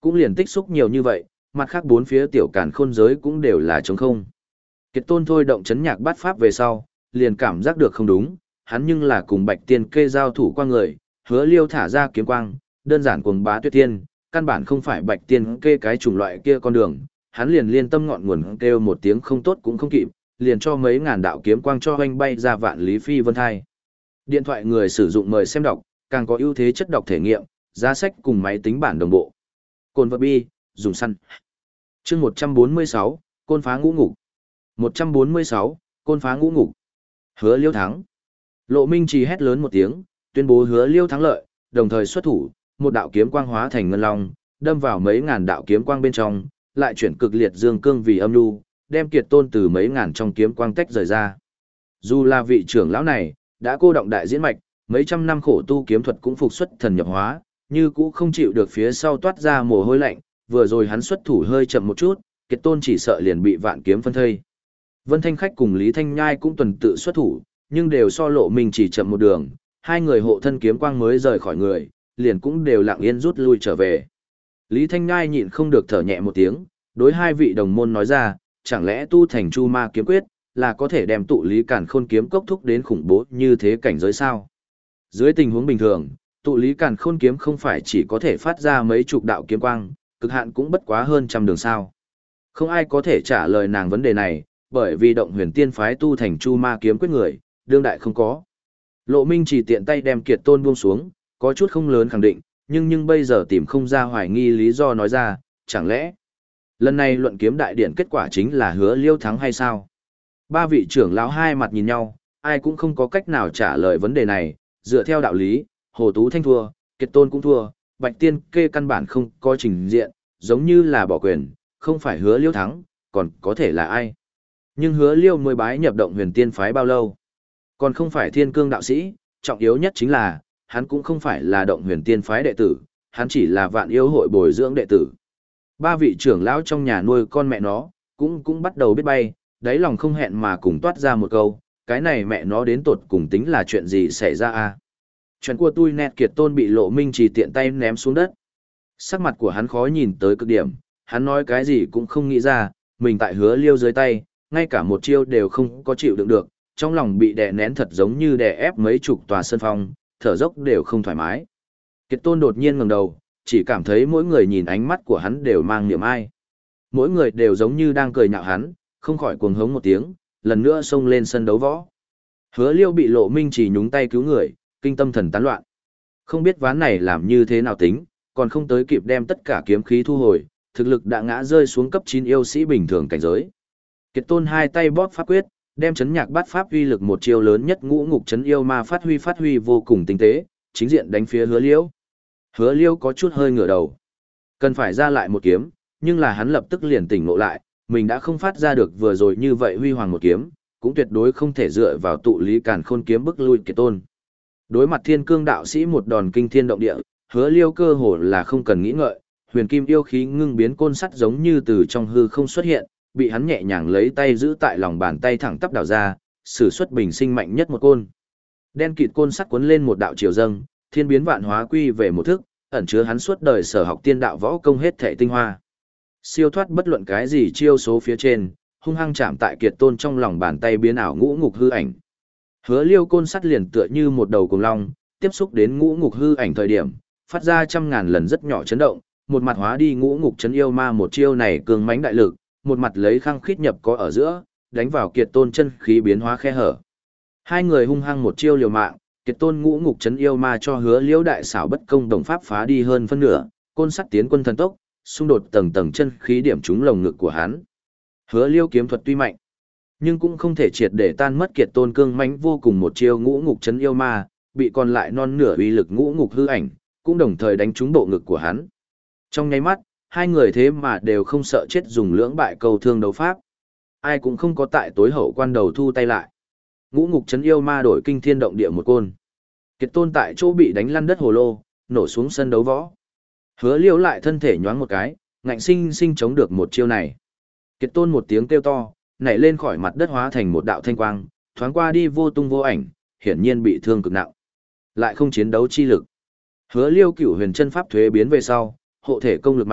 S1: cũng liền tích xúc nhiều như vậy, mặt khác bốn phía tiểu càn khôn giới cũng đều là trống không. Kiệt Tôn thôi động chấn nhạc bát pháp về sau, liền cảm giác được không đúng, hắn nhưng là cùng Bạch Tiên kê giao thủ qua người, Hứa Liêu thả ra kiếm quang, đơn giản cuồng bá tuyệt tiên, căn bản không phải Bạch Tiên kê cái chủng loại kia con đường, hắn liền liên tâm ngọn nguồn kêu một tiếng không tốt cũng không kịp, liền cho mấy ngàn đạo kiếm quang cho hoanh bay ra vạn lý phi vân thai. Điện thoại người sử dụng mời xem đọc, càng có ưu thế chất đọc thể nghiệm, giá sách cùng máy tính bản đồng bộ. Cồn vật bi, dùng săn. Chương một trăm bốn mươi sáu, Côn phá ngũ ngục. một trăm bốn mươi sáu, Côn phá ngũ ngục. Hứa Liêu thắng. Lộ Minh Trì hét lớn một tiếng, tuyên bố Hứa Liêu thắng lợi, đồng thời xuất thủ, một đạo kiếm quang hóa thành ngân long, đâm vào mấy ngàn đạo kiếm quang bên trong, lại chuyển cực liệt dương cương vì âm nhu, đem Kiệt Tôn từ mấy ngàn trong kiếm quang tách rời ra. Dù là vị trưởng lão này đã cô động đại diễn mạch, mấy trăm năm khổ tu kiếm thuật cũng phục xuất thần nhập hóa, như cũ không chịu được phía sau toát ra mồ hôi lạnh, vừa rồi hắn xuất thủ hơi chậm một chút, Kiệt Tôn chỉ sợ liền bị vạn kiếm phân thây. Vân Thanh Khách cùng Lý Thanh Nhai cũng tuần tự xuất thủ, nhưng đều so Lộ Minh chỉ chậm một đường, hai người hộ thân kiếm quang mới rời khỏi người, liền cũng đều lặng yên rút lui trở về. Lý Thanh Nhai nhịn không được thở nhẹ một tiếng, đối hai vị đồng môn nói ra, chẳng lẽ tu thành Chu Ma kiếm quyết là có thể đem tụ lý càn khôn kiếm cốc thúc đến khủng bố như thế cảnh giới sao? Dưới tình huống bình thường, tụ lý càn khôn kiếm không phải chỉ có thể phát ra mấy chục đạo kiếm quang, cực hạn cũng bất quá hơn trăm đường sao. Không ai có thể trả lời nàng vấn đề này, bởi vì động huyền tiên phái tu thành Chu Ma kiếm quyết người, đương đại không có. Lộ Minh chỉ tiện tay đem Kiệt Tôn buông xuống, có chút không lớn khẳng định, nhưng nhưng bây giờ tìm không ra hoài nghi lý do nói ra, chẳng lẽ lần này luận kiếm đại điển kết quả chính là Hứa Liêu thắng hay sao? Ba vị trưởng lão hai mặt nhìn nhau, ai cũng không có cách nào trả lời vấn đề này, dựa theo đạo lý, Hồ Tú Thanh thua, Kiệt Tôn cũng thua, Bạch Tiên kê căn bản không có trình diện, giống như là bỏ quyền, không phải Hứa Liêu thắng, còn có thể là ai? Nhưng Hứa Liêu mới bái nhập động huyền tiên phái bao lâu? Còn không phải thiên cương đạo sĩ, trọng yếu nhất chính là, hắn cũng không phải là động huyền tiên phái đệ tử, hắn chỉ là vạn yêu hội bồi dưỡng đệ tử. Ba vị trưởng lão trong nhà nuôi con mẹ nó, cũng cũng bắt đầu biết bay, đáy lòng không hẹn mà cùng toát ra một câu, cái này mẹ nó đến tột cùng tính là chuyện gì xảy ra à? Chuyện của tôi nẹt Kiệt Tôn bị Lộ Minh chỉ tiện tay ném xuống đất. Sắc mặt của hắn khó nhìn tới cực điểm, hắn nói cái gì cũng không nghĩ ra, mình tại Hứa Liêu dưới tay, ngay cả một chiêu đều không có chịu đựng được, trong lòng bị đè nén thật giống như đè ép mấy chục tòa sân phong, thở dốc đều không thoải mái. Kiệt Tôn đột nhiên ngẩng đầu, chỉ cảm thấy mỗi người nhìn ánh mắt của hắn đều mang niềm ai. Mỗi người đều giống như đang cười nhạo hắn, không khỏi cuồng hống một tiếng, lần nữa xông lên sân đấu võ. Hứa Liêu bị Lộ Minh chỉ nhúng tay cứu người, kinh tâm thần tán loạn. Không biết ván này làm như thế nào tính, còn không tới kịp đem tất cả kiếm khí thu hồi, thực lực đã ngã rơi xuống cấp chín yêu sĩ bình thường cảnh giới. Kiệt Tôn hai tay bóp pháp quyết, đem chấn nhạc bát pháp uy lực một chiêu lớn nhất ngũ ngục chấn yêu ma phát huy phát huy vô cùng tinh tế, chính diện đánh phía Hứa Liêu. Hứa Liêu có chút hơi ngửa đầu. Cần phải ra lại một kiếm, nhưng là hắn lập tức liền tỉnh ngộ lại, mình đã không phát ra được vừa rồi như vậy huy hoàng một kiếm, cũng tuyệt đối không thể dựa vào tụ lý càn khôn kiếm bức lui Kiệt Tôn. Đối mặt thiên cương đạo sĩ một đòn kinh thiên động địa, Hứa Liêu cơ hồ là không cần nghĩ ngợi, huyền kim yêu khí ngưng biến côn sắt giống như từ trong hư không xuất hiện, bị hắn nhẹ nhàng lấy tay giữ tại lòng bàn tay thẳng tắp đảo ra, sử xuất bình sinh mạnh nhất một côn. Đen kịt côn sắt cuốn lên một đạo chiều dâng, thiên biến vạn hóa quy về một thức, ẩn chứa hắn suốt đời sở học tiên đạo võ công hết thể tinh hoa. Siêu thoát bất luận cái gì chiêu số phía trên, hung hăng chạm tại Kiệt Tôn trong lòng bàn tay biến ảo ngũ ngục hư ảnh. Hứa Liêu côn sắt liền tựa như một đầu cuồng long, tiếp xúc đến ngũ ngục hư ảnh thời điểm, phát ra trăm ngàn lần rất nhỏ chấn động, một mặt hóa đi ngũ ngục chấn yêu ma một chiêu này cường mãnh đại lực, một mặt lấy khăng khít nhập có ở giữa, đánh vào Kiệt Tôn chân khí biến hóa khe hở. Hai người hung hăng một chiêu liều mạng, Kiệt Tôn ngũ ngục chấn yêu ma cho Hứa Liêu đại xảo bất công đồng pháp phá đi hơn phân nửa, côn sắt tiến quân thần tốc, xung đột tầng tầng chân khí điểm trúng lồng ngực của hắn. Hứa Liêu kiếm thuật tuy mạnh, nhưng cũng không thể triệt để tan mất Kiệt Tôn cương mãnh vô cùng một chiêu ngũ ngục chấn yêu ma, bị còn lại non nửa uy lực ngũ ngục hư ảnh, cũng đồng thời đánh trúng bộ ngực của hắn. Trong nháy mắt, hai người thế mà đều không sợ chết dùng lưỡng bại cầu thương đấu pháp. Ai cũng không có tại tối hậu quan đầu thu tay lại. Ngũ ngục chấn yêu ma đổi kinh thiên động địa một côn. Kiệt Tôn tại chỗ bị đánh lăn đất hồ lô, nổ xuống sân đấu võ. Hứa Liêu lại thân thể nhoáng một cái, ngạnh sinh sinh chống được một chiêu này. Kiệt Tôn một tiếng kêu to, nảy lên khỏi mặt đất hóa thành một đạo thanh quang, thoáng qua đi vô tung vô ảnh, hiển nhiên bị thương cực nặng. Lại không chiến đấu chi lực. Hứa Liêu cửu huyền chân pháp thuế biến về sau, hộ thể công lực mạnh,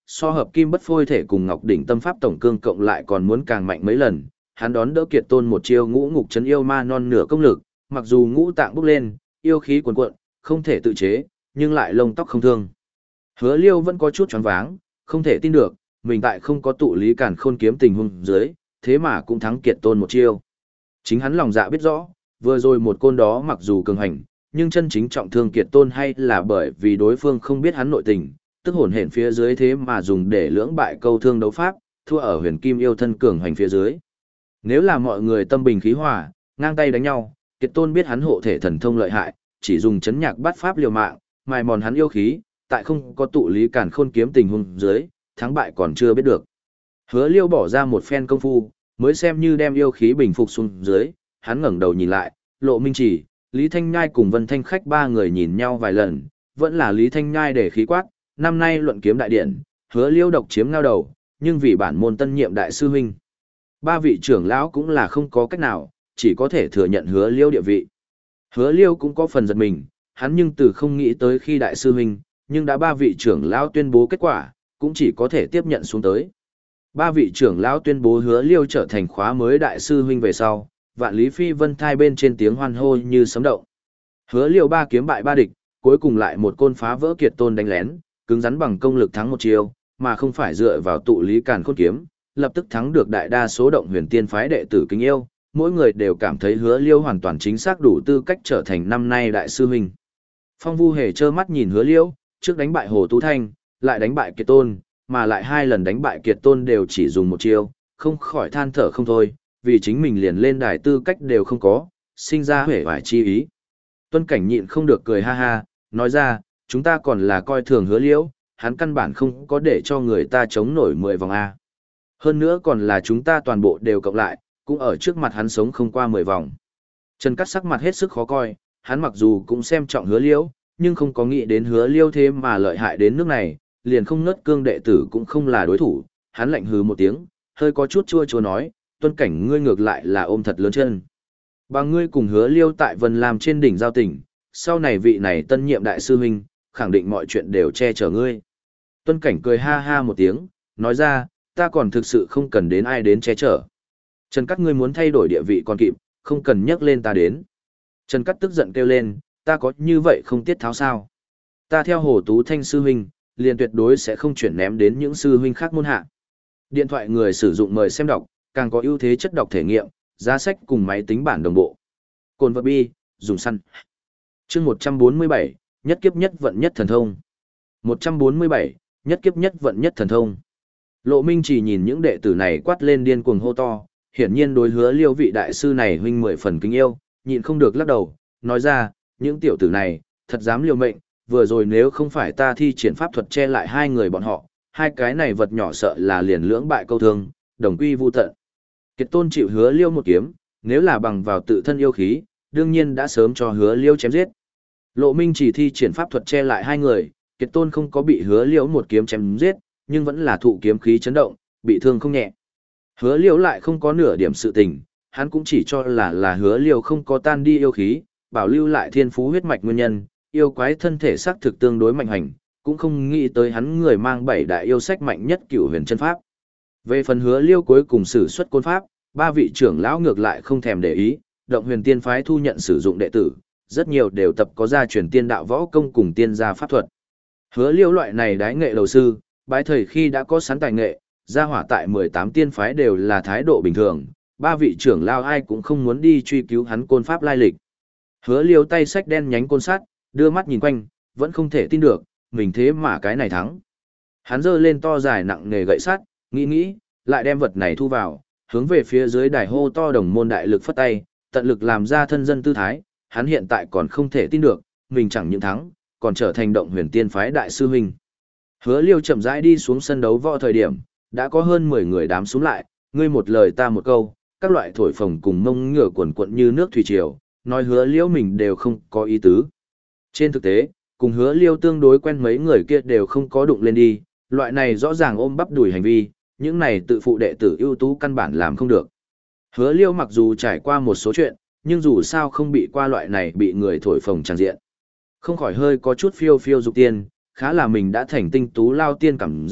S1: so hợp kim bất phôi thể cùng ngọc đỉnh tâm pháp tổng cương cộng lại còn muốn càng mạnh mấy lần, hắn đón đỡ Kiệt Tôn một chiêu ngũ ngục chấn yêu ma non nửa công lực, mặc dù ngũ tạng bốc lên, yêu khí cuồn cuộn, không thể tự chế, nhưng lại lông tóc không thương. Hứa Liêu vẫn có chút choáng váng, không thể tin được, mình tại không có tụ lý càn khôn kiếm tình huống dưới, thế mà cũng thắng Kiệt Tôn một chiêu. Chính hắn lòng dạ biết rõ, vừa rồi một côn đó mặc dù cường hành, nhưng chân chính trọng thương Kiệt Tôn hay là bởi vì đối phương không biết hắn nội tình, tức hồn hển phía dưới thế mà dùng để lưỡng bại câu thương đấu pháp, thua ở huyền kim yêu thân cường hành phía dưới. Nếu là mọi người tâm bình khí hòa, ngang tay đánh nhau, Kiệt Tôn biết hắn hộ thể thần thông lợi hại, chỉ dùng chấn nhạc bắt pháp liều mạng, mài mòn hắn yêu khí, tại không có tụ lý càn khôn kiếm tình huống dưới, thắng bại còn chưa biết được. Hứa Liêu bỏ ra một phen công phu, mới xem như đem yêu khí bình phục xuống dưới, hắn ngẩng đầu nhìn lại, Lộ Minh Chỉ, Lý Thanh Nhai cùng Vân Thanh Khách ba người nhìn nhau vài lần, vẫn là Lý Thanh Nhai để khí quát, năm nay luận kiếm đại điện, Hứa Liêu độc chiếm ngao đầu, nhưng vì bản môn tân nhiệm đại sư huynh. Ba vị trưởng lão cũng là không có cách nào, chỉ có thể thừa nhận Hứa Liêu địa vị. Hứa Liêu cũng có phần giật mình, hắn nhưng từ không nghĩ tới khi đại sư huynh, nhưng đã ba vị trưởng lão tuyên bố kết quả, cũng chỉ có thể tiếp nhận xuống tới. Ba vị trưởng lão tuyên bố Hứa Liêu trở thành khóa mới đại sư huynh về sau, vạn lý phi vân thai bên trên tiếng hoan hô như sấm động. Hứa Liêu ba kiếm bại ba địch, cuối cùng lại một côn phá vỡ Kiệt Tôn đánh lén, cứng rắn bằng công lực thắng một chiêu, mà không phải dựa vào tụ lý càn khôn kiếm, lập tức thắng được đại đa số động huyền tiên phái đệ tử kính yêu, mỗi người đều cảm thấy Hứa Liêu hoàn toàn chính xác đủ tư cách trở thành năm nay đại sư huynh. Phong Vu Hề trơ mắt nhìn Hứa Liêu, trước đánh bại Hồ Tú Thanh, lại đánh bại Kiệt Tôn, mà lại hai lần đánh bại Kiệt Tôn đều chỉ dùng một chiêu, không khỏi than thở không thôi, vì chính mình liền lên đài tư cách đều không có, sinh ra huệ vải chi ý. Tuân Cảnh nhịn không được cười ha ha, nói ra, chúng ta còn là coi thường Hứa Liễu, hắn căn bản không có để cho người ta chống nổi mười vòng A. Hơn nữa còn là chúng ta toàn bộ đều cộng lại, cũng ở trước mặt hắn sống không qua mười vòng. Trần Cát sắc mặt hết sức khó coi, hắn mặc dù cũng xem trọng Hứa Liễu, nhưng không có nghĩ đến Hứa Liêu thế mà lợi hại đến nước này, liền không nớt cương đệ tử cũng không là đối thủ, hắn lạnh hừ một tiếng, hơi có chút chua chua nói, Tuân Cảnh ngươi ngược lại là ôm thật lớn chân. Bằng ngươi cùng Hứa Liêu tại Vân Lam trên đỉnh giao tỉnh, sau này vị này tân nhiệm đại sư huynh, khẳng định mọi chuyện đều che chở ngươi. Tuân Cảnh cười ha ha một tiếng, nói ra, ta còn thực sự không cần đến ai đến che chở. Trần Cát ngươi muốn thay đổi địa vị còn kịp, không cần nhắc lên ta đến. Trần Cát tức giận kêu lên, ta có như vậy không tiết tháo sao? Ta theo Hồ Tú Thanh sư huynh, liền tuyệt đối sẽ không chuyển ném đến những sư huynh khác môn hạ. Điện thoại người sử dụng mời xem đọc, càng có ưu thế chất đọc thể nghiệm, giá sách cùng máy tính bản đồng bộ. Cồn vật bi, dùng săn. Chương một trăm bốn mươi bảy, nhất kiếp nhất vận nhất thần thông. một trăm bốn mươi bảy, nhất kiếp nhất vận nhất thần thông. Lộ Minh chỉ nhìn những đệ tử này quát lên điên cuồng hô to, hiển nhiên đối Hứa Liêu vị đại sư này huynh mười phần kính yêu, nhịn không được lắc đầu, nói ra, những tiểu tử này, thật dám liều mệnh, vừa rồi nếu không phải ta thi triển pháp thuật che lại hai người bọn họ, hai cái này vật nhỏ sợ là liền lưỡng bại câu thương, đồng quy vu tận. Kiệt Tôn chịu Hứa Liêu một kiếm, nếu là bằng vào tự thân yêu khí, đương nhiên đã sớm cho Hứa Liêu chém giết. Lộ Minh chỉ thi triển pháp thuật che lại hai người, Kiệt Tôn không có bị Hứa Liêu một kiếm chém giết, nhưng vẫn là thụ kiếm khí chấn động, bị thương không nhẹ. Hứa Liêu lại không có nửa điểm sự tình, hắn cũng chỉ cho là là Hứa Liêu không có tan đi yêu khí, bảo lưu lại thiên phú huyết mạch nguyên nhân, yêu quái thân thể xác thực tương đối mạnh hành, cũng không nghĩ tới hắn người mang bảy đại yêu sách mạnh nhất Cửu Huyền chân pháp. Về phần Hứa Liêu cuối cùng sử xuất côn pháp, ba vị trưởng lão ngược lại không thèm để ý, Động Huyền Tiên phái thu nhận sử dụng đệ tử, rất nhiều đều tập có gia truyền tiên đạo võ công cùng tiên gia pháp thuật. Hứa Liêu loại này đái nghệ đầu sư, bái thầy khi đã có sẵn tài nghệ, gia hỏa tại mười tám tiên phái đều là thái độ bình thường, ba vị trưởng lão ai cũng không muốn đi truy cứu hắn côn pháp lai lịch. Hứa Liêu tay sách đen nhánh côn sắt, đưa mắt nhìn quanh, vẫn không thể tin được, mình thế mà cái này thắng. Hắn giơ lên to dài nặng nề gậy sắt, nghĩ nghĩ, lại đem vật này thu vào, hướng về phía dưới đài hô to đồng môn đại lực phất tay, tận lực làm ra thân dân tư thái, hắn hiện tại còn không thể tin được, mình chẳng những thắng, còn trở thành Động Huyền Tiên phái đại sư huynh. Hứa Liêu chậm rãi đi xuống sân đấu võ thời điểm, đã có hơn mười người đám xuống lại, ngươi một lời ta một câu, các loại thổi phồng cùng mông ngửa quần quận như nước thủy triều, nói Hứa Liêu mình đều không có ý tứ. Trên thực tế, cùng Hứa Liêu tương đối quen mấy người kia đều không có đụng lên đi, loại này rõ ràng ôm bắp đùi hành vi, những này tự phụ đệ tử ưu tú căn bản làm không được. Hứa Liêu mặc dù trải qua một số chuyện, nhưng dù sao không bị qua loại này bị người thổi phồng tràn diện. Không khỏi hơi có chút phiêu phiêu dục tiên, khá là mình đã thành tinh tú lao tiên cảm giác,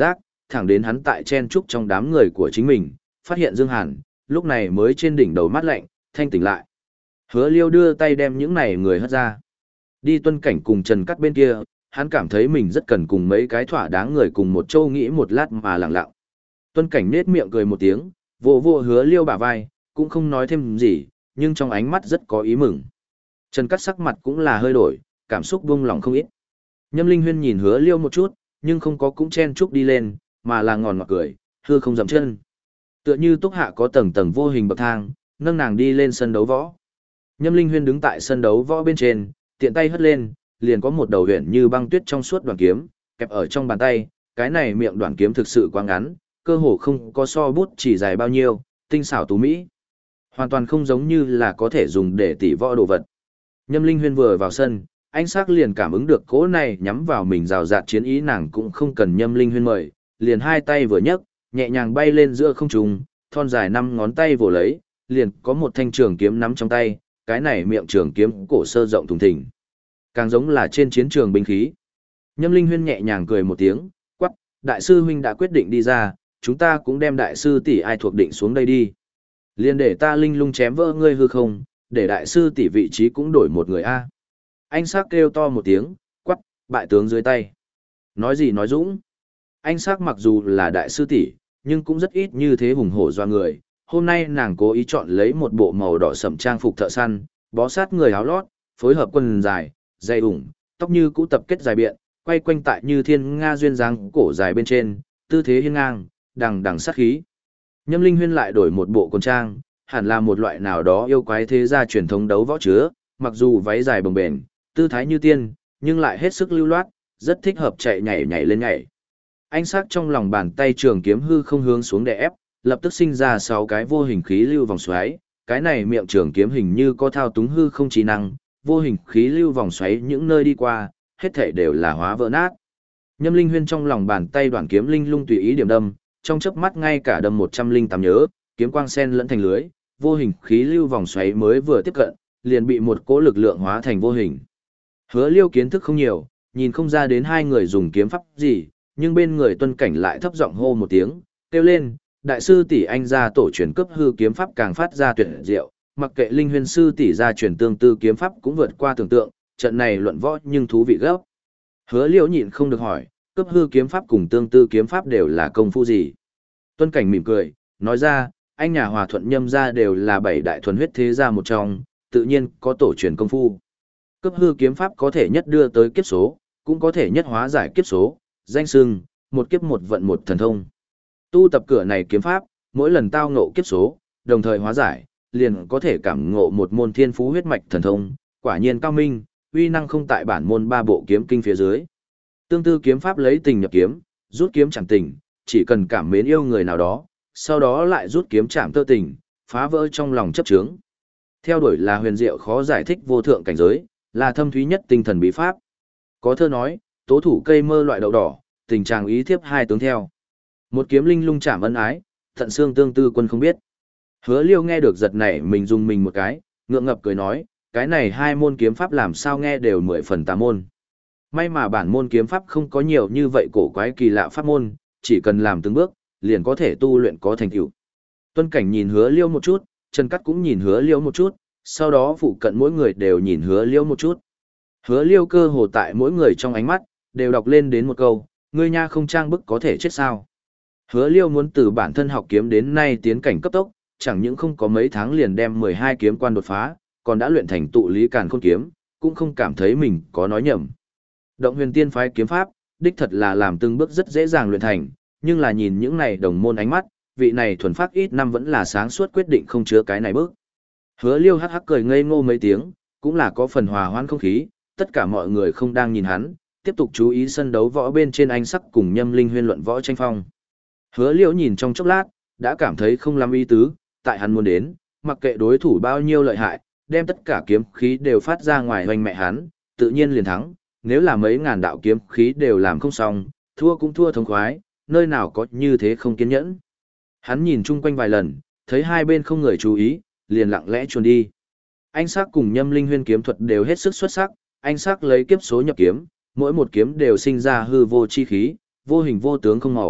S1: thẳng đến hắn tại chen trúc trong đám người của chính mình, phát hiện Dương Hàn, lúc này mới trên đỉnh đầu mát lạnh, thanh tỉnh lại. Hứa Liêu đưa tay đem những này người hất ra. Đi Tuân Cảnh cùng Trần Cắt bên kia, hắn cảm thấy mình rất cần cùng mấy cái thỏa đáng người cùng một châu nghĩ một lát mà lặng lặng. Tuân Cảnh nết miệng cười một tiếng, vỗ vỗ Hứa Liêu bả vai, cũng không nói thêm gì, nhưng trong ánh mắt rất có ý mừng. Trần Cắt sắc mặt cũng là hơi đổi, cảm xúc buông lòng không ít. Nhâm Linh Huyên nhìn Hứa Liêu một chút, nhưng không có cũng chen chúc đi lên, mà là ngòn ngọt cười, hư không dậm chân. Tựa như túc hạ có tầng tầng vô hình bậc thang, nâng nàng đi lên sân đấu võ. Nhâm Linh Huyên đứng tại sân đấu võ bên trên, tiện tay hất lên, liền có một đầu huyền như băng tuyết trong suốt đoạn kiếm, kẹp ở trong bàn tay, cái này miệng đoạn kiếm thực sự quá ngắn, cơ hồ không có so bút chỉ dài bao nhiêu, tinh xảo tú mỹ. Hoàn toàn không giống như là có thể dùng để tỉ võ đồ vật. Nhâm Linh Huyên vừa vào sân, anh sắc liền cảm ứng được cỗ này nhắm vào mình rào rạt chiến ý, nàng cũng không cần Nhâm Linh Huyên mời, liền hai tay vừa nhấc, nhẹ nhàng bay lên giữa không trung, thon dài năm ngón tay vồ lấy, liền có một thanh trường kiếm nắm trong tay, cái này miệng trường kiếm cổ sơ rộng thùng thình, càng giống là trên chiến trường binh khí. Nhâm Linh Huyên nhẹ nhàng cười một tiếng, quắc, đại sư huynh đã quyết định đi ra, chúng ta cũng đem đại sư tỷ ai thuộc định xuống đây đi. Liền để ta linh lung chém vỡ ngươi hư không, để đại sư tỷ vị trí cũng đổi một người a. Anh sắc kêu to một tiếng, quắc, bại tướng dưới tay. Nói gì nói dũng. Anh sắc mặc dù là đại sư tỷ, nhưng cũng rất ít như thế hùng hổ doa người. Hôm nay nàng cố ý chọn lấy một bộ màu đỏ sẫm trang phục thợ săn, bó sát người áo lót, phối hợp quần dài, dây ủng, tóc như cũ tập kết dài biện, quay quanh tại như thiên nga duyên dáng cổ dài bên trên, tư thế hiên ngang, đằng đằng sát khí. Nhâm Linh Huyên lại đổi một bộ quần trang, hẳn là một loại nào đó yêu quái thế gia truyền thống đấu võ chứa, mặc dù váy dài bồng bềnh, tư thái như tiên, nhưng lại hết sức lưu loát, rất thích hợp chạy nhảy nhảy lên nhảy. Anh sắc trong lòng bàn tay trường kiếm hư không hướng xuống đè ép, lập tức sinh ra sáu cái vô hình khí lưu vòng xoáy, cái này miệng trường kiếm hình như có thao túng hư không trí năng, vô hình khí lưu vòng xoáy những nơi đi qua, hết thảy đều là hóa vỡ nát. Nhâm Linh Huyên trong lòng bàn tay đoạn kiếm linh lung tùy ý điểm đâm, trong chớp mắt ngay cả đâm một trăm linh tám nhớ, kiếm quang sen lẫn thành lưới, vô hình khí lưu vòng xoáy mới vừa tiếp cận, liền bị một cỗ lực lượng hóa thành vô hình. Hứa Liêu kiến thức không nhiều, nhìn không ra đến hai người dùng kiếm pháp gì, nhưng bên người Tuân Cảnh lại thấp giọng hô một tiếng, kêu lên, đại sư tỷ anh ra tổ truyền cấp hư kiếm pháp càng phát ra tuyệt diệu, mặc kệ Linh Huyên sư tỷ ra truyền tương tư kiếm pháp cũng vượt qua tưởng tượng, trận này luận võ nhưng thú vị gấp. Hứa Liêu nhịn không được hỏi, cấp hư kiếm pháp cùng tương tư kiếm pháp đều là công phu gì? Tuân Cảnh mỉm cười, nói ra, anh nhà Hòa Thuận Nhâm gia đều là bảy đại thuần huyết thế gia một trong, tự nhiên có tổ truyền công phu. Cấp hư kiếm pháp có thể nhất đưa tới kiếp số, cũng có thể nhất hóa giải kiếp số, danh xưng, một kiếp một vận một thần thông. Tu tập cửa này kiếm pháp, mỗi lần tao ngộ kiếp số, đồng thời hóa giải, liền có thể cảm ngộ một môn thiên phú huyết mạch thần thông, quả nhiên cao minh, uy năng không tại bản môn ba bộ kiếm kinh phía dưới. Tương tư kiếm pháp lấy tình nhập kiếm, rút kiếm chẳng tình, chỉ cần cảm mến yêu người nào đó, sau đó lại rút kiếm chạm tơ tình, phá vỡ trong lòng chấp chướng. Theo đuổi là huyền diệu khó giải thích vô thượng cảnh giới, là thâm thúy nhất tinh thần bí pháp. Có thơ nói, tố thủ cây mơ loại đậu đỏ, tình trạng ý thiếp hai tướng theo. Một kiếm linh lung chạm ân ái, thận xương tương tư quân không biết. Hứa Liêu nghe được giật này mình dùng mình một cái, ngượng ngập cười nói, cái này hai môn kiếm pháp làm sao nghe đều mười phần tà môn. May mà bản môn kiếm pháp không có nhiều như vậy cổ quái kỳ lạ pháp môn, chỉ cần làm từng bước, liền có thể tu luyện có thành tựu. Tuân Cảnh nhìn Hứa Liêu một chút, Trần Cắt cũng nhìn Hứa Liêu một chút, sau đó phụ cận mỗi người đều nhìn Hứa Liêu một chút. Hứa Liêu cơ hồ tại mỗi người trong ánh mắt, đều đọc lên đến một câu, ngươi nha không trang bức có thể chết sao. Hứa Liêu muốn từ bản thân học kiếm đến nay tiến cảnh cấp tốc, chẳng những không có mấy tháng liền đem mười hai kiếm quan đột phá, còn đã luyện thành tụ lý càn khôn kiếm, cũng không cảm thấy mình có nói nhầm. Động huyền tiên phái kiếm pháp, đích thật là làm từng bước rất dễ dàng luyện thành, nhưng là nhìn những này đồng môn ánh mắt, vị này thuần phát ít năm vẫn là sáng suốt quyết định không chứa cái này bước. Hứa Liêu hắc hắc cười ngây ngô mấy tiếng, cũng là có phần hòa hoãn không khí, tất cả mọi người không đang nhìn hắn, tiếp tục chú ý sân đấu võ bên trên anh sắc cùng Nhâm Linh Huyên luận võ tranh phong. Hứa Liêu nhìn trong chốc lát, đã cảm thấy không lắm ý tứ, tại hắn muốn đến, mặc kệ đối thủ bao nhiêu lợi hại, đem tất cả kiếm khí đều phát ra ngoài hoành mẹ hắn, tự nhiên liền thắng, nếu là mấy ngàn đạo kiếm khí đều làm không xong, thua cũng thua thống khoái, nơi nào có như thế không kiên nhẫn. Hắn nhìn chung quanh vài lần, thấy hai bên không người chú ý, liền lặng lẽ chuồn đi. Anh sắc cùng Nhâm Linh Huyên kiếm thuật đều hết sức xuất sắc, anh sắc lấy kiếp số nhập kiếm, mỗi một kiếm đều sinh ra hư vô chi khí, vô hình vô tướng không màu,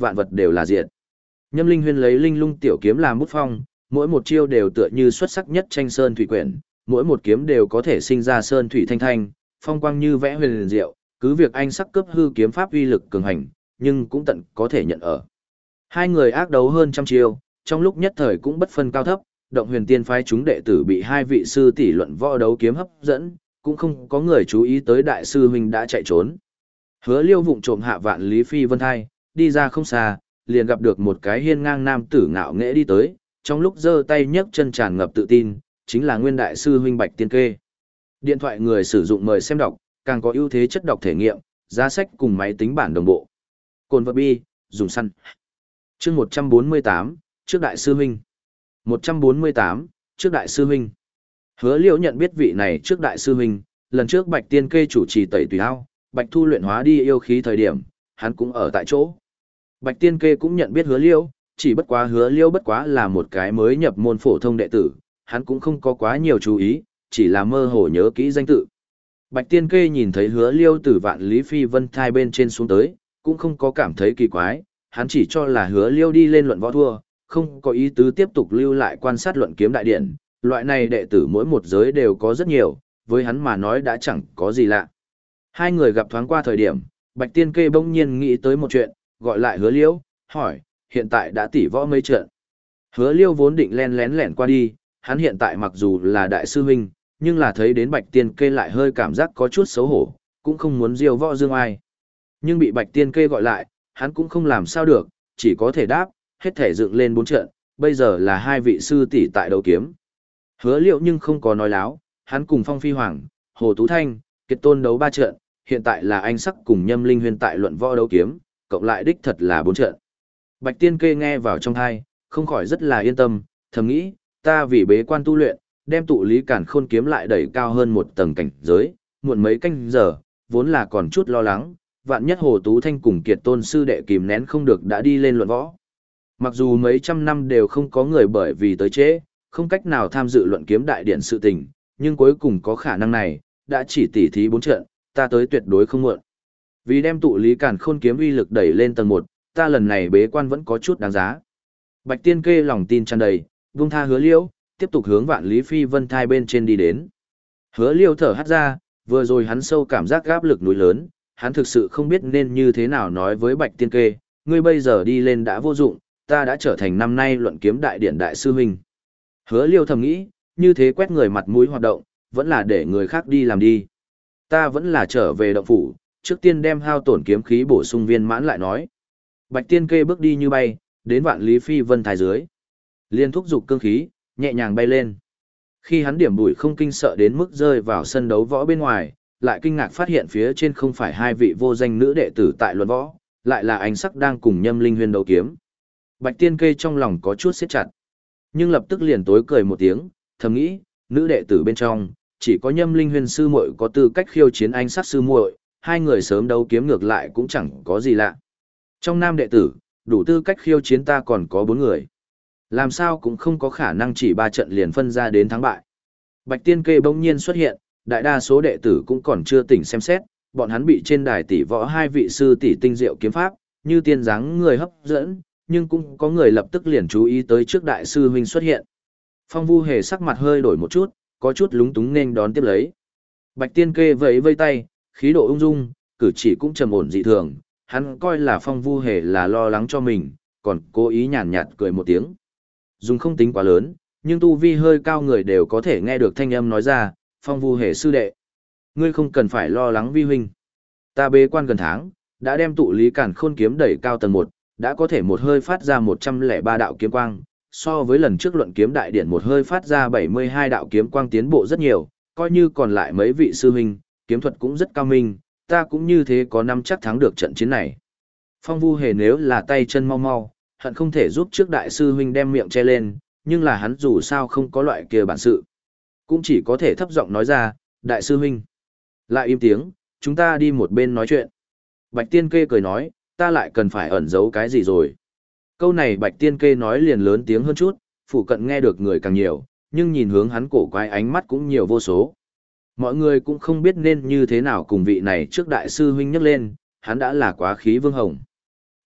S1: vạn vật đều là diệt. Nhâm Linh Huyên lấy linh lung tiểu kiếm làm bút phong, mỗi một chiêu đều tựa như xuất sắc nhất tranh sơn thủy quyển, mỗi một kiếm đều có thể sinh ra sơn thủy thanh thanh, phong quang như vẽ huyền liền diệu, cứ việc anh sắc cấp hư kiếm pháp uy lực cường hành, nhưng cũng tận có thể nhận ở. Hai người ác đấu hơn trăm chiêu, trong lúc nhất thời cũng bất phân cao thấp, Động Huyền Tiên phái chúng đệ tử bị hai vị sư tỷ luận võ đấu kiếm hấp dẫn, cũng không có người chú ý tới đại sư huynh đã chạy trốn. Hứa Liêu vụng trộm hạ Vạn Lý Phi Vân thai, đi ra không xa, liền gặp được một cái hiên ngang nam tử ngạo nghễ đi tới, trong lúc giơ tay nhấc chân tràn ngập tự tin, chính là nguyên đại sư huynh Bạch Tiên Kê. Điện thoại người sử dụng mời xem đọc, càng có ưu thế chất đọc thể nghiệm, giá sách cùng máy tính bản đồng bộ. Cồn vật bi, dùng săn. Chương một trăm bốn mươi tám, trước đại sư huynh. một trăm bốn mươi tám, trước đại sư huynh. Hứa Liễu nhận biết vị này trước đại sư huynh, lần trước Bạch Tiên Kê chủ trì tẩy tùy ao, Bạch Thu luyện hóa đi yêu khí thời điểm, hắn cũng ở tại chỗ. Bạch Tiên Kê cũng nhận biết Hứa Liễu, chỉ bất quá Hứa Liễu bất quá là một cái mới nhập môn phổ thông đệ tử, hắn cũng không có quá nhiều chú ý, chỉ là mơ hồ nhớ kỹ danh tự. Bạch Tiên Kê nhìn thấy Hứa Liễu từ Vạn Lý Phi Vân thai bên trên xuống tới, cũng không có cảm thấy kỳ quái, hắn chỉ cho là Hứa Liễu đi lên luận võ thua, không có ý tứ tiếp tục lưu lại quan sát luận kiếm đại điện, loại này đệ tử mỗi một giới đều có rất nhiều, với hắn mà nói đã chẳng có gì lạ. Hai người gặp thoáng qua thời điểm, Bạch Tiên Kê bỗng nhiên nghĩ tới một chuyện, gọi lại Hứa Liễu, hỏi, hiện tại đã tỉ võ mấy trận. Hứa Liễu vốn định len lén lẻn qua đi, hắn hiện tại mặc dù là đại sư huynh, nhưng là thấy đến Bạch Tiên Kê lại hơi cảm giác có chút xấu hổ, cũng không muốn diêu võ dương ai. Nhưng bị Bạch Tiên Kê gọi lại, hắn cũng không làm sao được, chỉ có thể đáp, hết thể dựng lên bốn trận, bây giờ là hai vị sư tỷ tại đấu kiếm. Hứa Liễu nhưng không có nói láo, hắn cùng Phong Phi Hoàng, Hồ Tú Thanh, Kiệt Tôn đấu ba trận, hiện tại là anh sắc cùng Nhâm Linh Huyên tại luận võ đấu kiếm, cộng lại đích thật là bốn trận. Bạch Tiên Kê nghe vào trong tai, không khỏi rất là yên tâm, thầm nghĩ, ta vì bế quan tu luyện, đem tụ lý cản khôn kiếm lại đẩy cao hơn một tầng cảnh giới, muộn mấy canh giờ, vốn là còn chút lo lắng, vạn nhất Hồ Tú Thanh cùng Kiệt Tôn sư đệ kìm nén không được đã đi lên luận võ. Mặc dù mấy trăm năm đều không có người bởi vì tới trễ, không cách nào tham dự luận kiếm đại điện sự tình, nhưng cuối cùng có khả năng này, đã chỉ tỉ thí bốn trận, ta tới tuyệt đối không muộn. Vì đem tụ lý cản khôn kiếm uy lực đẩy lên tầng một, ta lần này bế quan vẫn có chút đáng giá. Bạch Tiên Kê lòng tin tràn đầy, vung tha Hứa Liễu, tiếp tục hướng Vạn Lý Phi Vân thai bên trên đi đến. Hứa Liễu thở hắt ra, vừa rồi hắn sâu cảm giác áp lực núi lớn, hắn thực sự không biết nên như thế nào nói với Bạch Tiên Kê, ngươi bây giờ đi lên đã vô dụng, ta đã trở thành năm nay luận kiếm đại điện đại sư huynh. Hứa Liêu thầm nghĩ, như thế quét người mặt mũi hoạt động, vẫn là để người khác đi làm đi. Ta vẫn là trở về động phủ, trước tiên đem hao tổn kiếm khí bổ sung viên mãn lại nói. Bạch Tiên Kê bước đi như bay, đến Vạn Lý Phi Vân thái dưới. Liên thúc dục cương khí, nhẹ nhàng bay lên. Khi hắn điểm bụi không kinh sợ đến mức rơi vào sân đấu võ bên ngoài, lại kinh ngạc phát hiện phía trên không phải hai vị vô danh nữ đệ tử tại luận võ, lại là ánh sắc đang cùng Nhâm Linh Huyên đấu kiếm. Bạch Tiên Kê trong lòng có chút siết chặt, nhưng lập tức liền tối cười một tiếng, thầm nghĩ, nữ đệ tử bên trong, chỉ có Nhâm Linh Huyên sư muội có tư cách khiêu chiến ánh sắc sư muội, hai người sớm đấu kiếm ngược lại cũng chẳng có gì lạ. Trong nam đệ tử, đủ tư cách khiêu chiến ta còn có bốn người. Làm sao cũng không có khả năng chỉ ba trận liền phân ra đến thắng bại. Bạch Tiên Kê bỗng nhiên xuất hiện, đại đa số đệ tử cũng còn chưa tỉnh xem xét, bọn hắn bị trên đài tỷ võ hai vị sư tỷ tinh diệu kiếm pháp, như tiên dáng người hấp dẫn, nhưng cũng có người lập tức liền chú ý tới trước đại sư huynh xuất hiện. Phong Vu Hề sắc mặt hơi đổi một chút, có chút lúng túng nên đón tiếp lấy. Bạch Tiên Kê vẫy vây tay, khí độ ung dung, cử chỉ cũng trầm ổn dị thường, hắn coi là Phong Vu Hề là lo lắng cho mình, còn cố ý nhàn nhạt cười một tiếng. Dùng không tính quá lớn, nhưng tu vi hơi cao người đều có thể nghe được thanh âm nói ra, Phong Vu Hề sư đệ. Ngươi không cần phải lo lắng vi huynh. Ta bế quan gần tháng, đã đem tụ lý cản khôn kiếm đẩy cao tầng một, đã có thể một hơi phát ra một trăm lẻ ba đạo kiếm quang, so với lần trước luận kiếm đại điển một hơi phát ra bảy mươi hai đạo kiếm quang tiến bộ rất nhiều, coi như còn lại mấy vị sư huynh, kiếm thuật cũng rất cao minh, ta cũng như thế có năm chắc thắng được trận chiến này. Phong Vu Hề nếu là tay chân mau mau, hận không thể giúp trước đại sư huynh đem miệng che lên, nhưng là hắn dù sao không có loại kia bản sự. Cũng chỉ có thể thấp giọng nói ra, đại sư huynh. Lại im tiếng, chúng ta đi một bên nói chuyện. Bạch Tiên Kê cười nói, ta lại cần phải ẩn giấu cái gì rồi. Câu này Bạch Tiên Kê nói liền lớn tiếng hơn chút, phụ cận nghe được người càng nhiều, nhưng nhìn hướng hắn cổ quái ánh mắt cũng nhiều vô số. Mọi người cũng không biết nên như thế nào cùng vị này trước đại sư huynh nhắc lên, hắn đã là quá khí vương hồng.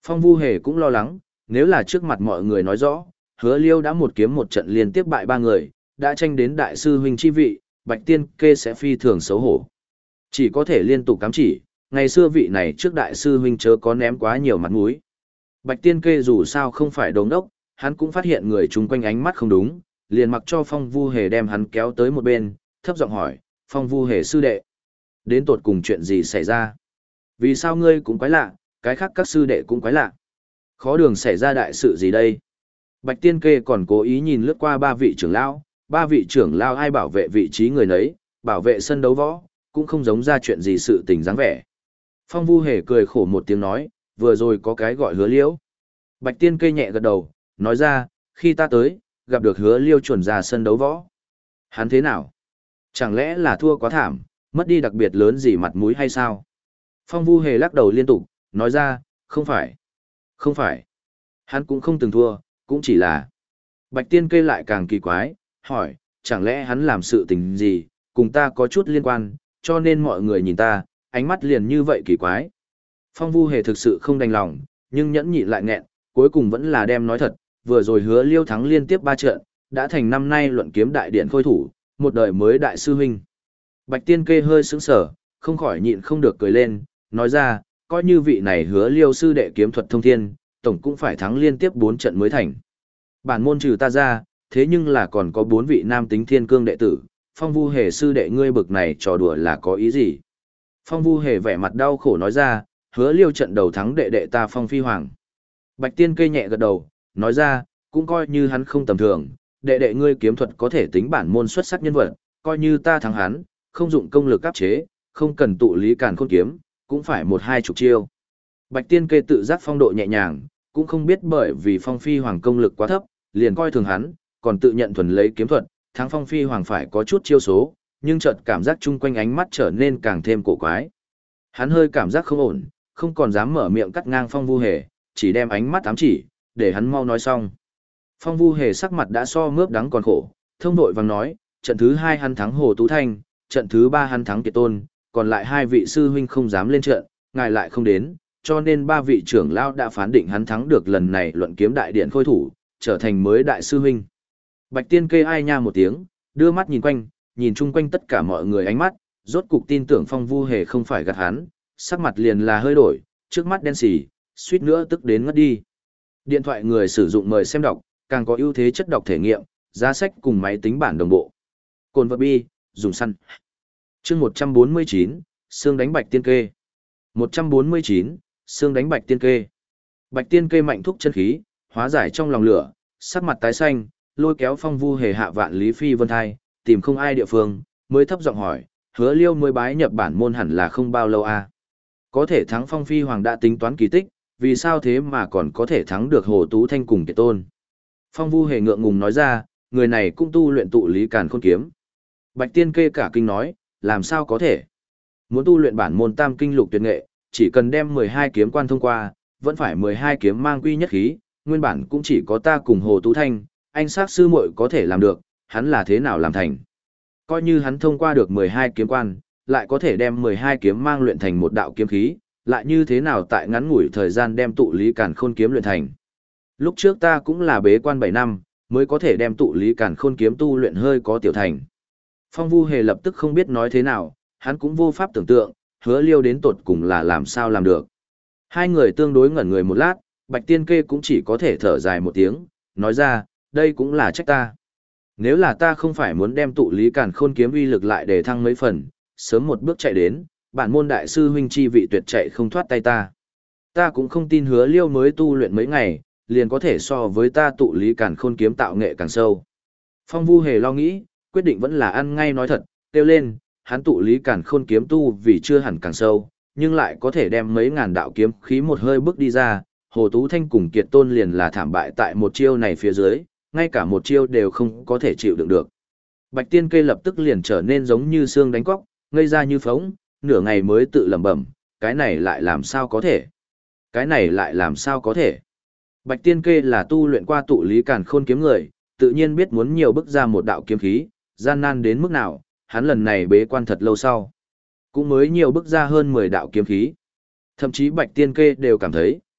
S1: Phong Vu Hề cũng lo lắng, nếu là trước mặt mọi người nói rõ, Hứa Liêu đã một kiếm một trận liên tiếp bại ba người, đã tranh đến đại sư huynh chi vị, Bạch Tiên Kê sẽ phi thường xấu hổ. Chỉ có thể liên tục cắm chỉ, ngày xưa vị này trước đại sư huynh chớ có ném quá nhiều mặt mũi. Bạch Tiên Kê dù sao không phải đồ ngốc, hắn cũng phát hiện người chung quanh ánh mắt không đúng, liền mặc cho Phong Vu Hề đem hắn kéo tới một bên, thấp giọng hỏi, Phong Vu Hề sư đệ, đến tột cùng chuyện gì xảy ra? Vì sao ngươi cũng quái lạ, cái khác các sư đệ cũng quái lạ? Khó đường xảy ra đại sự gì đây? Bạch Tiên Kê còn cố ý nhìn lướt qua ba vị trưởng lão, ba vị trưởng lão ai bảo vệ vị trí người nấy, bảo vệ sân đấu võ, cũng không giống ra chuyện gì sự tình dáng vẻ. Phong Vu Hề cười khổ một tiếng nói, vừa rồi có cái gọi Hứa Liễu. Bạch Tiên Kê nhẹ gật đầu, nói ra, khi ta tới, gặp được Hứa Liêu chuẩn ra sân đấu võ. Hắn thế nào? Chẳng lẽ là thua quá thảm, mất đi đặc biệt lớn gì mặt mũi hay sao? Phong Vu Hề lắc đầu liên tục, nói ra, không phải. Không phải. Hắn cũng không từng thua, cũng chỉ là. Bạch Tiên Kê lại càng kỳ quái, hỏi, chẳng lẽ hắn làm sự tình gì, cùng ta có chút liên quan, cho nên mọi người nhìn ta, ánh mắt liền như vậy kỳ quái. Phong Vu Hề thực sự không đành lòng, nhưng nhẫn nhịn lại nghẹn, cuối cùng vẫn là đem nói thật, vừa rồi Hứa Liêu thắng liên tiếp ba trận, đã thành năm nay luận kiếm đại điện khôi thủ, một đời mới đại sư huynh. Bạch Tiên Kê hơi sững sờ, không khỏi nhịn không được cười lên, nói ra, coi như vị này Hứa Liêu sư đệ kiếm thuật thông thiên, tổng cũng phải thắng liên tiếp bốn trận mới thành. Bản môn trừ ta ra, thế nhưng là còn có bốn vị nam tính thiên cương đệ tử, Phong Vu Hề sư đệ ngươi bực này trò đùa là có ý gì? Phong Vu Hề vẻ mặt đau khổ nói ra, Hứa Liêu trận đầu thắng đệ đệ ta Phong Phi Hoàng. Bạch Tiên Kê nhẹ gật đầu, nói ra, cũng coi như hắn không tầm thường, đệ đệ ngươi kiếm thuật có thể tính bản môn xuất sắc nhân vật, coi như ta thắng hắn, không dụng công lực áp chế, không cần tụ lý càn khôn kiếm, cũng phải một hai chục chiêu. Bạch Tiên Kê tự giác phong độ nhẹ nhàng, cũng không biết bởi vì Phong Phi Hoàng công lực quá thấp, liền coi thường hắn, còn tự nhận thuần lấy kiếm thuật, thắng Phong Phi Hoàng phải có chút chiêu số, nhưng chợt cảm giác chung quanh ánh mắt trở nên càng thêm cổ quái. Hắn hơi cảm giác không ổn, không còn dám mở miệng cắt ngang Phong Vu Hề, chỉ đem ánh mắt ám chỉ, để hắn mau nói xong. Phong Vu Hề sắc mặt đã so mướp đắng còn khổ, thông đội vàng nói, trận thứ hai hắn thắng Hồ Tú Thanh, trận thứ ba hắn thắng Kiệt Tôn, còn lại hai vị sư huynh không dám lên trận, ngài lại không đến, cho nên ba vị trưởng lão đã phán định hắn thắng được lần này luận kiếm đại điện khôi thủ, trở thành mới đại sư huynh. Bạch Tiên Kê ai nha một tiếng, đưa mắt nhìn quanh, nhìn chung quanh tất cả mọi người ánh mắt, rốt cục tin tưởng Phong Vu Hề không phải gạt hắn, sắc mặt liền là hơi đổi, trước mắt đen sì, suýt nữa tức đến ngất đi. Điện thoại người sử dụng mời xem đọc, càng có ưu thế chất đọc thể nghiệm, giá sách cùng máy tính bản đồng bộ. Cồn vật bi, dùng săn. Chương một trăm bốn mươi chín, xương đánh Bạch Tiên Kê. một trăm bốn mươi chín, xương đánh Bạch Tiên Kê. Bạch Tiên Kê mạnh thúc chân khí, hóa giải trong lòng lửa, sắc mặt tái xanh, lôi kéo Phong Vu Hề hạ vạn Lý Phi Vân Thai, tìm không ai địa phương, mới thấp giọng hỏi, Hứa Liêu mới bái nhập bản môn hẳn là không bao lâu à? Có thể thắng Phong Phi Hoàng đã tính toán kỳ tích, vì sao thế mà còn có thể thắng được Hồ Tú Thanh cùng Kiệt Tôn? Phong Vu Hề ngượng ngùng nói ra, người này cũng tu luyện tụ lý càn khôn kiếm. Bạch Tiên Kê cả kinh nói, làm sao có thể? Muốn tu luyện bản môn tam kinh lục tuyệt nghệ, chỉ cần đem mười hai kiếm quan thông qua, vẫn phải mười hai kiếm mang quy nhất khí, nguyên bản cũng chỉ có ta cùng Hồ Tú Thanh, anh sát sư muội có thể làm được, hắn là thế nào làm thành? Coi như hắn thông qua được mười hai kiếm quan, lại có thể đem mười hai kiếm mang luyện thành một đạo kiếm khí, lại như thế nào tại ngắn ngủi thời gian đem tụ lý càn khôn kiếm luyện thành? Lúc trước ta cũng là bế quan bảy năm, mới có thể đem tụ lý càn khôn kiếm tu luyện hơi có tiểu thành. Phong Vu Hề lập tức không biết nói thế nào, hắn cũng vô pháp tưởng tượng, Hứa Liêu đến tột cùng là làm sao làm được. Hai người tương đối ngẩn người một lát, Bạch Tiên Kê cũng chỉ có thể thở dài một tiếng, nói ra, đây cũng là trách ta. Nếu là ta không phải muốn đem tụ lý càn khôn kiếm uy lực lại để thăng mấy phần, sớm một bước chạy đến, bản môn đại sư huynh chi vị tuyệt chạy không thoát tay ta. Ta cũng không tin Hứa Liêu mới tu luyện mấy ngày, liền có thể so với ta tụ lý càn khôn kiếm tạo nghệ càng sâu. Phong Vu Hề lo nghĩ, quyết định vẫn là ăn ngay nói thật, kêu lên, hắn tụ lý càn khôn kiếm tu vì chưa hẳn càng sâu, nhưng lại có thể đem mấy ngàn đạo kiếm khí một hơi bước đi ra, Hồ Tú Thanh cùng Kiệt Tôn liền là thảm bại tại một chiêu này phía dưới, ngay cả một chiêu đều không có thể chịu đựng được. Bạch Tiên Kê lập tức liền trở nên giống như xương đánh cóc, ngây ra như phóng, nửa ngày mới tự lẩm bẩm, cái này lại làm sao có thể? Cái này lại làm sao có thể? Bạch Tiên Kê là tu luyện qua tụ lý càn khôn kiếm người, tự nhiên biết muốn nhiều bức ra một đạo kiếm khí, gian nan đến mức nào, hắn lần này bế quan thật lâu sau, cũng mới nhiều bức ra hơn mười đạo kiếm khí. Thậm chí Bạch Tiên Kê đều cảm thấy,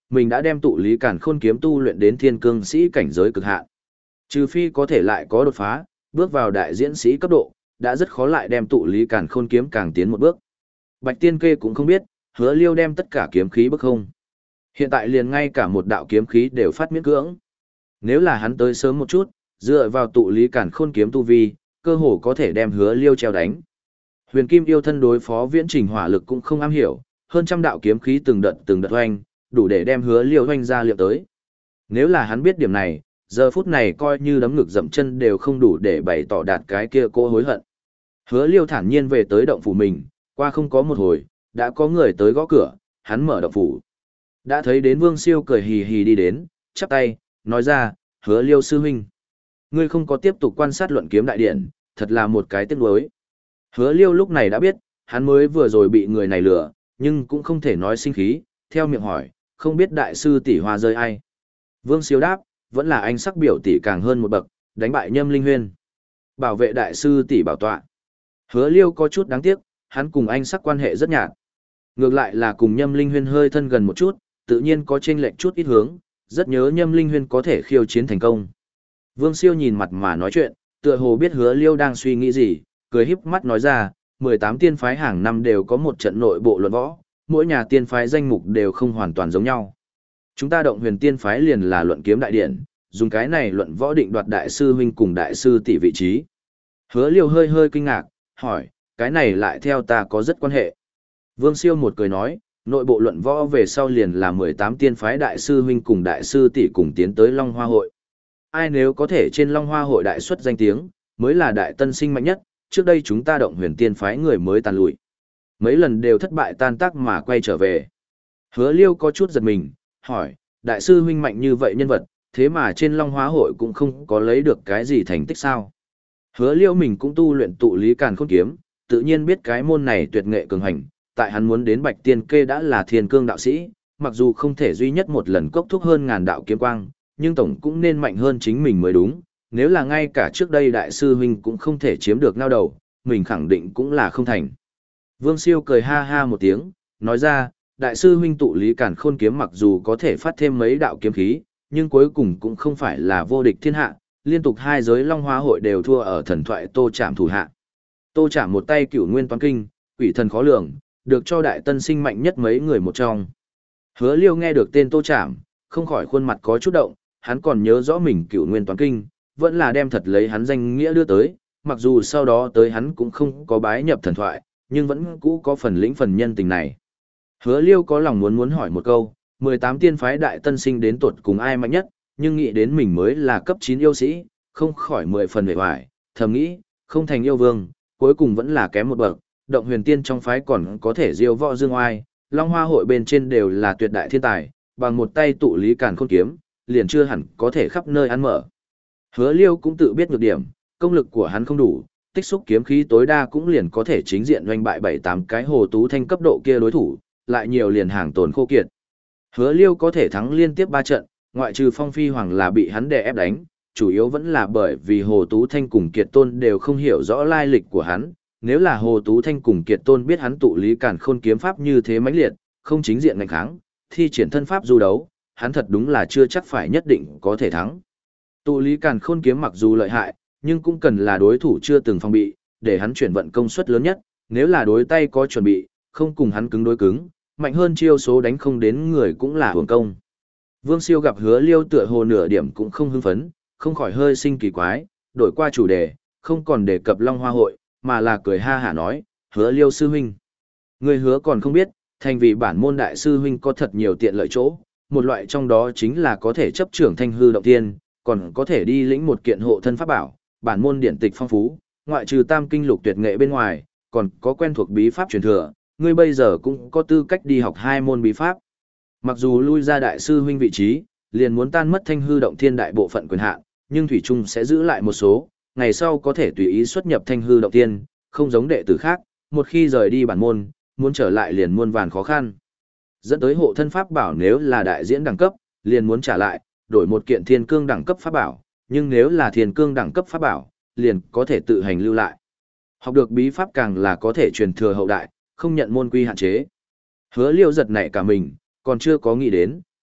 S1: mình đã đem tụ lý càn khôn kiếm tu luyện đến thiên cương sĩ cảnh giới cực hạn. Trừ phi có thể lại có đột phá, bước vào đại diễn sĩ cấp độ, đã rất khó lại đem tụ lý càn khôn kiếm càng tiến một bước. Bạch Tiên Kê cũng không biết, Hứa Liêu đem tất cả kiếm khí bức không. Hiện tại liền ngay cả một đạo kiếm khí đều phát miễn cưỡng. Nếu là hắn tới sớm một chút, dựa vào tụ lý càn khôn kiếm tu vi, cơ hồ có thể đem Hứa Liêu treo đánh. Huyền Kim yêu thân đối phó viễn trình hỏa lực cũng không am hiểu, hơn trăm đạo kiếm khí từng đợt từng đợt oanh, đủ để đem Hứa Liêu oanh ra liệu tới. Nếu là hắn biết điểm này, giờ phút này coi như đấm ngực dậm chân đều không đủ để bày tỏ đạt cái kia cô hối hận. Hứa Liêu thản nhiên về tới động phủ mình, qua không có một hồi, đã có người tới gõ cửa, hắn mở động phủ. Đã thấy đến Vương Siêu cười hì hì đi đến, chắp tay, nói ra, Hứa Liêu sư huynh. Ngươi không có tiếp tục quan sát luận kiếm đại điện, thật là một cái tiếc nuối. Hứa Liêu lúc này đã biết, hắn mới vừa rồi bị người này lừa, nhưng cũng không thể nói sinh khí, theo miệng hỏi, không biết đại sư tỷ hoa rơi ai. Vương Siêu đáp, vẫn là anh sắc biểu tỷ càng hơn một bậc, đánh bại Nhâm Linh Huyên. Bảo vệ đại sư tỷ bảo tọa. Hứa Liêu có chút đáng tiếc, hắn cùng anh sắc quan hệ rất nhạt. Ngược lại là cùng Nhâm Linh Huyên hơi thân gần một chút, tự nhiên có chênh lệch chút ít hướng, rất nhớ Nhâm Linh Huyên có thể khiêu chiến thành công. Vương Siêu nhìn mặt mà nói chuyện, tựa hồ biết Hứa Liêu đang suy nghĩ gì, cười híp mắt nói ra, mười tám tiên phái hàng năm đều có một trận nội bộ luận võ, mỗi nhà tiên phái danh mục đều không hoàn toàn giống nhau. Chúng ta Động Huyền tiên phái liền là luận kiếm đại điển, dùng cái này luận võ định đoạt đại sư huynh cùng đại sư tỷ vị trí. Hứa Liêu hơi hơi kinh ngạc, hỏi, cái này lại theo ta có rất quan hệ. Vương Siêu một cười nói, nội bộ luận võ về sau liền là mười tám tiên phái đại sư huynh cùng đại sư tỷ cùng tiến tới Long Hoa hội. Ai nếu có thể trên Long Hoa hội đại xuất danh tiếng, mới là đại tân sinh mạnh nhất, trước đây chúng ta Động Huyền tiên phái người mới tàn lụi. Mấy lần đều thất bại tan tác mà quay trở về. Hứa Liêu có chút giật mình, hỏi, đại sư huynh mạnh như vậy nhân vật, thế mà trên Long Hoa hội cũng không có lấy được cái gì thành tích sao. Hứa Liêu mình cũng tu luyện tụ lý càn khôn kiếm, tự nhiên biết cái môn này tuyệt nghệ cường hành, tại hắn muốn đến Bạch Tiên Kê đã là thiên cương đạo sĩ, mặc dù không thể duy nhất một lần cốc thúc hơn ngàn đạo kiếm quang, nhưng tổng cũng nên mạnh hơn chính mình mới đúng, nếu là ngay cả trước đây đại sư huynh cũng không thể chiếm được nao đầu, mình khẳng định cũng là không thành. Vương Siêu cười ha ha một tiếng, nói ra, đại sư huynh tụ lý càn khôn kiếm mặc dù có thể phát thêm mấy đạo kiếm khí, nhưng cuối cùng cũng không phải là vô địch thiên hạ, liên tục hai giới Long Hoa hội đều thua ở thần thoại Tô Trảm thủ hạ. Tô Trảm một tay cửu nguyên toán kinh, quỷ thần khó lường, được cho đại tân sinh mạnh nhất mấy người một trong. Hứa Liêu nghe được tên Tô Trảm, không khỏi khuôn mặt có chút động, hắn còn nhớ rõ mình cửu nguyên toán kinh, vẫn là đem thật lấy hắn danh nghĩa đưa tới, mặc dù sau đó tới hắn cũng không có bái nhập thần thoại, nhưng vẫn cũ có phần lĩnh phần nhân tình này. Hứa Liêu có lòng muốn muốn hỏi một câu, mười tám tiên phái đại tân sinh đến tuột cùng ai mạnh nhất, nhưng nghĩ đến mình mới là cấp chín yêu sĩ, không khỏi mười phần vẻ hoài, thầm nghĩ, không thành yêu vương, cuối cùng vẫn là kém một bậc, Động Huyền tiên trong phái còn có thể diêu võ dương oai, Long Hoa hội bên trên đều là tuyệt đại thiên tài, bằng một tay tụ lý càn khôn kiếm, liền chưa hẳn có thể khắp nơi ăn mở. Hứa Liêu cũng tự biết nhược điểm, công lực của hắn không đủ, tích xúc kiếm khí tối đa cũng liền có thể chính diện doanh bại bảy tám cái Hồ Tú Thanh cấp độ kia đối thủ, lại nhiều liền hàng tồn khô kiệt. Hứa Liêu có thể thắng liên tiếp ba trận, ngoại trừ Phong Phi Hoàng là bị hắn đè ép đánh, chủ yếu vẫn là bởi vì Hồ Tú Thanh cùng Kiệt Tôn đều không hiểu rõ lai lịch của hắn, nếu là Hồ Tú Thanh cùng Kiệt Tôn biết hắn tụ lý càn khôn kiếm pháp như thế mãnh liệt, không chính diện ngành kháng, thi triển thân pháp du đấu, hắn thật đúng là chưa chắc phải nhất định có thể thắng. Tụ lý càn khôn kiếm mặc dù lợi hại, nhưng cũng cần là đối thủ chưa từng phòng bị, để hắn chuyển vận công suất lớn nhất, nếu là đối tay có chuẩn bị, không cùng hắn cứng đối cứng, mạnh hơn chiêu số đánh không đến người cũng là hưởng công. Vương Siêu gặp Hứa Liêu tựa hồ nửa điểm cũng không hưng phấn, không khỏi hơi sinh kỳ quái, đổi qua chủ đề, không còn đề cập Long Hoa hội, mà là cười ha hả nói, Hứa Liêu sư huynh. Người hứa còn không biết, thành vì bản môn đại sư huynh có thật nhiều tiện lợi chỗ, một loại trong đó chính là có thể chấp trưởng thanh hư động tiên, còn có thể đi lĩnh một kiện hộ thân pháp bảo, bản môn điển tịch phong phú, ngoại trừ tam kinh lục tuyệt nghệ bên ngoài, còn có quen thuộc bí pháp truyền thừa, ngươi bây giờ cũng có tư cách đi học hai môn bí pháp. Mặc dù lui ra đại sư huynh vị trí, liền muốn tan mất thanh hư động thiên đại bộ phận quyền hạn, nhưng thủy trung sẽ giữ lại một số, ngày sau có thể tùy ý xuất nhập thanh hư động thiên, không giống đệ tử khác, một khi rời đi bản môn, muốn trở lại liền muôn vàn khó khăn. Dẫn tới hộ thân pháp bảo nếu là đại diễn đẳng cấp, liền muốn trả lại, đổi một kiện thiên cương đẳng cấp pháp bảo, nhưng nếu là thiên cương đẳng cấp pháp bảo, liền có thể tự hành lưu lại. Học được bí pháp càng là có thể truyền thừa hậu đại, không nhận môn quy hạn chế. Hứa Liêu giật nảy cả mình, còn chưa có nghĩ đến,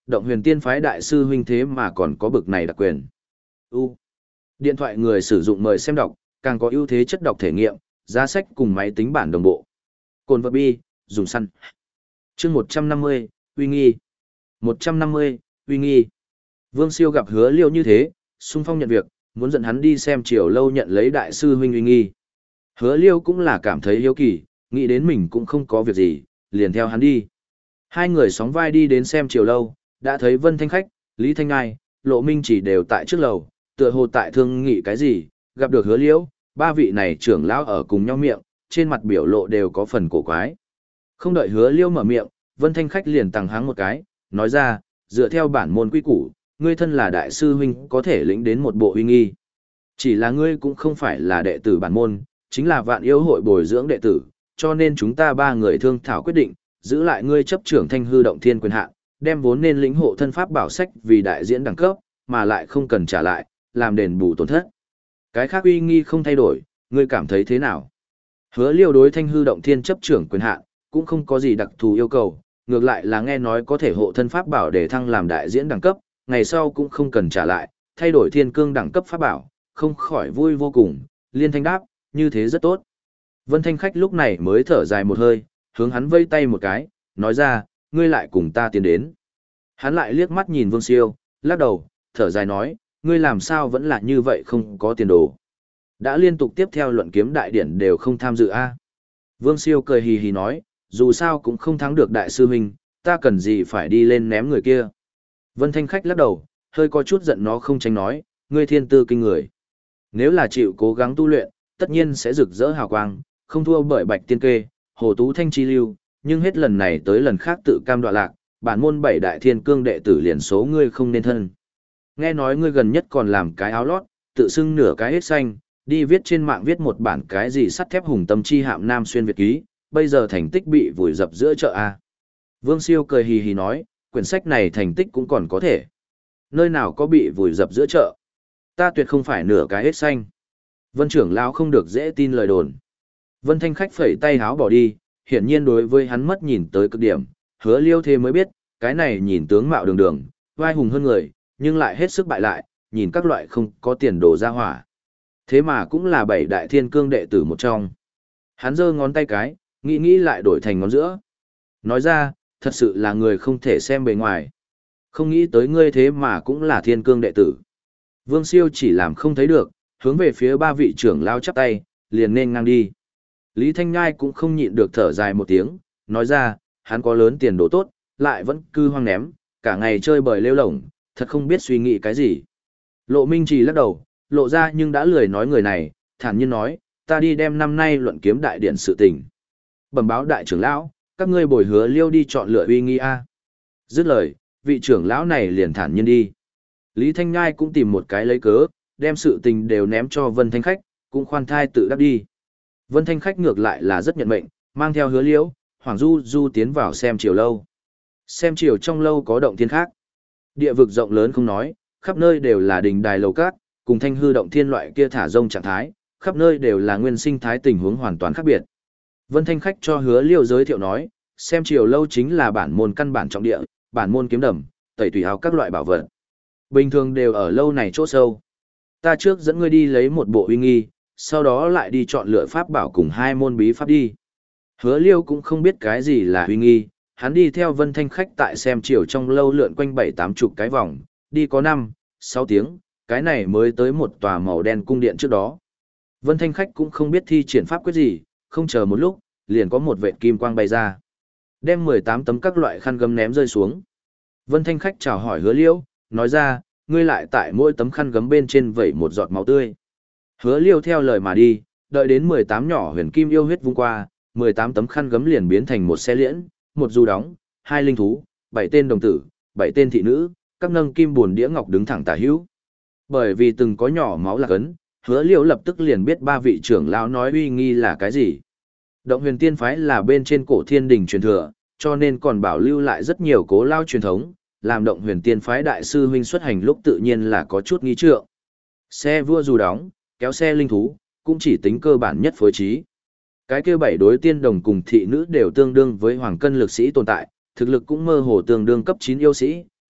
S1: động huyền tiên phái đại sư huynh thế mà còn có bực này đặc quyền. U. Điện thoại người sử dụng mời xem đọc, càng có ưu thế chất đọc thể nghiệm, giá sách cùng máy tính bản đồng bộ. Cồn vật bi, dùng săn. Chương một trăm năm mươi, uy nghi. một trăm năm mươi, uy nghi. Vương Siêu gặp Hứa Liêu như thế, xung phong nhận việc, muốn dẫn hắn đi xem Triều Lâu nhận lấy đại sư huynh uy nghi. Hứa Liêu cũng là cảm thấy hiếu kỳ, nghĩ đến mình cũng không có việc gì, liền theo hắn đi. Hai người sóng vai đi đến xem Triều Lâu, đã thấy Vân Thanh Khách, Lý Thanh Ngai, Lộ Minh chỉ đều tại trước lầu, tựa hồ tại thương nghị cái gì, gặp được Hứa Liêu, ba vị này trưởng lão ở cùng nhau miệng, trên mặt biểu lộ đều có phần cổ quái. Không đợi Hứa Liêu mở miệng, Vân Thanh Khách liền tăng háng một cái, nói ra, dựa theo bản môn quy củ, ngươi thân là đại sư huynh có thể lĩnh đến một bộ uy nghi. Chỉ là ngươi cũng không phải là đệ tử bản môn, chính là vạn yêu hội bồi dưỡng đệ tử, cho nên chúng ta ba người thương thảo quyết định, giữ lại ngươi chấp trưởng Thanh Hư Động Thiên quyền hạn, đem vốn nên lĩnh hộ thân pháp bảo sách vì đại diễn đẳng cấp, mà lại không cần trả lại, làm đền bù tổn thất. Cái khác uy nghi không thay đổi, ngươi cảm thấy thế nào? Hứa Liêu đối Thanh Hư Động Thiên chấp trưởng quyền hạn, cũng không có gì đặc thù yêu cầu, ngược lại là nghe nói có thể hộ thân pháp bảo để thăng làm đại diễn đẳng cấp, ngày sau cũng không cần trả lại, thay đổi thiên cương đẳng cấp pháp bảo, không khỏi vui vô cùng, liên thanh đáp, như thế rất tốt. Vân Thanh Khách lúc này mới thở dài một hơi, hướng hắn vây tay một cái, nói ra, ngươi lại cùng ta tiến đến. Hắn lại liếc mắt nhìn Vương Siêu, lắc đầu, thở dài nói, ngươi làm sao vẫn là như vậy không có tiền đồ. Đã liên tục tiếp theo luận kiếm đại điển đều không tham dự a. Vương Siêu cười hì hì nói, dù sao cũng không thắng được đại sư huynh, ta cần gì phải đi lên ném người kia. Vân Thanh Khách lắc đầu, hơi có chút giận nó không tránh nói, ngươi thiên tư kinh người. Nếu là chịu cố gắng tu luyện, tất nhiên sẽ rực rỡ hào quang, không thua bởi Bạch Tiên Kê, Hồ Tú Thanh Chi Lưu, nhưng hết lần này tới lần khác tự cam đoạ lạc, bản môn bảy đại thiên cương đệ tử liền số ngươi không nên thân. Nghe nói ngươi gần nhất còn làm cái áo lót, tự xưng nửa cái hết xanh, đi viết trên mạng viết một bản cái gì sắt thép hùng tâm chi hạm Nam xuyên Việt ký, bây giờ thành tích bị vùi dập giữa chợ a. Vương Siêu cười hì hì nói, quyển sách này thành tích cũng còn có thể. Nơi nào có bị vùi dập giữa chợ? Ta tuyệt không phải nửa cái hết xanh. Vân trưởng lão không được dễ tin lời đồn. Vân Thanh Khách phẩy tay háo bỏ đi, hiển nhiên đối với hắn mất nhìn tới cực điểm, Hứa Liêu thế mới biết, cái này nhìn tướng mạo đường đường, vai hùng hơn người, nhưng lại hết sức bại lại, nhìn các loại không có tiền đồ ra hỏa. Thế mà cũng là bảy đại thiên cương đệ tử một trong. Hắn giơ ngón tay cái, nghĩ nghĩ lại đổi thành ngón giữa. Nói ra, thật sự là người không thể xem bề ngoài. Không nghĩ tới ngươi thế mà cũng là thiên cương đệ tử. Vương Siêu chỉ làm không thấy được, hướng về phía ba vị trưởng lao chắp tay, liền nên ngang đi. Lý Thanh Ngai cũng không nhịn được thở dài một tiếng, nói ra, hắn có lớn tiền đồ tốt, lại vẫn cư hoang ném, cả ngày chơi bời lêu lổng, thật không biết suy nghĩ cái gì. Lộ Minh chỉ lắc đầu, lộ ra nhưng đã lười nói người này, thản nhiên nói, ta đi đem năm nay luận kiếm đại điện sự tình. Bẩm báo đại trưởng lão, các ngươi bồi Hứa Liêu đi chọn lựa uy nghi a. Dứt lời, vị trưởng lão này liền thản nhiên đi. Lý Thanh Ngai cũng tìm một cái lấy cớ, đem sự tình đều ném cho Vân Thanh Khách, cũng khoan thai tự đắc đi. Vân Thanh Khách ngược lại là rất nhận mệnh, mang theo Hứa Liêu, Hoàng Du Du tiến vào xem chiều lâu. Xem chiều trong lâu có động thiên khác. Địa vực rộng lớn không nói, khắp nơi đều là đình đài lầu cát, cùng Thanh Hư Động Thiên loại kia thả rông trạng thái, khắp nơi đều là nguyên sinh thái tình huống hoàn toàn khác biệt. Vân Thanh Khách cho Hứa Liêu giới thiệu nói, xem chiều lâu chính là bản môn căn bản trọng địa, bản môn kiếm đầm, tẩy tùy áo các loại bảo vật. Bình thường đều ở lâu này chỗ sâu. Ta trước dẫn ngươi đi lấy một bộ uy nghi, sau đó lại đi chọn lựa pháp bảo cùng hai môn bí pháp đi. Hứa Liêu cũng không biết cái gì là uy nghi, hắn đi theo Vân Thanh Khách tại xem chiều trong lâu lượn quanh bảy tám chục cái vòng, đi có năm, sáu tiếng, cái này mới tới một tòa màu đen cung điện trước đó. Vân Thanh Khách cũng không biết thi triển pháp quyết gì, không chờ một lúc, liền có một vệt kim quang bay ra. Đem mười tám tấm các loại khăn gấm ném rơi xuống. Vân Thanh Khách chào hỏi Hứa Liêu, nói ra, ngươi lại tại mỗi tấm khăn gấm bên trên vẩy một giọt máu tươi. Hứa Liêu theo lời mà đi, đợi đến mười tám nhỏ huyền kim yêu huyết vung qua, mười tám tấm khăn gấm liền biến thành một xe liễn, một du đóng, hai linh thú, bảy tên đồng tử, bảy tên thị nữ, các nâng kim buồn đĩa ngọc đứng thẳng tả hữu. Bởi vì từng có nhỏ máu lạc ấn, Hứa Liêu lập tức liền biết ba vị trưởng lão nói uy nghi là cái gì. Động huyền tiên phái là bên trên cổ thiên đình truyền thừa, cho nên còn bảo lưu lại rất nhiều cố lao truyền thống, làm động huyền tiên phái đại sư huynh xuất hành lúc tự nhiên là có chút nghi trượng. Xe vua dù đóng, kéo xe linh thú, cũng chỉ tính cơ bản nhất phối trí. Cái kia bảy đối tiên đồng cùng thị nữ đều tương đương với hoàng cân lực sĩ tồn tại, thực lực cũng mơ hồ tương đương cấp chín yêu sĩ,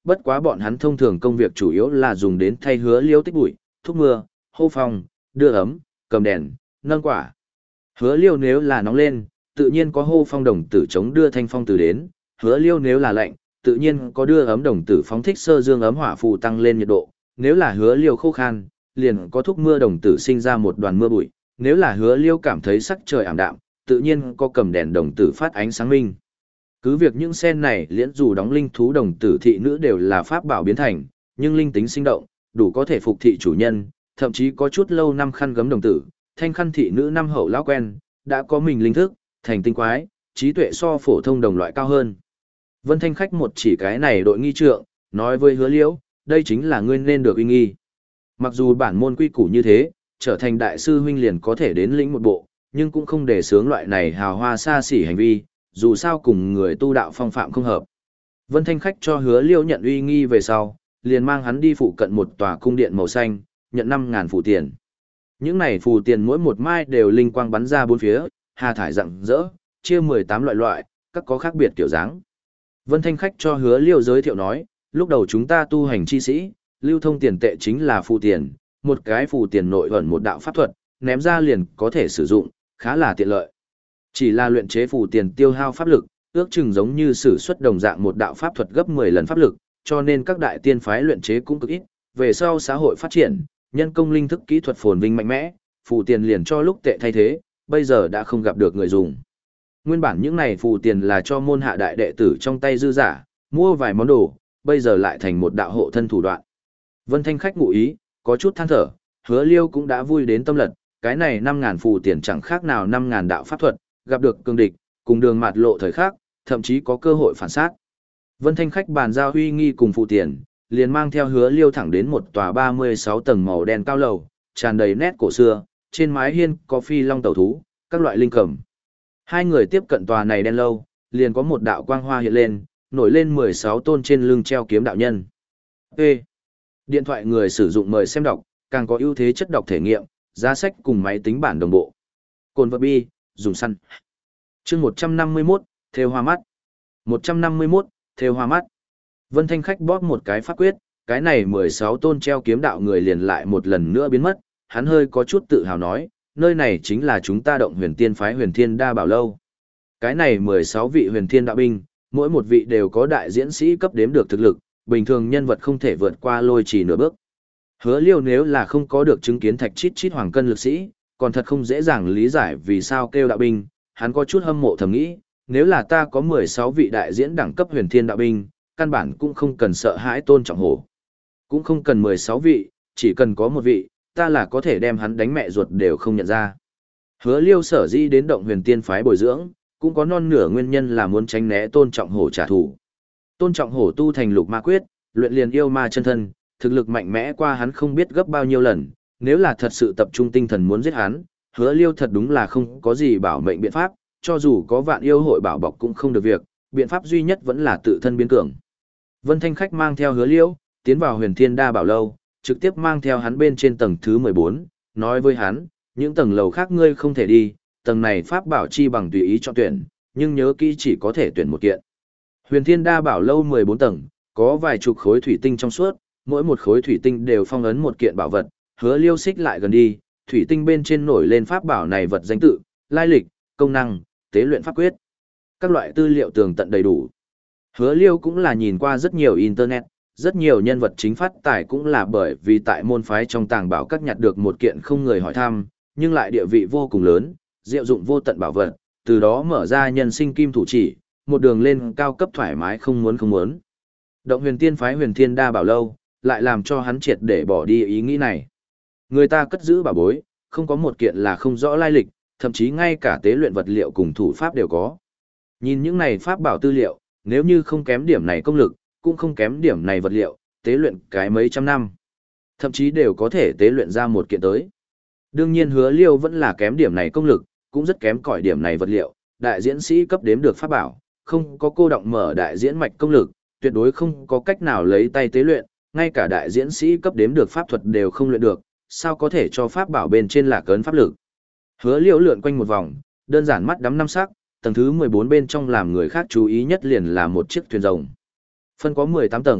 S1: bất quá bọn hắn thông thường công việc chủ yếu là dùng đến thay hứa liêu tích bụi, thúc mưa, hô phong, đưa ấm, cầm đèn, nâng quả. Hứa liêu nếu là nóng lên, tự nhiên có hô phong đồng tử chống đưa thanh phong từ đến, hứa liêu nếu là lạnh, tự nhiên có đưa ấm đồng tử phóng thích sơ dương ấm hỏa phù tăng lên nhiệt độ, nếu là hứa liêu khô khan, liền có thúc mưa đồng tử sinh ra một đoàn mưa bụi, nếu là hứa liêu cảm thấy sắc trời ảm đạm, tự nhiên có cầm đèn đồng tử phát ánh sáng minh. Cứ việc những sen này liễn dù đóng linh thú đồng tử thị nữ đều là pháp bảo biến thành, nhưng linh tính sinh động, đủ có thể phục thị chủ nhân, thậm chí có chút lâu năm khăn gấm đồng tử, thanh khăn thị nữ năm hậu lão quen, đã có mình linh thức, thành tinh quái, trí tuệ so phổ thông đồng loại cao hơn. Vân Thanh khách một chỉ cái này đội nghi trượng, nói với hứa liễu, đây chính là ngươi nên được uy nghi. Mặc dù bản môn quy củ như thế, trở thành đại sư huynh liền có thể đến lĩnh một bộ, nhưng cũng không để sướng loại này hào hoa xa xỉ hành vi, dù sao cùng người tu đạo phong phạm không hợp. Vân Thanh khách cho hứa liễu nhận uy nghi về sau, liền mang hắn đi phụ cận một tòa cung điện màu xanh, nhận năm ngàn phù tiền. Những này phù tiền mỗi một mai đều linh quang bắn ra bốn phía, hà thải rạng rỡ, chia mười tám loại loại, các có khác biệt kiểu dáng. Vân Thanh khách cho hứa liễu giới thiệu nói, lúc đầu chúng ta tu hành chi sĩ, lưu thông tiền tệ chính là phù tiền, một cái phù tiền nội ẩn một đạo pháp thuật, ném ra liền có thể sử dụng, khá là tiện lợi. Chỉ là luyện chế phù tiền tiêu hao pháp lực, ước chừng giống như sử xuất đồng dạng một đạo pháp thuật gấp mười lần pháp lực, cho nên các đại tiên phái luyện chế cũng cực ít. Về sau xã hội phát triển, nhân công linh thức kỹ thuật phồn vinh mạnh mẽ, phù tiền liền cho lúc tệ thay thế, bây giờ đã không gặp được người dùng. Nguyên bản những này phù tiền là cho môn hạ đại đệ tử trong tay dư giả, mua vài món đồ, bây giờ lại thành một đạo hộ thân thủ đoạn. Vân Thanh khách ngụ ý, có chút than thở, hứa liêu cũng đã vui đến tâm lật, cái này năm ngàn phù tiền chẳng khác nào năm ngàn đạo pháp thuật, gặp được cương địch, cùng đường mạt lộ thời khắc, thậm chí có cơ hội phản sát. Vân Thanh khách bàn giao huy nghi cùng phù tiền, liền mang theo hứa liêu thẳng đến một tòa ba mươi sáu tầng màu đen cao lầu, tràn đầy nét cổ xưa, trên mái hiên có phi long tẩu thú, các loại linh cầm. Hai người tiếp cận tòa này đen lâu, liền có một đạo quang hoa hiện lên, nổi lên mười sáu tôn trên lưng treo kiếm đạo nhân. P. Điện thoại người sử dụng mời xem đọc, càng có ưu thế chất đọc thể nghiệm, giá sách cùng máy tính bản đồng bộ. Cồn vật bi, dùng săn. Chương một trăm năm mươi mốt, theo hoa mắt. một trăm năm mươi mốt, theo hoa mắt. Vân Thanh khách bóp một cái pháp quyết, cái này mười sáu tôn treo kiếm đạo người liền lại một lần nữa biến mất, hắn hơi có chút tự hào nói, nơi này chính là chúng ta động huyền tiên phái huyền thiên đa bảo lâu. Cái này mười sáu vị huyền thiên đạo binh, mỗi một vị đều có đại diễn sĩ cấp đếm được thực lực, bình thường nhân vật không thể vượt qua lôi chỉ nửa bước. Hứa liêu nếu là không có được chứng kiến thạch chít chít hoàng cân lực sĩ, còn thật không dễ dàng lý giải vì sao kêu đạo binh, hắn có chút hâm mộ thầm nghĩ, nếu là ta có mười sáu vị đại diễn đẳng cấp huyền thiên đạo binh, căn bản cũng không cần sợ hãi Tôn Trọng Hổ. Cũng không cần mười sáu vị, chỉ cần có một vị, ta là có thể đem hắn đánh mẹ ruột đều không nhận ra. Hứa liêu sở di đến động huyền tiên phái bồi dưỡng, cũng có non nửa nguyên nhân là muốn tránh né Tôn Trọng Hổ trả thù. Tôn Trọng Hổ tu thành lục ma quyết, luyện liền yêu ma chân thân, thực lực mạnh mẽ qua hắn không biết gấp bao nhiêu lần, nếu là thật sự tập trung tinh thần muốn giết hắn, hứa liêu thật đúng là không có gì bảo mệnh biện pháp, cho dù có vạn yêu hội bảo bọc cũng không được việc, biện pháp duy nhất vẫn là tự thân biến cường. Vân Thanh khách mang theo hứa liêu, tiến vào huyền thiên đa bảo lâu, trực tiếp mang theo hắn bên trên tầng thứ mười bốn, nói với hắn, những tầng lầu khác ngươi không thể đi, tầng này pháp bảo chi bằng tùy ý chọn tuyển, nhưng nhớ kỹ chỉ có thể tuyển một kiện. Huyền thiên đa bảo lâu mười bốn tầng, có vài chục khối thủy tinh trong suốt, mỗi một khối thủy tinh đều phong ấn một kiện bảo vật, hứa liêu xích lại gần đi, thủy tinh bên trên nổi lên pháp bảo này vật danh tự, lai lịch, công năng, tế luyện pháp quyết. Các loại tư liệu tường tận đầy đủ. Hứa liêu cũng là nhìn qua rất nhiều internet, rất nhiều nhân vật chính phát tài cũng là bởi vì tại môn phái trong tàng bảo các nhặt được một kiện không người hỏi thăm, nhưng lại địa vị vô cùng lớn, diệu dụng vô tận bảo vật, từ đó mở ra nhân sinh kim thủ chỉ, một đường lên cao cấp thoải mái không muốn không muốn. Động huyền tiên phái huyền thiên đa bảo lâu, lại làm cho hắn triệt để bỏ đi ý nghĩ này. Người ta cất giữ bảo bối, không có một kiện là không rõ lai lịch, thậm chí ngay cả tế luyện vật liệu cùng thủ pháp đều có. Nhìn những này pháp bảo tư liệu, nếu như không kém điểm này công lực, cũng không kém điểm này vật liệu, tế luyện cái mấy trăm năm. Thậm chí đều có thể tế luyện ra một kiện tới. Đương nhiên hứa liêu vẫn là kém điểm này công lực, cũng rất kém cỏi điểm này vật liệu, đại diễn sĩ cấp đếm được pháp bảo, không có cô động mở đại diễn mạch công lực, tuyệt đối không có cách nào lấy tay tế luyện, ngay cả đại diễn sĩ cấp đếm được pháp thuật đều không luyện được, sao có thể cho pháp bảo bên trên là cấn pháp lực. Hứa liêu lượn quanh một vòng, đơn giản mắt đắm năm sắc, tầng thứ mười bốn bên trong làm người khác chú ý nhất liền là một chiếc thuyền rồng. Phân có mười tám tầng,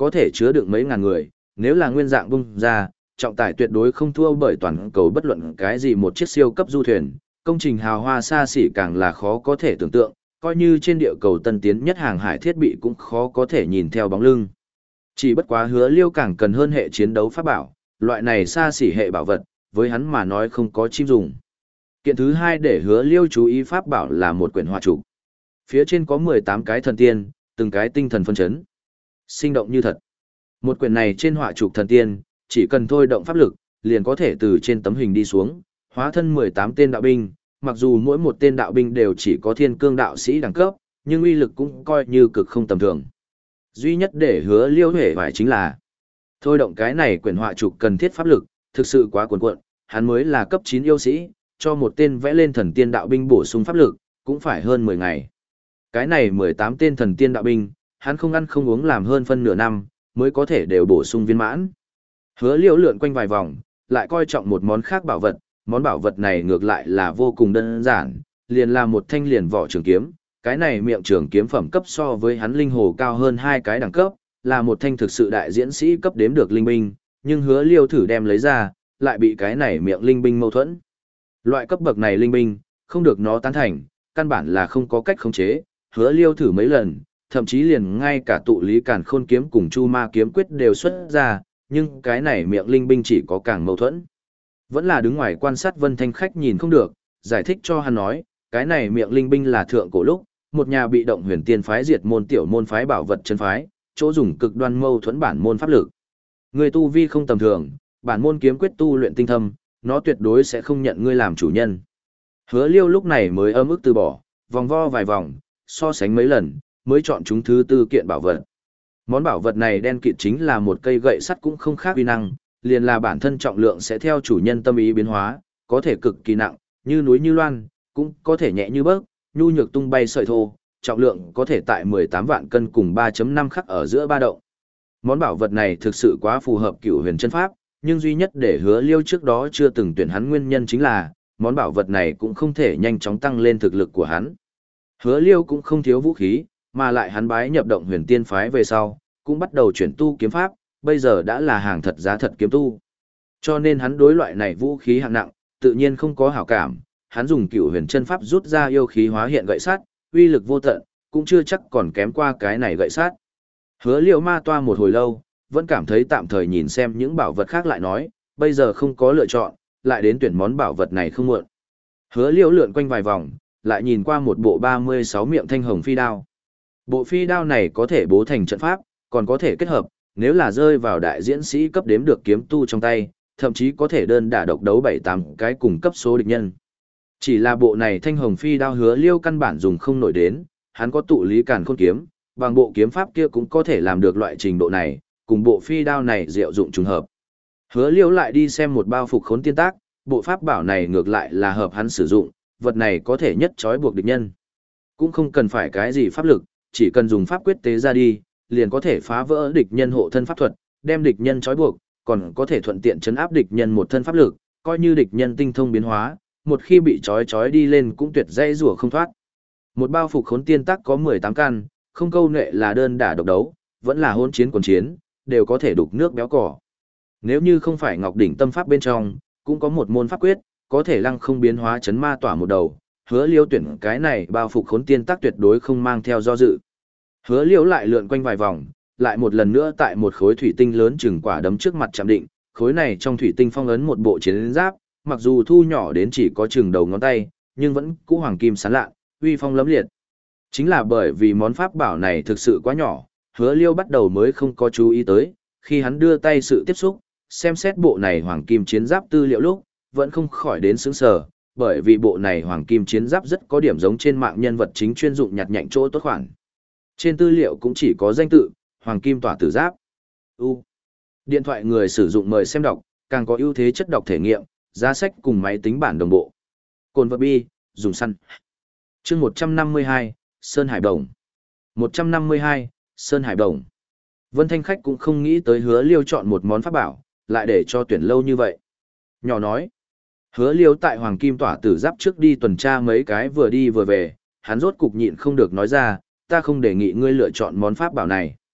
S1: có thể chứa được mấy ngàn người, nếu là nguyên dạng bung ra, trọng tải tuyệt đối không thua bởi toàn cầu bất luận cái gì một chiếc siêu cấp du thuyền, công trình hào hoa xa xỉ càng là khó có thể tưởng tượng, coi như trên địa cầu tân tiến nhất hàng hải thiết bị cũng khó có thể nhìn theo bóng lưng. Chỉ bất quá Hứa Liêu càng cần hơn hệ chiến đấu pháp bảo, loại này xa xỉ hệ bảo vật, với hắn mà nói không có chim dùng. Kiện thứ hai để Hứa Liêu chú ý pháp bảo là một quyển họa trục. Phía trên có mười tám cái thần tiên, từng cái tinh thần phân chấn, sinh động như thật. Một quyển này trên họa trục thần tiên, chỉ cần thôi động pháp lực, liền có thể từ trên tấm hình đi xuống, hóa thân mười tám tên đạo binh, mặc dù mỗi một tên đạo binh đều chỉ có thiên cương đạo sĩ đẳng cấp, nhưng uy lực cũng coi như cực không tầm thường. Duy nhất để Hứa Liêu hề phải chính là thôi động cái này quyển họa trục cần thiết pháp lực, thực sự quá cuồn cuộn, hắn mới là cấp chín yêu sĩ, cho một tên vẽ lên thần tiên đạo binh bổ sung pháp lực, cũng phải hơn mười ngày. Cái này mười tám tên thần tiên đạo binh, hắn không ăn không uống làm hơn phân nửa năm, mới có thể đều bổ sung viên mãn. Hứa Liêu lượn quanh vài vòng, lại coi trọng một món khác bảo vật, món bảo vật này ngược lại là vô cùng đơn giản, liền là một thanh liền vỏ trường kiếm, cái này miệng trường kiếm phẩm cấp so với hắn linh hồ cao hơn hai cái đẳng cấp, là một thanh thực sự đại diễn sĩ cấp đếm được linh binh, nhưng Hứa Liêu thử đem lấy ra, lại bị cái này miệng linh binh mâu thuẫn. Loại cấp bậc này linh binh, không được nó tán thành, căn bản là không có cách khống chế, Hứa Liêu thử mấy lần, thậm chí liền ngay cả tụ lý càn khôn kiếm cùng chu ma kiếm quyết đều xuất ra, nhưng cái này miệng linh binh chỉ có càng mâu thuẫn. Vẫn là đứng ngoài quan sát Vân Thanh Khách nhìn không được, giải thích cho hắn nói, cái này miệng linh binh là thượng cổ lúc, một nhà bị động huyền tiên phái diệt môn tiểu môn phái bảo vật chân phái, chỗ dùng cực đoan mâu thuẫn bản môn pháp lực. Người tu vi không tầm thường, bản môn kiếm quyết tu luyện tinh thâm, nó tuyệt đối sẽ không nhận ngươi làm chủ nhân. Hứa Liêu lúc này mới ấm ức từ bỏ, vòng vo vài vòng, so sánh mấy lần, mới chọn chúng thứ tư kiện bảo vật. Món bảo vật này đen kịt chính là một cây gậy sắt cũng không khác uy năng, liền là bản thân trọng lượng sẽ theo chủ nhân tâm ý biến hóa, có thể cực kỳ nặng, như núi như loan, cũng có thể nhẹ như bớt, nhu nhược tung bay sợi thô, trọng lượng có thể tại mười tám vạn cân cùng ba phẩy năm khắc ở giữa ba động. Món bảo vật này thực sự quá phù hợp Cửu Huyền chân pháp, nhưng duy nhất để Hứa Liêu trước đó chưa từng tuyển hắn nguyên nhân chính là, món bảo vật này cũng không thể nhanh chóng tăng lên thực lực của hắn. Hứa Liêu cũng không thiếu vũ khí, mà lại hắn bái nhập động huyền tiên phái về sau, cũng bắt đầu chuyển tu kiếm pháp, bây giờ đã là hàng thật giá thật kiếm tu. Cho nên hắn đối loại này vũ khí hạng nặng, tự nhiên không có hảo cảm, hắn dùng Cửu Huyền chân pháp rút ra yêu khí hóa hiện gậy sắt, uy lực vô tận, cũng chưa chắc còn kém qua cái này gậy sắt. Hứa Liêu ma toa một hồi lâu, vẫn cảm thấy tạm thời nhìn xem những bảo vật khác lại nói, bây giờ không có lựa chọn, lại đến tuyển món bảo vật này không muộn. Hứa Liêu lượn quanh vài vòng, lại nhìn qua một bộ ba mươi sáu miệng thanh hồng phi đao. Bộ phi đao này có thể bố thành trận pháp, còn có thể kết hợp, nếu là rơi vào đại diễn sĩ cấp đếm được kiếm tu trong tay, thậm chí có thể đơn đả độc đấu bảy tám cái cùng cấp số địch nhân. Chỉ là bộ này thanh hồng phi đao Hứa Liêu căn bản dùng không nổi đến, hắn có tụ lý càn khôn kiếm, bằng bộ kiếm pháp kia cũng có thể làm được loại trình độ này, cùng bộ phi đao này diệu dụng trùng hợp. Hứa Liêu lại đi xem một bao phục khốn tiên tác, bộ pháp bảo này ngược lại là hợp hắn sử dụng, vật này có thể nhất trói buộc địch nhân. Cũng không cần phải cái gì pháp lực, chỉ cần dùng pháp quyết tế ra đi, liền có thể phá vỡ địch nhân hộ thân pháp thuật, đem địch nhân trói buộc, còn có thể thuận tiện chấn áp địch nhân một thân pháp lực, coi như địch nhân tinh thông biến hóa, một khi bị trói trói đi lên cũng tuyệt dây rủa không thoát. Một bao phục khốn tiên tác có mười tám căn, không câu nệ là đơn đả độc đấu, vẫn là hỗn chiến quần chiến, đều có thể đục nước béo cỏ. Nếu như không phải Ngọc đỉnh tâm pháp bên trong, cũng có một môn pháp quyết, có thể lăng không biến hóa chấn ma tỏa một đầu, Hứa Liêu tuyển cái này bao phục khốn tiên tác tuyệt đối không mang theo do dự. Hứa Liêu lại lượn quanh vài vòng, lại một lần nữa tại một khối thủy tinh lớn chừng quả đấm trước mặt chạm định, khối này trong thủy tinh phong ấn một bộ chiến giáp, mặc dù thu nhỏ đến chỉ có chừng đầu ngón tay, nhưng vẫn cũ hoàng kim sáng lạ, uy phong lẫm liệt. Chính là bởi vì món pháp bảo này thực sự quá nhỏ, Hứa Liêu bắt đầu mới không có chú ý tới, khi hắn đưa tay sự tiếp xúc, xem xét bộ này hoàng kim chiến giáp tư liệu lúc, vẫn không khỏi đến sững sờ, bởi vì bộ này hoàng kim chiến giáp rất có điểm giống trên mạng nhân vật chính chuyên dụng nhặt nhạnh chỗ tốt khoản. Trên tư liệu cũng chỉ có danh tự, hoàng kim tỏa tử giáp. U. Điện thoại người sử dụng mời xem đọc, càng có ưu thế chất đọc thể nghiệm, giá sách cùng máy tính bản đồng bộ. Cồn vật bi, dùng săn. Chương một trăm năm mươi hai, Sơn Hải Đồng. một trăm năm mươi hai, Sơn Hải Đồng. Vân Thanh Khách cũng không nghĩ tới Hứa Liêu chọn một món pháp bảo, lại để cho tuyển lâu như vậy. Nhỏ nói. Hứa Liêu tại Hoàng Kim Tỏa Tử Giáp trước đi tuần tra mấy cái vừa đi vừa về, hắn rốt cục nhịn không được nói ra, ta không đề nghị ngươi lựa chọn món pháp bảo này.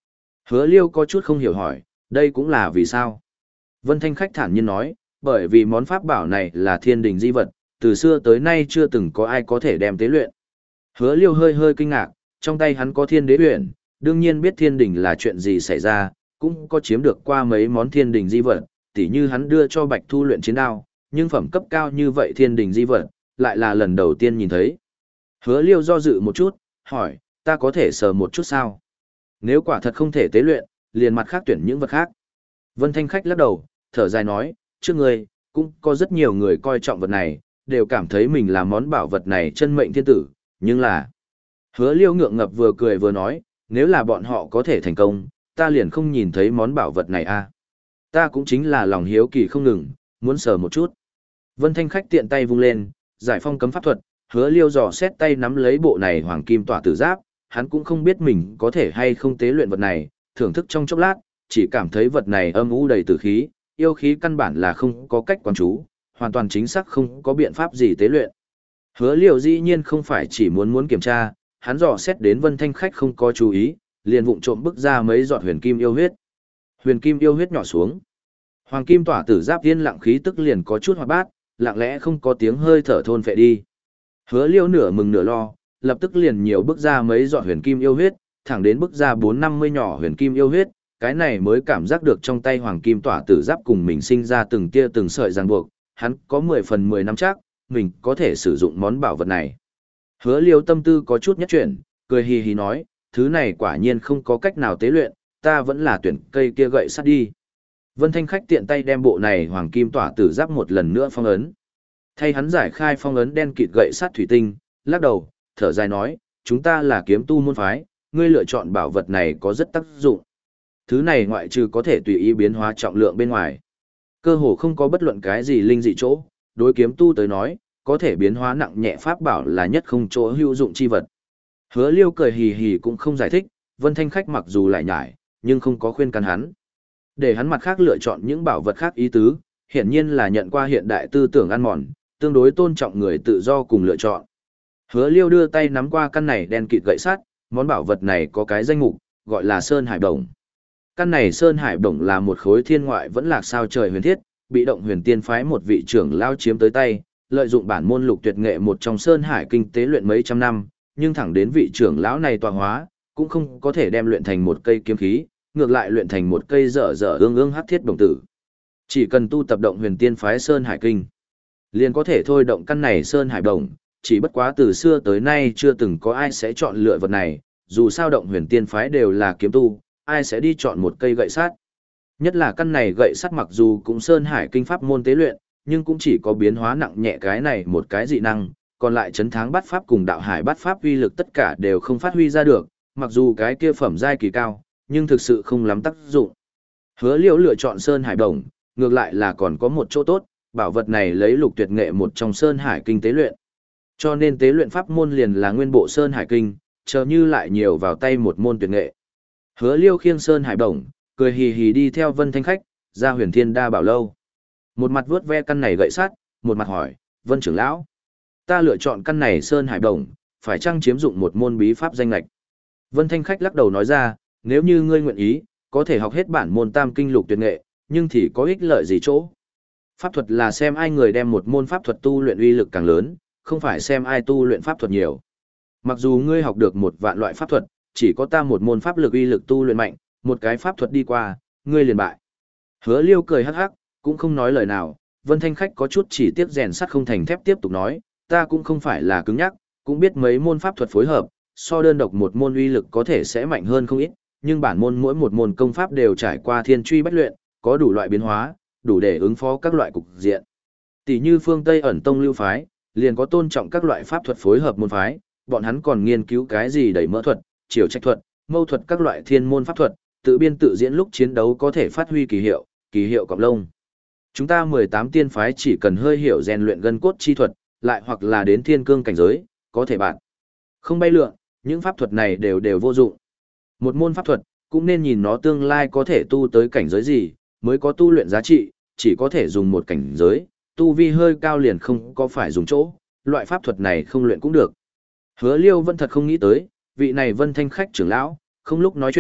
S1: Hứa Liêu có chút không hiểu hỏi, đây cũng là vì sao? Vân Thanh Khách thản nhiên nói, bởi vì món pháp bảo này là thiên đình di vật, từ xưa tới nay chưa từng có ai có thể đem tế luyện. Hứa Liêu hơi hơi kinh ngạc, trong tay hắn có thiên đế huyền, đương nhiên biết thiên đình là chuyện gì xảy ra, cũng có chiếm được qua mấy món thiên đình di vật, tỉ như hắn đưa cho Bạch Thu luyện chiến đao, nhưng phẩm cấp cao như vậy thiên đình di vật, lại là lần đầu tiên nhìn thấy. Hứa Liêu do dự một chút, hỏi, ta có thể sờ một chút sao? Nếu quả thật không thể tế luyện, liền mặt khác tuyển những vật khác. Vân Thanh Khách lắc đầu, thở dài nói, trước ngươi, cũng có rất nhiều người coi trọng vật này, đều cảm thấy mình là món bảo vật này chân mệnh thiên tử, nhưng là... Hứa Liêu ngượng ngập vừa cười vừa nói, nếu là bọn họ có thể thành công, ta liền không nhìn thấy món bảo vật này a. À. Ta cũng chính là lòng hiếu kỳ không ngừng, muốn sờ một chút. Vân Thanh Khách tiện tay vung lên, giải phong cấm pháp thuật, Hứa Liêu dò xét tay nắm lấy bộ này hoàng kim tỏa tử giáp, hắn cũng không biết mình có thể hay không tế luyện vật này, thưởng thức trong chốc lát, chỉ cảm thấy vật này âm u đầy tử khí, yêu khí căn bản là không có cách quán chú, hoàn toàn chính xác không có biện pháp gì tế luyện. Hứa Liêu dĩ nhiên không phải chỉ muốn muốn kiểm tra, hắn dò xét đến Vân Thanh Khách không có chú ý, liền vụng trộm bức ra mấy giọt huyền kim yêu huyết. Huyền kim yêu huyết nhỏ xuống. Hoàng kim tỏa tử giáp yên lặng khí tức liền có chút hoạt bát, lặng lẽ không có tiếng hơi thở thôn phệ đi. Hứa Liêu nửa mừng nửa lo, lập tức liền nhiều bức ra mấy giọt huyền kim yêu huyết, thẳng đến bức ra bốn năm mươi nhỏ huyền kim yêu huyết, cái này mới cảm giác được trong tay hoàng kim tỏa tử giáp cùng mình sinh ra từng tia từng sợi ràng buộc, hắn có mười phần mười năm chắc, mình có thể sử dụng món bảo vật này. Hứa Liêu tâm tư có chút nhất chuyển, cười hì hì nói, thứ này quả nhiên không có cách nào tế luyện, ta vẫn là tuyển cây kia gậy sắt đi. Vân Thanh Khách tiện tay đem bộ này hoàng kim tỏa tử giáp một lần nữa phong ấn. Thay hắn giải khai phong ấn đen kịt gậy sắt thủy tinh, lắc đầu, thở dài nói, chúng ta là kiếm tu môn phái, ngươi lựa chọn bảo vật này có rất tác dụng. Thứ này ngoại trừ có thể tùy ý biến hóa trọng lượng bên ngoài, cơ hồ không có bất luận cái gì linh dị chỗ, đối kiếm tu tới nói, có thể biến hóa nặng nhẹ pháp bảo là nhất không chỗ hữu dụng chi vật. Hứa Liêu cười hì hì cũng không giải thích, Vân Thanh Khách mặc dù lại nhải, nhưng không có khuyên can hắn. Để hắn mặt khác lựa chọn những bảo vật khác ý tứ, hiển nhiên là nhận qua hiện đại tư tưởng ăn mòn, tương đối tôn trọng người tự do cùng lựa chọn. Hứa Liêu đưa tay nắm qua căn này đen kịt gậy sắt, món bảo vật này có cái danh mục, gọi là Sơn Hải Đồng. Căn này Sơn Hải Đồng là một khối thiên ngoại vẫn lạc sao trời huyền thiết, bị động huyền tiên phái một vị trưởng lao chiếm tới tay, lợi dụng bản môn lục tuyệt nghệ một trong Sơn Hải kinh tế luyện mấy trăm năm, nhưng thẳng đến vị trưởng lão này tọa hóa, cũng không có thể đem luyện thành một cây kiếm khí, ngược lại luyện thành một cây dở dở ương ương hắc thiết đồng tử. Chỉ cần tu tập động huyền tiên phái Sơn Hải kinh, liền có thể thôi động căn này Sơn Hải Đồng, chỉ bất quá từ xưa tới nay chưa từng có ai sẽ chọn lựa vật này, dù sao động huyền tiên phái đều là kiếm tu, ai sẽ đi chọn một cây gậy sắt. Nhất là căn này gậy sắt mặc dù cũng Sơn Hải kinh pháp môn tế luyện, nhưng cũng chỉ có biến hóa nặng nhẹ cái này một cái dị năng, còn lại chấn tháng bát pháp cùng đạo hải bát pháp uy lực tất cả đều không phát huy ra được, mặc dù cái kia phẩm giai kỳ cao, nhưng thực sự không lắm tác dụng. Hứa Liễu lựa chọn Sơn Hải Đồng, ngược lại là còn có một chỗ tốt, bảo vật này lấy lục tuyệt nghệ một trong Sơn Hải kinh tế luyện. Cho nên tế luyện pháp môn liền là nguyên bộ Sơn Hải kinh, chờ như lại nhiều vào tay một môn tuyệt nghệ. Hứa Liêu khiêng Sơn Hải Đồng, cười hì hì đi theo Vân Thanh Khách, ra Huyền Thiên Đa Bảo lâu. Một mặt vuốt ve căn này gậy sắt, một mặt hỏi, Vân trưởng lão, ta lựa chọn căn này Sơn Hải Đồng, phải chăng chiếm dụng một môn bí pháp danh lệch? Vân Thanh Khách lắc đầu nói ra, nếu như ngươi nguyện ý, có thể học hết bản môn tam kinh lục tuyệt nghệ, nhưng thì có ích lợi gì chỗ? Pháp thuật là xem ai người đem một môn pháp thuật tu luyện uy lực càng lớn, không phải xem ai tu luyện pháp thuật nhiều. Mặc dù ngươi học được một vạn loại pháp thuật, chỉ có ta một môn pháp lực uy lực tu luyện mạnh, một cái pháp thuật đi qua, ngươi liền bại. Hứa Liêu cười hắc hắc, cũng không nói lời nào, Vân Thanh Khách có chút chỉ tiếc rèn sắt không thành thép tiếp tục nói, ta cũng không phải là cứng nhắc, cũng biết mấy môn pháp thuật phối hợp, so đơn độc một môn uy lực có thể sẽ mạnh hơn không ít, nhưng bản môn mỗi một môn công pháp đều trải qua thiên truy bách luyện, có đủ loại biến hóa, đủ để ứng phó các loại cục diện. Tỷ như phương Tây ẩn tông lưu phái, liền có tôn trọng các loại pháp thuật phối hợp môn phái, bọn hắn còn nghiên cứu cái gì đẩy mỡ thuật, chiều trách thuật, mâu thuật các loại thiên môn pháp thuật, tự biên tự diễn lúc chiến đấu có thể phát huy kỳ hiệu, kỳ hiệu cộng lông. Chúng ta mười tám tiên phái chỉ cần hơi hiểu rèn luyện gân cốt chi thuật, lại hoặc là đến thiên cương cảnh giới, có thể bạn không bay lượn, những pháp thuật này đều đều vô dụng. Một môn pháp thuật, cũng nên nhìn nó tương lai có thể tu tới cảnh giới gì, mới có tu luyện giá trị, chỉ có thể dùng một cảnh giới, tu vi hơi cao liền không có phải dùng chỗ, loại pháp thuật này không luyện cũng được. Hứa Liêu vẫn thật không nghĩ tới, vị này Vân Thanh Khách trưởng lão, không lúc nói chuyện,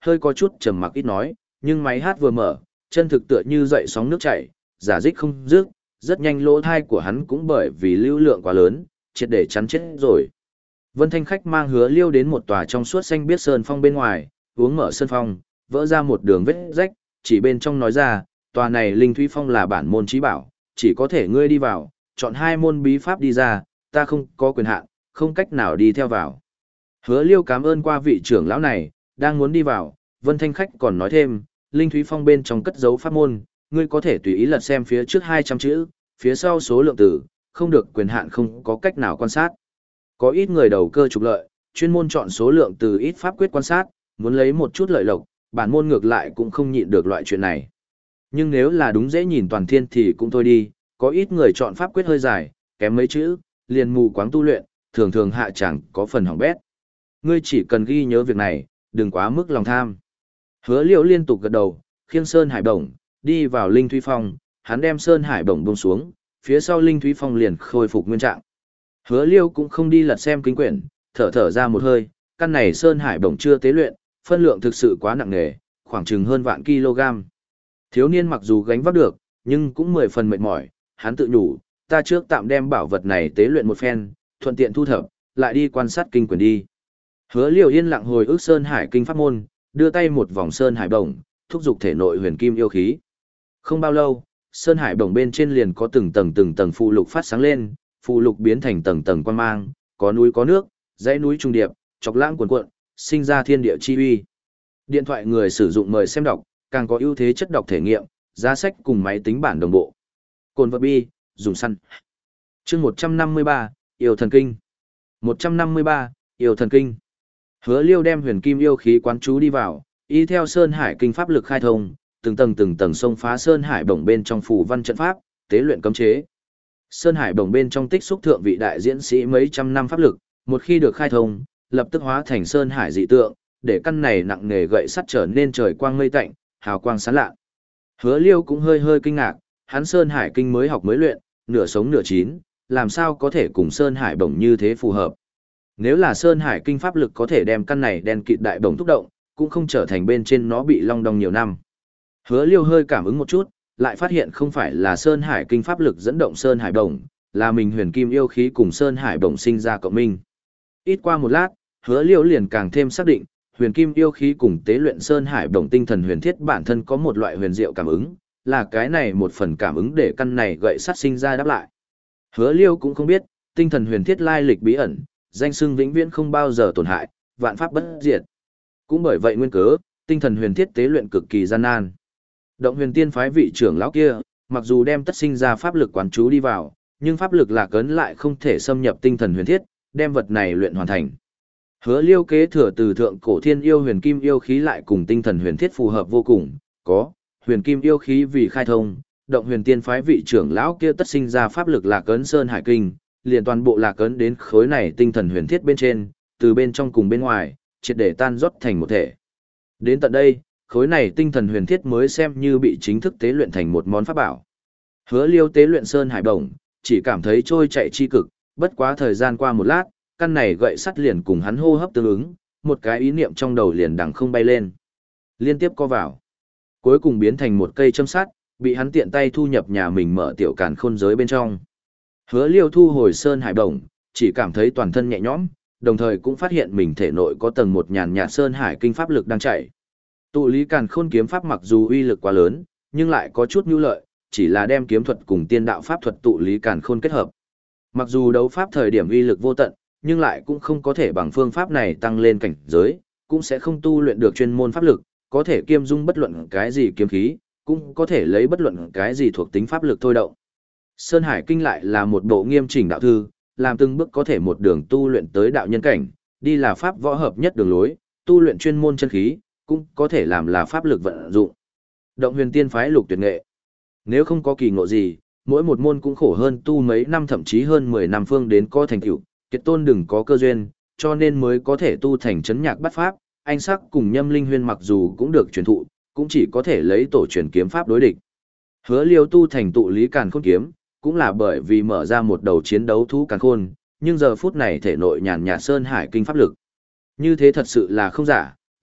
S1: hơi có chút trầm mặc ít nói, nhưng máy hát vừa mở, chân thực tựa như dậy sóng nước chảy, giả dích không dứt, rất nhanh lỗ thai của hắn cũng bởi vì lưu lượng quá lớn, triệt để chắn chết rồi. Vân Thanh Khách mang Hứa Liêu đến một tòa trong suốt xanh biếc sơn phong bên ngoài, uống mở sơn phong, vỡ ra một đường vết rách, chỉ bên trong nói ra, tòa này Linh Thúy Phong là bản môn trí bảo, chỉ có thể ngươi đi vào, chọn hai môn bí pháp đi ra, ta không có quyền hạn, không cách nào đi theo vào. Hứa Liêu cảm ơn qua vị trưởng lão này, đang muốn đi vào, Vân Thanh Khách còn nói thêm, Linh Thúy Phong bên trong cất giấu pháp môn, ngươi có thể tùy ý lật xem phía trước hai trăm chữ, phía sau số lượng từ, không được quyền hạn không có cách nào quan sát. Có ít người đầu cơ trục lợi, chuyên môn chọn số lượng từ ít pháp quyết quan sát, muốn lấy một chút lợi lộc, bản môn ngược lại cũng không nhịn được loại chuyện này. Nhưng nếu là đúng dễ nhìn toàn thiên thì cũng thôi đi, có ít người chọn pháp quyết hơi dài, kém mấy chữ, liền mù quáng tu luyện, thường thường hạ chẳng có phần hỏng bét. Ngươi chỉ cần ghi nhớ việc này, đừng quá mức lòng tham. Hứa Liễu liên tục gật đầu, khiêng Sơn Hải Bổng, đi vào Linh Thúy Phong, hắn đem Sơn Hải Bổng buông xuống, phía sau Linh Thúy Phong liền khôi phục nguyên trạng. Hứa Liêu cũng không đi lật xem kinh quyển, thở thở ra một hơi, căn này Sơn Hải Bổng chưa tế luyện, phân lượng thực sự quá nặng nề, khoảng chừng hơn vạn kg. Thiếu niên mặc dù gánh vác được, nhưng cũng mười phần mệt mỏi, hắn tự nhủ, ta trước tạm đem bảo vật này tế luyện một phen, thuận tiện thu thập, lại đi quan sát kinh quyển đi. Hứa Liêu yên lặng hồi ức Sơn Hải kinh pháp môn, đưa tay một vòng Sơn Hải Bổng, thúc giục thể nội huyền kim yêu khí. Không bao lâu, Sơn Hải Bổng bên trên liền có từng tầng từng tầng phù lục phát sáng lên, phù lục biến thành tầng tầng quan mang, có núi có nước, dãy núi trung điệp, chọc lãng cuồn cuộn, sinh ra thiên địa chi uy. Điện thoại người sử dụng mời xem đọc, càng có ưu thế chất đọc thể nghiệm, giá sách cùng máy tính bản đồng bộ. Cồn vật bi, dùng săn. Chương một trăm năm mươi ba, Yêu thần kinh. một trăm năm mươi ba, Yêu thần kinh. Hứa Liêu đem huyền kim yêu khí quán chú đi vào, y theo Sơn Hải kinh pháp lực khai thông, từng tầng từng tầng xông phá Sơn Hải Bổng bên trong phù văn trận pháp, tế luyện cấm chế. Sơn Hải Bổng bên trong tích xúc thượng vị đại diễn sĩ mấy trăm năm pháp lực, một khi được khai thông, lập tức hóa thành Sơn Hải dị tượng, để căn này nặng nề gậy sắt trở nên trời quang mây tạnh, hào quang sáng lạ. Hứa Liêu cũng hơi hơi kinh ngạc, hắn Sơn Hải kinh mới học mới luyện, nửa sống nửa chín, làm sao có thể cùng Sơn Hải Bổng như thế phù hợp. Nếu là Sơn Hải kinh pháp lực có thể đem căn này đen kịt đại bổng thúc động, cũng không trở thành bên trên nó bị long đong nhiều năm. Hứa Liêu hơi cảm ứng một chút, lại phát hiện không phải là Sơn Hải kinh pháp lực dẫn động Sơn Hải Bổng, là mình huyền kim yêu khí cùng Sơn Hải Bổng sinh ra cộng minh. Ít qua một lát, Hứa Liêu liền càng thêm xác định, huyền kim yêu khí cùng tế luyện Sơn Hải Bổng tinh thần huyền thiết bản thân có một loại huyền diệu cảm ứng, là cái này một phần cảm ứng để căn này gậy sắt sinh ra đáp lại. Hứa Liêu cũng không biết, tinh thần huyền thiết lai lịch bí ẩn, danh xưng vĩnh viễn không bao giờ tổn hại, vạn pháp bất diệt. Cũng bởi vậy nguyên cớ, tinh thần huyền thiết tế luyện cực kỳ gian nan. Động Huyền Tiên phái vị trưởng lão kia, mặc dù đem tất sinh ra pháp lực quán chú đi vào, nhưng pháp lực lạc ấn lại không thể xâm nhập tinh thần huyền thiết, đem vật này luyện hoàn thành. Hứa Liêu kế thừa từ thượng cổ thiên yêu huyền kim yêu khí lại cùng tinh thần huyền thiết phù hợp vô cùng, có huyền kim yêu khí vì khai thông, Động Huyền Tiên phái vị trưởng lão kia tất sinh ra pháp lực lạc ấn Sơn Hải kinh, liền toàn bộ lạc ấn đến khối này tinh thần huyền thiết bên trên, từ bên trong cùng bên ngoài, triệt để tan rót thành một thể. Đến tận đây, khối này tinh thần huyền thiết mới xem như bị chính thức tế luyện thành một món pháp bảo. Hứa Liêu tế luyện Sơn Hải Bổng, chỉ cảm thấy trôi chạy chi cực, bất quá thời gian qua một lát, căn này gậy sắt liền cùng hắn hô hấp tương ứng, một cái ý niệm trong đầu liền đằng không bay lên. Liên tiếp co vào. Cuối cùng biến thành một cây châm sắt, bị hắn tiện tay thu nhập nhà mình mở tiểu càn khôn giới bên trong. Hứa Liêu thu hồi Sơn Hải Bổng, chỉ cảm thấy toàn thân nhẹ nhõm, đồng thời cũng phát hiện mình thể nội có tầng một nhàn nhạt Sơn Hải kinh pháp lực đang chạy. Tụ lý càn khôn kiếm pháp mặc dù uy lực quá lớn, nhưng lại có chút nhu lợi, chỉ là đem kiếm thuật cùng tiên đạo pháp thuật tụ lý càn khôn kết hợp. Mặc dù đấu pháp thời điểm uy lực vô tận, nhưng lại cũng không có thể bằng phương pháp này tăng lên cảnh giới, cũng sẽ không tu luyện được chuyên môn pháp lực, có thể kiêm dung bất luận cái gì kiếm khí, cũng có thể lấy bất luận cái gì thuộc tính pháp lực thôi động. Sơn Hải kinh lại là một bộ nghiêm chỉnh đạo thư, làm từng bước có thể một đường tu luyện tới đạo nhân cảnh, đi là pháp võ hợp nhất đường lối, tu luyện chuyên môn chân khí, cũng có thể làm là pháp lực vận dụng. Động Huyền Tiên phái lục tuyệt nghệ. Nếu không có kỳ ngộ gì, mỗi một môn cũng khổ hơn tu mấy năm thậm chí hơn mười năm phương đến có thành tựu, kiệt tôn đừng có cơ duyên, cho nên mới có thể tu thành chấn nhạc bắt pháp, anh sắc cùng Nhâm Linh Huyên mặc dù cũng được truyền thụ, cũng chỉ có thể lấy tổ truyền kiếm pháp đối địch. Hứa Liêu tu thành tụ lý càn khôn kiếm, cũng là bởi vì mở ra một đầu chiến đấu thú càn khôn, nhưng giờ phút này thể nội nhàn nhạt Sơn Hải kinh pháp lực. Như thế thật sự là không giả,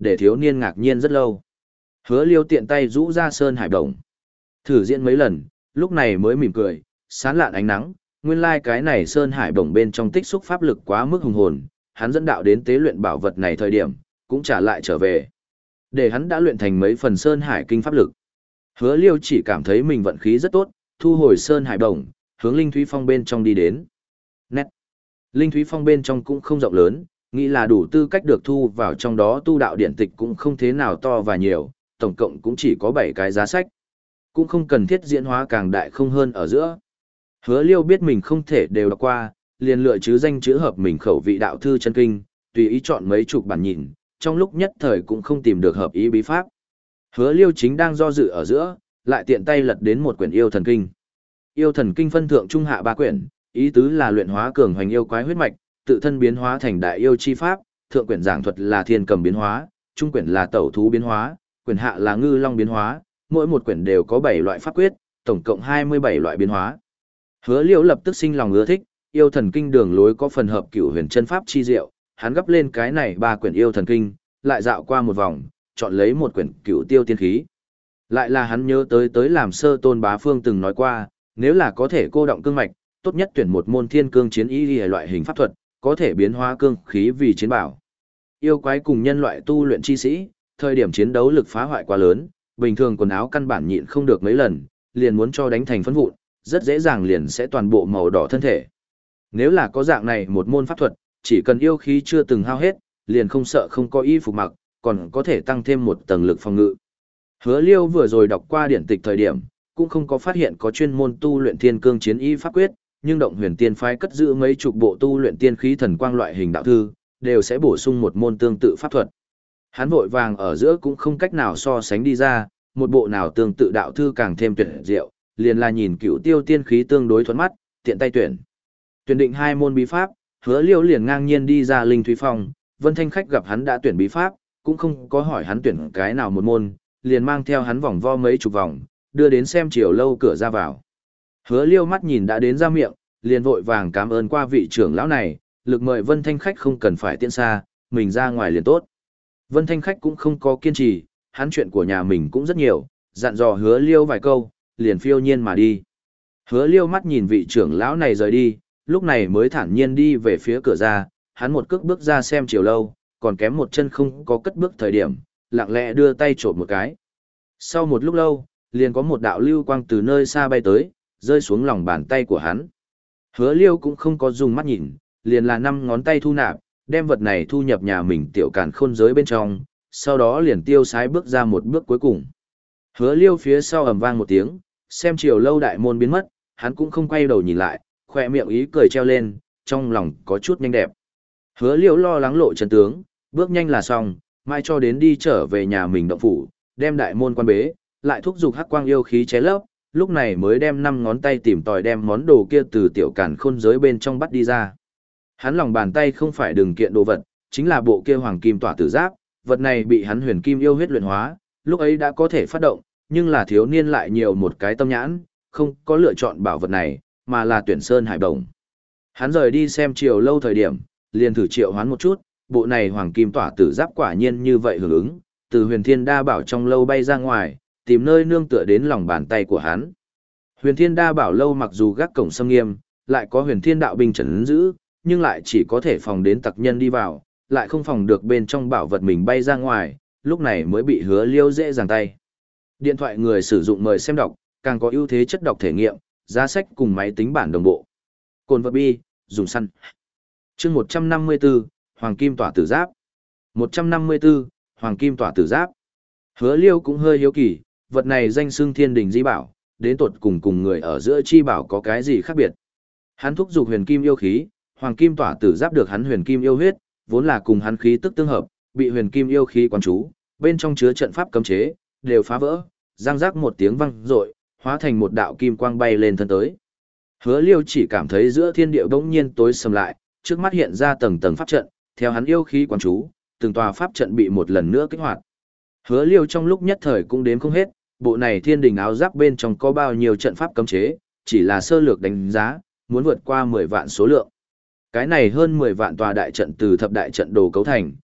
S1: để thiếu niên ngạc nhiên rất lâu. Hứa Liêu tiện tay rũ ra sơn hải đồng. Thử diễn mấy lần, lúc này mới mỉm cười, sán lạn ánh nắng, nguyên lai like cái này sơn hải đồng bên trong tích xúc pháp lực quá mức hùng hồn, hắn dẫn đạo đến tế luyện bảo vật này thời điểm, cũng trả lại trở về. Để hắn đã luyện thành mấy phần sơn hải kinh pháp lực. Hứa Liêu chỉ cảm thấy mình vận khí rất tốt, thu hồi sơn hải đồng, hướng Linh Thúy Phong bên trong đi đến. Nét. Linh Thúy Phong bên trong cũng không rộng lớn, nghĩ là đủ tư cách được thu vào trong đó tu đạo điển tịch cũng không thế nào to và nhiều, tổng cộng cũng chỉ có bảy cái giá sách. Cũng không cần thiết diễn hóa càng đại không hơn ở giữa. Hứa Liêu biết mình không thể đều đọc qua, liền lựa chứ danh chữ hợp mình khẩu vị đạo thư chân kinh, tùy ý chọn mấy chục bản nhìn, trong lúc nhất thời cũng không tìm được hợp ý bí pháp. Hứa Liêu chính đang do dự ở giữa, lại tiện tay lật đến một quyển yêu thần kinh. Yêu thần kinh phân thượng trung hạ ba quyển, ý tứ là luyện hóa cường hoành yêu quái huyết mạch, tự thân biến hóa thành đại yêu chi pháp, thượng quyển giảng thuật là thiên cầm biến hóa, trung quyển là tẩu thú biến hóa, quyển hạ là ngư long biến hóa, mỗi một quyển đều có bảy loại pháp quyết, tổng cộng hai mươi bảy loại biến hóa. Hứa Liêu lập tức sinh lòng ưa thích, yêu thần kinh đường lối có phần hợp cửu huyền chân pháp chi diệu, hắn gấp lên cái này ba quyển yêu thần kinh, lại dạo qua một vòng, chọn lấy một quyển cửu tiêu tiên khí. Lại là hắn nhớ tới tới làm sơ tôn bá phương từng nói qua, nếu là có thể cô động cương mạch, tốt nhất tuyển một môn thiên cương chiến y loại hình pháp thuật, có thể biến hóa cương khí vì chiến bảo. Yêu quái cùng nhân loại tu luyện chi sĩ, thời điểm chiến đấu lực phá hoại quá lớn, bình thường quần áo căn bản nhịn không được mấy lần, liền muốn cho đánh thành phấn vụn, rất dễ dàng liền sẽ toàn bộ màu đỏ thân thể. Nếu là có dạng này một môn pháp thuật, chỉ cần yêu khí chưa từng hao hết, liền không sợ không có y phục mặc, còn có thể tăng thêm một tầng lực phòng ngự. Hứa Liêu vừa rồi đọc qua điển tịch thời điểm, cũng không có phát hiện có chuyên môn tu luyện thiên cương chiến y pháp quyết, nhưng động huyền tiên phái cất giữ mấy chục bộ tu luyện tiên khí thần quang loại hình đạo thư, đều sẽ bổ sung một môn tương tự pháp thuật. Hắn vội vàng ở giữa cũng không cách nào so sánh đi ra, một bộ nào tương tự đạo thư càng thêm tuyệt diệu, liền là nhìn cựu tiêu tiên khí tương đối thuận mắt, tiện tay tuyển. Tuyển định hai môn bí pháp, Hứa Liêu liền ngang nhiên đi ra Linh Thúy Phong, Vân Thanh Khách gặp hắn đã tuyển bí pháp, cũng không có hỏi hắn tuyển cái nào một môn, liền mang theo hắn vòng vo mấy chục vòng, đưa đến xem chiều lâu cửa ra vào. Hứa Liêu mắt nhìn đã đến ra miệng, liền vội vàng cảm ơn qua vị trưởng lão này, lực mời Vân Thanh Khách không cần phải tiễn xa, mình ra ngoài liền tốt. Vân Thanh Khách cũng không có kiên trì, hắn chuyện của nhà mình cũng rất nhiều, dặn dò Hứa Liêu vài câu, liền phiêu nhiên mà đi. Hứa Liêu mắt nhìn vị trưởng lão này rời đi, lúc này mới thản nhiên đi về phía cửa ra, hắn một cước bước ra xem chiều lâu, còn kém một chân không có cất bước thời điểm, lặng lẽ đưa tay trộm một cái. Sau một lúc lâu, liền có một đạo lưu quang từ nơi xa bay tới, rơi xuống lòng bàn tay của hắn. Hứa Liêu cũng không có dùng mắt nhìn, liền là năm ngón tay thu nạp, đem vật này thu nhập nhà mình tiểu càn khôn giới bên trong, sau đó liền tiêu sái bước ra một bước cuối cùng. Hứa Liêu phía sau ầm vang một tiếng, xem chiều lâu đại môn biến mất, hắn cũng không quay đầu nhìn lại, khỏe miệng ý cười treo lên, trong lòng có chút nhanh đẹp. Hứa Liêu lo lắng lộ chân tướng, bước nhanh là xong, mai cho đến đi trở về nhà mình động phủ, đem đại môn quan bế, lại thúc giục hắc quang yêu khí cháy lấp, lúc này mới đem năm ngón tay tìm tòi đem món đồ kia từ tiểu càn khôn giới bên trong bắt đi ra. Hắn lòng bàn tay không phải đừng kiện đồ vật, chính là bộ kia hoàng kim tỏa tử giáp, vật này bị hắn huyền kim yêu huyết luyện hóa, lúc ấy đã có thể phát động, nhưng là thiếu niên lại nhiều một cái tâm nhãn, không có lựa chọn bảo vật này, mà là tuyển sơn hải đồng. Hắn rời đi xem chiều lâu thời điểm, liền thử triệu hoán một chút, bộ này hoàng kim tỏa tử giáp quả nhiên như vậy hưởng ứng, từ huyền thiên đa bảo trong lâu bay ra ngoài, tìm nơi nương tựa đến lòng bàn tay của hắn. Huyền thiên đa bảo lâu mặc dù gác cổng xâm nghiêm, lại có huyền thiên đạo binh trấn giữ, nhưng lại chỉ có thể phòng đến tặc nhân đi vào, lại không phòng được bên trong bảo vật mình bay ra ngoài, lúc này mới bị Hứa Liêu dễ dàng tay. Điện thoại người sử dụng mời xem đọc, càng có ưu thế chất đọc thể nghiệm, giá sách cùng máy tính bản đồng bộ. Cồn vật bi, dùng săn. Chương một trăm năm mươi tư, Hoàng Kim Tỏa Tử Giáp. một trăm năm mươi tư, Hoàng Kim Tỏa Tử Giáp. Hứa Liêu cũng hơi hiếu kỳ, vật này danh xưng thiên đình di bảo, đến tột cùng cùng người ở giữa chi bảo có cái gì khác biệt. Hắn thúc giục huyền kim yêu khí, Hoàng Kim Tỏa Tử Giáp được hắn huyền kim yêu huyết, vốn là cùng hắn khí tức tương hợp, bị huyền kim yêu khí quán chú, bên trong chứa trận pháp cấm chế, đều phá vỡ, răng rác một tiếng vang rội, hóa thành một đạo kim quang bay lên thân tới. Hứa Liêu chỉ cảm thấy giữa thiên địa bỗng nhiên tối sầm lại, trước mắt hiện ra tầng tầng pháp trận, theo hắn yêu khí quán chú, từng tòa pháp trận bị một lần nữa kích hoạt. Hứa Liêu trong lúc nhất thời cũng đếm không hết, bộ này thiên đình áo giáp bên trong có bao nhiêu trận pháp cấm chế, chỉ là sơ lược đánh giá, muốn vượt qua mười vạn số lượng. Cái này hơn mười vạn tòa đại trận từ thập đại trận đồ cấu thành,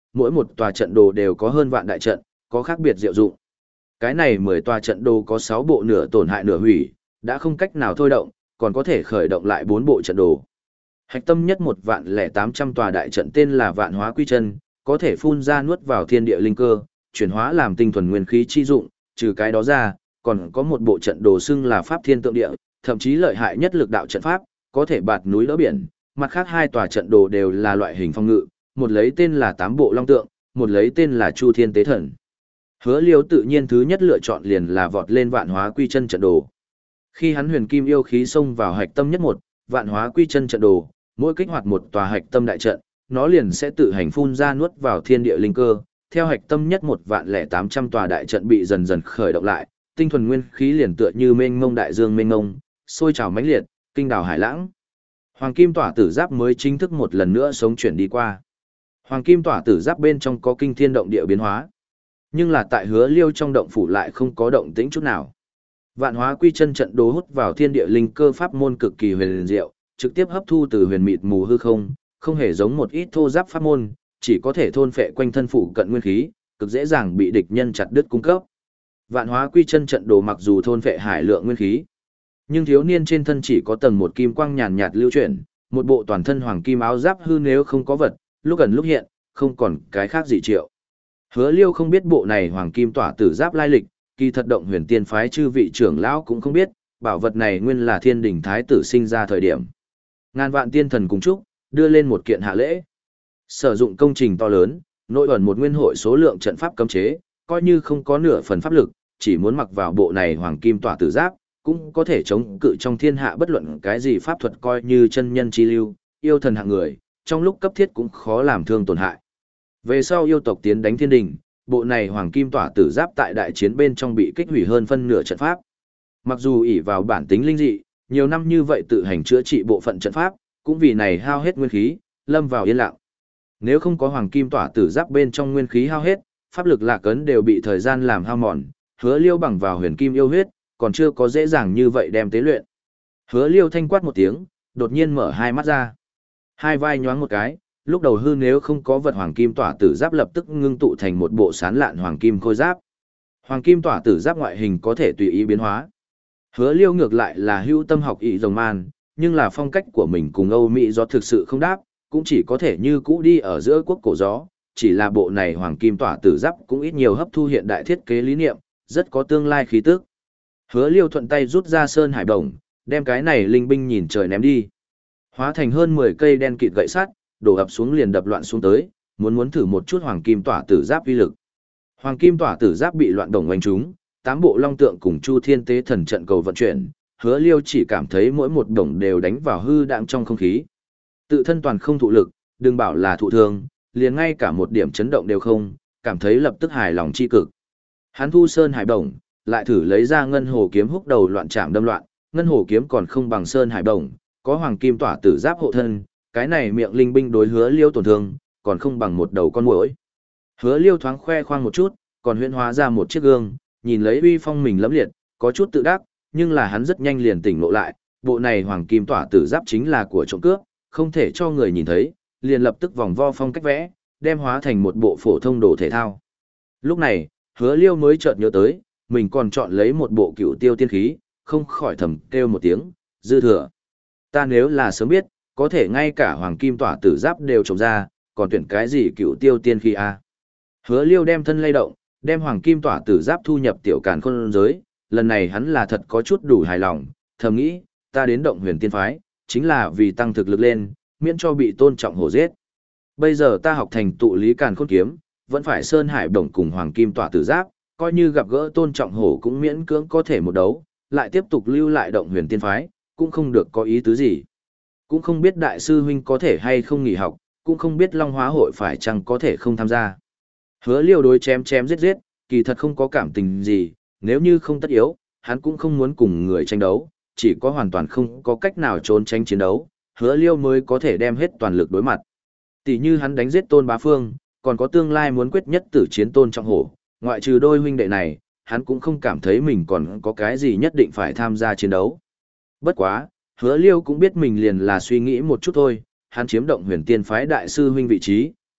S1: mỗi một tòa trận đồ đều có hơn vạn đại trận, có khác biệt diệu dụng. Cái này mười tòa trận đồ có sáu bộ nửa tổn hại nửa hủy, đã không cách nào thôi động, còn có thể khởi động lại bốn bộ trận đồ. Hạch tâm nhất một vạn lẻ tám trăm tòa đại trận tên là Vạn Hóa Quy Chân, có thể phun ra nuốt vào thiên địa linh cơ, chuyển hóa làm tinh thuần nguyên khí chi dụng, trừ cái đó ra, còn có một bộ trận đồ xưng là Pháp Thiên Tượng Địa, thậm chí lợi hại nhất lực đạo trận pháp, có thể bạt núi đỡ biển, mặt khác hai tòa trận đồ đều là loại hình phong ngự, một lấy tên là Tám Bộ Long Tượng, một lấy tên là Chu Thiên Tế Thần. Hứa Liêu tự nhiên thứ nhất lựa chọn liền là vọt lên Vạn Hóa Quy Chân trận đồ. Khi hắn huyền kim yêu khí xông vào hạch tâm nhất một, Vạn Hóa Quy Chân trận đồ, mỗi kích hoạt một tòa hạch tâm đại trận, nó liền sẽ tự hành phun ra nuốt vào thiên địa linh cơ, theo hạch tâm nhất một vạn lẻ tám trăm tòa đại trận bị dần dần khởi động lại, tinh thuần nguyên khí liền tựa như mênh mông đại dương mênh mông, sôi trào mãnh liệt, kinh đảo hải lãng. Hoàng kim tỏa tử giáp mới chính thức một lần nữa sống chuyển đi qua. Hoàng kim tỏa tử giáp bên trong có kinh thiên động địa biến hóa, nhưng là tại Hứa Liêu trong động phủ lại không có động tĩnh chút nào. Vạn Hóa Quy Chân trận đồ hút vào thiên địa linh cơ pháp môn cực kỳ huyền diệu, trực tiếp hấp thu từ huyền mịt mù hư không, không hề giống một ít thô giáp pháp môn, chỉ có thể thôn phệ quanh thân phủ cận nguyên khí, cực dễ dàng bị địch nhân chặt đứt cung cấp. Vạn Hóa Quy Chân trận đồ mặc dù thôn phệ hải lượng nguyên khí, nhưng thiếu niên trên thân chỉ có tầng một kim quang nhàn nhạt lưu chuyển, một bộ toàn thân hoàng kim áo giáp hư nếu không có vật, lúc gần lúc hiện, không còn cái khác gì triệu. Hứa Liêu không biết bộ này hoàng kim tỏa tử giáp lai lịch, kỳ thật động huyền tiên phái chư vị trưởng lão cũng không biết, bảo vật này nguyên là thiên đỉnh thái tử sinh ra thời điểm. Ngàn vạn tiên thần cùng chúc, đưa lên một kiện hạ lễ. Sử dụng công trình to lớn, nội ẩn một nguyên hội số lượng trận pháp cấm chế, coi như không có nửa phần pháp lực, chỉ muốn mặc vào bộ này hoàng kim tỏa tử giáp, cũng có thể chống cự trong thiên hạ bất luận cái gì pháp thuật coi như chân nhân chi lưu, yêu thần hạng người, trong lúc cấp thiết cũng khó làm thương tổn hại. Về sau yêu tộc tiến đánh thiên đình, bộ này hoàng kim tỏa tử giáp tại đại chiến bên trong bị kích hủy hơn phân nửa trận pháp. Mặc dù ỷ vào bản tính linh dị, nhiều năm như vậy tự hành chữa trị bộ phận trận pháp, cũng vì này hao hết nguyên khí, lâm vào yên lặng. Nếu không có hoàng kim tỏa tử giáp bên trong nguyên khí hao hết, pháp lực lạc ấn đều bị thời gian làm hao mòn, Hứa Liêu bằng vào huyền kim yêu huyết, còn chưa có dễ dàng như vậy đem tế luyện. Hứa Liêu thanh quát một tiếng, đột nhiên mở hai mắt ra. Hai vai nhoáng một cái, lúc đầu hư nếu không có vật hoàng kim tỏa tử giáp lập tức ngưng tụ thành một bộ sán lạn hoàng kim khôi giáp. Hoàng kim tỏa tử giáp ngoại hình có thể tùy ý biến hóa. Hứa Liêu ngược lại là hữu tâm học ý rồng man, nhưng là phong cách của mình cùng Âu Mỹ gió thực sự không đáp, cũng chỉ có thể như cũ đi ở giữa quốc cổ gió, chỉ là bộ này hoàng kim tỏa tử giáp cũng ít nhiều hấp thu hiện đại thiết kế lý niệm, rất có tương lai khí tức. Hứa Liêu thuận tay rút ra sơn hải đồng, đem cái này linh binh nhìn trời ném đi. Hóa thành hơn mười cây đen kịt gậy sắt, đổ ập xuống liền đập loạn xuống tới, muốn muốn thử một chút hoàng kim tỏa tử giáp uy lực. Hoàng kim tỏa tử giáp bị loạn đồng oanh trúng, tám bộ long tượng cùng Chu Thiên Tế Thần trận cầu vận chuyển, Hứa Liêu chỉ cảm thấy mỗi một đồng đều đánh vào hư đãng trong không khí. Tự thân toàn không thụ lực, đừng bảo là thụ thương, liền ngay cả một điểm chấn động đều không, cảm thấy lập tức hài lòng chi cực. Hắn thu sơn hải đồng, lại thử lấy ra ngân hồ kiếm húc đầu loạn chạm đâm loạn, ngân hồ kiếm còn không bằng sơn hải đồng, có hoàng kim tỏa tử giáp hộ thân, cái này miệng linh binh đối Hứa Liêu tổn thương, còn không bằng một đầu con muỗi. Hứa Liêu thoáng khoe khoang một chút, còn huyễn hóa ra một chiếc gương, nhìn lấy uy phong mình lẫm liệt, có chút tự đắc, nhưng là hắn rất nhanh liền tỉnh ngộ lại, bộ này hoàng kim tỏa tử giáp chính là của trộm cướp, không thể cho người nhìn thấy, liền lập tức vòng vo phong cách vẽ, đem hóa thành một bộ phổ thông đồ thể thao. Lúc này, Hứa Liêu mới chợt nhớ tới, mình còn chọn lấy một bộ cựu tiêu tiên khí, không khỏi thầm kêu một tiếng, dư thừa. Ta nếu là sớm biết, có thể ngay cả hoàng kim tỏa tử giáp đều trồng ra, còn tuyển cái gì cựu tiêu tiên khí à? Hứa Liêu đem thân lay động, đem hoàng kim tỏa tử giáp thu nhập tiểu càn khôn giới, lần này hắn là thật có chút đủ hài lòng, thầm nghĩ, ta đến động huyền tiên phái, chính là vì tăng thực lực lên, miễn cho bị tôn trọng hổ giết. Bây giờ ta học thành tụ lý càn khôn kiếm, vẫn phải sơn hải đồng cùng hoàng kim tỏa tử giáp, coi như gặp gỡ tôn trọng hổ cũng miễn cưỡng có thể một đấu, lại tiếp tục lưu lại động huyền tiên phái, cũng không được có ý tứ gì. Cũng không biết đại sư huynh có thể hay không nghỉ học, cũng không biết Long Hóa hội phải chăng có thể không tham gia. Hứa Liêu đối chém chém giết giết, kỳ thật không có cảm tình gì, nếu như không tất yếu, hắn cũng không muốn cùng người tranh đấu, chỉ có hoàn toàn không có cách nào trốn tránh chiến đấu, Hứa Liêu mới có thể đem hết toàn lực đối mặt. Tỷ như hắn đánh giết Tôn Bá Phương, còn có tương lai muốn quyết nhất tử chiến Tôn Trọng Hổ, ngoại trừ đôi huynh đệ này, hắn cũng không cảm thấy mình còn có cái gì nhất định phải tham gia chiến đấu. Bất quá, Hứa Liêu cũng biết mình liền là suy nghĩ một chút thôi, hắn chiếm động huyền tiên phái đại sư huynh vị trí,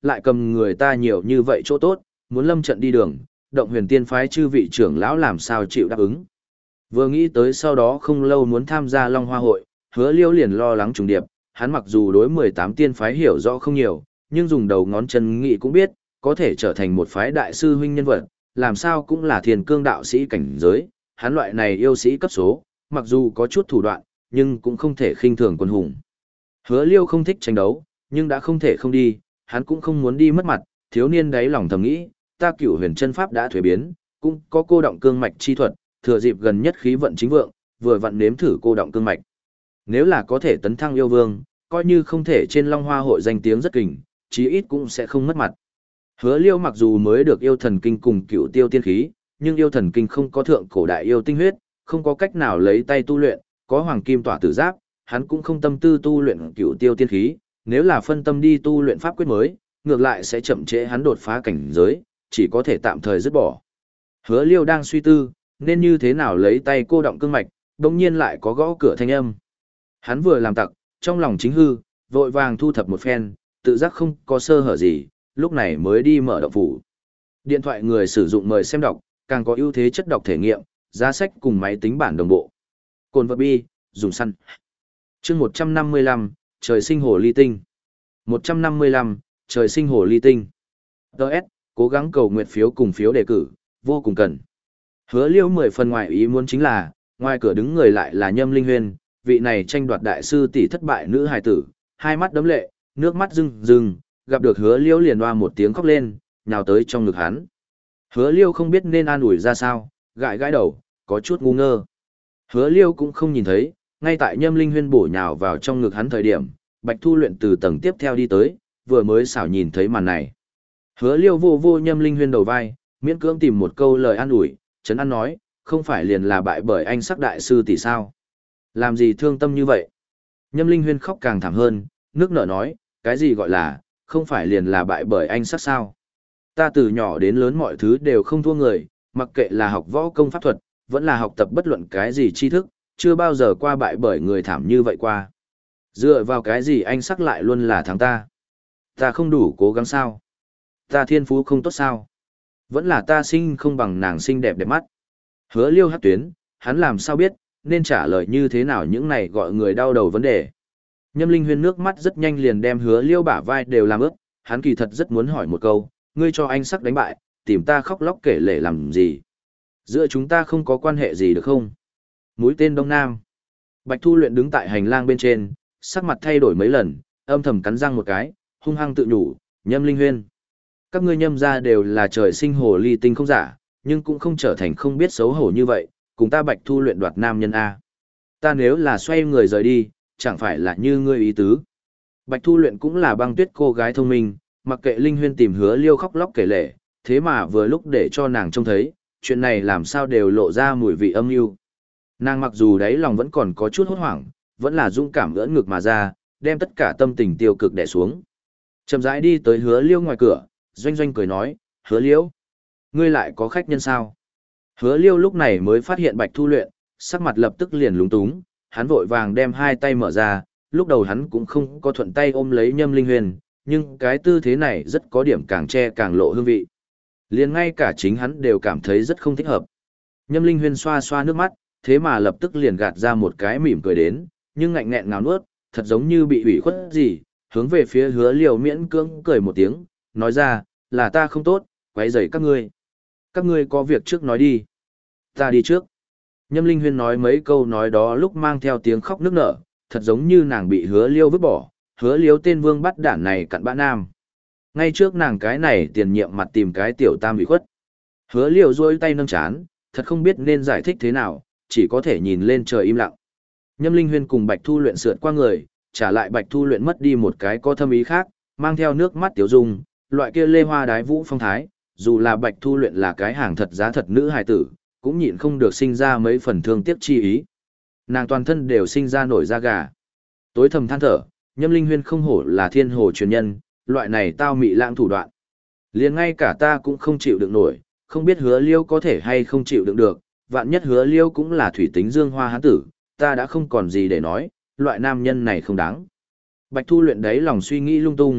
S1: lại cầm người ta nhiều như vậy chỗ tốt, muốn lâm trận đi đường, động huyền tiên phái chư vị trưởng lão làm sao chịu đáp ứng. Vừa nghĩ tới sau đó không lâu muốn tham gia Long Hoa hội, Hứa Liêu liền lo lắng trùng điệp, hắn mặc dù đối mười tám tiên phái hiểu rõ không nhiều, nhưng dùng đầu ngón chân nghĩ cũng biết, có thể trở thành một phái đại sư huynh nhân vật, làm sao cũng là thiên cương đạo sĩ cảnh giới, hắn loại này yêu sĩ cấp số, mặc dù có chút thủ đoạn, nhưng cũng không thể khinh thường quân hùng. Hứa Liêu không thích tranh đấu, nhưng đã không thể không đi, hắn cũng không muốn đi mất mặt, thiếu niên đáy lòng thầm nghĩ, ta Cửu Huyền chân pháp đã thuế biến, cũng có cô động cương mạch chi thuật, thừa dịp gần nhất khí vận chính vượng, vừa vặn nếm thử cô động cương mạch. Nếu là có thể tấn thăng yêu vương, coi như không thể trên Long Hoa hội danh tiếng rất kình, chí ít cũng sẽ không mất mặt. Hứa Liêu mặc dù mới được yêu thần kinh cùng Cửu Tiêu tiên khí, nhưng yêu thần kinh không có thượng cổ đại yêu tinh huyết, không có cách nào lấy tay tu luyện, có hoàng kim tỏa tử giáp, hắn cũng không tâm tư tu luyện Cửu Tiêu tiên khí, nếu là phân tâm đi tu luyện pháp quyết mới, ngược lại sẽ chậm trễ hắn đột phá cảnh giới, chỉ có thể tạm thời dứt bỏ. Hứa Liêu đang suy tư, nên như thế nào lấy tay cô động cương mạch, đột nhiên lại có gõ cửa thanh âm. Hắn vừa làm tặc, trong lòng chính hư, vội vàng thu thập một phen, tự giác không có sơ hở gì, lúc này mới đi mở động phủ. Điện thoại người sử dụng mời xem đọc, càng có ưu thế chất đọc thể nghiệm, giá sách cùng máy tính bản đồng bộ. Cồn vật bi, dùng săn. Chương một trăm năm mươi lăm, trời sinh hồ ly tinh. một trăm năm mươi lăm, trời sinh hồ ly tinh. đê ét, cố gắng cầu nguyện phiếu cùng phiếu đề cử, vô cùng cần. Hứa Liêu mười phần ngoài ý muốn chính là, ngoài cửa đứng người lại là Nhâm Linh Huyên, vị này tranh đoạt đại sư tỷ thất bại nữ hài tử, hai mắt đấm lệ, nước mắt rưng rưng, gặp được Hứa Liêu liền oa một tiếng khóc lên, nhào tới trong ngực hắn. Hứa Liêu không biết nên an ủi ra sao, gãi gãi đầu, có chút ngu ngơ. Hứa Liêu cũng không nhìn thấy, ngay tại Nhâm Linh Huyên bổ nhào vào trong ngực hắn thời điểm, Bạch Thu Luyện từ tầng tiếp theo đi tới, vừa mới xảo nhìn thấy màn này. Hứa Liêu vô vô Nhâm Linh Huyên đầu vai, miễn cưỡng tìm một câu lời an ủi, trấn an nói, không phải liền là bại bởi anh sắc đại sư tỷ sao? Làm gì thương tâm như vậy? Nhâm Linh Huyên khóc càng thảm hơn, nước nở nói, cái gì gọi là, không phải liền là bại bởi anh sắc sao? Ta từ nhỏ đến lớn mọi thứ đều không thua người, mặc kệ là học võ công pháp thuật, vẫn là học tập bất luận cái gì tri thức, chưa bao giờ qua bại bởi người thảm như vậy qua. Dựa vào cái gì anh sắc lại luôn là thắng ta? Ta không đủ cố gắng sao? Ta thiên phú không tốt sao? Vẫn là ta sinh không bằng nàng xinh đẹp đẹp mắt. Hứa Liêu hát tuyến, hắn làm sao biết, nên trả lời như thế nào những này gọi người đau đầu vấn đề. Nhâm Linh Huyên nước mắt rất nhanh liền đem Hứa Liêu bả vai đều làm ướt, hắn kỳ thật rất muốn hỏi một câu, ngươi cho anh sắc đánh bại, tìm ta khóc lóc kể lể làm gì? Giữa chúng ta không có quan hệ gì được không? Mũi tên Đông Nam. Bạch Thu Luyện đứng tại hành lang bên trên, sắc mặt thay đổi mấy lần, âm thầm cắn răng một cái, hung hăng tự nhủ, Nhâm Linh Huyên. Các ngươi Nhâm gia đều là trời sinh hồ ly tinh không giả, nhưng cũng không trở thành không biết xấu hổ như vậy, cùng ta Bạch Thu Luyện đoạt nam nhân A. Ta nếu là xoay người rời đi, chẳng phải là như ngươi ý tứ. Bạch Thu Luyện cũng là băng tuyết cô gái thông minh, mặc kệ Linh Huyên tìm Hứa Liêu khóc lóc kể lể, thế mà vừa lúc để cho nàng trông thấy, chuyện này làm sao đều lộ ra mùi vị âm mưu. Nàng mặc dù đáy lòng vẫn còn có chút hốt hoảng, vẫn là dũng cảm ưỡn ngực mà ra, đem tất cả tâm tình tiêu cực đè xuống. Chậm rãi đi tới Hứa Liêu ngoài cửa, Doanh Doanh cười nói, Hứa Liêu, ngươi lại có khách nhân sao? Hứa Liêu lúc này mới phát hiện Bạch Thu Luyện, sắc mặt lập tức liền lúng túng, hắn vội vàng đem hai tay mở ra, lúc đầu hắn cũng không có thuận tay ôm lấy Nhâm Linh Huyền, nhưng cái tư thế này rất có điểm càng che càng lộ hương vị. Liền ngay cả chính hắn đều cảm thấy rất không thích hợp. Nhâm Linh Huyền xoa xoa nước mắt, thế mà lập tức liền gạt ra một cái mỉm cười đến, nhưng ngạnh nghẹn ngào nuốt, thật giống như bị ủy khuất gì, hướng về phía Hứa Liêu miễn cưỡng cười một tiếng, nói ra, là ta không tốt, quấy rầy các ngươi. Các ngươi có việc trước nói đi. Ta đi trước. Nhâm Linh Huyên nói mấy câu nói đó lúc mang theo tiếng khóc nức nở, thật giống như nàng bị Hứa Liêu vứt bỏ, Hứa Liêu tên vương bắt đản này cặn bã nam. Ngay trước nàng cái này tiền nhiệm mặt tìm cái tiểu tam bị khuất. Hứa Liêu duỗi tay nâng chán, thật không biết nên giải thích thế nào, chỉ có thể nhìn lên trời im lặng. Nhâm Linh Huyên cùng Bạch Thu Luyện sượt qua người, trả lại Bạch Thu Luyện mất đi một cái có thâm ý khác, mang theo nước mắt tiểu dung, loại kia lê hoa đái vũ phong thái, dù là Bạch Thu Luyện là cái hàng thật giá thật nữ hài tử, cũng nhịn không được sinh ra mấy phần thương tiếc chi ý. Nàng toàn thân đều sinh ra nổi da gà. Tối thầm than thở, Nhâm Linh Huyên không hổ là thiên hồ truyền nhân, loại này tao mị lãng thủ đoạn. Liền ngay cả ta cũng không chịu đựng nổi, không biết Hứa Liêu có thể hay không chịu đựng được, vạn nhất Hứa Liêu cũng là thủy tính dương hoa hán tử, ta đã không còn gì để nói, loại nam nhân này không đáng. Bạch Thu Luyện đấy lòng suy nghĩ lung tung,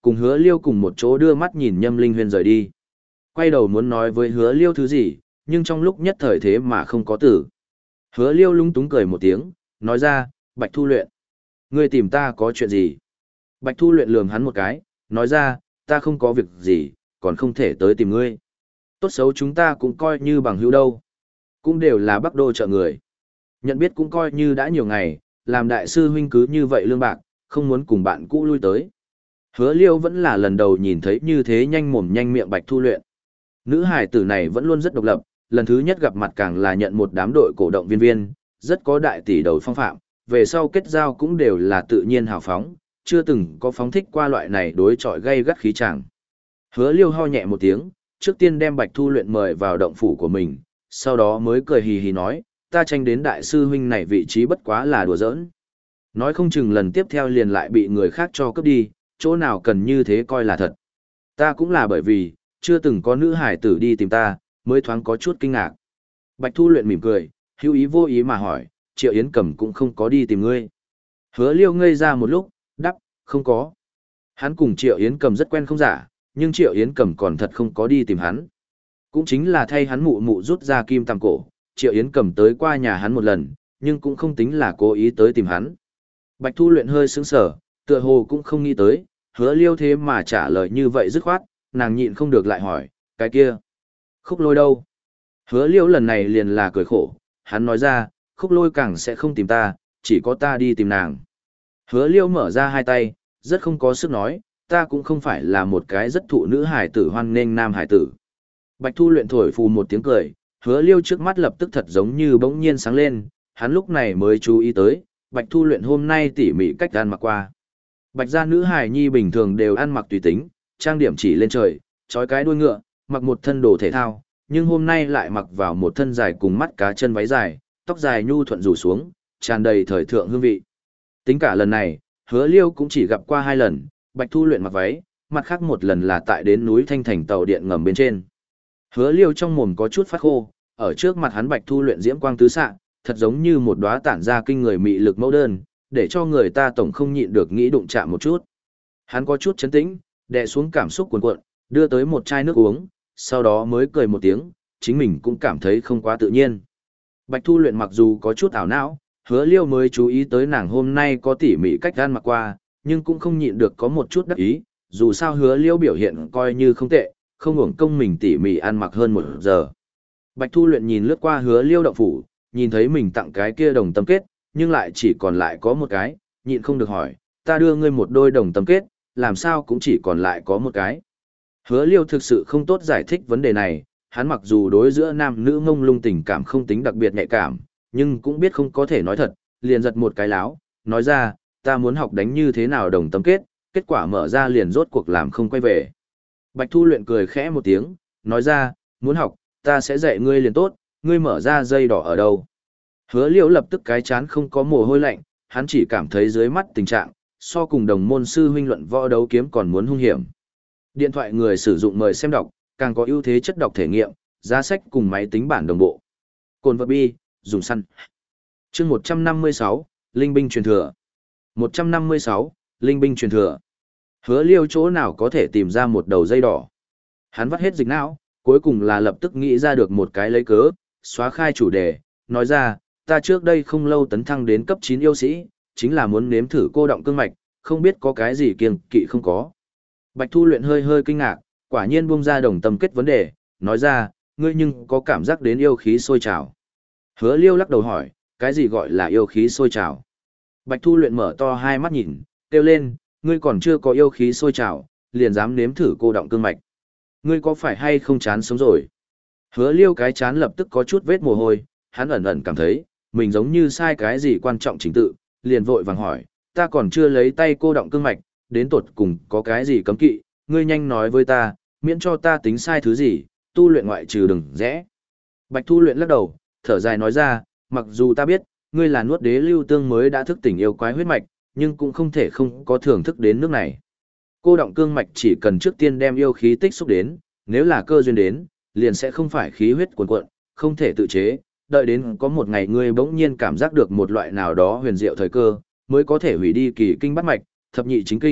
S1: cùng hứa liêu cùng một chỗ đưa mắt nhìn Nhâm Linh Huyên rời đi. Quay đầu muốn nói với hứa liêu thứ gì, nhưng trong lúc nhất thời thế mà không có tử. Hứa liêu lung túng cười một tiếng, nói ra, Bạch Thu Luyện. Ngươi tìm ta có chuyện gì? Bạch Thu Luyện lườm hắn một cái, nói ra, ta không có việc gì, còn không thể tới tìm ngươi. Tốt xấu chúng ta cũng coi như bằng hữu đâu. Cũng đều là Bắc Đô chợ người. Nhận biết cũng coi như đã nhiều ngày, làm đại sư huynh cứ như vậy lương bạc, không muốn cùng bạn cũ lui tới. Hứa liêu vẫn là lần đầu nhìn thấy như thế nhanh mồm nhanh miệng Bạch Thu Luyện. Nữ hải tử này vẫn luôn rất độc lập, lần thứ nhất gặp mặt càng là nhận một đám đội cổ động viên viên, rất có đại tỷ đầu phong phạm, về sau kết giao cũng đều là tự nhiên hào phóng, chưa từng có phóng thích qua loại này đối chọi gây gắt khí chàng. Hứa liêu ho nhẹ một tiếng, trước tiên đem Bạch Thu Luyện mời vào động phủ của mình, sau đó mới cười hì hì nói, ta tranh đến đại sư huynh này vị trí bất quá là đùa giỡn. Nói không chừng lần tiếp theo liền lại bị người khác cho cướp đi, chỗ nào cần như thế coi là thật. Ta cũng là bởi vì, chưa từng có nữ hải tử đi tìm ta, mới thoáng có chút kinh ngạc. Bạch Thu Luyện mỉm cười, hữu ý vô ý mà hỏi, Triệu Yến Cầm cũng không có đi tìm ngươi. Hứa liêu ngây ra một lúc, đắp, không có. Hắn cùng Triệu Yến Cầm rất quen không giả, nhưng Triệu Yến Cầm còn thật không có đi tìm hắn. Cũng chính là thay hắn mụ mụ rút ra kim tằm cổ, Triệu Yến Cầm tới qua nhà hắn một lần, nhưng cũng không tính là cố ý tới tìm hắn. Bạch Thu Luyện hơi sững sờ, tựa hồ cũng không nghĩ tới, hứa liêu thế mà trả lời như vậy dứt khoát, nàng nhịn không được lại hỏi, cái kia, Khúc Lôi đâu? Hứa liêu lần này liền là cười khổ, hắn nói ra, Khúc Lôi càng sẽ không tìm ta, chỉ có ta đi tìm nàng. Hứa liêu mở ra hai tay, rất không có sức nói, ta cũng không phải là một cái rất thụ nữ hải tử hoan nghênh nam hải tử. Bạch Thu Luyện thổi phù một tiếng cười, hứa liêu trước mắt lập tức thật giống như bỗng nhiên sáng lên, hắn lúc này mới chú ý tới, Bạch Thu Luyện hôm nay tỉ mỉ cách ăn mặc qua. Bạch gia nữ hài nhi bình thường đều ăn mặc tùy tính, trang điểm chỉ lên trời, trói cái đuôi ngựa, mặc một thân đồ thể thao, nhưng hôm nay lại mặc vào một thân dài cùng mắt cá chân váy dài, tóc dài nhu thuận rủ xuống, tràn đầy thời thượng hương vị. Tính cả lần này, hứa liêu cũng chỉ gặp qua hai lần, Bạch Thu Luyện mặc váy, mặt khác một lần là tại đến núi Thanh Thành tàu điện ngầm bên trên. Hứa liêu trong mồm có chút phát khô, ở trước mặt hắn Bạch Thu Luyện diễm quang tứ xạ, thật giống như một đóa tản ra kinh người mị lực mẫu đơn, để cho người ta tổng không nhịn được nghĩ đụng chạm một chút. Hắn có chút chấn tĩnh, đè xuống cảm xúc cuồn cuộn, đưa tới một chai nước uống, sau đó mới cười một tiếng, chính mình cũng cảm thấy không quá tự nhiên. Bạch Thu Luyện mặc dù có chút ảo não, hứa liêu mới chú ý tới nàng hôm nay có tỉ mỉ cách ăn mặc qua, nhưng cũng không nhịn được có một chút đắc ý, dù sao hứa liêu biểu hiện coi như không tệ, không uổng công mình tỉ mỉ ăn mặc hơn một giờ. Bạch Thu Luyện nhìn lướt qua hứa liêu động phủ, nhìn thấy mình tặng cái kia đồng tâm kết, nhưng lại chỉ còn lại có một cái, nhịn không được hỏi, ta đưa ngươi một đôi đồng tâm kết, làm sao cũng chỉ còn lại có một cái. Hứa liêu thực sự không tốt giải thích vấn đề này, hắn mặc dù đối giữa nam nữ ngông lung tình cảm không tính đặc biệt nhạy cảm, nhưng cũng biết không có thể nói thật, liền giật một cái láo, nói ra, ta muốn học đánh như thế nào đồng tâm kết, kết quả mở ra liền rốt cuộc làm không quay về. Bạch Thu Luyện cười khẽ một tiếng, nói ra, muốn học, ta sẽ dạy ngươi liền tốt, ngươi mở ra dây đỏ ở đâu. Hứa liễu lập tức cái chán không có mồ hôi lạnh, hắn chỉ cảm thấy dưới mắt tình trạng, so cùng đồng môn sư huynh luận võ đấu kiếm còn muốn hung hiểm. Điện thoại người sử dụng mời xem đọc, càng có ưu thế chất đọc thể nghiệm, giá sách cùng máy tính bản đồng bộ. Cồn vật bi, dùng săn. Chương một trăm năm mươi sáu, Linh binh truyền thừa. một trăm năm mươi sáu, Linh binh truyền thừa. Hứa liêu chỗ nào có thể tìm ra một đầu dây đỏ. Hắn vắt hết dịch não, cuối cùng là lập tức nghĩ ra được một cái lấy cớ, xóa khai chủ đề, nói ra, ta trước đây không lâu tấn thăng đến cấp chín yêu sĩ, chính là muốn nếm thử cô động cương mạch, không biết có cái gì kiêng kỵ không có. Bạch Thu Luyện hơi hơi kinh ngạc, quả nhiên buông ra đồng tâm kết vấn đề, nói ra, ngươi nhưng có cảm giác đến yêu khí sôi trào. Hứa liêu lắc đầu hỏi, cái gì gọi là yêu khí sôi trào? Bạch Thu Luyện mở to hai mắt nhìn, kêu lên, ngươi còn chưa có yêu khí sôi trào, liền dám nếm thử cô động cương mạch. Ngươi có phải hay không chán sống rồi? Hứa liêu cái chán lập tức có chút vết mồ hôi, hắn ẩn ẩn cảm thấy, mình giống như sai cái gì quan trọng chính tự, liền vội vàng hỏi, ta còn chưa lấy tay cô động cương mạch, đến tột cùng có cái gì cấm kỵ, ngươi nhanh nói với ta, miễn cho ta tính sai thứ gì, tu luyện ngoại trừ đừng rẽ. Bạch Thu Luyện lắc đầu, thở dài nói ra, mặc dù ta biết, ngươi là nuốt đế lưu tương mới đã thức tỉnh yêu quái huyết mạch, nhưng cũng không thể không có thưởng thức đến nước này. Cô động cương mạch chỉ cần trước tiên đem yêu khí tích xúc đến, nếu là cơ duyên đến, liền sẽ không phải khí huyết cuồn cuộn, không thể tự chế, đợi đến có một ngày ngươi bỗng nhiên cảm giác được một loại nào đó huyền diệu thời cơ, mới có thể hủy đi kỳ kinh bắt mạch, thập nhị chính kinh,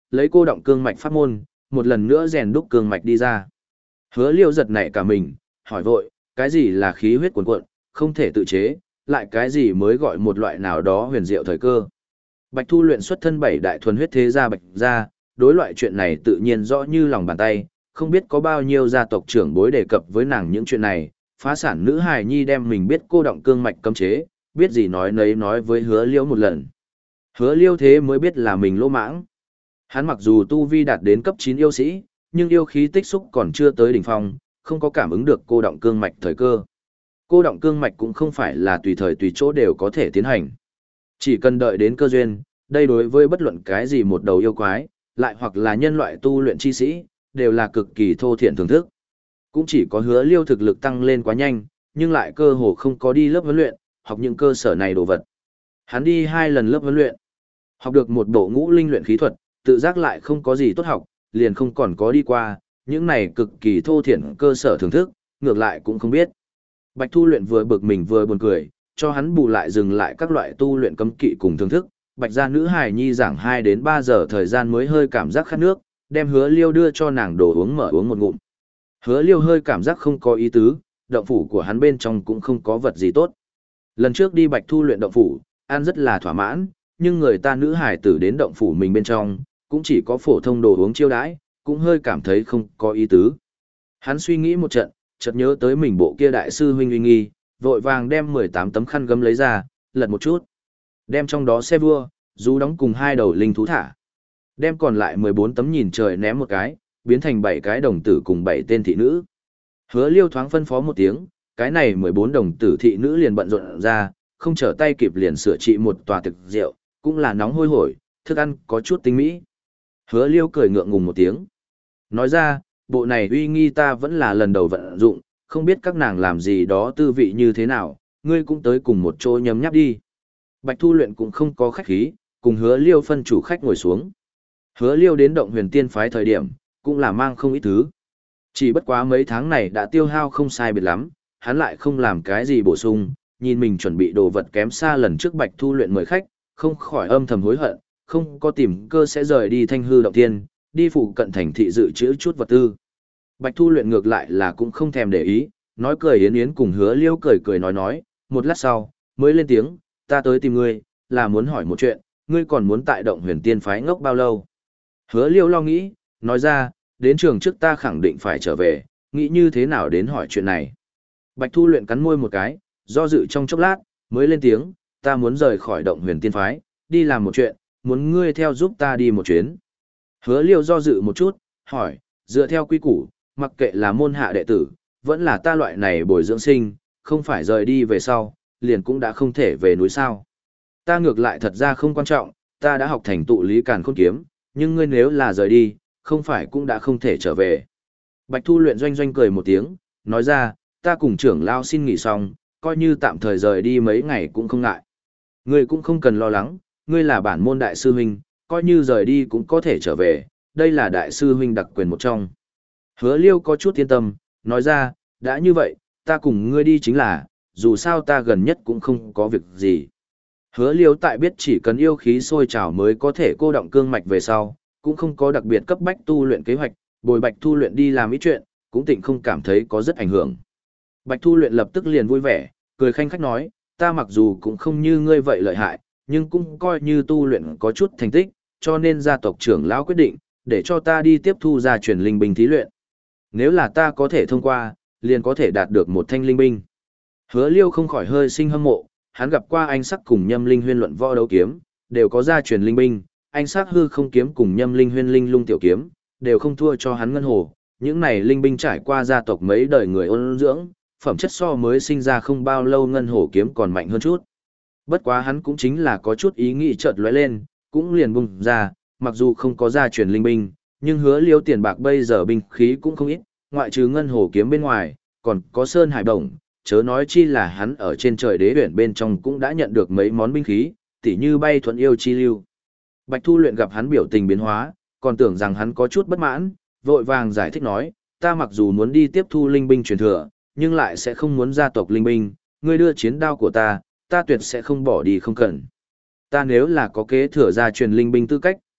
S1: lấy cô động cương mạch pháp môn, một lần nữa rèn đúc cương mạch đi ra. Hứa Liêu giật nảy cả mình, hỏi vội, cái gì là khí huyết cuồn cuộn, không thể tự chế, lại cái gì mới gọi một loại nào đó huyền diệu thời cơ. Bạch Thu luyện xuất thân bảy đại thuần huyết thế gia Bạch gia, đối loại chuyện này tự nhiên rõ như lòng bàn tay, không biết có bao nhiêu gia tộc trưởng bối đề cập với nàng những chuyện này, phá sản nữ hài nhi đem mình biết cô động cương mạch cấm chế, biết gì nói nấy nói với Hứa Liêu một lần. Hứa Liêu thế mới biết là mình lỗ mãng. Hắn mặc dù tu vi đạt đến cấp chín yêu sĩ, nhưng yêu khí tích xúc còn chưa tới đỉnh phong, không có cảm ứng được cô động cương mạch thời cơ. Cô động cương mạch cũng không phải là tùy thời tùy chỗ đều có thể tiến hành. Chỉ cần đợi đến cơ duyên, đây đối với bất luận cái gì một đầu yêu quái, lại hoặc là nhân loại tu luyện chi sĩ, đều là cực kỳ thô thiện thưởng thức. Cũng chỉ có Hứa Liêu thực lực tăng lên quá nhanh, nhưng lại cơ hồ không có đi lớp huấn luyện, học những cơ sở này đồ vật. Hắn đi hai lần lớp huấn luyện, học được một bộ ngũ linh luyện khí thuật, tự giác lại không có gì tốt học, liền không còn có đi qua, những này cực kỳ thô thiển cơ sở thưởng thức, ngược lại cũng không biết. Bạch Thu luyện vừa bực mình vừa buồn cười, cho hắn bù lại dừng lại các loại tu luyện cấm kỵ cùng thưởng thức. Bạch gia nữ hài nhi giảng hai đến ba giờ thời gian mới hơi cảm giác khát nước, đem Hứa Liêu đưa cho nàng đồ uống mở uống một ngụm. Hứa Liêu hơi cảm giác không có ý tứ, động phủ của hắn bên trong cũng không có vật gì tốt. Lần trước đi Bạch Thu luyện động phủ, ăn rất là thỏa mãn, nhưng người ta nữ hài tử đến động phủ mình bên trong, cũng chỉ có phổ thông đồ uống chiêu đãi, cũng hơi cảm thấy không có ý tứ. Hắn suy nghĩ một trận, chợt nhớ tới mình bộ kia đại sư huynh uy nghi, vội vàng đem mười tám tấm khăn gấm lấy ra, lật một chút. Đem trong đó xe vua, rú đóng cùng hai đầu linh thú thả. Đem còn lại mười bốn tấm nhìn trời ném một cái, biến thành bảy cái đồng tử cùng bảy tên thị nữ. Hứa Liêu thoáng phân phó một tiếng, cái này mười bốn đồng tử thị nữ liền bận rộn ra, không trở tay kịp liền sửa trị một tòa thực rượu, cũng là nóng hôi hổi, thức ăn có chút tinh mỹ. Hứa Liêu cười ngượng ngùng một tiếng. Nói ra, bộ này uy nghi ta vẫn là lần đầu vận dụng, không biết các nàng làm gì đó tư vị như thế nào, ngươi cũng tới cùng một chỗ nhấm nháp đi. Bạch Thu luyện cũng không có khách khí, cùng Hứa Liêu phân chủ khách ngồi xuống. Hứa Liêu đến động huyền tiên phái thời điểm, cũng là mang không ít thứ. Chỉ bất quá mấy tháng này đã tiêu hao không sai biệt lắm, hắn lại không làm cái gì bổ sung, nhìn mình chuẩn bị đồ vật kém xa lần trước Bạch Thu luyện mời khách, không khỏi âm thầm hối hận, không có tìm cơ sẽ rời đi Thanh Hư động tiên, đi phụ cận thành thị dự trữ chút vật tư. Bạch Thu luyện ngược lại là cũng không thèm để ý, nói cười yến yến cùng Hứa Liêu cười cười nói nói, một lát sau, mới lên tiếng, ta tới tìm ngươi, là muốn hỏi một chuyện, ngươi còn muốn tại động huyền tiên phái ngốc bao lâu? Hứa Liêu lo nghĩ, nói ra, đến trường trước ta khẳng định phải trở về, nghĩ như thế nào đến hỏi chuyện này. Bạch Thu luyện cắn môi một cái, do dự trong chốc lát, mới lên tiếng, ta muốn rời khỏi động huyền tiên phái, đi làm một chuyện, muốn ngươi theo giúp ta đi một chuyến. Hứa Liêu do dự một chút, hỏi, dựa theo quy củ, mặc kệ là môn hạ đệ tử, vẫn là ta loại này bồi dưỡng sinh, không phải rời đi về sau, liền cũng đã không thể về núi sao. Ta ngược lại thật ra không quan trọng, ta đã học thành tụ lý càn khôn kiếm, nhưng ngươi nếu là rời đi, không phải cũng đã không thể trở về. Bạch Thu luyện doanh doanh cười một tiếng, nói ra, ta cùng trưởng lao xin nghỉ xong, coi như tạm thời rời đi mấy ngày cũng không ngại. Ngươi cũng không cần lo lắng, ngươi là bản môn đại sư huynh, coi như rời đi cũng có thể trở về, đây là đại sư huynh đặc quyền một trong. Hứa Liêu có chút yên tâm, nói ra, đã như vậy, ta cùng ngươi đi chính là, dù sao ta gần nhất cũng không có việc gì. Hứa Liêu tại biết chỉ cần yêu khí sôi trào mới có thể cô động cương mạch về sau, cũng không có đặc biệt cấp bách tu luyện kế hoạch, bồi Bạch Thu luyện đi làm ít chuyện, cũng tịnh không cảm thấy có rất ảnh hưởng. Bạch Thu luyện lập tức liền vui vẻ, cười khanh khách nói, ta mặc dù cũng không như ngươi vậy lợi hại, nhưng cũng coi như tu luyện có chút thành tích, cho nên gia tộc trưởng lão quyết định, để cho ta đi tiếp thu gia truyền linh binh thí luyện. Nếu là ta có thể thông qua, liền có thể đạt được một thanh linh binh. Hứa Liêu không khỏi hơi sinh hâm mộ, hắn gặp qua anh sắc cùng Nhâm Linh Huyên luận võ đấu kiếm, đều có gia truyền linh binh, anh sắc hư không kiếm cùng Nhâm Linh Huyên linh lung tiểu kiếm, đều không thua cho hắn ngân hồ. Những này linh binh trải qua gia tộc mấy đời người ôn dưỡng, phẩm chất so mới sinh ra không bao lâu ngân hồ kiếm còn mạnh hơn chút. Bất quá hắn cũng chính là có chút ý nghĩ chợt lóe lên, cũng liền bung ra, mặc dù không có gia truyền linh binh, nhưng Hứa Liêu tiền bạc bây giờ binh khí cũng không ít, ngoại trừ ngân hồ kiếm bên ngoài, còn có sơn hải đồng, chớ nói chi là hắn ở trên trời đế huyền bên trong cũng đã nhận được mấy món binh khí, tỉ như bay thuận yêu chi lưu. Bạch Thu luyện gặp hắn biểu tình biến hóa, còn tưởng rằng hắn có chút bất mãn, vội vàng giải thích nói, ta mặc dù muốn đi tiếp thu linh binh truyền thừa, nhưng lại sẽ không muốn gia tộc linh binh, ngươi đưa chiến đao của ta, ta tuyệt sẽ không bỏ đi không cần. Ta nếu là có kế thừa gia truyền linh binh tư cách,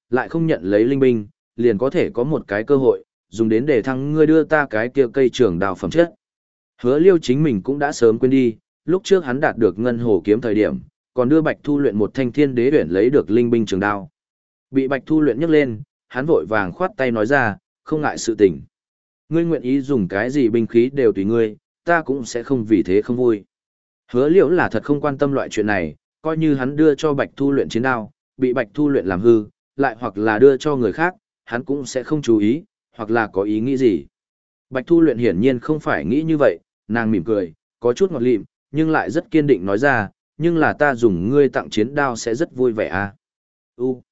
S1: lại không nhận lấy linh binh, liền có thể có một cái cơ hội, dùng đến để thăng ngươi đưa ta cái kia cây trường đào phẩm chất. Hứa Liêu chính mình cũng đã sớm quên đi, lúc trước hắn đạt được ngân hồ kiếm thời điểm, còn đưa Bạch Thu luyện một thanh thiên đế tuyển lấy được linh binh trường đao. Bị Bạch Thu luyện nhấc lên, hắn vội vàng khoát tay nói ra, không ngại sự tình. Ngươi nguyện ý dùng cái gì binh khí đều tùy ngươi, ta cũng sẽ không vì thế không vui. Hứa Liễu là thật không quan tâm loại chuyện này, coi như hắn đưa cho Bạch Thu luyện chiến đao, bị Bạch Thu luyện làm hư, lại hoặc là đưa cho người khác, hắn cũng sẽ không chú ý, hoặc là có ý nghĩ gì. Bạch Thu luyện hiển nhiên không phải nghĩ như vậy, nàng mỉm cười, có chút ngọt lịm, nhưng lại rất kiên định nói ra, nhưng là ta dùng ngươi tặng chiến đao sẽ rất vui vẻ à. U.